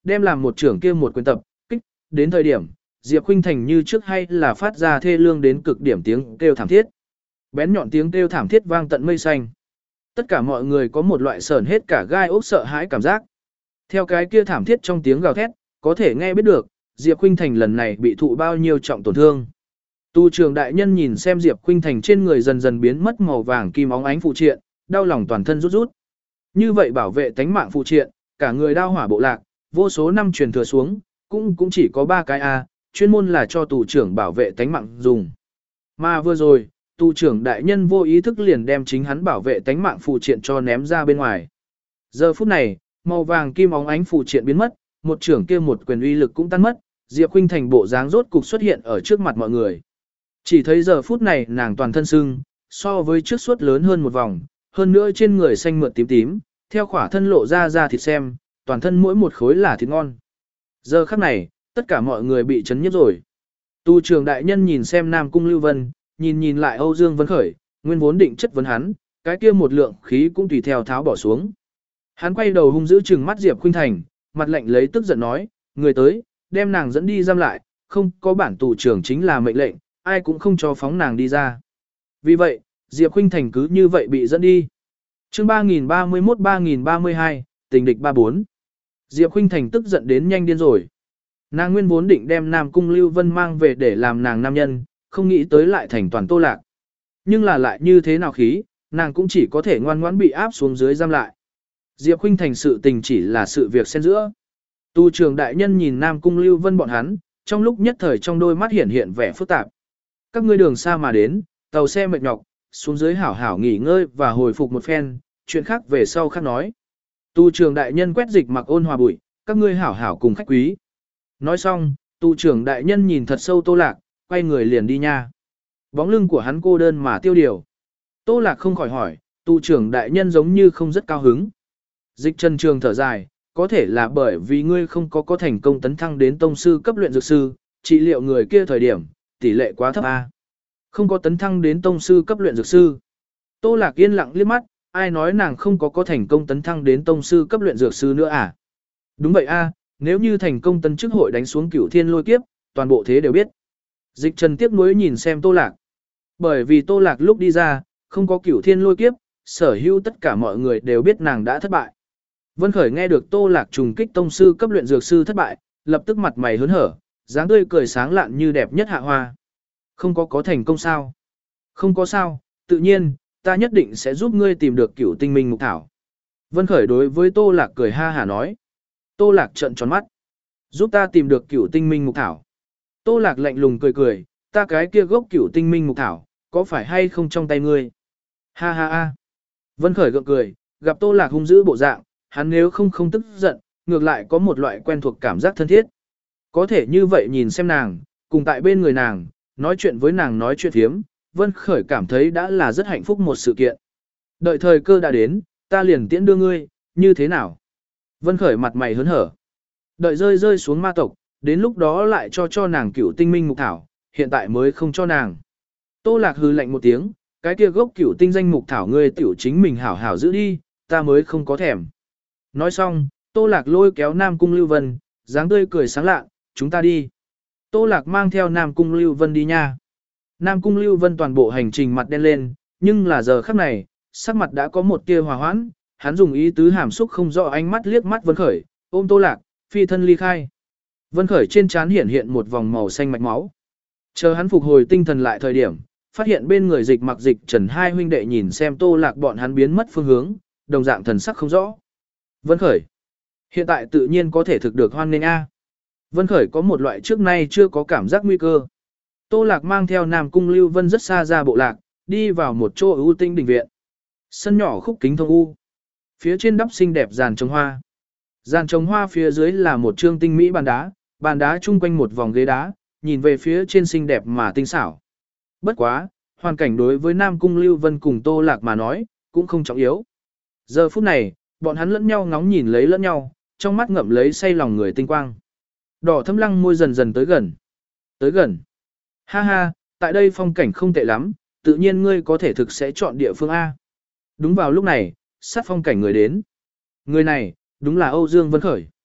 đem làm một trưởng kia một quyền tập, kích, đến thời điểm, Diệp Khuynh Thành như trước hay là phát ra thê lương đến cực điểm tiếng kêu thảm thiết. Bén nhọn tiếng kêu thảm thiết vang tận mây xanh. Tất cả mọi người có một loại sởn hết cả gai ốc sợ hãi cảm giác. Theo cái kia thảm thiết trong tiếng gào thét, có thể nghe biết được, Diệp Khuynh Thành lần này bị thụ bao nhiêu trọng tổn thương. Tu trường đại nhân nhìn xem Diệp Khuynh Thành trên người dần dần biến mất màu vàng kim óng ánh phụ triện, đau lòng toàn thân rút rút. Như vậy bảo vệ tánh mạng phụ triện, cả người đao hỏa bộ lạc, vô số năm truyền thừa xuống, cũng cũng chỉ có ba cái a, chuyên môn là cho tù trưởng bảo vệ tánh mạng dùng. Mà vừa rồi, tu trưởng đại nhân vô ý thức liền đem chính hắn bảo vệ tánh mạng phụ triện cho ném ra bên ngoài. Giờ phút này, màu vàng kim óng ánh phụ triện biến mất, một trưởng kia một quyền uy lực cũng tan mất, Diệp Khuynh Thành bộ dáng rốt cục xuất hiện ở trước mặt mọi người. Chỉ thấy giờ phút này nàng toàn thân sưng, so với trước suốt lớn hơn một vòng, hơn nữa trên người xanh mượt tím tím, theo khỏa thân lộ ra ra thịt xem, toàn thân mỗi một khối là thịt ngon. Giờ khắc này, tất cả mọi người bị chấn nhiếp rồi. Tu trưởng đại nhân nhìn xem Nam Cung Lưu Vân, nhìn nhìn lại Âu Dương Vân Khởi, nguyên vốn định chất vấn hắn, cái kia một lượng khí cũng tùy theo tháo bỏ xuống. Hắn quay đầu hung dữ trừng mắt Diệp Khuynh Thành, mặt lạnh lấy tức giận nói, người tới, đem nàng dẫn đi giam lại, không có bản tù trưởng chính là mệnh lệnh, ai cũng không cho phóng nàng đi ra. Vì vậy, Diệp Khuynh Thành cứ như vậy bị dẫn đi. Chương ba nghìn ba mươi mốt ba nghìn ba mươi hai, tình địch ba bốn. Diệp Khuynh Thành tức giận đến nhanh điên rồi. Nàng nguyên vốn định đem Nam Cung Lưu Vân mang về để làm nàng nam nhân, không nghĩ tới lại thành toàn Tô Lạc. Nhưng là lại như thế nào khí, nàng cũng chỉ có thể ngoan ngoãn bị áp xuống dưới giam lại. Diệp Khuynh Thành sự tình chỉ là sự việc xen giữa. Tu trưởng đại nhân nhìn Nam Cung Lưu Vân bọn hắn, trong lúc nhất thời trong đôi mắt hiện hiện vẻ phức tạp. Các ngươi đường xa mà đến, tàu xe mệt nhọc, xuống dưới hảo hảo nghỉ ngơi và hồi phục một phen, chuyện khác về sau khác nói. Tu trưởng đại nhân quét dịch mặc ôn hòa bụi, các ngươi hảo hảo cùng khách quý. Nói xong, tu trưởng đại nhân nhìn thật sâu Tô Lạc, quay người liền đi nha. Bóng lưng của hắn cô đơn mà tiêu điều. Tô Lạc không khỏi hỏi, tu trưởng đại nhân giống như không rất cao hứng. Dịch Trần Trường thở dài, có thể là bởi vì ngươi không có có thành công tấn thăng đến tông sư cấp luyện dược sư, trị liệu người kia thời điểm, tỷ lệ quá thấp a. Không có tấn thăng đến tông sư cấp luyện dược sư. Tô Lạc yên lặng liếc mắt, ai nói nàng không có có thành công tấn thăng đến tông sư cấp luyện dược sư nữa à? Đúng vậy a, nếu như thành công tấn chức hội đánh xuống Cửu Thiên Lôi Kiếp, toàn bộ thế đều biết. Dịch Trần tiếc nuối nhìn xem Tô Lạc. Bởi vì Tô Lạc lúc đi ra, không có Cửu Thiên Lôi Kiếp, sở hữu tất cả mọi người đều biết nàng đã thất bại. Vân Khởi nghe được Tô Lạc trùng kích tông sư cấp luyện dược sư thất bại, lập tức mặt mày hớn hở, dáng tươi cười sáng lạn như đẹp nhất hạ hoa. Không có có thành công sao? Không có sao, tự nhiên, ta nhất định sẽ giúp ngươi tìm được Cửu Tinh Minh Mục Thảo. Vân Khởi đối với Tô Lạc cười ha hả nói. Tô Lạc trợn tròn mắt. Giúp ta tìm được Cửu Tinh Minh Mục Thảo. Tô Lạc lạnh lùng cười cười, ta cái kia gốc Cửu Tinh Minh Mục Thảo, có phải hay không trong tay ngươi? Ha ha ha. Vân Khởi gượng cười, gặp Tô Lạc hung dữ bộ dạng, hắn nếu không không tức giận, ngược lại có một loại quen thuộc cảm giác thân thiết. Có thể như vậy nhìn xem nàng, cùng tại bên người nàng, nói chuyện với nàng nói chuyện thiếm, Vân Khởi cảm thấy đã là rất hạnh phúc một sự kiện. Đợi thời cơ đã đến, ta liền tiễn đưa ngươi, như thế nào? Vân Khởi mặt mày hớn hở. Đợi rơi rơi xuống ma tộc, đến lúc đó lại cho cho nàng Cửu Tinh Minh Mục Thảo, hiện tại mới không cho nàng. Tô Lạc hừ lạnh một tiếng, cái kia gốc Cửu Tinh danh Mục Thảo ngươi tiểu chính mình hảo hảo giữ đi, ta mới không có thèm. Nói xong, Tô Lạc lôi kéo Nam Cung Lưu Vân, dáng tươi cười sáng lạ, chúng ta đi. Tô Lạc mang theo Nam Cung Lưu Vân đi nha. Nam Cung Lưu Vân toàn bộ hành trình mặt đen lên, nhưng là giờ khắc này, sắc mặt đã có một tia hòa hoãn, hắn dùng ý tứ hàm xúc không rõ ánh mắt liếc mắt Vân Khởi, ôm Tô Lạc, phi thân ly khai. Vân Khởi trên trán hiện hiện một vòng màu xanh mạch máu. Chờ hắn phục hồi tinh thần lại thời điểm, phát hiện bên người Dịch Mặc Dịch Trần hai huynh đệ nhìn xem Tô Lạc bọn hắn biến mất phương hướng, đồng dạng thần sắc không rõ. Vân Khởi, hiện tại tự nhiên có thể thực được hoan nghênh a. Vân Khởi có một loại trước nay chưa có cảm giác nguy cơ. Tô Lạc mang theo Nam Cung Lưu Vân rất xa ra bộ lạc, đi vào một chỗ ưu tinh đình viện. Sân nhỏ khúc kính thông u. Phía trên đắp xinh đẹp giàn trồng hoa. Giàn trồng hoa phía dưới là một trương tinh mỹ bàn đá, bàn đá chung quanh một vòng ghế đá, nhìn về phía trên xinh đẹp mà tinh xảo. Bất quá, hoàn cảnh đối với Nam Cung Lưu Vân cùng Tô Lạc mà nói, cũng không trọng yếu. Giờ phút này, bọn hắn lẫn nhau ngóng nhìn lấy lẫn nhau, trong mắt ngậm lấy say lòng người tinh quang. Đỏ thâm lăng môi dần dần tới gần. Tới gần. Ha ha, tại đây phong cảnh không tệ lắm, tự nhiên ngươi có thể thực sẽ chọn địa phương A. Đúng vào lúc này, sát phong cảnh người đến. Người này, đúng là Âu Dương Vân Khởi.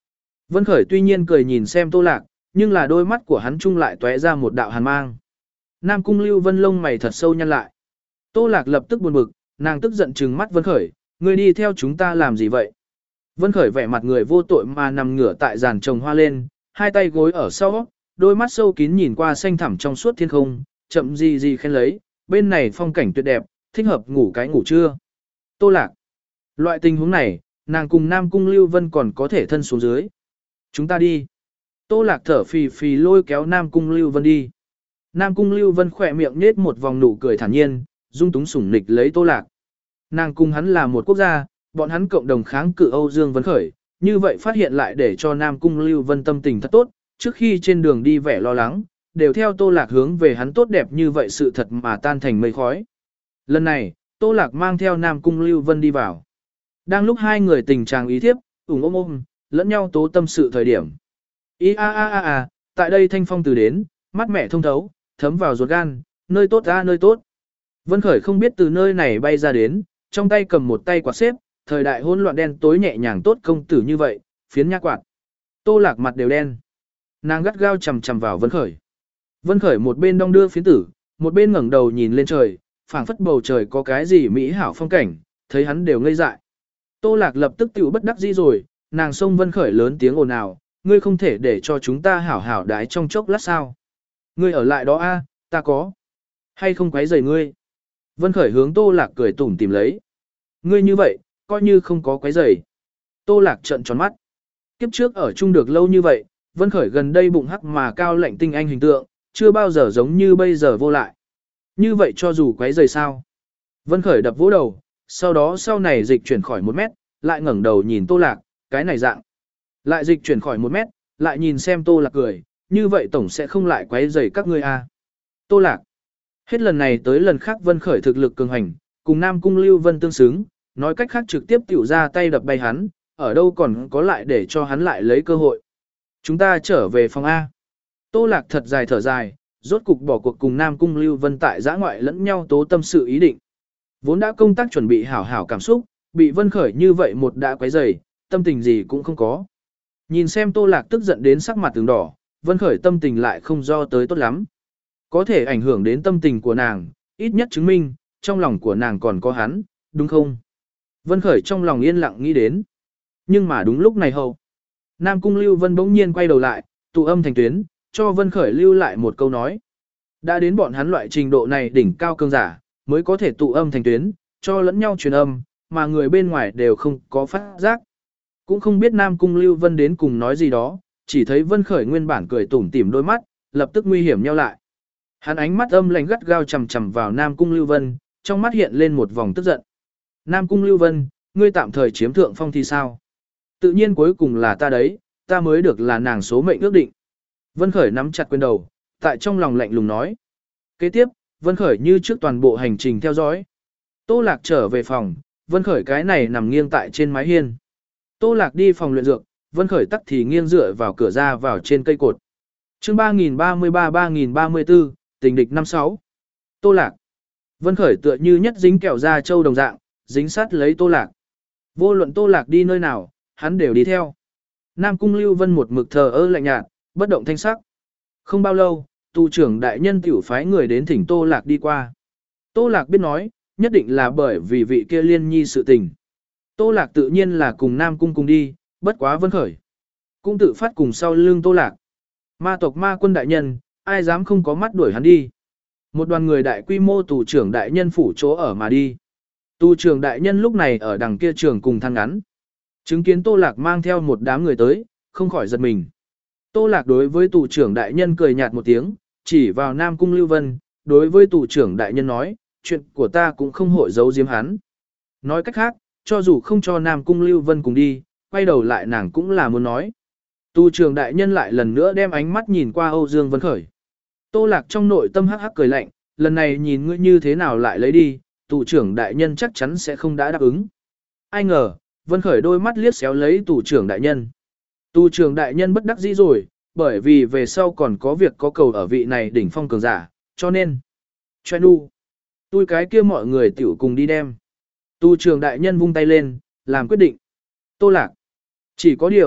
Vân Khởi tuy nhiên cười nhìn xem Tô Lạc, nhưng là đôi mắt của hắn chung lại tóe ra một đạo hàn mang. Nam Cung Lưu Vân lông mày thật sâu nhăn lại. Tô Lạc lập tức buồn bực, nàng tức giận trừng mắt Vân Khởi, ngươi đi theo chúng ta làm gì vậy? Vân Khởi vẻ mặt người vô tội mà nằm ngửa tại giàn trồng hoa lên, hai tay gối ở sau, đôi mắt sâu kín nhìn qua xanh thẳm trong suốt thiên không, chậm gì gì khen lấy, bên này phong cảnh tuyệt đẹp, thích hợp ngủ cái ngủ trưa. Tô Lạc. Loại tình huống này, nàng cùng Nam Cung Lưu Vân còn có thể thân xuống dưới. Chúng ta đi. Tô Lạc thở phì phì lôi kéo Nam Cung Lưu Vân đi. Nam Cung Lưu Vân khỏe miệng nết một vòng nụ cười thản nhiên, dung túng sủng nịch lấy Tô Lạc. Nàng cùng hắn là một quốc gia, bọn hắn cộng đồng kháng cự Âu Dương Vân Khởi, như vậy phát hiện lại để cho Nam Cung Lưu Vân tâm tình thật tốt, trước khi trên đường đi vẻ lo lắng, đều theo Tô Lạc hướng về hắn tốt đẹp như vậy sự thật mà tan thành mây khói. Lần này, Tô Lạc mang theo Nam Cung Lưu Vân đi vào. Đang lúc hai người tình trạng ý thiếp, ủng ôm ôm, lẫn nhau tố tâm sự thời điểm. Ý a a a a, tại đây thanh phong từ đến, mắt mẹ thông thấu, thấm vào ruột gan, nơi tốt ra nơi tốt. Vân Khởi không biết từ nơi này bay ra đến, trong tay cầm một tay quạt xếp, thời đại hỗn loạn đen tối nhẹ nhàng tốt công tử như vậy, phiến nhã quạt. Tô Lạc mặt đều đen. Nàng gắt gao chầm chầm vào Vân Khởi. Vân Khởi một bên đong đưa phiến tử, một bên ngẩng đầu nhìn lên trời, phảng phất bầu trời có cái gì mỹ hảo phong cảnh, thấy hắn đều ngây dại. Tô Lạc lập tức tiểu bất đắc dĩ rồi, nàng xông Vân Khởi lớn tiếng ồn ào, ngươi không thể để cho chúng ta hảo hảo đái trong chốc lát sao? Ngươi ở lại đó a, ta có hay không quấy rầy ngươi? Vân Khởi hướng Tô Lạc cười tủm tỉm lấy. Ngươi như vậy, coi như không có quấy rầy. Tô Lạc trợn tròn mắt. Kiếp trước ở chung được lâu như vậy, Vân Khởi gần đây bụng hắc mà cao lạnh tinh anh hình tượng, chưa bao giờ giống như bây giờ vô lại. Như vậy cho dù quấy rầy sao? Vân Khởi đập vỗ đầu, sau đó sau này dịch chuyển khỏi một mét, lại ngẩng đầu nhìn Tô Lạc, cái này dạng. Lại dịch chuyển khỏi một mét, lại nhìn xem Tô Lạc cười, như vậy tổng sẽ không lại quấy rầy các ngươi a. Tô Lạc. Hết lần này tới lần khác Vân Khởi thực lực cường hành, cùng Nam Cung Lưu Vân tương xứng, nói cách khác trực tiếp tiểu ra tay đập bay hắn, ở đâu còn có lại để cho hắn lại lấy cơ hội. Chúng ta trở về phòng A. Tô Lạc thật dài thở dài, rốt cục bỏ cuộc cùng Nam Cung Lưu Vân tại giã ngoại lẫn nhau tố tâm sự ý định. Vốn đã công tác chuẩn bị hảo hảo cảm xúc, bị Vân Khởi như vậy một đã quấy rầy, tâm tình gì cũng không có. Nhìn xem Tô Lạc tức giận đến sắc mặt từng đỏ, Vân Khởi tâm tình lại không do tới tốt lắm. Có thể ảnh hưởng đến tâm tình của nàng, ít nhất chứng minh, trong lòng của nàng còn có hắn, đúng không? Vân Khởi trong lòng yên lặng nghĩ đến. Nhưng mà đúng lúc này hầu, Nam Cung Lưu Vân bỗng nhiên quay đầu lại, tụ âm thành tuyến, cho Vân Khởi lưu lại một câu nói. Đã đến bọn hắn loại trình độ này đỉnh cao cường giả, mới có thể tụ âm thành tuyến, cho lẫn nhau truyền âm, mà người bên ngoài đều không có phát giác. Cũng không biết Nam Cung Lưu Vân đến cùng nói gì đó, chỉ thấy Vân Khởi nguyên bản cười tủm tỉm đôi mắt, lập tức nguy hiểm nheo lại. Hắn ánh mắt âm lạnh gắt gao chằm chằm vào Nam Cung Lưu Vân, trong mắt hiện lên một vòng tức giận. Nam Cung Lưu Vân, ngươi tạm thời chiếm thượng phong thì sao? Tự nhiên cuối cùng là ta đấy, ta mới được là nàng số mệnh ước định. Vân Khởi nắm chặt quyền đầu, tại trong lòng lạnh lùng nói. Kế tiếp, Vân Khởi như trước toàn bộ hành trình theo dõi. Tô Lạc trở về phòng, Vân Khởi cái này nằm nghiêng tại trên mái hiên. Tô Lạc đi phòng luyện dược, Vân Khởi tắc thì nghiêng dựa vào cửa ra vào trên cây cột. Chương ba nghìn ba mươi ba ba nghìn ba mươi tư, tình địch năm sáu. Tô Lạc. Vân Khởi tựa như nhất dính kẹo da châu đồng dạng, dính sát lấy Tô Lạc. Vô luận Tô Lạc đi nơi nào, hắn đều đi theo. Nam Cung Lưu Vân một mực thờ ơ lạnh nhạt, bất động thanh sắc. Không bao lâu, tu trưởng đại nhân tiểu phái người đến thỉnh Tô Lạc đi qua. Tô Lạc biết nói, nhất định là bởi vì vị kia liên nhi sự tình. Tô Lạc tự nhiên là cùng Nam Cung cùng đi, bất quá Vân Khởi. Cũng tự phát cùng sau lưng Tô Lạc. Ma tộc ma quân đại nhân, ai dám không có mắt đuổi hắn đi. Một đoàn người đại quy mô tù trưởng đại nhân phủ chỗ ở mà đi. Tù trưởng đại nhân lúc này ở đằng kia trường cùng thăng ngắn. Chứng kiến Tô Lạc mang theo một đám người tới, không khỏi giật mình. Tô Lạc đối với tù trưởng đại nhân cười nhạt một tiếng, chỉ vào Nam Cung Lưu Vân, đối với tù trưởng đại nhân nói, chuyện của ta cũng không hội giấu giếm hắn. Nói cách khác, cho dù không cho Nam Cung Lưu Vân cùng đi, quay đầu lại nàng cũng là muốn nói. Tù trưởng đại nhân lại lần nữa đem ánh mắt nhìn qua Âu Dương Vân Khởi. Tô Lạc trong nội tâm hắc hắc cười lạnh, lần này nhìn ngươi như thế nào lại lấy đi, tù trưởng đại nhân chắc chắn sẽ không đã đáp ứng. Ai ngờ, Vân Khởi đôi mắt liếc xéo lấy tù trưởng đại nhân. Tù trưởng đại nhân bất đắc dĩ rồi, bởi vì về sau còn có việc có cầu ở vị này đỉnh phong cường giả, cho nên. Choe nu. Tôi cái kia mọi người tiểu cùng đi đem. Tù trưởng đại nhân vung tay lên, làm quyết định. Tô Lạc. Chỉ có điều,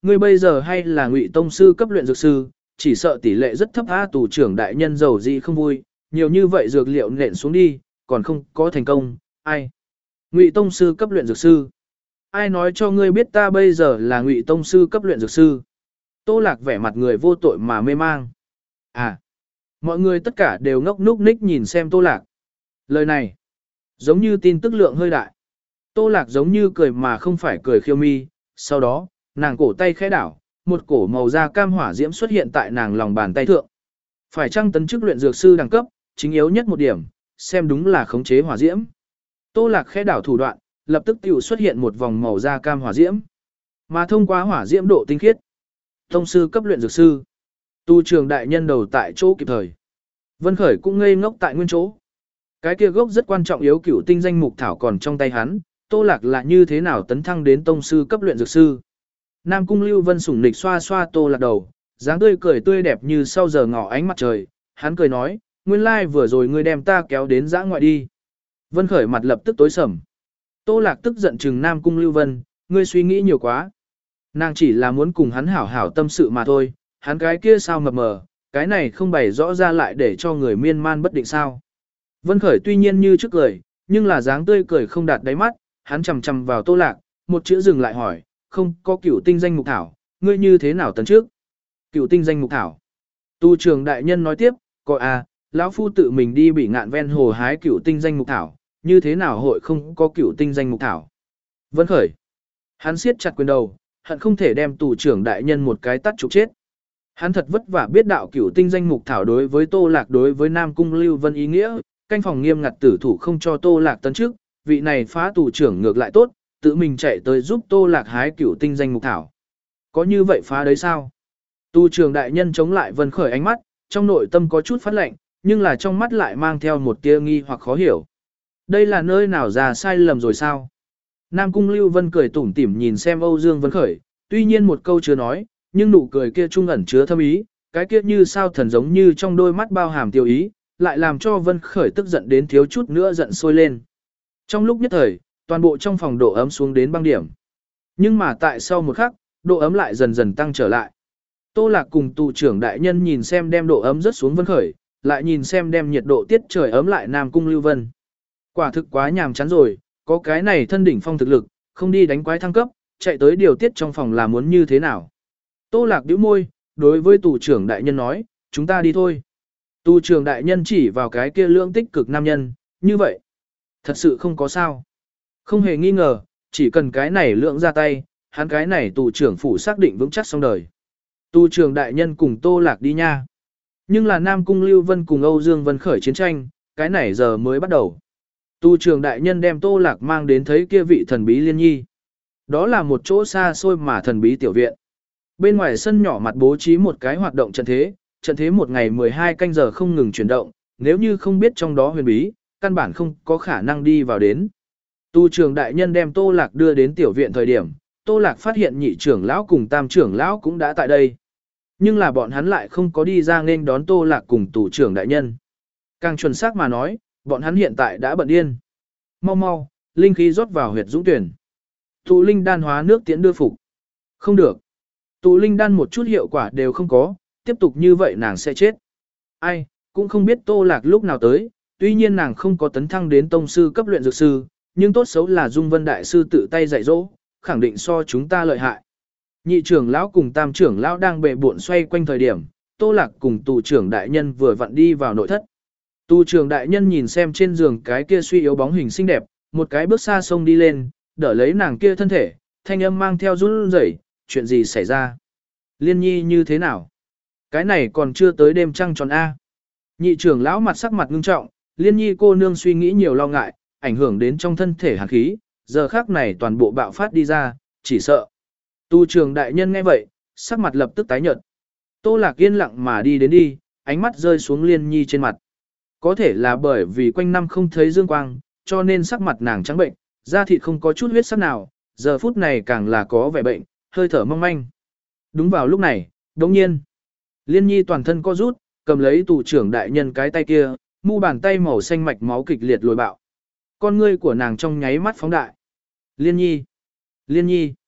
ngươi bây giờ hay là Ngụy tông sư cấp luyện dược sư, chỉ sợ tỷ lệ rất thấp a. Tù trưởng đại nhân giàu gì không vui, nhiều như vậy dược liệu nện xuống đi, còn không có thành công, ai? Ngụy tông sư cấp luyện dược sư. Ai nói cho ngươi biết ta bây giờ là Ngụy tông sư cấp luyện dược sư? Tô Lạc vẻ mặt người vô tội mà mê mang. À, mọi người tất cả đều ngốc núc ních nhìn xem Tô Lạc. Lời này, giống như tin tức lượng hơi đại. Tô Lạc giống như cười mà không phải cười khiêu mi, sau đó, nàng cổ tay khẽ đảo, một cổ màu da cam hỏa diễm xuất hiện tại nàng lòng bàn tay thượng. Phải chăng tấn chức luyện dược sư đẳng cấp, chính yếu nhất một điểm, xem đúng là khống chế hỏa diễm. Tô Lạc khẽ đảo thủ đoạn, lập tức tiểu xuất hiện một vòng màu da cam hỏa diễm. Mà thông qua hỏa diễm độ tinh khiết, tông sư cấp luyện dược sư, tu trường đại nhân đầu tại chỗ kịp thời. Vân Khởi cũng ngây ngốc tại nguyên chỗ. Cái kia gốc rất quan trọng yếu cửu tinh danh mục thảo còn trong tay hắn, Tô Lạc là như thế nào tấn thăng đến tông sư cấp luyện dược sư. Nam Cung Lưu Vân sủng nịch xoa xoa Tô Lạc đầu, dáng tươi cười tươi đẹp như sau giờ ngọ ánh mặt trời, hắn cười nói, nguyên lai like vừa rồi ngươi đem ta kéo đến dã ngoại đi. Vân Khởi mặt lập tức tối sầm. Tô Lạc tức giận trừng Nam Cung Lưu Vân, ngươi suy nghĩ nhiều quá. Nàng chỉ là muốn cùng hắn hảo hảo tâm sự mà thôi, hắn cái kia sao mập mờ, cái này không bày rõ ra lại để cho người miên man bất định sao. Vân Khởi tuy nhiên như trước cười, nhưng là dáng tươi cười không đạt đáy mắt, hắn chầm chầm vào Tô Lạc, một chữ dừng lại hỏi, không có cửu tinh danh mục thảo, ngươi như thế nào tấn trước? Cửu tinh danh mục thảo. Tu trường đại nhân nói tiếp, có à, lão phu tự mình đi bị ngạn ven hồ hái cửu tinh danh mục thảo, như thế nào hội không có cửu tinh danh mục thảo? Vân Khởi. Hắn siết chặt quyền đầu, hận không thể đem tù trưởng đại nhân một cái tắt trục chết. Hắn thật vất vả biết đạo cửu tinh danh mục thảo đối với Tô Lạc đối với Nam Cung Lưu Vân ý nghĩa, canh phòng nghiêm ngặt tử thủ không cho Tô Lạc tấn trước, vị này phá tù trưởng ngược lại tốt, tự mình chạy tới giúp Tô Lạc hái cửu tinh danh mục thảo. Có như vậy phá đấy sao? Tù trưởng đại nhân chống lại Vân Khởi ánh mắt, trong nội tâm có chút phát lạnh, nhưng là trong mắt lại mang theo một tia nghi hoặc khó hiểu. Đây là nơi nào ra sai lầm rồi sao? Nam Cung Lưu Vân cười tủm tỉm nhìn xem Âu Dương Vân Khởi, tuy nhiên một câu chưa nói, nhưng nụ cười kia trung ẩn chứa thâm ý, cái kia như sao thần giống như trong đôi mắt bao hàm tiêu ý, lại làm cho Vân Khởi tức giận đến thiếu chút nữa giận sôi lên. Trong lúc nhất thời, toàn bộ trong phòng độ ấm xuống đến băng điểm. Nhưng mà tại sau một khắc, độ ấm lại dần dần tăng trở lại. Tô Lạc cùng tù trưởng đại nhân nhìn xem đem độ ấm rất xuống Vân Khởi, lại nhìn xem đem nhiệt độ tiết trời ấm lại Nam Cung Lưu Vân. Quả thực quá nhàm chán rồi, có cái này thân đỉnh phong thực lực, không đi đánh quái thăng cấp, chạy tới điều tiết trong phòng là muốn như thế nào. Tô Lạc bĩu môi, đối với tù trưởng đại nhân nói, chúng ta đi thôi. Tù trưởng đại nhân chỉ vào cái kia lưỡng tích cực nam nhân, như vậy. Thật sự không có sao. Không hề nghi ngờ, chỉ cần cái này lượng ra tay, hắn cái này tù trưởng phủ xác định vững chắc xong đời. Tù trưởng đại nhân cùng Tô Lạc đi nha. Nhưng là Nam Cung Lưu Vân cùng Âu Dương Vân khởi chiến tranh, cái này giờ mới bắt đầu. Tù trưởng đại nhân đem Tô Lạc mang đến thấy kia vị thần bí Liên Nhi. Đó là một chỗ xa xôi mà thần bí tiểu viện. Bên ngoài sân nhỏ mặt bố trí một cái hoạt động trận thế, trận thế một ngày mười hai canh giờ không ngừng chuyển động, nếu như không biết trong đó huyền bí, căn bản không có khả năng đi vào đến. Tu trưởng đại nhân đem Tô Lạc đưa đến tiểu viện thời điểm, Tô Lạc phát hiện nhị trưởng lão cùng tam trưởng lão cũng đã tại đây. Nhưng là bọn hắn lại không có đi ra nên đón Tô Lạc cùng tù trưởng đại nhân. Càng chuẩn xác mà nói, bọn hắn hiện tại đã bận điên. Mau mau, linh khí rót vào huyệt dũng tuyển. Tụ linh đan hóa nước tiễn đưa phục. Không được. Tụ linh đan một chút hiệu quả đều không có, tiếp tục như vậy nàng sẽ chết. Ai, cũng không biết Tô Lạc lúc nào tới, tuy nhiên nàng không có tấn thăng đến tông sư cấp luyện dược sư, nhưng tốt xấu là Dung Vân đại sư tự tay dạy dỗ, khẳng định so chúng ta lợi hại. Nhị trưởng lão cùng tam trưởng lão đang bệ bộn xoay quanh thời điểm, Tô Lạc cùng tù trưởng đại nhân vừa vặn đi vào nội thất. Tù trưởng đại nhân nhìn xem trên giường cái kia suy yếu bóng hình xinh đẹp, một cái bước xa sông đi lên, đỡ lấy nàng kia thân thể, thanh âm mang theo run rẩy, chuyện gì xảy ra? Liên Nhi như thế nào? Cái này còn chưa tới đêm trăng tròn A. Nhị trưởng lão mặt sắc mặt ngưng trọng, Liên Nhi cô nương suy nghĩ nhiều lo ngại, ảnh hưởng đến trong thân thể hàn khí, giờ khắc này toàn bộ bạo phát đi ra, chỉ sợ. Tu trường đại nhân nghe vậy, sắc mặt lập tức tái nhợt. Tô Lạc yên lặng mà đi đến đi, ánh mắt rơi xuống Liên Nhi trên mặt. Có thể là bởi vì quanh năm không thấy dương quang, cho nên sắc mặt nàng trắng bệnh, da thịt không có chút huyết sắc nào, giờ phút này càng là có vẻ bệnh, hơi thở mong manh. Đúng vào lúc này, đồng nhiên, Liên Nhi toàn thân co rút, cầm lấy tù trưởng đại nhân cái tay kia, mu bàn tay màu xanh mạch máu kịch liệt lồi bạo. Con ngươi của nàng trong nháy mắt phóng đại. Liên Nhi! Liên Nhi!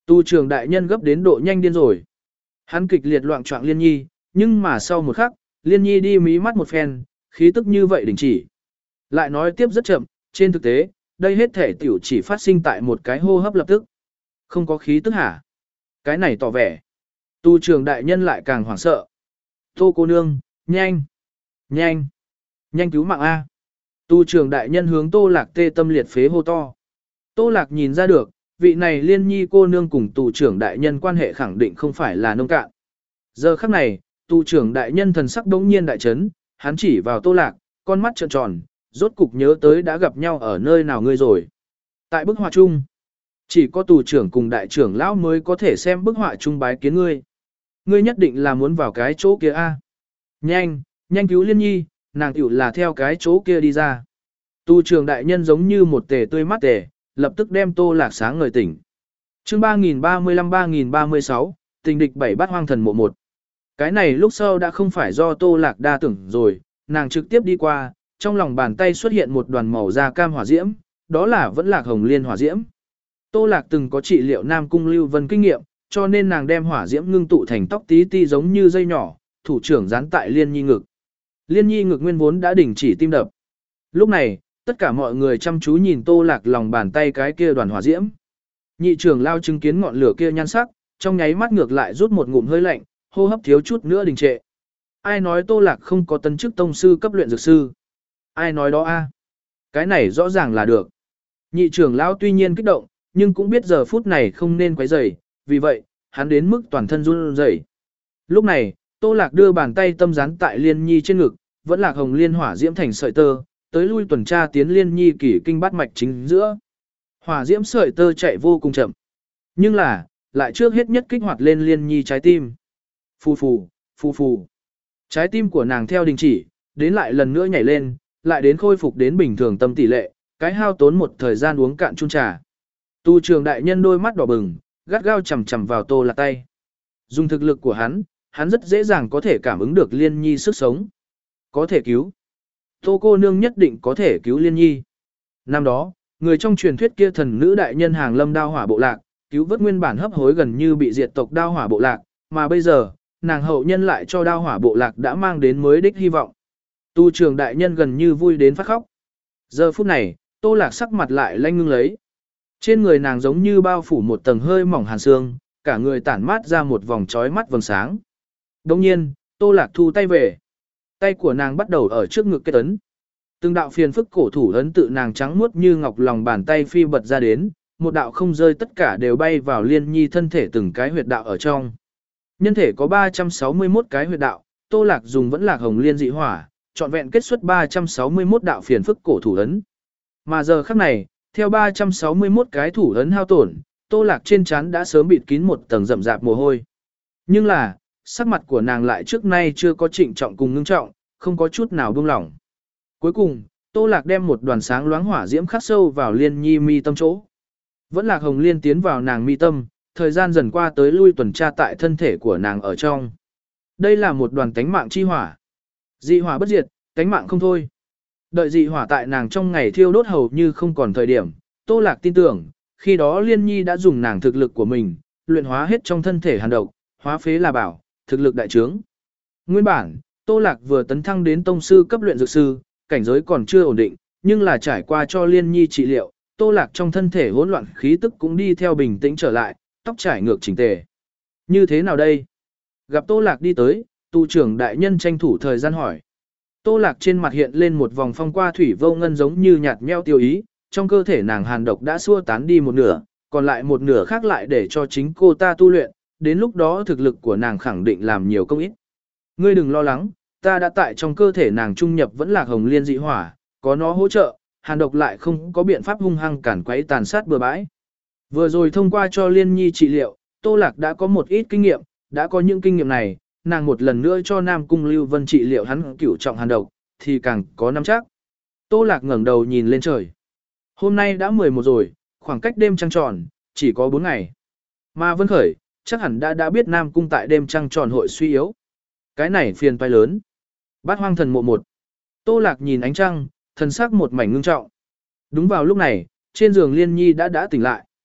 Tu trưởng đại nhân gấp đến độ nhanh điên rồi. Hắn kịch liệt loạn trọng Liên Nhi, nhưng mà sau một khắc, Liên Nhi đi mí mắt một phen, khí tức như vậy đình chỉ. Lại nói tiếp rất chậm, trên thực tế, đây hết thể tiểu chỉ phát sinh tại một cái hô hấp lập tức. Không có khí tức hả? Cái này tỏ vẻ. Tu trưởng đại nhân lại càng hoảng sợ. Tô cô nương, nhanh, nhanh, nhanh cứu mạng A. Tu trưởng đại nhân hướng Tô Lạc tê tâm liệt phế hô to. Tô Lạc nhìn ra được, vị này Liên Nhi cô nương cùng tù trưởng đại nhân quan hệ khẳng định không phải là nông cạn. Giờ khắc này, tù trưởng đại nhân thần sắc đống nhiên đại chấn, hắn chỉ vào Tô Lạc, con mắt trợn tròn, rốt cục nhớ tới đã gặp nhau ở nơi nào ngươi rồi. Tại bức họa chung, chỉ có tù trưởng cùng đại trưởng lão mới có thể xem bức họa chung bái kiến ngươi. Ngươi nhất định là muốn vào cái chỗ kia a. Nhanh, nhanh cứu Liên Nhi, nàng tiểu là theo cái chỗ kia đi ra. Tù trưởng đại nhân giống như một tề tươi mắt tề, lập tức đem Tô Lạc sáng ngời tỉnh. Chương ba nghìn ba mươi lăm ba nghìn ba mươi sáu, tình địch bảy bát hoang thần mộ một. Cái này lúc sau đã không phải do Tô Lạc đa tưởng rồi, nàng trực tiếp đi qua, trong lòng bàn tay xuất hiện một đoàn màu da cam hỏa diễm, đó là vẫn Lạc Hồng Liên hỏa diễm. Tô Lạc từng có trị liệu Nam Cung Lưu Vân kinh nghiệm, cho nên nàng đem hỏa diễm ngưng tụ thành tóc tí ti giống như dây nhỏ, thủ trưởng dán tại Liên Nhi ngực. Liên Nhi ngực nguyên vốn đã đình chỉ tim đập. Lúc này, tất cả mọi người chăm chú nhìn Tô Lạc lòng bàn tay cái kia đoàn hỏa diễm. Nhị trưởng lao chứng kiến ngọn lửa kia nhan sắc, trong nháy mắt ngược lại rút một ngụm hơi lạnh, hô hấp thiếu chút nữa đình trệ. Ai nói Tô Lạc không có tấn chức tông sư cấp luyện dược sư? Ai nói đó a? Cái này rõ ràng là được. Nhị trưởng lão tuy nhiên kích động, nhưng cũng biết giờ phút này không nên quấy rầy, vì vậy, hắn đến mức toàn thân run rẩy. Lúc này, Tô Lạc đưa bàn tay tâm dán tại Liên Nhi trên ngực, vẫn Lạc Hồng Liên hỏa diễm thành sợi tơ, tới lui tuần tra tiến Liên Nhi kỷ kinh bát mạch chính giữa. Hỏa diễm sợi tơ chạy vô cùng chậm. Nhưng là, lại trước hết nhất kích hoạt lên Liên Nhi trái tim. Phù phù, phù phù. Trái tim của nàng theo đình chỉ, đến lại lần nữa nhảy lên, lại đến khôi phục đến bình thường tâm tỷ lệ, cái hao tốn một thời gian uống cạn chung trà. Tu trường đại nhân đôi mắt đỏ bừng, gắt gao chầm chầm vào Tô Lạc tay. Dùng thực lực của hắn, hắn rất dễ dàng có thể cảm ứng được Liên Nhi sức sống. Có thể cứu. Tô cô nương nhất định có thể cứu Liên Nhi. Năm đó, người trong truyền thuyết kia thần nữ đại nhân hàng lâm đao hỏa bộ lạc, cứu vớt nguyên bản hấp hối gần như bị diệt tộc đao hỏa bộ lạc, mà bây giờ, nàng hậu nhân lại cho đao hỏa bộ lạc đã mang đến mới đích hy vọng. Tu trường đại nhân gần như vui đến phát khóc. Giờ phút này, Tô Lạc sắc mặt lại lanh ngưng lấy. Trên người nàng giống như bao phủ một tầng hơi mỏng hàn xương, cả người tản mát ra một vòng trói mắt vầng sáng. Đồng nhiên, Tô Lạc thu tay về. Tay của nàng bắt đầu ở trước ngực kết ấn. Từng đạo phiền phức cổ thủ ấn tự nàng trắng muốt như ngọc lòng bàn tay phi bật ra đến, một đạo không rơi tất cả đều bay vào Liên Nhi thân thể từng cái huyệt đạo ở trong. Nhân thể có ba trăm sáu mươi mốt cái huyệt đạo, Tô Lạc dùng vẫn Lạc Hồng Liên dị hỏa, trọn vẹn kết xuất ba trăm sáu mươi mốt đạo phiền phức cổ thủ ấn. Mà giờ khắc này, theo ba trăm sáu mươi mốt cái thủ ấn hao tổn, Tô Lạc trên trán đã sớm bịt kín một tầng rậm rạp mồ hôi. Nhưng là, sắc mặt của nàng lại trước nay chưa có trịnh trọng cùng ngưng trọng, không có chút nào buông lỏng. Cuối cùng, Tô Lạc đem một đoàn sáng loáng hỏa diễm khắc sâu vào Liên Nhi mi tâm chỗ. Vẫn Lạc Hồng Liên tiến vào nàng mi tâm, thời gian dần qua tới lui tuần tra tại thân thể của nàng ở trong. Đây là một đoàn tánh mạng chi hỏa. Dị hỏa bất diệt, tánh mạng không thôi. Đợi dị hỏa tại nàng trong ngày thiêu đốt hầu như không còn thời điểm, Tô Lạc tin tưởng, khi đó Liên Nhi đã dùng nàng thực lực của mình, luyện hóa hết trong thân thể hàn độc, hóa phế là bảo, thực lực đại trướng. Nguyên bản, Tô Lạc vừa tấn thăng đến tông sư cấp luyện dược sư, cảnh giới còn chưa ổn định, nhưng là trải qua cho Liên Nhi trị liệu, Tô Lạc trong thân thể hỗn loạn khí tức cũng đi theo bình tĩnh trở lại, tóc trải ngược chỉnh tề. Như thế nào đây? Gặp Tô Lạc đi tới, tu trưởng đại nhân tranh thủ thời gian hỏi. Tô Lạc trên mặt hiện lên một vòng phong qua thủy vô ngân giống như nhạt nhẽo tiêu ý, trong cơ thể nàng hàn độc đã xua tán đi một nửa, còn lại một nửa khác lại để cho chính cô ta tu luyện, đến lúc đó thực lực của nàng khẳng định làm nhiều công ít. Ngươi đừng lo lắng, ta đã tại trong cơ thể nàng trung nhập vẫn Lạc Hồng Liên dị hỏa, có nó hỗ trợ, hàn độc lại không có biện pháp hung hăng cản quấy tàn sát bừa bãi. Vừa rồi thông qua cho Liên Nhi trị liệu, Tô Lạc đã có một ít kinh nghiệm, đã có những kinh nghiệm này, nàng một lần nữa cho Nam Cung Lưu Vân trị liệu hắn cửu trọng hàn độc, thì càng có nắm chắc. Tô Lạc ngẩng đầu nhìn lên trời. Hôm nay đã mười một rồi, khoảng cách đêm trăng tròn, chỉ có bốn ngày. Mà Vân Khởi, chắc hẳn đã đã biết Nam Cung tại đêm trăng tròn hội suy yếu. Cái này phiền toái lớn. Bát hoang thần mộ một. Tô Lạc nhìn ánh trăng, thần sắc một mảnh ngưng trọng. Đúng vào lúc này, trên giường Liên Nhi đã đã tỉnh lại.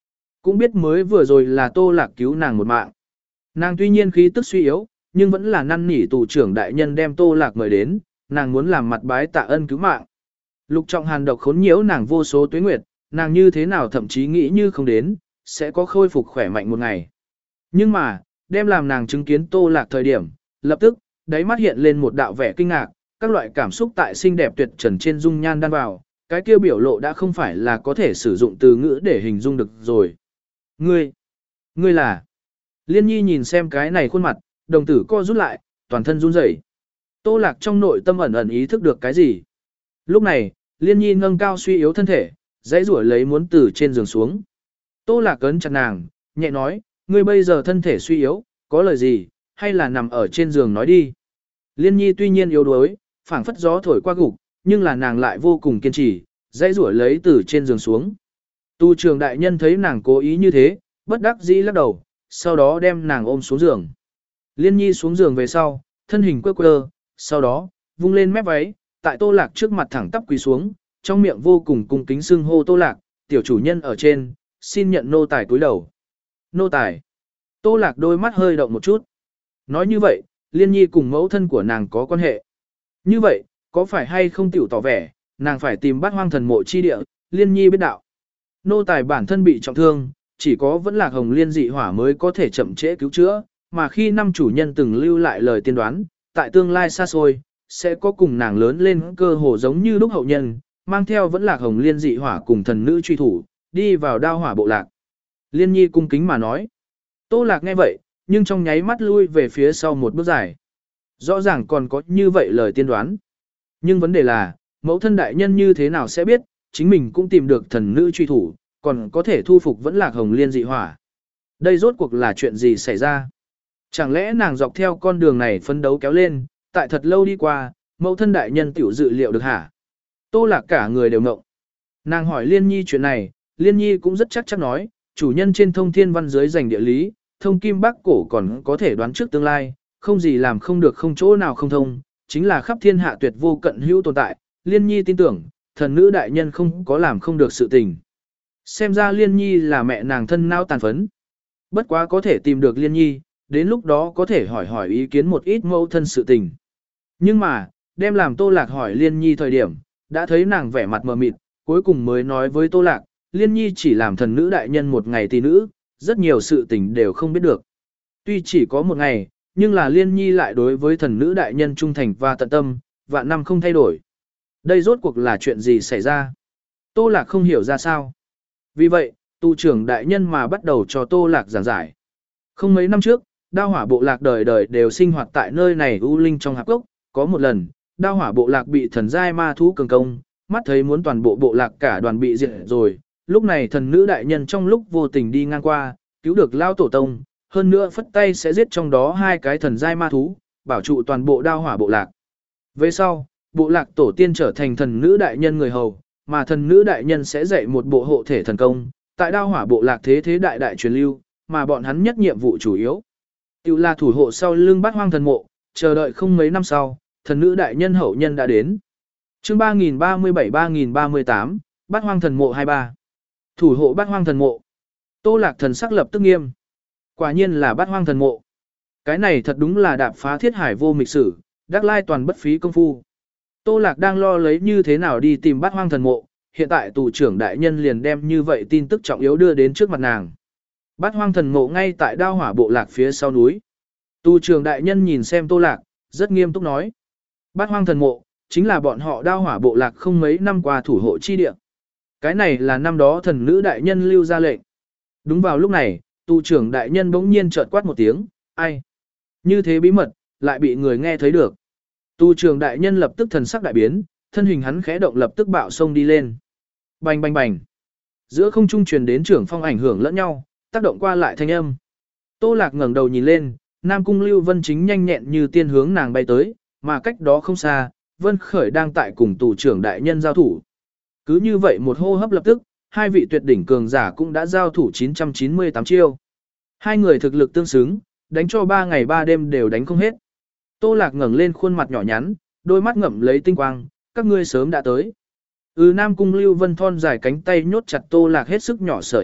Cũng biết mới vừa rồi là Tô Lạc cứu nàng một mạng. Nàng tuy nhiên khí tức suy yếu, nhưng vẫn là năn nỉ tù trưởng đại nhân đem Tô Lạc mời đến, nàng muốn làm mặt bái tạ ân cứu mạng. Lục Trọng Hàn độc khốn nhiễu nàng vô số tuế nguyệt, nàng như thế nào thậm chí nghĩ như không đến, sẽ có khôi phục khỏe mạnh một ngày. Nhưng mà, đem làm nàng chứng kiến Tô Lạc thời điểm, lập tức, đáy mắt hiện lên một đạo vẻ kinh ngạc, các loại cảm xúc tại xinh đẹp tuyệt trần trên dung nhan đan vào, cái kia biểu lộ đã không phải là có thể sử dụng từ ngữ để hình dung được rồi. Ngươi, ngươi là... Liên Nhi nhìn xem cái này khuôn mặt, đồng tử co rút lại, toàn thân run rẩy. Tô Lạc trong nội tâm ẩn ẩn ý thức được cái gì. Lúc này, Liên Nhi nâng cao suy yếu thân thể, dãy rủa lấy muốn từ trên giường xuống. Tô Lạc cấn chặt nàng, nhẹ nói, ngươi bây giờ thân thể suy yếu, có lời gì, hay là nằm ở trên giường nói đi. Liên Nhi tuy nhiên yếu đuối, phảng phất gió thổi qua gục, nhưng là nàng lại vô cùng kiên trì, dãy rủa lấy từ trên giường xuống. Tu trường đại nhân thấy nàng cố ý như thế, bất đắc dĩ lắc đầu, sau đó đem nàng ôm xuống giường. Liên Nhi xuống giường về sau, thân hình quơ quơ, sau đó, vung lên mép váy, tại Tô Lạc trước mặt thẳng tắp quỳ xuống, trong miệng vô cùng cung kính xưng hô Tô Lạc, tiểu chủ nhân ở trên, xin nhận nô tài cúi đầu. Nô tài. Tô Lạc đôi mắt hơi động một chút. Nói như vậy, Liên Nhi cùng mẫu thân của nàng có quan hệ. Như vậy, có phải hay không tiểu tỏ vẻ, nàng phải tìm Bát Hoang thần mộ chi địa, Liên Nhi biết đạo. Nô tài bản thân bị trọng thương, chỉ có vẫn là hồng liên dị hỏa mới có thể chậm trễ cứu chữa, mà khi năm chủ nhân từng lưu lại lời tiên đoán, tại tương lai xa xôi, sẽ có cùng nàng lớn lên cơ hồ giống như lúc hậu nhân, mang theo vẫn là hồng liên dị hỏa cùng thần nữ truy thủ, đi vào đao hỏa bộ lạc. Liên Nhi cung kính mà nói. Tô Lạc nghe vậy, nhưng trong nháy mắt lui về phía sau một bước dài. Rõ ràng còn có như vậy lời tiên đoán. Nhưng vấn đề là, mẫu thân đại nhân như thế nào sẽ biết, chính mình cũng tìm được thần nữ truy thủ, còn có thể thu phục vẫn là hồng liên dị hỏa. Đây rốt cuộc là chuyện gì xảy ra? Chẳng lẽ nàng dọc theo con đường này phấn đấu kéo lên, tại thật lâu đi qua, mẫu thân đại nhân tiểu dự liệu được hả? Tô Lạc cả người đều ngộng. Nàng hỏi Liên Nhi chuyện này, Liên Nhi cũng rất chắc chắn nói, chủ nhân trên thông thiên văn dưới giành địa lý, thông kim bắc cổ còn có thể đoán trước tương lai, không gì làm không được không chỗ nào không thông, chính là khắp thiên hạ tuyệt vô cận hữu tồn tại, Liên Nhi tin tưởng, thần nữ đại nhân không có làm không được sự tình. Xem ra Liên Nhi là mẹ nàng thân não tàn phấn. Bất quá có thể tìm được Liên Nhi, đến lúc đó có thể hỏi hỏi ý kiến một ít mẫu thân sự tình. Nhưng mà, đem làm Tô Lạc hỏi Liên Nhi thời điểm, đã thấy nàng vẻ mặt mờ mịt, cuối cùng mới nói với Tô Lạc, Liên Nhi chỉ làm thần nữ đại nhân một ngày tỷ nữ, rất nhiều sự tình đều không biết được. Tuy chỉ có một ngày, nhưng là Liên Nhi lại đối với thần nữ đại nhân trung thành và tận tâm, vạn năm không thay đổi. Đây rốt cuộc là chuyện gì xảy ra? Tô Lạc không hiểu ra sao. Vì vậy, tu trưởng đại nhân mà bắt đầu cho Tô Lạc giảng giải. Không mấy năm trước, đao hỏa bộ lạc đời đời đều sinh hoạt tại nơi này u linh trong hạp gốc. Có một lần, đao hỏa bộ lạc bị thần giai ma thú cường công, mắt thấy muốn toàn bộ bộ lạc cả đoàn bị diệt rồi. Lúc này thần nữ đại nhân trong lúc vô tình đi ngang qua, cứu được lao tổ tông, hơn nữa phất tay sẽ giết trong đó hai cái thần giai ma thú, bảo trụ toàn bộ đao hỏa bộ lạc. Về sau, bộ lạc tổ tiên trở thành thần nữ đại nhân người hầu, mà thần nữ đại nhân sẽ dạy một bộ hộ thể thần công, tại đao hỏa bộ lạc thế thế đại đại truyền lưu, mà bọn hắn nhất nhiệm vụ chủ yếu tự là thủ hộ sau lưng Bát Hoang thần mộ, chờ đợi không mấy năm sau, thần nữ đại nhân hậu nhân đã đến. Chương ba nghìn ba mươi bảy ba nghìn ba mươi tám, Bát Hoang thần mộ hai mươi ba. Thủ hộ Bát Hoang thần mộ. Tô Lạc thần sắc lập tức nghiêm. Quả nhiên là Bát Hoang thần mộ. Cái này thật đúng là đạp phá thiết hải vô mịch sử, đắc lai toàn bất phí công phu. Tô Lạc đang lo lấy như thế nào đi tìm Bát Hoang thần mộ, hiện tại tù trưởng đại nhân liền đem như vậy tin tức trọng yếu đưa đến trước mặt nàng. Bát Hoang thần mộ ngay tại đao hỏa bộ lạc phía sau núi. Tù trưởng đại nhân nhìn xem Tô Lạc, rất nghiêm túc nói. Bát Hoang thần mộ, chính là bọn họ đao hỏa bộ lạc không mấy năm qua thủ hộ chi địa. Cái này là năm đó thần nữ đại nhân lưu ra lệnh. Đúng vào lúc này, tù trưởng đại nhân bỗng nhiên chợt quát một tiếng, ai? Như thế bí mật, lại bị người nghe thấy được. Tù trưởng đại nhân lập tức thần sắc đại biến, thân hình hắn khẽ động lập tức bạo sông đi lên. Bành bành bành. Giữa không trung truyền đến trưởng phong ảnh hưởng lẫn nhau, tác động qua lại thanh âm. Tô Lạc ngẩng đầu nhìn lên, Nam Cung Lưu Vân chính nhanh nhẹn như tiên hướng nàng bay tới, mà cách đó không xa, Vân Khởi đang tại cùng tù trưởng đại nhân giao thủ. Cứ như vậy một hô hấp lập tức, hai vị tuyệt đỉnh cường giả cũng đã giao thủ chín trăm chín mươi tám chiêu. Hai người thực lực tương xứng, đánh cho ba ngày ba đêm đều đánh không hết. Tô Lạc ngẩng lên khuôn mặt nhỏ nhắn, đôi mắt ngậm lấy tinh quang, các ngươi sớm đã tới. Ừ Nam Cung Lưu Vân thon dài cánh tay nhốt chặt Tô Lạc hết sức nhỏ sở eo,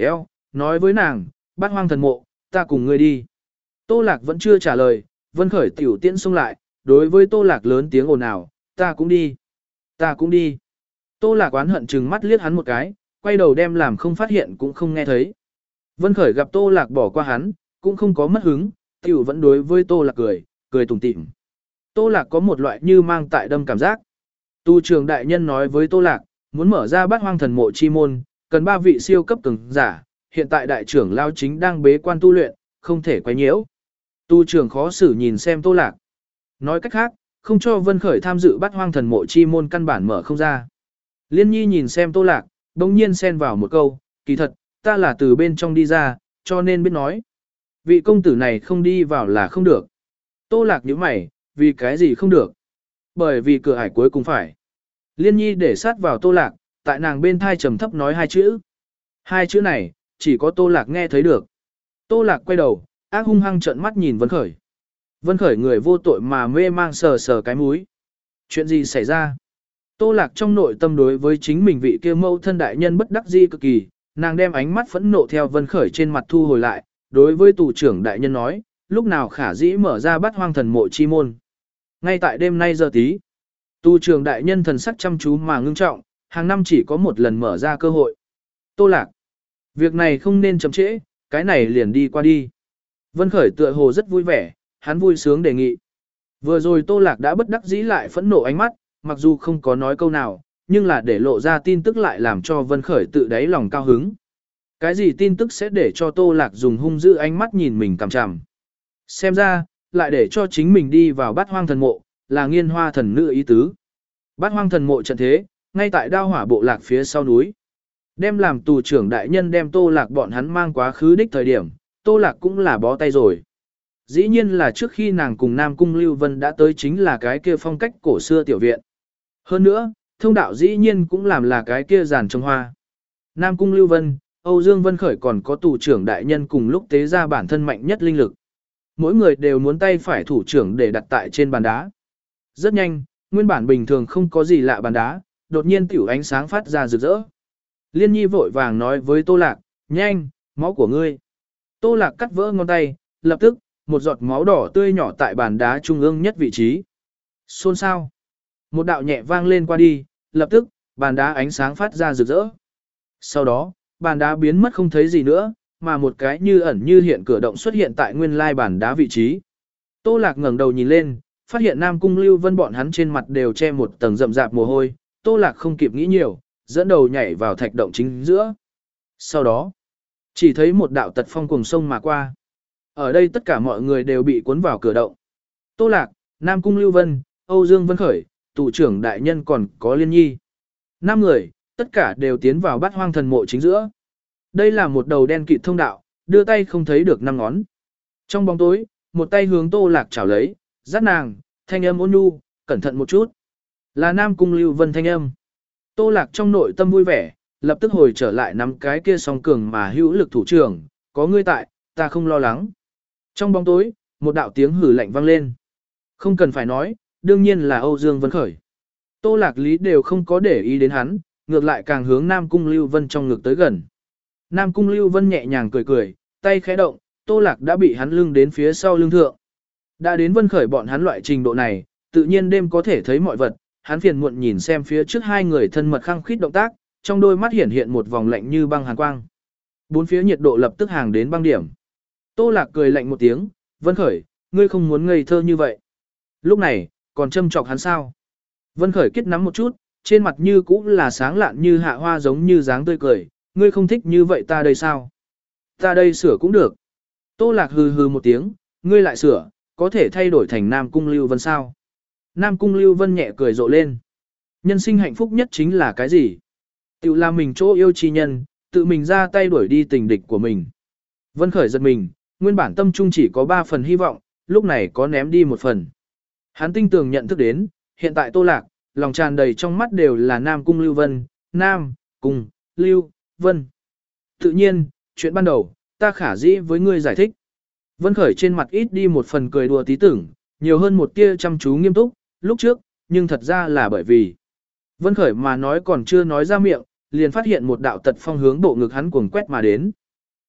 nói với nàng, Bát Hoang Thần Mộ, ta cùng ngươi đi. Tô Lạc vẫn chưa trả lời, Vân Khởi tiểu tiễn xông lại, đối với Tô Lạc lớn tiếng ồn ào, ta cũng đi, ta cũng đi. Tô Lạc oán hận chừng mắt liếc hắn một cái, quay đầu đem làm không phát hiện cũng không nghe thấy. Vân Khởi gặp Tô Lạc bỏ qua hắn, cũng không có mất hứng, tiểu vẫn đối với Tô Lạc cười, cười tủm tỉm. Tô Lạc có một loại như mang tại đâm cảm giác. Tu trường đại nhân nói với Tô Lạc, muốn mở ra Bát Hoang Thần Mộ chi môn, cần ba vị siêu cấp cường giả, hiện tại đại trưởng lao chính đang bế quan tu luyện, không thể quấy nhiễu. Tu trưởng khó xử nhìn xem Tô Lạc. Nói cách khác, không cho Vân Khởi tham dự Bát Hoang Thần Mộ chi môn căn bản mở không ra. Liên Nhi nhìn xem Tô Lạc, bỗng nhiên xen vào một câu, kỳ thật, ta là từ bên trong đi ra, cho nên biết nói. Vị công tử này không đi vào là không được. Tô Lạc nhíu mày, vì cái gì không được? Bởi vì cửa ải cuối cùng phải. Liên Nhi để sát vào Tô Lạc, tại nàng bên thai trầm thấp nói hai chữ. Hai chữ này, chỉ có Tô Lạc nghe thấy được. Tô Lạc quay đầu, ác hung hăng trợn mắt nhìn Vân Khởi. Vân Khởi người vô tội mà mê mang sờ sờ cái mũi. Chuyện gì xảy ra? Tô Lạc trong nội tâm đối với chính mình vị kia mâu thân đại nhân bất đắc dĩ cực kỳ, nàng đem ánh mắt phẫn nộ theo Vân Khởi trên mặt thu hồi lại, đối với tù trưởng đại nhân nói, lúc nào khả dĩ mở ra Bát Hoang Thần Mộ chi môn. Ngay tại đêm nay giờ tí, tù trưởng đại nhân thần sắc chăm chú mà ngưng trọng, hàng năm chỉ có một lần mở ra cơ hội. Tô Lạc, việc này không nên chậm trễ, cái này liền đi qua đi. Vân Khởi tựa hồ rất vui vẻ, hắn vui sướng đề nghị. Vừa rồi Tô Lạc đã bất đắc dĩ lại phẫn nộ ánh mắt, mặc dù không có nói câu nào, nhưng là để lộ ra tin tức lại làm cho Vân Khởi tự đáy lòng cao hứng. Cái gì tin tức sẽ để cho Tô Lạc dùng hung dữ ánh mắt nhìn mình cằm chằm. Xem ra, lại để cho chính mình đi vào Bát Hoang Thần Mộ, là Nghiên Hoa thần nữ ý tứ. Bát Hoang Thần Mộ trận thế, ngay tại Đao Hỏa bộ lạc phía sau núi. Đem làm tù trưởng đại nhân đem Tô Lạc bọn hắn mang quá khứ đích thời điểm, Tô Lạc cũng là bó tay rồi. Dĩ nhiên là trước khi nàng cùng Nam Cung Lưu Vân đã tới chính là cái kia phong cách cổ xưa tiểu viện. Hơn nữa, thông đạo dĩ nhiên cũng làm là cái kia giàn trồng hoa. Nam Cung Lưu Vân, Âu Dương Vân Khởi còn có tù trưởng đại nhân cùng lúc tế ra bản thân mạnh nhất linh lực. Mỗi người đều muốn tay phải thủ trưởng để đặt tại trên bàn đá. Rất nhanh, nguyên bản bình thường không có gì lạ bàn đá, đột nhiên tiểu ánh sáng phát ra rực rỡ. Liên Nhi vội vàng nói với Tô Lạc, nhanh, máu của ngươi. Tô Lạc cắt vỡ ngón tay, lập tức, một giọt máu đỏ tươi nhỏ tại bàn đá trung ương nhất vị trí. Xôn xao. Một đạo nhẹ vang lên qua đi, lập tức, bàn đá ánh sáng phát ra rực rỡ. Sau đó, bàn đá biến mất không thấy gì nữa, mà một cái như ẩn như hiện cửa động xuất hiện tại nguyên lai bàn đá vị trí. Tô Lạc ngẩng đầu nhìn lên, phát hiện Nam Cung Lưu Vân bọn hắn trên mặt đều che một tầng rậm rạp mồ hôi, Tô Lạc không kịp nghĩ nhiều, dẫn đầu nhảy vào thạch động chính giữa. Sau đó, chỉ thấy một đạo tật phong cuồng sông mà qua. Ở đây tất cả mọi người đều bị cuốn vào cửa động. Tô Lạc, Nam Cung Lưu Vân, Âu Dương Vân Khởi, tù trưởng đại nhân còn có Liên Nhi. Năm người, tất cả đều tiến vào Bát Hoang Thần Mộ chính giữa. Đây là một đầu đen kịt thông đạo, đưa tay không thấy được năm ngón. Trong bóng tối, một tay hướng Tô Lạc chảo lấy, dắt nàng, thanh âm ôn nhu, cẩn thận một chút. Là Nam Cung Lưu Vân thanh âm. Tô Lạc trong nội tâm vui vẻ, lập tức hồi trở lại nắm cái kia song cường mà hữu lực thủ trưởng, có ngươi tại, ta không lo lắng. Trong bóng tối, một đạo tiếng hử lạnh vang lên. Không cần phải nói, đương nhiên là Âu Dương Vân Khởi. Tô Lạc Lý đều không có để ý đến hắn, ngược lại càng hướng Nam Cung Lưu Vân trong ngực tới gần. Nam Cung Lưu Vân nhẹ nhàng cười cười, tay khẽ động, Tô Lạc đã bị hắn lưng đến phía sau lưng thượng. Đã đến Vân Khởi bọn hắn loại trình độ này, tự nhiên đêm có thể thấy mọi vật, hắn phiền muộn nhìn xem phía trước hai người thân mật khăng khít động tác, trong đôi mắt hiển hiện một vòng lạnh như băng hàn quang. Bốn phía nhiệt độ lập tức hàng đến băng điểm. Tô Lạc cười lạnh một tiếng, Vân Khởi, ngươi không muốn ngây thơ như vậy. Lúc này, còn châm chọc hắn sao? Vân Khởi kết nắm một chút, trên mặt như cũ là sáng lạn như hạ hoa giống như dáng tươi cười, ngươi không thích như vậy ta đây sao? Ta đây sửa cũng được. Tô Lạc hừ hừ một tiếng, ngươi lại sửa, có thể thay đổi thành Nam Cung Lưu Vân sao? Nam Cung Lưu Vân nhẹ cười rộ lên. Nhân sinh hạnh phúc nhất chính là cái gì? Tự làm mình chỗ yêu chi nhân, tự mình ra tay đuổi đi tình địch của mình. Vân Khởi giật mình, nguyên bản tâm trung chỉ có ba phần hy vọng, lúc này có ném đi một phần. Hắn tinh tường nhận thức đến, hiện tại Tô Lạc, lòng tràn đầy trong mắt đều là Nam Cung Lưu Vân, Nam, Cung, Lưu, Vân. Tự nhiên, chuyện ban đầu, ta khả dĩ với ngươi giải thích. Vân Khởi trên mặt ít đi một phần cười đùa tí tưởng, nhiều hơn một tia chăm chú nghiêm túc, lúc trước, nhưng thật ra là bởi vì. Vân Khởi mà nói còn chưa nói ra miệng, liền phát hiện một đạo tật phong hướng bộ ngực hắn cuồng quét mà đến.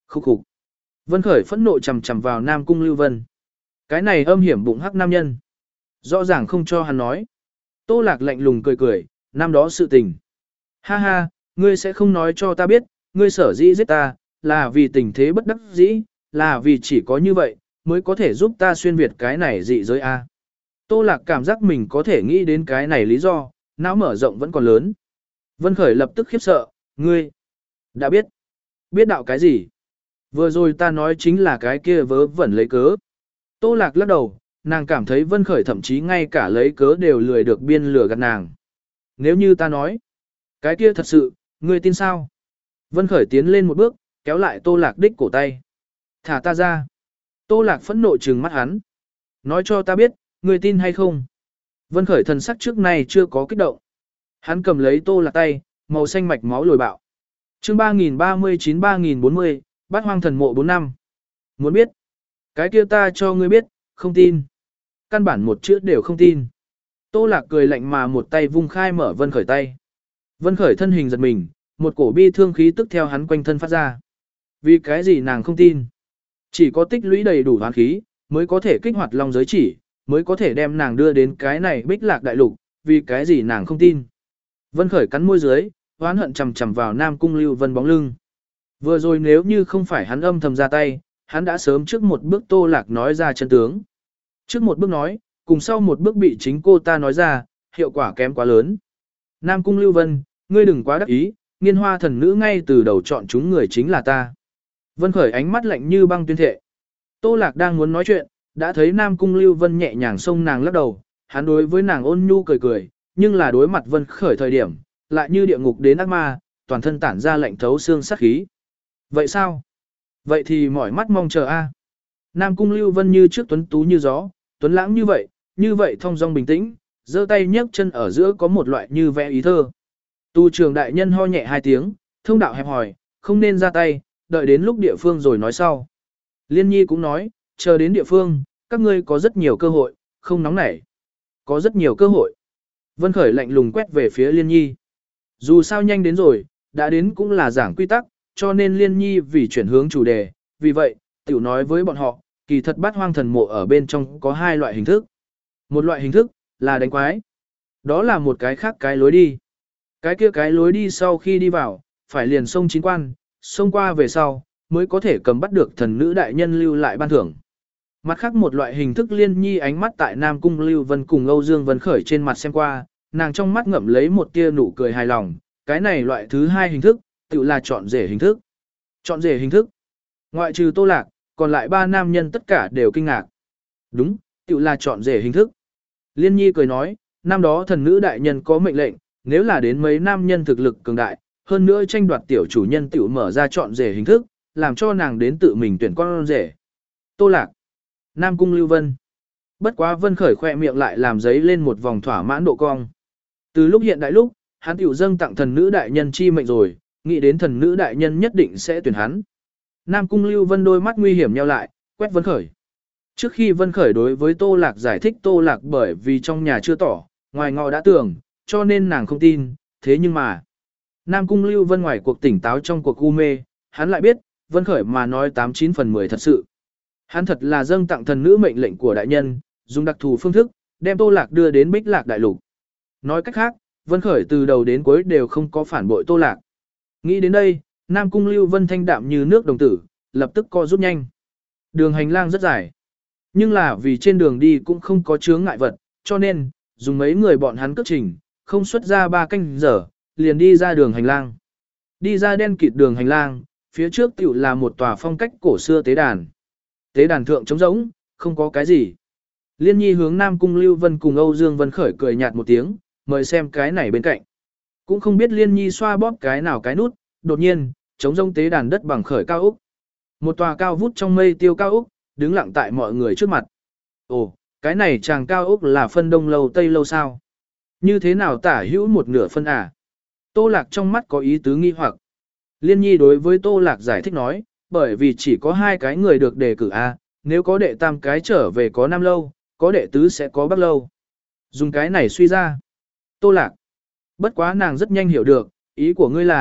Khúc khục. Vân Khởi phẫn nộ chầm chầm vào Nam Cung Lưu Vân. Cái này âm hiểm bụng hắc nam nhân. Rõ ràng không cho hắn nói. Tô Lạc lạnh lùng cười cười, năm đó sự tình. Ha ha, ngươi sẽ không nói cho ta biết, ngươi sở dĩ giết ta, là vì tình thế bất đắc dĩ, là vì chỉ có như vậy, mới có thể giúp ta xuyên việt cái này dị giới A. Tô Lạc cảm giác mình có thể nghĩ đến cái này lý do, não mở rộng vẫn còn lớn. Vân Khởi lập tức khiếp sợ, ngươi đã biết. Biết đạo cái gì? Vừa rồi ta nói chính là cái kia vớ vẩn lấy cớ. Tô Lạc lắc đầu, nàng cảm thấy Vân Khởi thậm chí ngay cả lấy cớ đều lười được biên lừa gạt nàng. Nếu như ta nói, cái kia thật sự, ngươi tin sao? Vân Khởi tiến lên một bước, kéo lại Tô Lạc đích cổ tay. Thả ta ra. Tô Lạc phẫn nộ trừng mắt hắn. Nói cho ta biết, ngươi tin hay không? Vân Khởi thần sắc trước nay chưa có kích động. Hắn cầm lấy Tô Lạc tay, màu xanh mạch máu lồi bạo. Chương ba nghìn ba mươi chín ba nghìn bốn mươi, Bát Hoang Thần Mộ bốn năm. Muốn biết? Cái kia ta cho ngươi biết, không tin. Căn bản một chữ đều không tin. Tô Lạc cười lạnh mà một tay vung khai mở Vân Khởi tay. Vân Khởi thân hình giật mình, một cổ bi thương khí tức theo hắn quanh thân phát ra. Vì cái gì nàng không tin? Chỉ có tích lũy đầy đủ hoán khí, mới có thể kích hoạt long giới chỉ, mới có thể đem nàng đưa đến cái này Bích Lạc đại lục, vì cái gì nàng không tin? Vân Khởi cắn môi dưới, oán hận chầm chầm vào Nam Cung Lưu Vân bóng lưng. Vừa rồi nếu như không phải hắn âm thầm ra tay, hắn đã sớm trước một bước Tô Lạc nói ra chân tướng. Trước một bước nói, cùng sau một bước bị chính cô ta nói ra, hiệu quả kém quá lớn. Nam Cung Lưu Vân, ngươi đừng quá đắc ý, nghiên hoa thần nữ ngay từ đầu chọn chúng người chính là ta. Vân Khởi ánh mắt lạnh như băng tuyên thệ. Tô Lạc đang muốn nói chuyện, đã thấy Nam Cung Lưu Vân nhẹ nhàng xông nàng lắc đầu, hắn đối với nàng ôn nhu cười cười, nhưng là đối mặt Vân Khởi thời điểm, lại như địa ngục đến ác ma, toàn thân tản ra lạnh thấu xương sát khí. Vậy sao? Vậy thì mỏi mắt mong chờ a. Nam Cung Lưu Vân như trước tuấn tú như gió, tuấn lãng như vậy, như vậy thong dong bình tĩnh, giơ tay nhấc chân ở giữa có một loại như vẽ ý thơ. Tu trường đại nhân ho nhẹ hai tiếng, thông đạo hẹp hỏi, không nên ra tay, đợi đến lúc địa phương rồi nói sau. Liên Nhi cũng nói, chờ đến địa phương, các ngươi có rất nhiều cơ hội, không nóng nảy. Có rất nhiều cơ hội. Vân Khởi lạnh lùng quét về phía Liên Nhi. Dù sao nhanh đến rồi, đã đến cũng là giảng quy tắc, cho nên Liên Nhi vì chuyển hướng chủ đề, vì vậy, tiểu nói với bọn họ, kỳ thật Bát Hoang Thần Mộ ở bên trong có hai loại hình thức. Một loại hình thức, là đánh quái. Đó là một cái khác cái lối đi. Cái kia cái lối đi sau khi đi vào, phải liền sông chín quan, xông qua về sau, mới có thể cầm bắt được thần nữ đại nhân lưu lại ban thưởng. Mặt khác một loại hình thức Liên Nhi ánh mắt tại Nam Cung Lưu Vân cùng Âu Dương Vân Khởi trên mặt xem qua, nàng trong mắt ngậm lấy một tia nụ cười hài lòng, cái này loại thứ hai hình thức, tự là chọn rể hình thức. Chọn rể hình thức. Ngoại trừ Tô Lạc, còn lại ba nam nhân tất cả đều kinh ngạc. Đúng, tự là chọn rể hình thức. Liên Nhi cười nói, năm đó thần nữ đại nhân có mệnh lệnh, nếu là đến mấy nam nhân thực lực cường đại, hơn nữa tranh đoạt tiểu chủ nhân tiểu mở ra chọn rể hình thức, làm cho nàng đến tự mình tuyển con rể. Tô Lạc. Nam Cung Lưu Vân. Bất quá Vân Khởi khoe miệng lại làm giấy lên một vòng thỏa mãn độ cong. Từ lúc hiện đại lúc, hắn tiểu dâng tặng thần nữ đại nhân chi mệnh rồi, nghĩ đến thần nữ đại nhân nhất định sẽ tuyển hắn. Nam Cung Lưu Vân đôi mắt nguy hiểm nheo lại, quét Vân Khởi. Trước khi Vân Khởi đối với Tô Lạc giải thích Tô Lạc bởi vì trong nhà chưa tỏ, ngoài ngọ đã tưởng, cho nên nàng không tin, thế nhưng mà. Nam Cung Lưu Vân ngoài cuộc tỉnh táo trong cuộc u mê, hắn lại biết, Vân Khởi mà nói tám chín phần mười thật sự. Hắn thật là dâng tặng thần nữ mệnh lệnh của đại nhân, dùng đặc thù phương thức, đem Tô Lạc đưa đến Bích Lạc đại lục. Nói cách khác, Vân Khởi từ đầu đến cuối đều không có phản bội Tô Lạc. Nghĩ đến đây, Nam Cung Lưu Vân thanh đạm như nước đồng tử, lập tức co rút nhanh. Đường hành lang rất dài. Nhưng là vì trên đường đi cũng không có chướng ngại vật, cho nên, dùng mấy người bọn hắn cất trình, không xuất ra ba canh giờ, liền đi ra đường hành lang. Đi ra đen kịt đường hành lang, phía trước tiểu là một tòa phong cách cổ xưa tế đàn. Tế đàn thượng trống rỗng, không có cái gì. Liên Nhi hướng Nam Cung Lưu Vân cùng Âu Dương Vân Khởi cười nhạt một tiếng, mời xem cái này bên cạnh. Cũng không biết Liên Nhi xoa bóp cái nào cái nút, đột nhiên, trống rỗng tế đàn đất bằng khởi cao ốc. Một tòa cao vút trong mây tiêu cao ốc, đứng lặng tại mọi người trước mặt. Ồ, cái này chàng cao ốc là phân đông lâu tây lâu sao? Như thế nào tả hữu một nửa phân à? Tô Lạc trong mắt có ý tứ nghi hoặc. Liên Nhi đối với Tô Lạc giải thích nói, bởi vì chỉ có hai cái người được đề cử a, nếu có đệ tam cái trở về có nam lâu, có đệ tứ sẽ có bắc lâu. Dùng cái này suy ra. Tô Lạc. Bất quá nàng rất nhanh hiểu được, ý của ngươi là,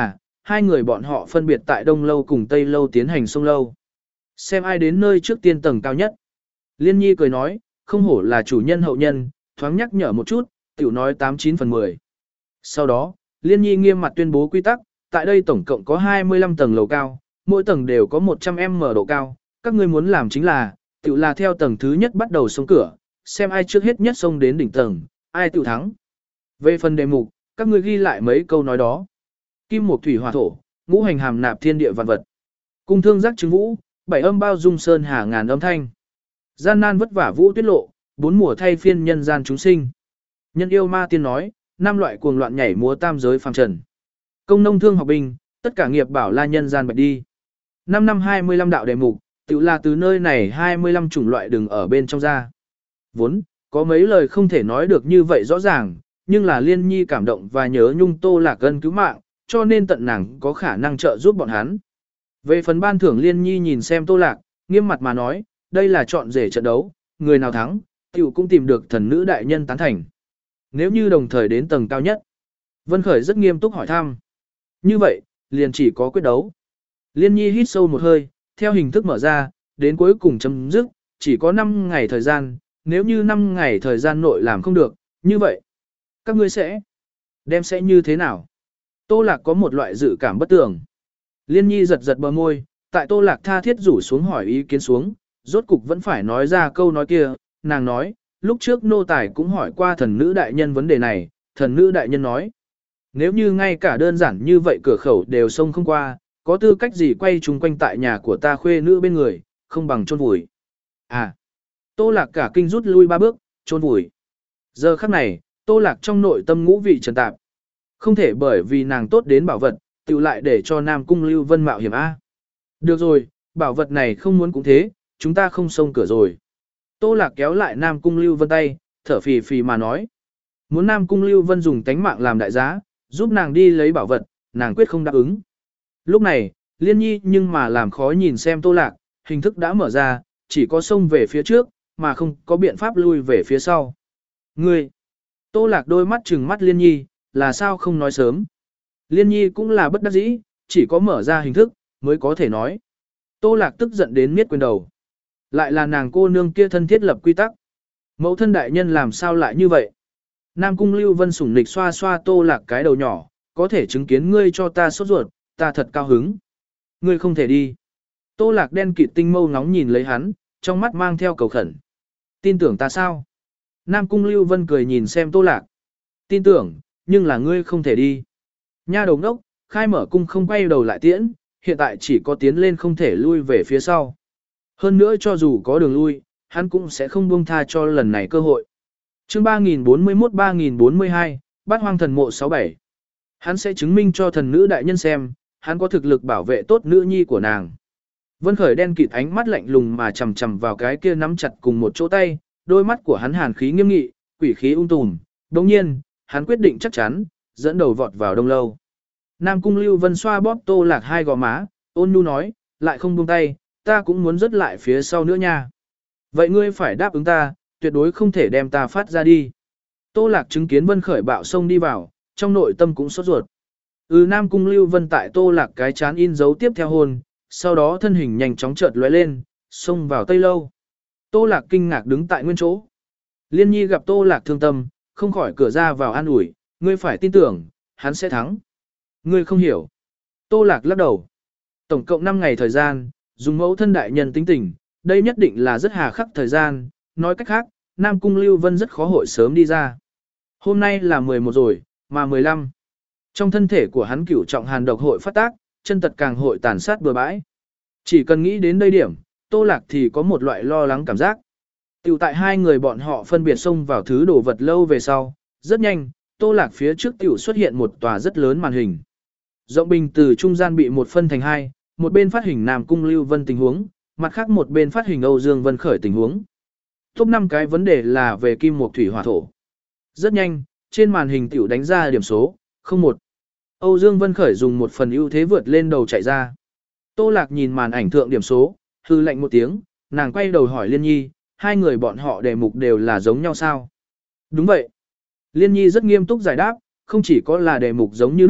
hai người bọn họ phân biệt tại Đông Lâu cùng Tây Lâu tiến hành sông lâu. Xem ai đến nơi trước tiên tầng cao nhất. Liên Nhi cười nói, không hổ là chủ nhân hậu nhân, thoáng nhắc nhở một chút, tiểu nói tám chín phần mười. Sau đó, Liên Nhi nghiêm mặt tuyên bố quy tắc, tại đây tổng cộng có hai mươi lăm tầng lầu cao, mỗi tầng đều có một trăm mét độ cao, các ngươi muốn làm chính là, tiểu là theo tầng thứ nhất bắt đầu xông cửa, xem ai trước hết nhất xông đến đỉnh tầng, ai tiểu thắng. Về phần đề mục, các ngươi ghi lại mấy câu nói đó. Kim mộc thủy hỏa thổ, ngũ hành hàm nạp thiên địa vạn vật. Cung thương giác chứng vũ, bảy âm bao dung sơn hà ngàn âm thanh. Gian nan vất vả vũ tuyết lộ, bốn mùa thay phiên nhân gian chúng sinh. Nhân yêu ma tiên nói, năm loại cuồng loạn nhảy múa tam giới phàm trần. Công nông thương học binh, tất cả nghiệp bảo la nhân gian bạch đi. Năm năm hai mươi lăm đạo đề mục, tự là từ nơi này hai mươi lăm chủng loại đừng ở bên trong ra. Vốn, có mấy lời không thể nói được như vậy rõ ràng, nhưng là Liên Nhi cảm động và nhớ nhung Tô Lạc Ân cứu mạng, cho nên tận nàng có khả năng trợ giúp bọn hắn. Về phần ban thưởng Liên Nhi nhìn xem Tô Lạc, nghiêm mặt mà nói, đây là chọn rể trận đấu, người nào thắng, tiểu cũng tìm được thần nữ đại nhân tán thành. Nếu như đồng thời đến tầng cao nhất, Vân Khởi rất nghiêm túc hỏi thăm. Như vậy, liền chỉ có quyết đấu. Liên Nhi hít sâu một hơi, theo hình thức mở ra, đến cuối cùng chấm dứt, chỉ có năm ngày thời gian, nếu như năm ngày thời gian nội làm không được, như vậy, các ngươi sẽ đem sẽ như thế nào? Tô Lạc có một loại dự cảm bất tường. Liên Nhi giật giật bờ môi, tại Tô Lạc tha thiết rủ xuống hỏi ý kiến xuống, rốt cục vẫn phải nói ra câu nói kia, nàng nói, lúc trước nô tài cũng hỏi qua thần nữ đại nhân vấn đề này, thần nữ đại nhân nói, nếu như ngay cả đơn giản như vậy cửa khẩu đều xông không qua, có tư cách gì quay chung quanh tại nhà của ta khuê nữ bên người, không bằng chôn vùi. À, Tô Lạc cả kinh rút lui ba bước, chôn vùi. Giờ khắc này, Tô Lạc trong nội tâm ngũ vị trần tạp. Không thể bởi vì nàng tốt đến bảo vật, tự lại để cho Nam Cung Lưu Vân mạo hiểm A. Được rồi, bảo vật này không muốn cũng thế, chúng ta không xông cửa rồi. Tô Lạc kéo lại Nam Cung Lưu Vân tay, thở phì phì mà nói. Muốn Nam Cung Lưu Vân dùng tánh mạng làm đại giá, giúp nàng đi lấy bảo vật, nàng quyết không đáp ứng. Lúc này, Liên Nhi nhưng mà làm khó nhìn xem Tô Lạc, hình thức đã mở ra, chỉ có xông về phía trước, mà không có biện pháp lui về phía sau. Ngươi! Tô Lạc đôi mắt trừng mắt Liên Nhi, là sao không nói sớm. Liên Nhi cũng là bất đắc dĩ, chỉ có mở ra hình thức, mới có thể nói. Tô Lạc tức giận đến miết quyền đầu. Lại là nàng cô nương kia thân thiết lập quy tắc. Mẫu thân đại nhân làm sao lại như vậy? Nam Cung Lưu Vân sủng nịch xoa xoa Tô Lạc cái đầu nhỏ, có thể chứng kiến ngươi cho ta sốt ruột, ta thật cao hứng. Ngươi không thể đi. Tô Lạc đen kịt tinh mâu ngóng nhìn lấy hắn, trong mắt mang theo cầu khẩn. Tin tưởng ta sao? Nam Cung Lưu Vân cười nhìn xem Tô Lạc. Tin tưởng, nhưng là ngươi không thể đi. Nha đầu ngốc, khai mở cung không quay đầu lại tiễn, hiện tại chỉ có tiến lên không thể lui về phía sau. Hơn nữa cho dù có đường lui, hắn cũng sẽ không buông tha cho lần này cơ hội. Chương ba nghìn bốn mươi mốt ba nghìn bốn mươi hai, Bát Hoang Thần Mộ sáu bảy. Hắn sẽ chứng minh cho thần nữ đại nhân xem, hắn có thực lực bảo vệ tốt nữ nhi của nàng. Vân Khởi đen kịt ánh mắt lạnh lùng mà chằm chằm vào cái kia nắm chặt cùng một chỗ tay, đôi mắt của hắn hàn khí nghiêm nghị, quỷ khí ung tùm. Đồng nhiên, hắn quyết định chắc chắn, dẫn đầu vọt vào Đông Lâu. Nam Cung Lưu Vân xoa bóp Tô Lạc hai gò má, ôn nhu nói, lại không buông tay, ta cũng muốn rớt lại phía sau nữa nha. Vậy ngươi phải đáp ứng ta, tuyệt đối không thể đem ta phát ra đi. Tô Lạc chứng kiến Vân Khởi bạo xông đi vào, trong nội tâm cũng sốt ruột. Ừ, Nam Cung Lưu Vân tại Tô Lạc cái chán in dấu tiếp theo hôn, sau đó thân hình nhanh chóng chợt lóe lên, xông vào Tây Lâu. Tô Lạc kinh ngạc đứng tại nguyên chỗ. Liên Nhi gặp Tô Lạc thương tâm, không khỏi cửa ra vào an ủi, ngươi phải tin tưởng, hắn sẽ thắng. Ngươi không hiểu. Tô Lạc lắc đầu. Tổng cộng năm ngày thời gian, dùng mẫu thân đại nhân tính tình, đây nhất định là rất hà khắc thời gian, nói cách khác, Nam Cung Lưu Vân rất khó hội sớm đi ra. Hôm nay là mười một rồi, mà mười lăm. Trong thân thể của hắn cửu trọng hàn độc hội phát tác, chân tật càng hội tàn sát bừa bãi. Chỉ cần nghĩ đến đây điểm, Tô Lạc thì có một loại lo lắng cảm giác. Tiểu tại hai người bọn họ phân biệt xông vào thứ đồ vật lâu về sau, rất nhanh, Tô Lạc phía trước tiểu xuất hiện một tòa rất lớn màn hình. Rộng bình từ trung gian bị một phân thành hai, một bên phát hình Nam Cung Lưu Vân tình huống, mặt khác một bên phát hình Âu Dương Vân Khởi tình huống. Top năm cái vấn đề là về kim mộc thủy hỏa thổ. Rất nhanh, trên màn hình tiểu đánh ra điểm số, không một. Âu Dương Vân Khởi dùng một phần ưu thế vượt lên đầu chạy ra. Tô Lạc nhìn màn ảnh thượng điểm số, hư lạnh một tiếng, nàng quay đầu hỏi Liên Nhi, hai người bọn họ đề mục đều là giống nhau sao? Đúng vậy. Liên Nhi rất nghiêm túc giải đáp, không chỉ có là đề mục giống như lúc,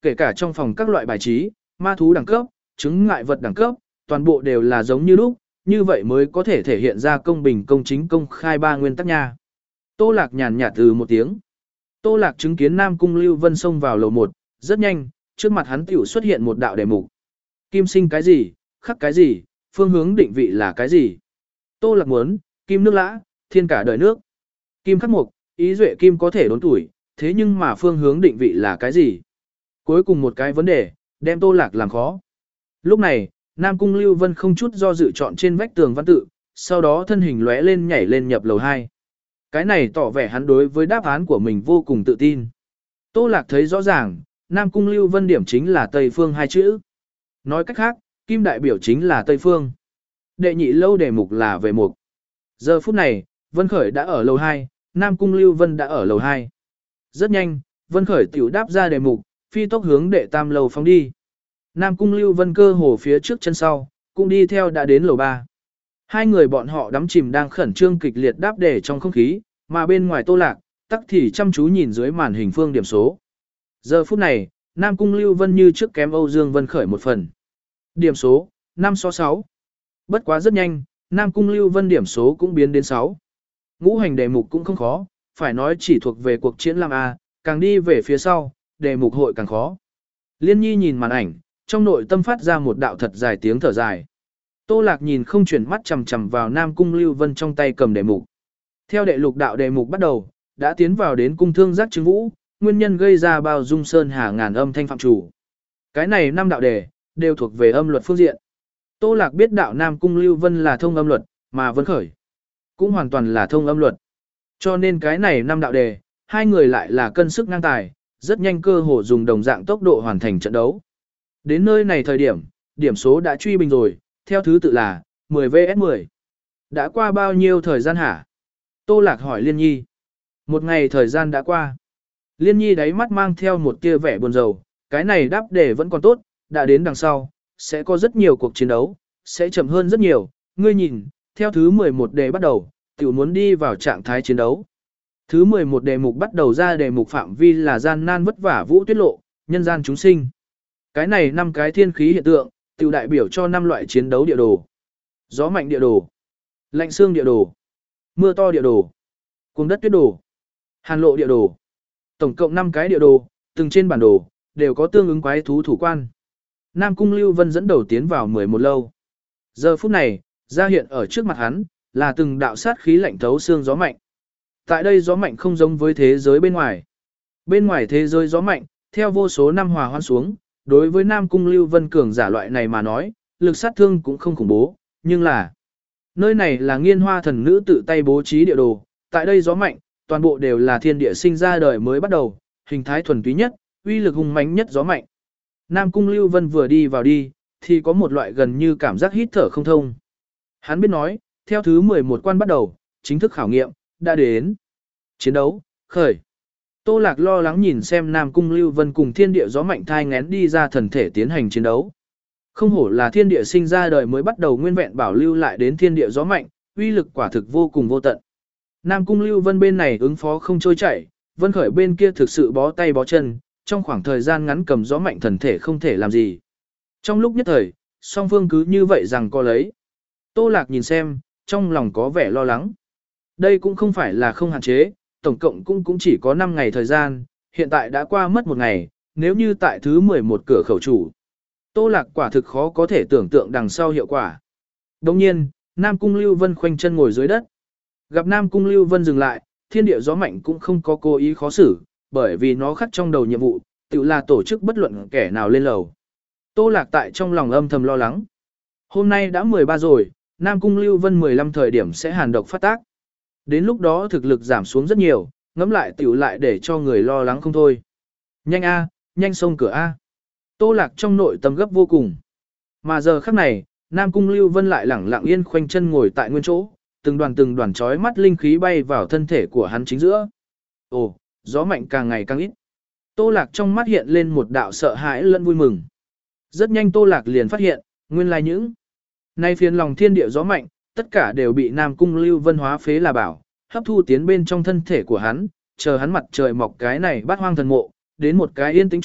kể cả trong phòng các loại bài trí, ma thú đẳng cấp, chứng ngại vật đẳng cấp, toàn bộ đều là giống như lúc, như vậy mới có thể thể hiện ra công bình công chính công khai ba nguyên tắc nha. Tô Lạc nhàn nhạt từ một tiếng. Tô Lạc chứng kiến Nam Cung Lưu Vân xông vào lầu một, rất nhanh, trước mặt hắn tiểu xuất hiện một đạo đề mục. Kim sinh cái gì, khắc cái gì, phương hướng định vị là cái gì. Tô Lạc muốn, kim nước lã, thiên cả đời nước. Kim khắc mục, ý duệ kim có thể đốn tuổi, thế nhưng mà phương hướng định vị là cái gì? Cuối cùng một cái vấn đề, đem Tô Lạc làm khó. Lúc này, Nam Cung Lưu Vân không chút do dự chọn trên vách tường văn tự, sau đó thân hình lóe lên nhảy lên nhập lầu hai. Cái này tỏ vẻ hắn đối với đáp án của mình vô cùng tự tin. Tô Lạc thấy rõ ràng, Nam Cung Lưu Vân điểm chính là Tây Phương hai chữ. Nói cách khác, kim đại biểu chính là Tây Phương. Đệ nhị lâu đề mục là về mục. Giờ phút này, Vân Khởi đã ở lầu hai, Nam Cung Lưu Vân đã ở lầu hai. Rất nhanh, Vân Khởi tiểu đáp ra đề mục, phi tốc hướng đệ tam lầu phóng đi. Nam Cung Lưu Vân cơ hồ phía trước chân sau, cũng đi theo đã đến lầu ba. Hai người bọn họ đắm chìm đang khẩn trương kịch liệt đáp đề trong không khí, mà bên ngoài Tô Lạc, tắc thì chăm chú nhìn dưới màn hình phương điểm số. Giờ phút này, Nam Cung Lưu Vân như trước kém Âu Dương Vân Khởi một phần. Điểm số, năm so sáu. Bất quá rất nhanh, Nam Cung Lưu Vân điểm số cũng biến đến sáu. Ngũ hành đề mục cũng không khó, phải nói chỉ thuộc về cuộc chiến làm A, càng đi về phía sau, đề mục hội càng khó. Liên Nhi nhìn màn ảnh, trong nội tâm phát ra một đạo thật dài tiếng thở dài. Tô Lạc nhìn không chuyển mắt chằm chằm vào Nam Cung Lưu Vân trong tay cầm đề mục. Theo đệ lục đạo đề mục bắt đầu, đã tiến vào đến cung thương giác chứng vũ, nguyên nhân gây ra bao dung sơn hà ngàn âm thanh phạm chủ. Cái này năm đạo đề, đều thuộc về âm luật phương diện. Tô Lạc biết đạo Nam Cung Lưu Vân là thông âm luật, mà Vân Khởi cũng hoàn toàn là thông âm luật. Cho nên cái này năm đạo đề, hai người lại là cân sức ngang tài, rất nhanh cơ hồ dùng đồng dạng tốc độ hoàn thành trận đấu. Đến nơi này thời điểm, điểm số đã truy bình rồi, theo thứ tự là mười vs mười. Đã qua bao nhiêu thời gian hả? Tô Lạc hỏi Liên Nhi. Một ngày thời gian đã qua. Liên Nhi đáy mắt mang theo một tia vẻ buồn rầu, cái này đáp đề vẫn còn tốt, đã đến đằng sau, sẽ có rất nhiều cuộc chiến đấu, sẽ chậm hơn rất nhiều, ngươi nhìn, theo thứ mười một đề bắt đầu, tiểu muốn đi vào trạng thái chiến đấu. Thứ mười một đề mục bắt đầu ra đề mục phạm vi là gian nan vất vả vũ tuyết lộ, nhân gian chúng sinh. Cái này năm cái thiên khí hiện tượng, tiểu đại biểu cho năm loại chiến đấu địa đồ. Gió mạnh địa đồ, lạnh xương địa đồ, mưa to địa đồ, cuồng đất tuyết đồ, hàn lộ địa đồ. Tổng cộng năm cái địa đồ, từng trên bản đồ, đều có tương ứng quái thú thủ quan. Nam Cung Lưu Vân dẫn đầu tiến vào mười một lâu. Giờ phút này, ra hiện ở trước mặt hắn, là từng đạo sát khí lạnh thấu xương gió mạnh. Tại đây gió mạnh không giống với thế giới bên ngoài. Bên ngoài thế giới gió mạnh, theo vô số năm hòa hoan xuống, đối với Nam Cung Lưu Vân cường giả loại này mà nói, lực sát thương cũng không khủng bố, nhưng là nơi này là Nghiên Hoa thần nữ tự tay bố trí địa đồ, tại đây gió mạnh, toàn bộ đều là thiên địa sinh ra đời mới bắt đầu, hình thái thuần túy nhất, uy lực hùng mãnh nhất gió mạnh. Nam Cung Lưu Vân vừa đi vào đi, thì có một loại gần như cảm giác hít thở không thông. Hắn biết nói, theo thứ mười một quan bắt đầu, chính thức khảo nghiệm, đã đến. Chiến đấu, khởi. Tô Lạc lo lắng nhìn xem Nam Cung Lưu Vân cùng thiên địa gió mạnh thai ngén đi ra thần thể tiến hành chiến đấu. Không hổ là thiên địa sinh ra đời mới bắt đầu nguyên vẹn bảo lưu lại đến thiên địa gió mạnh, uy lực quả thực vô cùng vô tận. Nam Cung Lưu Vân bên này ứng phó không trôi chảy, Vân Khởi bên kia thực sự bó tay bó chân, trong khoảng thời gian ngắn cầm gió mạnh thần thể không thể làm gì. Trong lúc nhất thời, song phương cứ như vậy rằng co lấy. Tô Lạc nhìn xem, trong lòng có vẻ lo lắng. Đây cũng không phải là không hạn chế, tổng cộng cũng cũng chỉ có năm ngày thời gian, hiện tại đã qua mất một ngày, nếu như tại thứ mười một cửa khẩu chủ. Tô Lạc quả thực khó có thể tưởng tượng đằng sau hiệu quả. Đồng nhiên, Nam Cung Lưu Vân khoanh chân ngồi dưới đất. Gặp Nam Cung Lưu Vân dừng lại, thiên địa gió mạnh cũng không có cố ý khó xử, bởi vì nó khắc trong đầu nhiệm vụ, tự là tổ chức bất luận kẻ nào lên lầu. Tô Lạc tại trong lòng âm thầm lo lắng. Hôm nay đã mười ba rồi, Nam Cung Lưu Vân mười lăm thời điểm sẽ hàn độc phát tác. Đến lúc đó thực lực giảm xuống rất nhiều, ngẫm lại tiểu lại để cho người lo lắng không thôi. Nhanh a, nhanh xông cửa a. Tô Lạc trong nội tâm gấp vô cùng. Mà giờ khắc này, Nam Cung Lưu Vân lại lẳng lặng yên khoanh chân ngồi tại nguyên chỗ, từng đoàn từng đoàn chói mắt linh khí bay vào thân thể của hắn chính giữa. Ồ, gió mạnh càng ngày càng ít. Tô Lạc trong mắt hiện lên một đạo sợ hãi lẫn vui mừng. Rất nhanh Tô Lạc liền phát hiện, nguyên lai những nay phiền lòng thiên địa gió mạnh, tất cả đều bị Nam Cung Lưu Vân hóa phế là bảo, hấp thu tiến bên trong thân thể của hắn, chờ hắn mặt trời mọc cái này bắt hoang thần mộ, đến một cái yên tĩnh chỗ,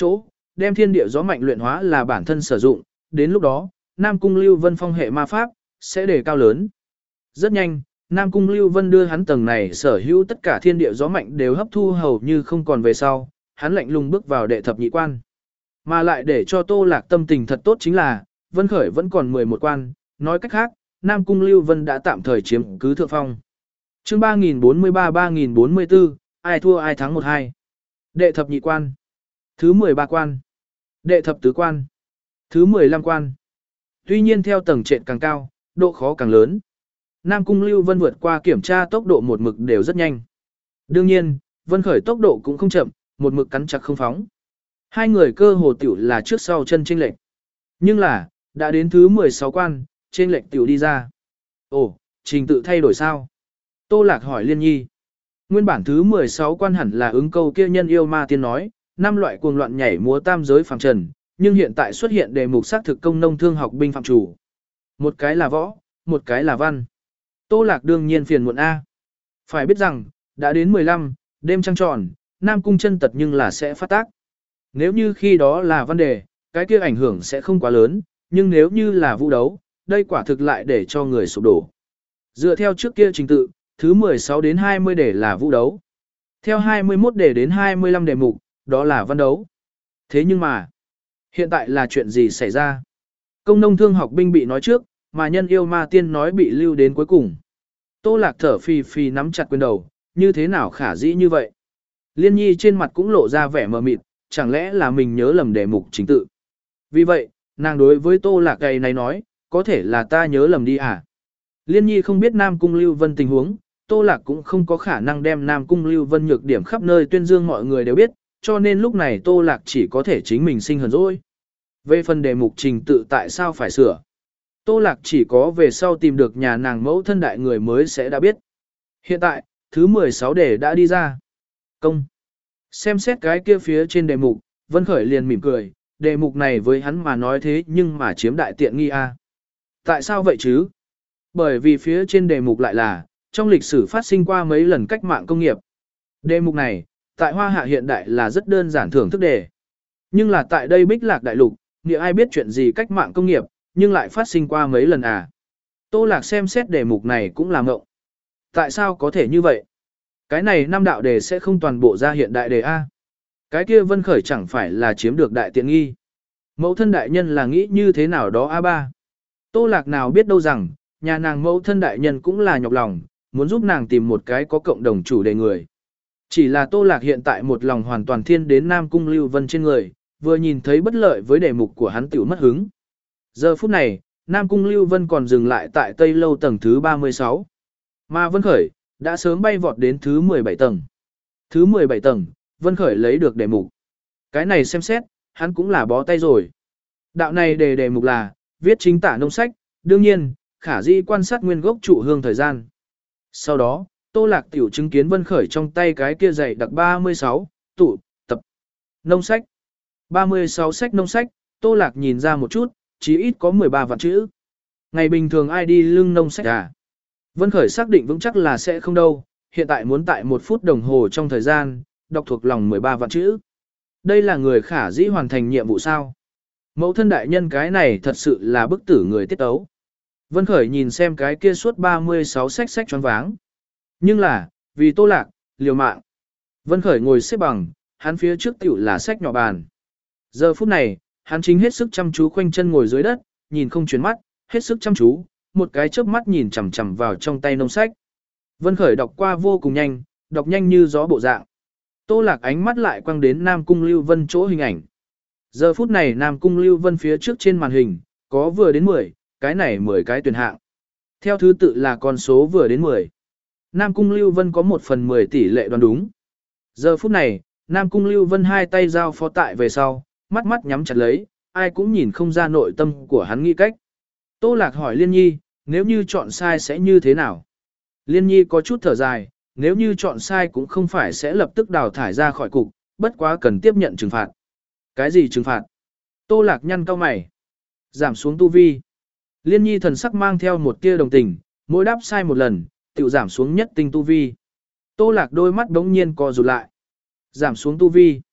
đem thiên địa gió mạnh luyện hóa là bản thân sử dụng, đến lúc đó, Nam Cung Lưu Vân phong hệ ma pháp sẽ đề cao lớn. Rất nhanh, Nam Cung Lưu Vân đưa hắn tầng này sở hữu tất cả thiên địa gió mạnh đều hấp thu hầu như không còn về sau, hắn lạnh lùng bước vào đệ thập nhị quan. Mà lại để cho Tô Lạc tâm tình thật tốt chính là, Vân Khởi vẫn còn mười một quan, nói cách khác, Nam Cung Lưu Vân đã tạm thời chiếm cứ thượng phong. Chương ba nghìn bốn mươi ba ba nghìn bốn mươi bốn, ai thua ai thắng một hai. Đệ thập nhị quan. Thứ mười ba quan. Đệ thập tứ quan. Thứ mười lăm quan. Tuy nhiên theo tầng trệt càng cao, độ khó càng lớn. Nam Cung Lưu Vân vượt qua kiểm tra tốc độ một mực đều rất nhanh. Đương nhiên, Vân Khởi tốc độ cũng không chậm, một mực cắn chặt không phóng. Hai người cơ hồ tiểu là trước sau chân chênh lệch. Nhưng là, đã đến thứ mười sáu quan, chênh lệch tiểu đi ra. Ồ, trình tự thay đổi sao? Tô Lạc hỏi Liên Nhi. Nguyên bản thứ mười sáu quan hẳn là ứng câu kia nhân yêu ma tiên nói, năm loại cuồng loạn nhảy múa tam giới phàm trần, nhưng hiện tại xuất hiện đề mục xác thực công nông thương học binh phạm chủ. Một cái là võ, một cái là văn. Tô Lạc đương nhiên phiền muộn A. Phải biết rằng, đã đến mười lăm, đêm trăng tròn, Nam Cung chân tật nhưng là sẽ phát tác. Nếu như khi đó là văn đề, cái kia ảnh hưởng sẽ không quá lớn, nhưng nếu như là vũ đấu, đây quả thực lại để cho người sụp đổ. Dựa theo trước kia trình tự, thứ mười sáu đến hai mươi đề là vũ đấu. Theo hai mươi mốt đề đến hai mươi lăm đề mục, đó là văn đấu. Thế nhưng mà, hiện tại là chuyện gì xảy ra? Công nông thương học binh bị nói trước, mà nhân yêu ma tiên nói bị lưu đến cuối cùng. Tô Lạc thở phì phì nắm chặt quyền đầu, như thế nào khả dĩ như vậy? Liên Nhi trên mặt cũng lộ ra vẻ mờ mịt, chẳng lẽ là mình nhớ lầm đề mục chính tự. Vì vậy, nàng đối với Tô Lạc gầy này nói, có thể là ta nhớ lầm đi à? Liên Nhi không biết Nam Cung Lưu Vân tình huống, Tô Lạc cũng không có khả năng đem Nam Cung Lưu Vân nhược điểm khắp nơi tuyên dương mọi người đều biết, cho nên lúc này Tô Lạc chỉ có thể chính mình sinh hờn dỗi. Về phần đề mục trình tự tại sao phải sửa? Tô Lạc chỉ có về sau tìm được nhà nàng mẫu thân đại người mới sẽ đã biết. Hiện tại, thứ mười sáu đề đã đi ra. Công. Xem xét cái kia phía trên đề mục, Vân Khởi liền mỉm cười, đề mục này với hắn mà nói thế nhưng mà chiếm đại tiện nghi a. Tại sao vậy chứ? Bởi vì phía trên đề mục lại là, trong lịch sử phát sinh qua mấy lần cách mạng công nghiệp. Đề mục này, tại Hoa Hạ hiện đại là rất đơn giản thưởng thức đề. Nhưng là tại đây Bích Lạc Đại Lục, nghĩa ai biết chuyện gì cách mạng công nghiệp, nhưng lại phát sinh qua mấy lần à. Tô Lạc xem xét đề mục này cũng làm ngộng. Tại sao có thể như vậy? Cái này năm đạo đề sẽ không toàn bộ ra hiện đại đề A. Cái kia Vân Khởi chẳng phải là chiếm được đại tiện nghi. Mẫu thân đại nhân là nghĩ như thế nào đó A ba. Tô Lạc nào biết đâu rằng, nhà nàng mẫu thân đại nhân cũng là nhọc lòng, muốn giúp nàng tìm một cái có cộng đồng chủ đề người. Chỉ là Tô Lạc hiện tại một lòng hoàn toàn thiên đến Nam Cung Lưu Vân trên người, vừa nhìn thấy bất lợi với đề mục của hắn tiểu mất hứng. Giờ phút này, Nam Cung Lưu Vân còn dừng lại tại Tây Lâu tầng thứ ba mươi sáu. Mà Vân Khởi, đã sớm bay vọt đến thứ mười bảy tầng. Thứ mười bảy tầng, Vân Khởi lấy được đề mục. Cái này xem xét, hắn cũng là bó tay rồi. Đạo này đề đề mục là, viết chính tả nông sách, đương nhiên, khả dĩ quan sát nguyên gốc trụ hương thời gian. Sau đó, Tô Lạc tiểu chứng kiến Vân Khởi trong tay cái kia dày đặc ba mươi sáu, tụ, tập, nông sách. ba mươi sáu sách nông sách, Tô Lạc nhìn ra một chút, chí ít có mười ba vạn chữ. Ngày bình thường ai đi lưng nông sách à? Vân Khởi xác định vững chắc là sẽ không đâu, hiện tại muốn tại một phút đồng hồ trong thời gian, đọc thuộc lòng mười ba vạn chữ. Đây là người khả dĩ hoàn thành nhiệm vụ sao? Mẫu thân đại nhân cái này thật sự là bức tử người tiết ấu. Vân Khởi nhìn xem cái kia suốt ba mươi sáu sách sách choáng váng. Nhưng là, vì Tô Lạc, liều mạng. Vân Khởi ngồi xếp bằng, hắn phía trước tiểu là sách nhỏ bàn. Giờ phút này, hắn chính hết sức chăm chú khoanh chân ngồi dưới đất, nhìn không chuyển mắt, hết sức chăm chú, một cái chớp mắt nhìn chằm chằm vào trong tay nông sách. Vân Khởi đọc qua vô cùng nhanh, đọc nhanh như gió bộ dạng. Tô Lạc ánh mắt lại quăng đến Nam Cung Lưu Vân chỗ hình ảnh. Giờ phút này Nam Cung Lưu Vân phía trước trên màn hình, có vừa đến mười, cái này mười cái tuyển hạng. Theo thứ tự là con số vừa đến mười. Nam Cung Lưu Vân có một phần mười tỷ lệ đoán đúng. Giờ phút này, Nam Cung Lưu Vân hai tay giao phó tại về sau, mắt mắt nhắm chặt lấy, ai cũng nhìn không ra nội tâm của hắn nghĩ cách. Tô Lạc hỏi Liên Nhi, nếu như chọn sai sẽ như thế nào? Liên Nhi có chút thở dài, nếu như chọn sai cũng không phải sẽ lập tức đào thải ra khỏi cục, bất quá cần tiếp nhận trừng phạt. Cái gì trừng phạt? Tô Lạc nhăn cau mày. Giảm xuống tu vi. Liên Nhi thần sắc mang theo một tia đồng tình, mỗi đáp sai một lần, tự giảm xuống nhất tinh tu vi. Tô Lạc đôi mắt đống nhiên co rụt lại. Giảm xuống tu vi.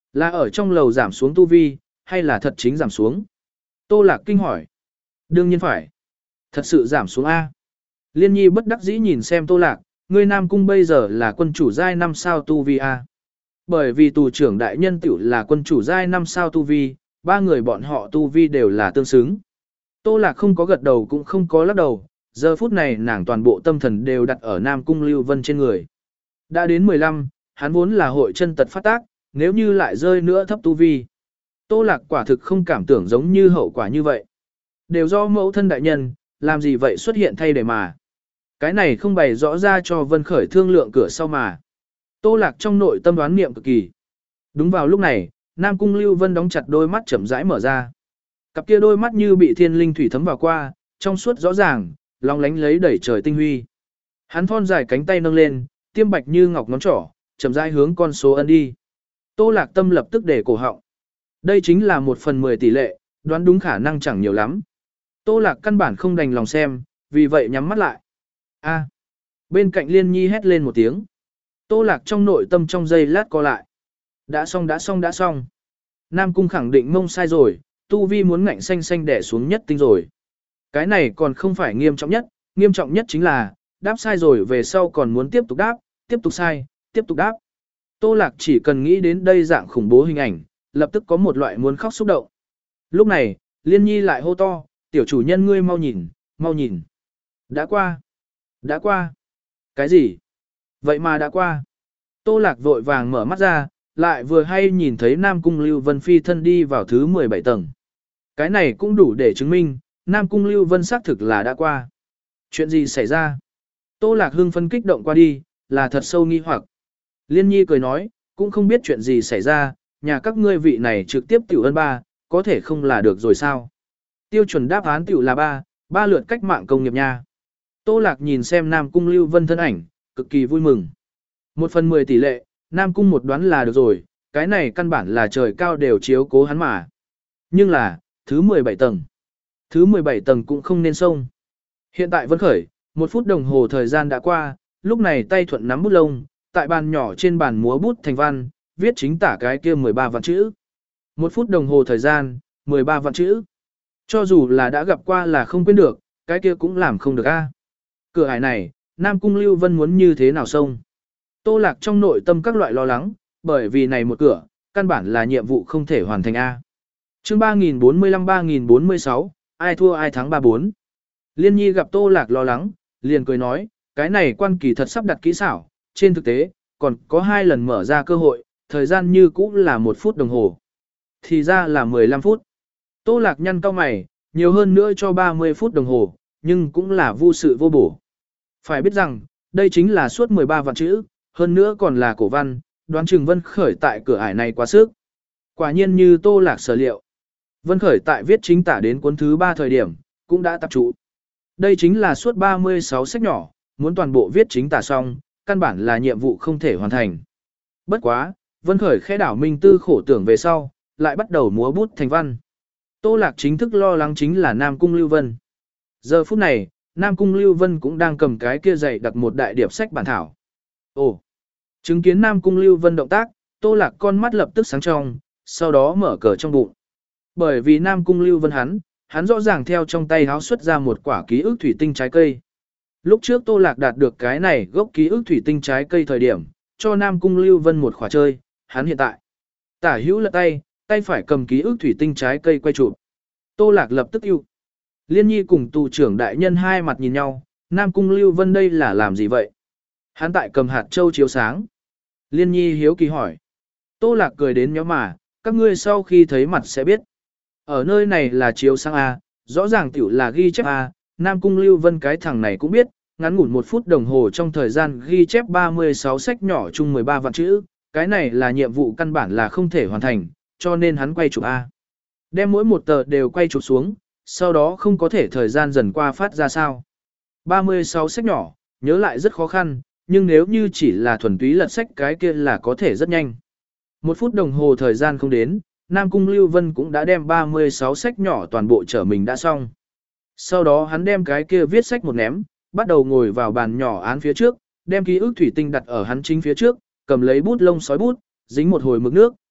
Là ở trong lầu giảm xuống tu vi, hay là thật chính giảm xuống? Tô Lạc kinh hỏi. Đương nhiên phải. Thật sự giảm xuống A. Liên Nhi bất đắc dĩ nhìn xem Tô Lạc, ngươi Nam Cung bây giờ là quân chủ giai năm sao tu vi A. Bởi vì tù trưởng đại nhân tiểu là quân chủ giai năm sao tu vi, ba người bọn họ tu vi đều là tương xứng. Tô Lạc không có gật đầu cũng không có lắc đầu, giờ phút này nàng toàn bộ tâm thần đều đặt ở Nam Cung Lưu Vân trên người. Đã đến mười lăm, hắn vốn là hội chân tật phát tác, nếu như lại rơi nữa thấp tu vi. Tô Lạc quả thực không cảm tưởng giống như hậu quả như vậy. Đều do mẫu thân đại nhân, làm gì vậy xuất hiện thay để mà. Cái này không bày rõ ra cho Vân Khởi thương lượng cửa sau mà. Tô Lạc trong nội tâm đoán niệm cực kỳ. Đúng vào lúc này, Nam Cung Lưu Vân đóng chặt đôi mắt chậm rãi mở ra. Cặp kia đôi mắt như bị thiên linh thủy thấm vào qua, trong suốt rõ ràng, long lánh lấy đẩy trời tinh huy. Hắn thon dài cánh tay nâng lên, tiêm bạch như ngọc ngón trỏ, chậm rãi hướng con số ân đi. Tô Lạc tâm lập tức để cổ họng. Đây chính là một phần mười tỷ lệ, đoán đúng khả năng chẳng nhiều lắm. Tô Lạc căn bản không đành lòng xem, vì vậy nhắm mắt lại. A. Bên cạnh Liên Nhi hét lên một tiếng. Tô Lạc trong nội tâm trong giây lát co lại. Đã xong đã xong đã xong. Nam Cung khẳng định mông sai rồi, tu vi muốn ngạnh xanh xanh đẻ xuống nhất tinh rồi. Cái này còn không phải nghiêm trọng nhất, nghiêm trọng nhất chính là, đáp sai rồi về sau còn muốn tiếp tục đáp, tiếp tục sai, tiếp tục đáp. Tô Lạc chỉ cần nghĩ đến đây dạng khủng bố hình ảnh, lập tức có một loại muốn khóc xúc động. Lúc này, Liên Nhi lại hô to, tiểu chủ nhân ngươi mau nhìn, mau nhìn. Đã qua. Đã qua. Cái gì? Vậy mà đã qua. Tô Lạc vội vàng mở mắt ra, lại vừa hay nhìn thấy Nam Cung Lưu Vân phi thân đi vào thứ mười bảy tầng. Cái này cũng đủ để chứng minh, Nam Cung Lưu Vân xác thực là đã qua. Chuyện gì xảy ra? Tô Lạc hưng phấn kích động qua đi, là thật sâu nghi hoặc. Liên Nhi cười nói, cũng không biết chuyện gì xảy ra, nhà các ngươi vị này trực tiếp tiểu ân ba, có thể không là được rồi sao? Tiêu chuẩn đáp án tiểu là ba, ba lượt cách mạng công nghiệp nha. Tô Lạc nhìn xem Nam Cung Lưu Vân thân ảnh, cực kỳ vui mừng. Một phần mười tỷ lệ, Nam Cung một đoán là được rồi, cái này căn bản là trời cao đều chiếu cố hắn mà. Nhưng là, thứ mười bảy tầng. Thứ mười bảy tầng cũng không nên xông. Hiện tại Vân Khởi, một phút đồng hồ thời gian đã qua, lúc này tay thuận nắm bút lông, tại bàn nhỏ trên bàn múa bút thành văn, viết chính tả cái kia mười ba vạn chữ. Một phút đồng hồ thời gian, mười ba vạn chữ. Cho dù là đã gặp qua là không quên được, cái kia cũng làm không được a. Cửa ải này, Nam Cung Lưu Vân muốn như thế nào xông? Tô Lạc trong nội tâm các loại lo lắng, bởi vì này một cửa, căn bản là nhiệm vụ không thể hoàn thành a. Chương ba nghìn bốn mươi lăm ba nghìn bốn mươi sáu, ai thua ai thắng ba bốn. Liên Nhi gặp Tô Lạc lo lắng, liền cười nói, cái này quan kỳ thật sắp đặt kỹ xảo, trên thực tế, còn có hai lần mở ra cơ hội, thời gian như cũ là một phút đồng hồ. Thì ra là mười lăm phút. Tô Lạc nhăn cau mày, nhiều hơn nữa cho ba mươi phút đồng hồ, nhưng cũng là vô sự vô bổ. Phải biết rằng, đây chính là suốt mười ba vạn chữ, hơn nữa còn là cổ văn, đoán chừng Vân Khởi tại cửa ải này quá sức. Quả nhiên như Tô Lạc sở liệu. Vân Khởi tại viết chính tả đến cuốn thứ ba thời điểm, cũng đã tập trụ. Đây chính là suốt ba mươi sáu sách nhỏ, muốn toàn bộ viết chính tả xong, căn bản là nhiệm vụ không thể hoàn thành. Bất quá, Vân Khởi khẽ đảo minh tư khổ tưởng về sau, lại bắt đầu múa bút thành văn. Tô Lạc chính thức lo lắng chính là Nam Cung Lưu Vân. Giờ phút này, Nam Cung Lưu Vân cũng đang cầm cái kia dạy đặt một đại điệp sách bản thảo. Ồ! Chứng kiến Nam Cung Lưu Vân động tác, Tô Lạc con mắt lập tức sáng trong, sau đó mở cờ trong bụng. Bởi vì Nam Cung Lưu Vân hắn, hắn rõ ràng theo trong tay háo xuất ra một quả ký ức thủy tinh trái cây. Lúc trước Tô Lạc đạt được cái này gốc ký ức thủy tinh trái cây thời điểm, cho Nam Cung Lưu Vân một khóa chơi, hắn hiện tại. Tả hữu lật tay, tay phải cầm ký ức thủy tinh trái cây quay chụp. Tô Lạc lập tức yêu. Liên Nhi cùng tù trưởng đại nhân hai mặt nhìn nhau, Nam Cung Lưu Vân đây là làm gì vậy? Hắn tại cầm hạt châu chiếu sáng. Liên Nhi hiếu kỳ hỏi. Tô Lạc cười đến nhóm mà, các ngươi sau khi thấy mặt sẽ biết. Ở nơi này là chiếu sáng A, rõ ràng tiểu là ghi chép A, Nam Cung Lưu Vân cái thằng này cũng biết, ngắn ngủn một phút đồng hồ trong thời gian ghi chép ba mươi sáu sách nhỏ chung mười ba vạn chữ, cái này là nhiệm vụ căn bản là không thể hoàn thành, cho nên hắn quay chụp A. Đem mỗi một tờ đều quay chụp xuống, sau đó không có thể thời gian dần qua phát ra sao. ba mươi sáu sách nhỏ, nhớ lại rất khó khăn, nhưng nếu như chỉ là thuần túy lật sách cái kia là có thể rất nhanh. Một phút đồng hồ thời gian không đến, Nam Cung Lưu Vân cũng đã đem ba mươi sáu sách nhỏ toàn bộ trở mình đã xong. Sau đó hắn đem cái kia viết sách một ném, bắt đầu ngồi vào bàn nhỏ án phía trước, đem ký ức thủy tinh đặt ở hắn chính phía trước, cầm lấy bút lông sói bút, dính một hồi mực nước,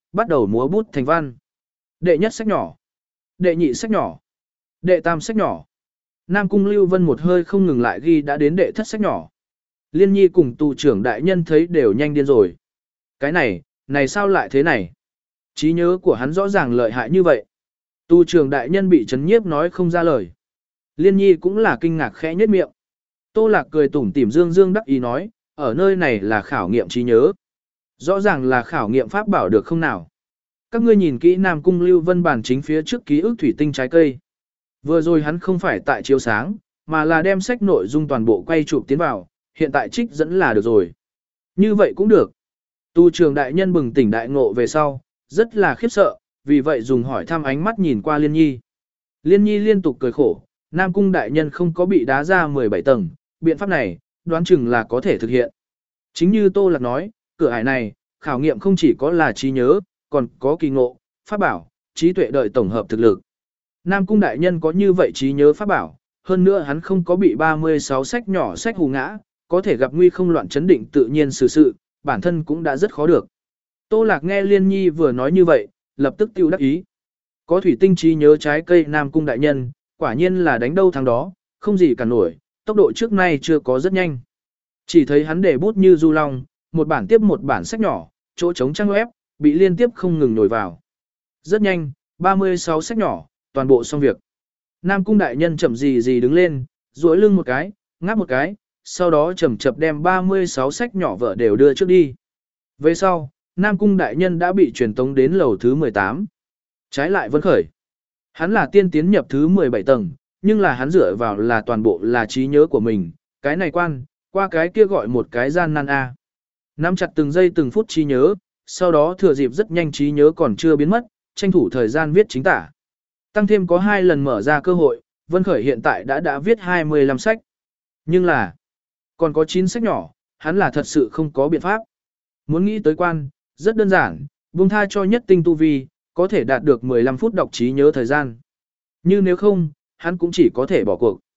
bắt đầu múa bút thành văn. Đệ nhất sách nhỏ, đệ nhị sách nhỏ, đệ tam sách nhỏ. Nam Cung Lưu Vân một hơi không ngừng lại ghi đã đến đệ thất sách nhỏ. Liên Nhi cùng tù trưởng đại nhân thấy đều nhanh điên rồi. Cái này, này sao lại thế này? Trí nhớ của hắn rõ ràng lợi hại như vậy. Tù trưởng đại nhân bị chấn nhiếp nói không ra lời. Liên Nhi cũng là kinh ngạc khẽ nhếch miệng. Tô Lạc cười tủm tỉm dương dương đắc ý nói, ở nơi này là khảo nghiệm trí nhớ. Rõ ràng là khảo nghiệm pháp bảo được không nào? Các ngươi nhìn kỹ Nam Cung Lưu Vân bàn chính phía trước ký ức thủy tinh trái cây. Vừa rồi hắn không phải tại chiếu sáng, mà là đem sách nội dung toàn bộ quay chụp tiến vào, hiện tại trích dẫn là được rồi. Như vậy cũng được. Tu trường đại nhân bừng tỉnh đại ngộ về sau, rất là khiếp sợ, vì vậy dùng hỏi thăm ánh mắt nhìn qua Liên Nhi. Liên Nhi liên tục cười khổ, Nam Cung đại nhân không có bị đá ra mười bảy tầng, biện pháp này, đoán chừng là có thể thực hiện. Chính như Tô Lạc nói, cửa ải này, khảo nghiệm không chỉ có là trí nhớ, còn có kỳ ngộ, pháp bảo, trí tuệ đợi tổng hợp thực lực. Nam Cung đại nhân có như vậy trí nhớ pháp bảo, hơn nữa hắn không có bị ba mươi sáu sách nhỏ sách hù ngã, có thể gặp nguy không loạn chấn định tự nhiên xử sự, bản thân cũng đã rất khó được. Tô Lạc nghe Liên Nhi vừa nói như vậy, lập tức tiêu đắc ý. Có thủy tinh trí nhớ trái cây Nam Cung đại nhân, quả nhiên là đánh đâu thắng đó, không gì cả nổi, tốc độ trước nay chưa có rất nhanh. Chỉ thấy hắn để bút như du long, một bản tiếp một bản sách nhỏ, chỗ trống trang web, bị liên tiếp không ngừng nổi vào. Rất nhanh, ba mươi sáu sách nhỏ, toàn bộ xong việc. Nam Cung đại nhân chậm gì gì đứng lên, duỗi lưng một cái, ngáp một cái, sau đó chậm chậm đem ba mươi sáu sách nhỏ vợ đều đưa trước đi. Về sau, Nam Cung đại nhân đã bị truyền tống đến lầu thứ mười tám. Trái lại Vân Khởi. Hắn là tiên tiến nhập thứ mười bảy tầng, nhưng là hắn dựa vào là toàn bộ là trí nhớ của mình, cái này quan, qua cái kia gọi một cái gian nan a. Nắm chặt từng giây từng phút trí nhớ, sau đó thừa dịp rất nhanh trí nhớ còn chưa biến mất, tranh thủ thời gian viết chính tả. Tăng thêm có hai lần mở ra cơ hội, Vân Khởi hiện tại đã đã viết hai mươi lăm sách. Nhưng là, còn có chín sách nhỏ, hắn là thật sự không có biện pháp. Muốn nghĩ tới quan, rất đơn giản, buông tha cho nhất tinh tu vi, có thể đạt được mười lăm phút đọc trí nhớ thời gian. Nhưng nếu không, hắn cũng chỉ có thể bỏ cuộc.